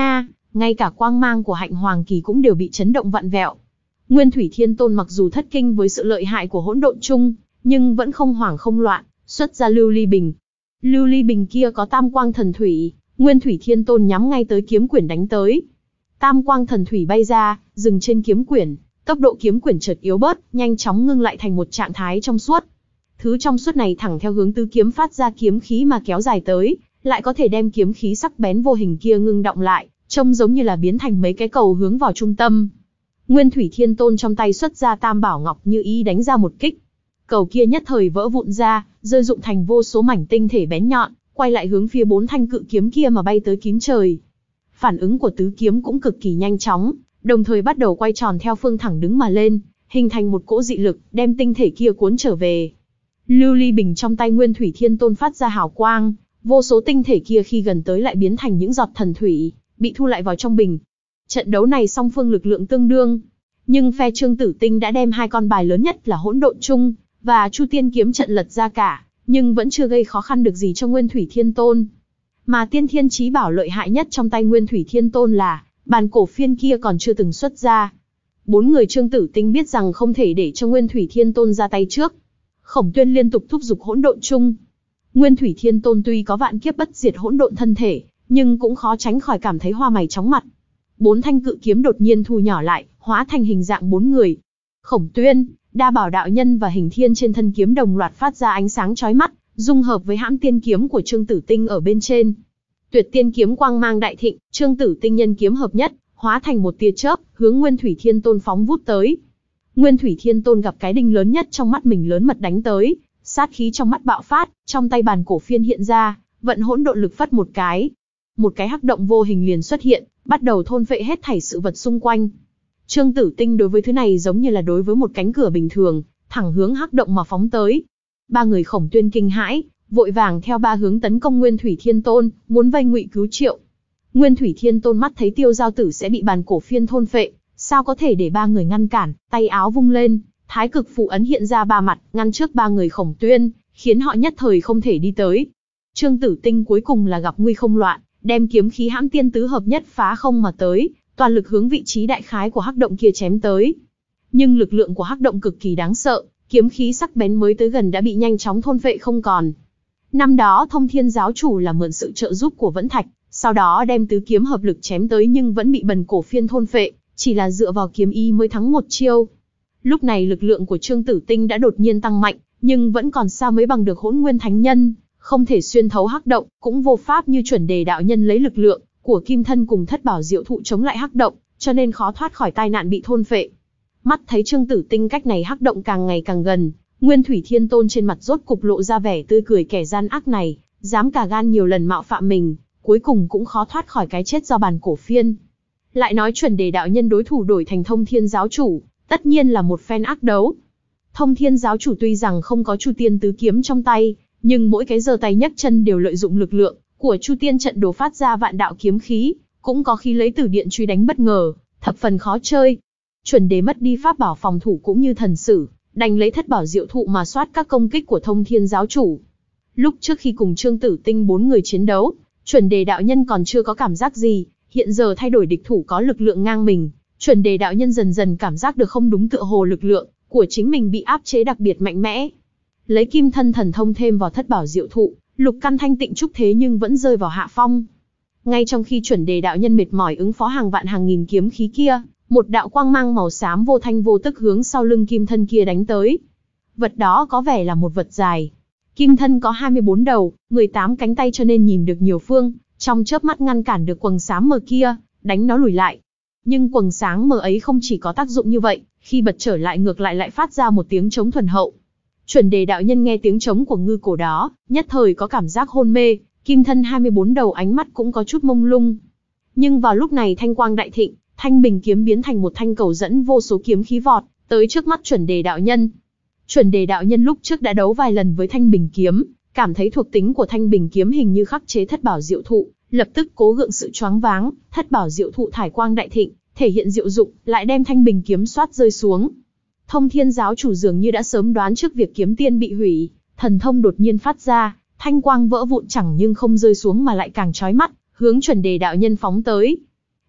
ngay cả quang mang của Hạnh Hoàng Kỳ cũng đều bị chấn động vặn vẹo. Nguyên Thủy Thiên Tôn mặc dù thất kinh với sự lợi hại của hỗn độn chung, nhưng vẫn không hoảng không loạn, xuất ra lưu ly bình. Lưu ly bình kia có tam quang thần thủy, Nguyên Thủy Thiên Tôn nhắm ngay tới kiếm quyển đánh tới. Tam quang thần thủy bay ra, dừng trên kiếm quyển, tốc độ kiếm quyển chợt yếu bớt, nhanh chóng ngưng lại thành một trạng thái trong suốt. Thứ trong suốt này thẳng theo hướng tứ kiếm phát ra kiếm khí mà kéo dài tới, lại có thể đem kiếm khí sắc bén vô hình kia ngưng động lại, trông giống như là biến thành mấy cái cầu hướng vào trung tâm. Nguyên Thủy Thiên Tôn trong tay xuất ra Tam Bảo Ngọc như ý đánh ra một kích. Cầu kia nhất thời vỡ vụn ra, rơi rụng thành vô số mảnh tinh thể bén nhọn, quay lại hướng phía bốn thanh cự kiếm kia mà bay tới kín trời. Phản ứng của tứ kiếm cũng cực kỳ nhanh chóng, đồng thời bắt đầu quay tròn theo phương thẳng đứng mà lên, hình thành một cỗ dị lực, đem tinh thể kia cuốn trở về. Lưu ly bình trong tay Nguyên Thủy Thiên Tôn phát ra hào quang, vô số tinh thể kia khi gần tới lại biến thành những giọt thần thủy, bị thu lại vào trong bình. Trận đấu này song phương lực lượng tương đương, nhưng phe Trương Tử Tinh đã đem hai con bài lớn nhất là hỗn độn chung và Chu Tiên kiếm trận lật ra cả, nhưng vẫn chưa gây khó khăn được gì cho Nguyên Thủy Thiên Tôn. Mà tiên thiên chí bảo lợi hại nhất trong tay Nguyên Thủy Thiên Tôn là bàn cổ phiên kia còn chưa từng xuất ra. Bốn người Trương Tử Tinh biết rằng không thể để cho Nguyên Thủy Thiên Tôn ra tay trước. Khổng Tuyên liên tục thúc giục hỗn độn chung. Nguyên Thủy Thiên Tôn tuy có vạn kiếp bất diệt hỗn độn thân thể, nhưng cũng khó tránh khỏi cảm thấy hoa mày chóng mặt. Bốn thanh cự kiếm đột nhiên thu nhỏ lại, hóa thành hình dạng bốn người. Khổng Tuyên, Đa Bảo đạo nhân và Hình Thiên trên thân kiếm đồng loạt phát ra ánh sáng chói mắt, dung hợp với hãm tiên kiếm của Trương Tử Tinh ở bên trên. Tuyệt tiên kiếm quang mang đại thịnh, Trương Tử Tinh nhân kiếm hợp nhất, hóa thành một tia chớp, hướng Nguyên Thủy Thiên Tôn phóng vút tới. Nguyên Thủy Thiên Tôn gặp cái đinh lớn nhất trong mắt mình lớn mật đánh tới, sát khí trong mắt bạo phát, trong tay bàn cổ phiên hiện ra, vận hỗn độn lực phất một cái. Một cái hắc động vô hình liền xuất hiện, bắt đầu thôn phệ hết thảy sự vật xung quanh. Trương Tử Tinh đối với thứ này giống như là đối với một cánh cửa bình thường, thẳng hướng hắc động mà phóng tới. Ba người Khổng Tuyên kinh hãi, vội vàng theo ba hướng tấn công Nguyên Thủy Thiên Tôn, muốn vây ngụy cứu triệu. Nguyên Thủy Thiên Tôn mắt thấy Tiêu Giao Tử sẽ bị bàn cổ phiên thôn phệ, sao có thể để ba người ngăn cản, tay áo vung lên, Thái Cực Phù ấn hiện ra ba mặt, ngăn trước ba người Khổng Tuyên, khiến họ nhất thời không thể đi tới. Trương Tử Tinh cuối cùng là gặp nguy không loạn, đem kiếm khí hãm tiên tứ hợp nhất phá không mà tới, toàn lực hướng vị trí đại khái của hắc động kia chém tới. Nhưng lực lượng của hắc động cực kỳ đáng sợ, kiếm khí sắc bén mới tới gần đã bị nhanh chóng thôn phệ không còn. Năm đó Thông Thiên giáo chủ là mượn sự trợ giúp của Vẫn Thạch, sau đó đem tứ kiếm hợp lực chém tới nhưng vẫn bị bần cổ phiên thôn phệ, chỉ là dựa vào kiếm ý mới thắng một chiêu. Lúc này lực lượng của Trương Tử Tinh đã đột nhiên tăng mạnh, nhưng vẫn còn xa mới bằng được Hỗn Nguyên Thánh Nhân, không thể xuyên thấu hắc động, cũng vô pháp như Chuẩn Đề đạo nhân lấy lực lượng của Kim Thân cùng Thất Bảo Diệu Thụ chống lại hắc động, cho nên khó thoát khỏi tai nạn bị thôn phệ. Mắt thấy Trương Tử Tinh cách này hắc động càng ngày càng gần, Nguyên Thủy Thiên Tôn trên mặt rốt cục lộ ra vẻ tươi cười, kẻ gian ác này, dám cả gan nhiều lần mạo phạm mình, cuối cùng cũng khó thoát khỏi cái chết do bàn cổ phiên. Lại nói Chuẩn Đề đạo nhân đối thủ đổi thành Thông Thiên giáo chủ, tất nhiên là một phen ác đấu. Thông Thiên giáo chủ tuy rằng không có Chu Tiên tứ kiếm trong tay, nhưng mỗi cái giơ tay nhấc chân đều lợi dụng lực lượng của Chu Tiên trận đồ phát ra vạn đạo kiếm khí, cũng có khi lấy từ điện truy đánh bất ngờ, thập phần khó chơi. Chuẩn Đề mất đi pháp bảo phòng thủ cũng như thần sử, đành lấy Thất Bảo Diệu Thụ mà soát các công kích của Thông Thiên giáo chủ. Lúc trước khi cùng Trương Tử Tinh bốn người chiến đấu, Chuẩn Đề đạo nhân còn chưa có cảm giác gì, hiện giờ thay đổi địch thủ có lực lượng ngang mình, Chuẩn Đề đạo nhân dần dần cảm giác được không đúng, tựa hồ lực lượng của chính mình bị áp chế đặc biệt mạnh mẽ. Lấy Kim Thân thần thông thêm vào Thất Bảo Diệu Thụ, lục căn thanh tịnh trúc thế nhưng vẫn rơi vào hạ phong. Ngay trong khi Chuẩn Đề đạo nhân mệt mỏi ứng phó hàng vạn hàng nghìn kiếm khí kia, một đạo quang mang màu xám vô thanh vô tức hướng sau lưng Kim Thân kia đánh tới. Vật đó có vẻ là một vật dài. Kim Thân có hai mươi bốn đầu, mười tám cánh tay cho nên nhìn được nhiều phương, trong chớp mắt ngăn cản được quầng sáng mờ kia, đánh nó lùi lại. Nhưng quầng sáng mờ ấy không chỉ có tác dụng như vậy, khi bật trở lại ngược lại lại phát ra một tiếng trống thuần hậu. Chuẩn Đề đạo nhân nghe tiếng trống của ngư cổ đó, nhất thời có cảm giác hôn mê, Kim Thân hai mươi bốn đầu ánh mắt cũng có chút mông lung. Nhưng vào lúc này thanh quang đại thịnh, thanh bình kiếm biến thành một thanh cầu dẫn vô số kiếm khí vọt tới trước mắt Chuẩn Đề đạo nhân. Chuẩn Đề đạo nhân lúc trước đã đấu vài lần với thanh bình kiếm, cảm thấy thuộc tính của thanh bình kiếm hình như khắc chế Thất Bảo Diệu Thụ, lập tức cố gượng sự choáng váng, Thất Bảo Diệu Thụ thải quang đại thịnh, thể hiện diệu dụng, lại đem thanh bình kiếm xoát rơi xuống. Thông Thiên giáo chủ dường như đã sớm đoán trước việc kiếm tiên bị hủy, thần thông đột nhiên phát ra, thanh quang vỡ vụn chẳng nhưng không rơi xuống mà lại càng chói mắt, hướng Chuẩn Đề đạo nhân phóng tới.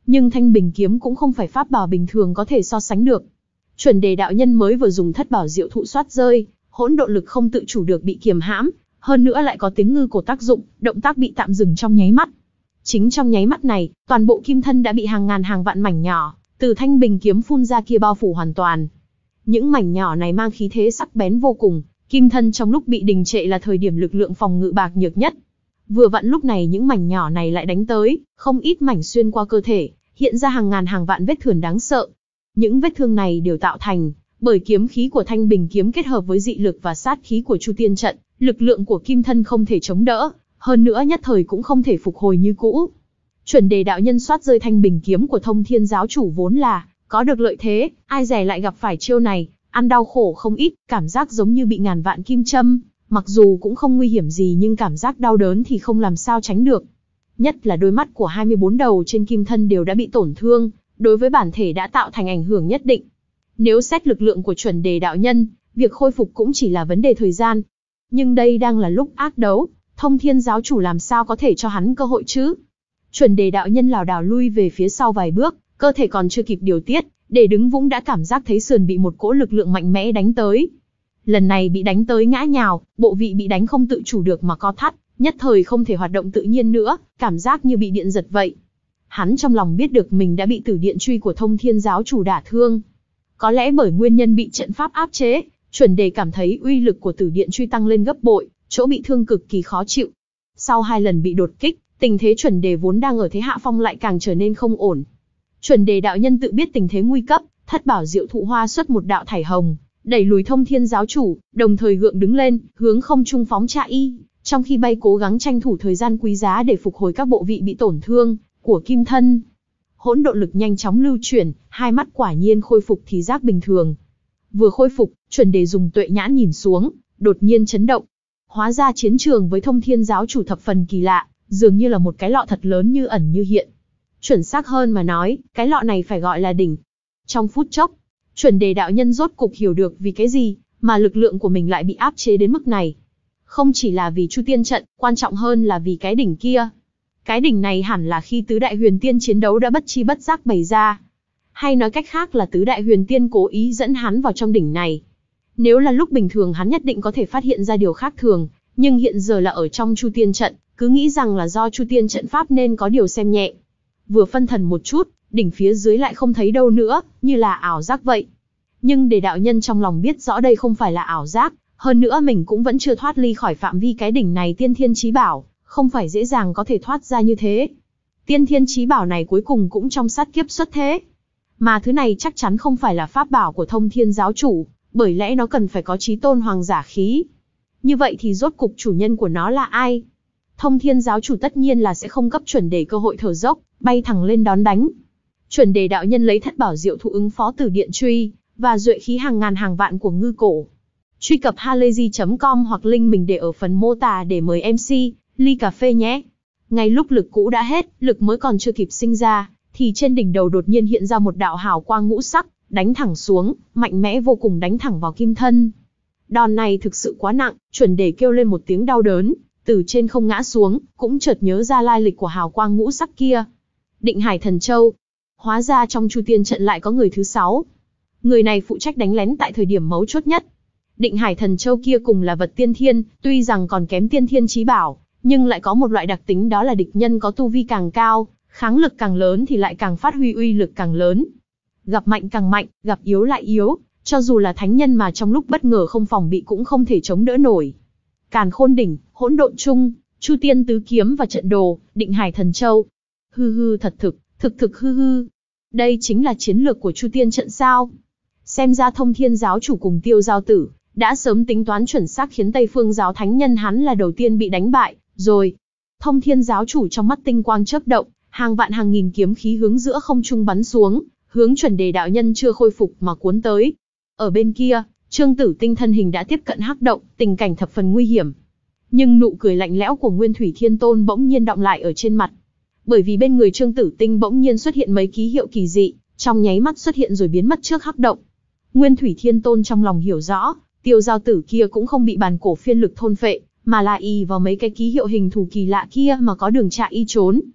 Nhưng Thanh Bình kiếm cũng không phải pháp bảo bình thường có thể so sánh được. Chuẩn Đề đạo nhân mới vừa dùng thất bảo diệu thụ xoát rơi, hỗn độn lực không tự chủ được bị kiềm hãm, hơn nữa lại có tiếng ngư cổ tác dụng, động tác bị tạm dừng trong nháy mắt. Chính trong nháy mắt này, toàn bộ kim thân đã bị hàng ngàn hàng vạn mảnh nhỏ từ Thanh Bình kiếm phun ra kia bao phủ hoàn toàn. Những mảnh nhỏ này mang khí thế sắc bén vô cùng, kim thân trong lúc bị đình trệ là thời điểm lực lượng phòng ngự bạc nhược nhất. Vừa vặn lúc này những mảnh nhỏ này lại đánh tới, không ít mảnh xuyên qua cơ thể, hiện ra hàng ngàn hàng vạn vết thương đáng sợ. Những vết thương này đều tạo thành bởi kiếm khí của Thanh Bình kiếm kết hợp với dị lực và sát khí của Chu Tiên trận, lực lượng của kim thân không thể chống đỡ, hơn nữa nhất thời cũng không thể phục hồi như cũ. Chuẩn Đề đạo nhân xoát rơi Thanh Bình kiếm của Thông Thiên giáo chủ vốn là có được lợi thế, ai dè lại gặp phải chiêu này, ăn đau khổ không ít, cảm giác giống như bị ngàn vạn kim châm, mặc dù cũng không nguy hiểm gì nhưng cảm giác đau đớn thì không làm sao tránh được. Nhất là đôi mắt của hai mươi bốn đầu trên kim thân đều đã bị tổn thương, đối với bản thể đã tạo thành ảnh hưởng nhất định. Nếu xét lực lượng của Chuẩn Đề đạo nhân, việc khôi phục cũng chỉ là vấn đề thời gian. Nhưng đây đang là lúc ác đấu, Thông Thiên giáo chủ làm sao có thể cho hắn cơ hội chứ? Chuẩn Đề đạo nhân lảo đảo lui về phía sau vài bước, cơ thể còn chưa kịp điều tiết, để đứng vững đã cảm giác thấy sườn bị một cỗ lực lượng mạnh mẽ đánh tới. Lần này bị đánh tới ngã nhào, bộ vị bị đánh không tự chủ được mà co thắt, nhất thời không thể hoạt động tự nhiên nữa, cảm giác như bị điện giật vậy. Hắn trong lòng biết được mình đã bị tử điện truy của Thông Thiên giáo chủ đả thương. Có lẽ bởi nguyên nhân bị trận pháp áp chế, Chuẩn Đề cảm thấy uy lực của tử điện truy tăng lên gấp bội, chỗ bị thương cực kỳ khó chịu. Sau hai lần bị đột kích, tình thế Chuẩn Đề vốn đang ở thế hạ phong lại càng trở nên không ổn. Chuẩn Đề đạo nhân tự biết tình thế nguy cấp, thất bảo diệu thụ hoa xuất một đạo thải hồng, đẩy lùi Thông Thiên giáo chủ, đồng thời gượng đứng lên, hướng không trung phóng tra y, trong khi bay cố gắng tranh thủ thời gian quý giá để phục hồi các bộ vị bị tổn thương của kim thân. Hỗn độn lực nhanh chóng lưu chuyển, hai mắt quả nhiên khôi phục thì giác bình thường. Vừa khôi phục, Chuẩn Đề dùng tuệ nhãn nhìn xuống, đột nhiên chấn động. Hóa ra chiến trường với Thông Thiên giáo chủ thập phần kỳ lạ, dường như là một cái lọ thật lớn như ẩn như hiện. Chuẩn xác hơn mà nói, cái lọ này phải gọi là đỉnh. Trong phút chốc, Chuẩn Đề đạo nhân rốt cục hiểu được vì cái gì mà lực lượng của mình lại bị áp chế đến mức này. Không chỉ là vì Chu Tiên trận, quan trọng hơn là vì cái đỉnh kia. Cái đỉnh này hẳn là khi tứ đại huyền tiên chiến đấu đã bất chi bất giác bày ra. Hay nói cách khác là tứ đại huyền tiên cố ý dẫn hắn vào trong đỉnh này. Nếu là lúc bình thường hắn nhất định có thể phát hiện ra điều khác thường, nhưng hiện giờ là ở trong Chu Tiên trận, cứ nghĩ rằng là do Chu Tiên trận pháp nên có điều xem nhẹ. Vừa phân thần một chút, đỉnh phía dưới lại không thấy đâu nữa, như là ảo giác vậy. Nhưng để đạo nhân trong lòng biết rõ đây không phải là ảo giác, hơn nữa mình cũng vẫn chưa thoát ly khỏi phạm vi cái đỉnh này tiên thiên chí bảo, không phải dễ dàng có thể thoát ra như thế. Tiên thiên chí bảo này cuối cùng cũng trong sát kiếp xuất thế. Mà thứ này chắc chắn không phải là pháp bảo của Thông Thiên giáo chủ, bởi lẽ nó cần phải có chí tôn hoàng giả khí. Như vậy thì rốt cục chủ nhân của nó là ai? Thông Thiên giáo chủ tất nhiên là sẽ không cấp Chuẩn Đề cơ hội thở dốc, bay thẳng lên đón đánh. Chuẩn Đề đạo nhân lấy thất bảo diệu thụ ứng phó tử điện truy, và duệ khí hàng ngàn hàng vạn của ngư cổ. Truy cập halayzi chấm com hoặc link mình để ở phần mô tả để mời em xê, ly cà phê nhé. Ngay lúc lực cũ đã hết, lực mới còn chưa kịp sinh ra, thì trên đỉnh đầu đột nhiên hiện ra một đạo hào quang ngũ sắc, đánh thẳng xuống, mạnh mẽ vô cùng đánh thẳng vào kim thân. Đòn này thực sự quá nặng, Chuẩn Đề kêu lên một tiếng đau đớn, từ trên không ngã xuống, cũng chợt nhớ ra lai lịch của hào quang ngũ sắc kia. Định Hải Thần Châu. Hóa ra trong Chu Tiên trận lại có người thứ sáu. Người này phụ trách đánh lén tại thời điểm mấu chốt nhất. Định Hải Thần Châu kia cùng là vật tiên thiên, tuy rằng còn kém tiên thiên chí bảo, nhưng lại có một loại đặc tính, đó là địch nhân có tu vi càng cao, kháng lực càng lớn thì lại càng phát huy uy lực càng lớn. Gặp mạnh càng mạnh, gặp yếu lại yếu, cho dù là thánh nhân mà trong lúc bất ngờ không phòng bị cũng không thể chống đỡ nổi. Càn Khôn đỉnh, Hỗn Độn Trung, Chu Tiên tứ kiếm và trận đồ, Định Hải Thần Châu. Hư hư thật thực, thực thực hư hư. Đây chính là chiến lược của Chu Tiên trận sao? Xem ra Thông Thiên giáo chủ cùng Tiêu Giao Tử đã sớm tính toán chuẩn xác, khiến Tây Phương giáo thánh nhân hắn là đầu tiên bị đánh bại rồi. Thông Thiên giáo chủ trong mắt tinh quang chớp động, hàng vạn hàng nghìn kiếm khí hướng giữa không trung bắn xuống, hướng Chuẩn Đề đạo nhân chưa khôi phục mà cuốn tới. Ở bên kia, Trương Tử Tinh thân hình đã tiếp cận hắc động, tình cảnh thập phần nguy hiểm. Nhưng nụ cười lạnh lẽo của Nguyên Thủy Thiên Tôn bỗng nhiên đọng lại ở trên mặt. Bởi vì bên người Trương Tử Tinh bỗng nhiên xuất hiện mấy ký hiệu kỳ dị, trong nháy mắt xuất hiện rồi biến mất trước hắc động. Nguyên Thủy Thiên Tôn trong lòng hiểu rõ, Tiêu Giao Tử kia cũng không bị bàn cổ phiên lực thôn phệ, mà là y vào mấy cái ký hiệu hình thù kỳ lạ kia mà có đường chạy y trốn.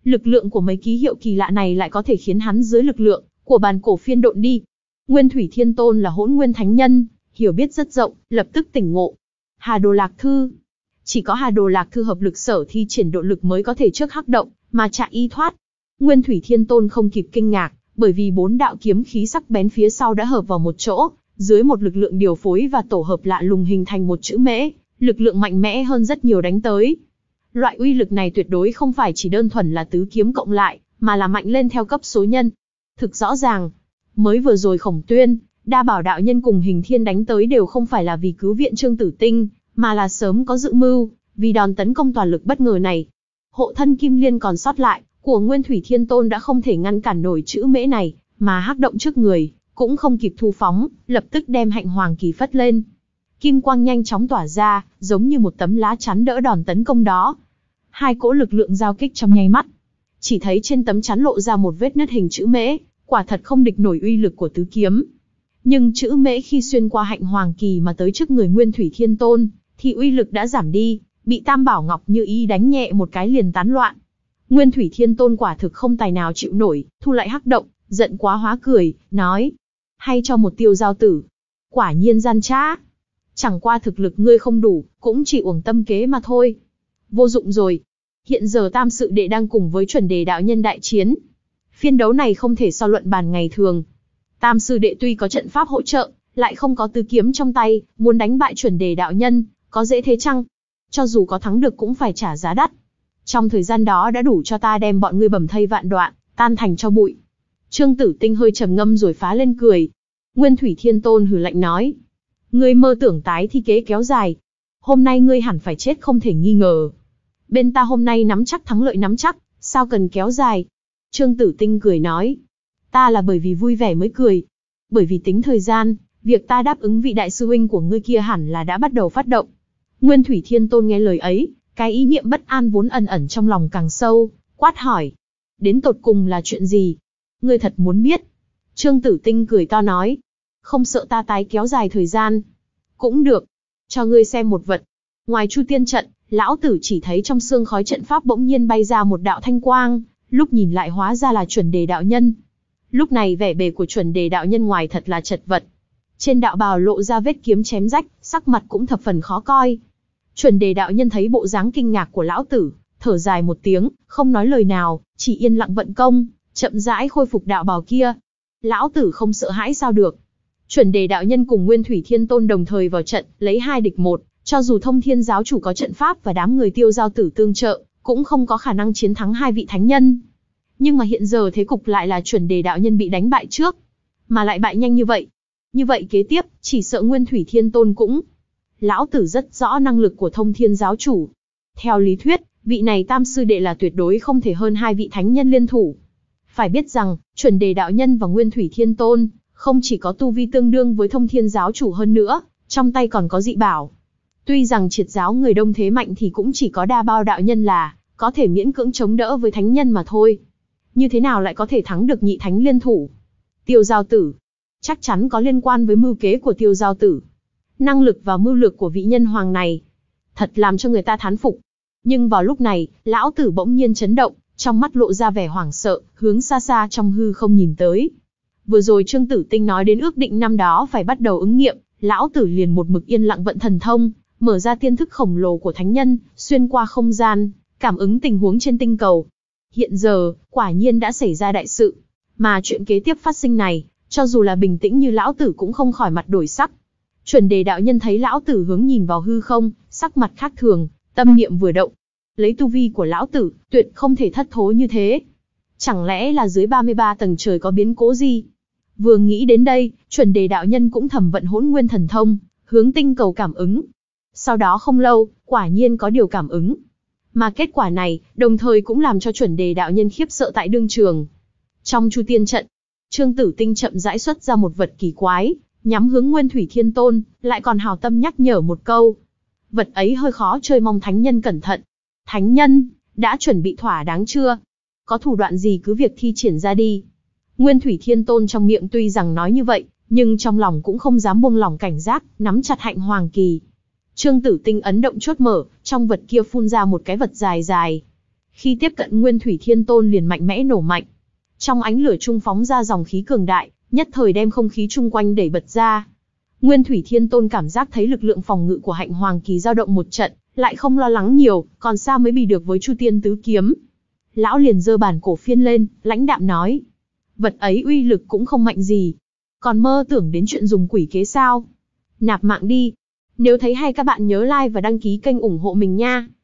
Lực lượng của mấy ký hiệu kỳ lạ này lại có thể khiến hắn dưới lực lượng của bàn cổ phiên độn đi. Nguyên Thủy Thiên Tôn là Hỗn Nguyên Thánh Nhân, hiểu biết rất rộng, lập tức tỉnh ngộ. Hà Đồ Lạc Thư. Chỉ có Hà Đồ Lạc Thư hợp lực sở thi triển độn lực mới có thể trước hắc động, mà chạy y thoát. Nguyên Thủy Thiên Tôn không kịp kinh ngạc, bởi vì bốn đạo kiếm khí sắc bén phía sau đã hợp vào một chỗ, dưới một lực lượng điều phối và tổ hợp lạ lùng hình thành một chữ mễ, lực lượng mạnh mẽ hơn rất nhiều đánh tới. Loại uy lực này tuyệt đối không phải chỉ đơn thuần là tứ kiếm cộng lại, mà là mạnh lên theo cấp số nhân. Thực rõ ràng, mới vừa rồi Khổng Tuyên, Đa Bảo đạo nhân cùng Hình Thiên đánh tới đều không phải là vì cứu viện Trương Tử Tinh, mà là sớm có dự mưu, vì đòn tấn công toàn lực bất ngờ này. Hộ thân kim liên còn sót lại của Nguyên Thủy Thiên Tôn đã không thể ngăn cản nổi chữ mễ này, mà hắc động trước người cũng không kịp thu phóng, lập tức đem hạnh hoàng kỳ phất lên. Kim quang nhanh chóng tỏa ra, giống như một tấm lá chắn đỡ đòn tấn công đó. Hai cỗ lực lượng giao kích trong nháy mắt. Chỉ thấy trên tấm chắn lộ ra một vết nứt hình chữ mễ, quả thật không địch nổi uy lực của tứ kiếm. Nhưng chữ mễ khi xuyên qua hạnh hoàng kỳ mà tới trước người Nguyên Thủy Thiên Tôn, thì uy lực đã giảm đi, bị Tam Bảo Ngọc Như Ý đánh nhẹ một cái liền tán loạn. Nguyên Thủy Thiên Tôn quả thực không tài nào chịu nổi, thu lại hắc động, giận quá hóa cười, nói: hay cho một Tiêu Giao Tử. Quả nhiên gian trá. Chẳng qua thực lực ngươi không đủ, cũng chỉ uổng tâm kế mà thôi. Vô dụng rồi. Hiện giờ Tam Sự Đệ đang cùng với Chuẩn Đề đạo nhân đại chiến. Phiên đấu này không thể so luận bàn ngày thường. Tam Sư Đệ tuy có trận pháp hỗ trợ, lại không có tứ kiếm trong tay, muốn đánh bại Chuẩn Đề đạo nhân, có dễ thế chăng? Cho dù có thắng được cũng phải trả giá đắt. Trong thời gian đó đã đủ cho ta đem bọn ngươi bầm thây vạn đoạn, tan thành cho bụi. Trương Tử Tinh hơi trầm ngâm rồi phá lên cười. Nguyên Thủy Thiên Tôn hừ lạnh nói: ngươi mơ tưởng tái thi kế kéo dài. Hôm nay ngươi hẳn phải chết không thể nghi ngờ. Bên ta hôm nay nắm chắc thắng lợi nắm chắc, sao cần kéo dài? Trương Tử Tinh cười nói: ta là bởi vì vui vẻ mới cười. Bởi vì tính thời gian, việc ta đáp ứng vị đại sư huynh của ngươi kia hẳn là đã bắt đầu phát động. Nguyên Thủy Thiên Tôn nghe lời ấy, cái ý niệm bất an vốn ẩn ẩn trong lòng càng sâu, quát hỏi: đến tột cùng là chuyện gì? Ngươi thật muốn biết? Trương Tử Tinh cười to nói: không sợ ta tái kéo dài thời gian. Cũng được, cho ngươi xem một vật. Ngoài Chu Tiên trận, lão tử chỉ thấy trong sương khói trận pháp bỗng nhiên bay ra một đạo thanh quang, lúc nhìn lại hóa ra là Chuẩn Đề đạo nhân. Lúc này vẻ bề của Chuẩn Đề đạo nhân ngoài thật là chật vật. Trên đạo bào lộ ra vết kiếm chém rách, sắc mặt cũng thập phần khó coi. Chuẩn Đề đạo nhân thấy bộ dáng kinh ngạc của lão tử, thở dài một tiếng, không nói lời nào, chỉ yên lặng vận công, chậm rãi khôi phục đạo bào kia. Lão tử không sợ hãi sao được? Chuẩn Đề đạo nhân cùng Nguyên Thủy Thiên Tôn đồng thời vào trận, lấy hai địch một, cho dù Thông Thiên giáo chủ có trận pháp và đám người Tiêu Giao Tử tương trợ, cũng không có khả năng chiến thắng hai vị thánh nhân. Nhưng mà hiện giờ thế cục lại là Chuẩn Đề đạo nhân bị đánh bại trước, mà lại bại nhanh như vậy. Như vậy kế tiếp, chỉ sợ Nguyên Thủy Thiên Tôn cũng. Lão tử rất rõ năng lực của Thông Thiên giáo chủ. Theo lý thuyết, vị này Tam Sư Đệ là tuyệt đối không thể hơn hai vị thánh nhân liên thủ. Phải biết rằng, Chuẩn Đề đạo nhân và Nguyên Thủy Thiên Tôn không chỉ có tu vi tương đương với Thông Thiên giáo chủ hơn nữa, trong tay còn có dị bảo. Tuy rằng triệt giáo người đông thế mạnh thì cũng chỉ có Đa Bao đạo nhân là có thể miễn cưỡng chống đỡ với thánh nhân mà thôi. Như thế nào lại có thể thắng được nhị thánh liên thủ? Tiêu Giao Tử chắc chắn có liên quan với mưu kế của Tiêu Giao Tử. Năng lực và mưu lược của vị nhân hoàng này thật làm cho người ta thán phục. Nhưng vào lúc này, lão tử bỗng nhiên chấn động, trong mắt lộ ra vẻ hoảng sợ, hướng xa xa trong hư không nhìn tới. Vừa rồi Trương Tử Tinh nói đến ước định năm đó phải bắt đầu ứng nghiệm, lão tử liền một mực yên lặng vận thần thông, mở ra tiên thức khổng lồ của thánh nhân, xuyên qua không gian, cảm ứng tình huống trên tinh cầu. Hiện giờ, quả nhiên đã xảy ra đại sự. Mà chuyện kế tiếp phát sinh này, cho dù là bình tĩnh như lão tử cũng không khỏi mặt đổi sắc. Chuẩn Đề đạo nhân thấy lão tử hướng nhìn vào hư không, sắc mặt khác thường, tâm niệm vừa động. Lấy tu vi của lão tử, tuyệt không thể thất thố như thế. Chẳng lẽ là dưới ba mươi ba tầng trời có biến cố gì? Vừa nghĩ đến đây, Chuẩn Đề đạo nhân cũng thầm vận Hỗn Nguyên thần thông, hướng tinh cầu cảm ứng. Sau đó không lâu, quả nhiên có điều cảm ứng. Mà kết quả này, đồng thời cũng làm cho Chuẩn Đề đạo nhân khiếp sợ tại đương trường. Trong Chu Tiên trận, Trương Tử Tinh chậm rãi xuất ra một vật kỳ quái, nhắm hướng Nguyên Thủy Thiên Tôn, lại còn hào tâm nhắc nhở một câu. Vật ấy hơi khó chơi, mong thánh nhân cẩn thận. Thánh nhân, đã chuẩn bị thỏa đáng chưa? Có thủ đoạn gì cứ việc thi triển ra đi. Nguyên Thủy Thiên Tôn trong miệng tuy rằng nói như vậy, nhưng trong lòng cũng không dám buông lỏng cảnh giác, nắm chặt hạnh hoàng kỳ. Trương Tử Tinh ấn động chốt mở, trong vật kia phun ra một cái vật dài dài. Khi tiếp cận Nguyên Thủy Thiên Tôn liền mạnh mẽ nổ mạnh. Trong ánh lửa trung phóng ra dòng khí cường đại, nhất thời đem không khí chung quanh đẩy bật ra. Nguyên Thủy Thiên Tôn cảm giác thấy lực lượng phòng ngự của Hạnh Hoàng Kỳ dao động một trận, lại không lo lắng nhiều, còn sao mới bị được với Chu Tiên Tứ Kiếm. Lão liền giơ bản cổ phiên lên, lãnh đạm nói. Vật ấy uy lực cũng không mạnh gì. Còn mơ tưởng đến chuyện dùng quỷ kế sao? Nạp mạng đi. Nếu thấy hay các bạn nhớ like và đăng ký kênh ủng hộ mình nha.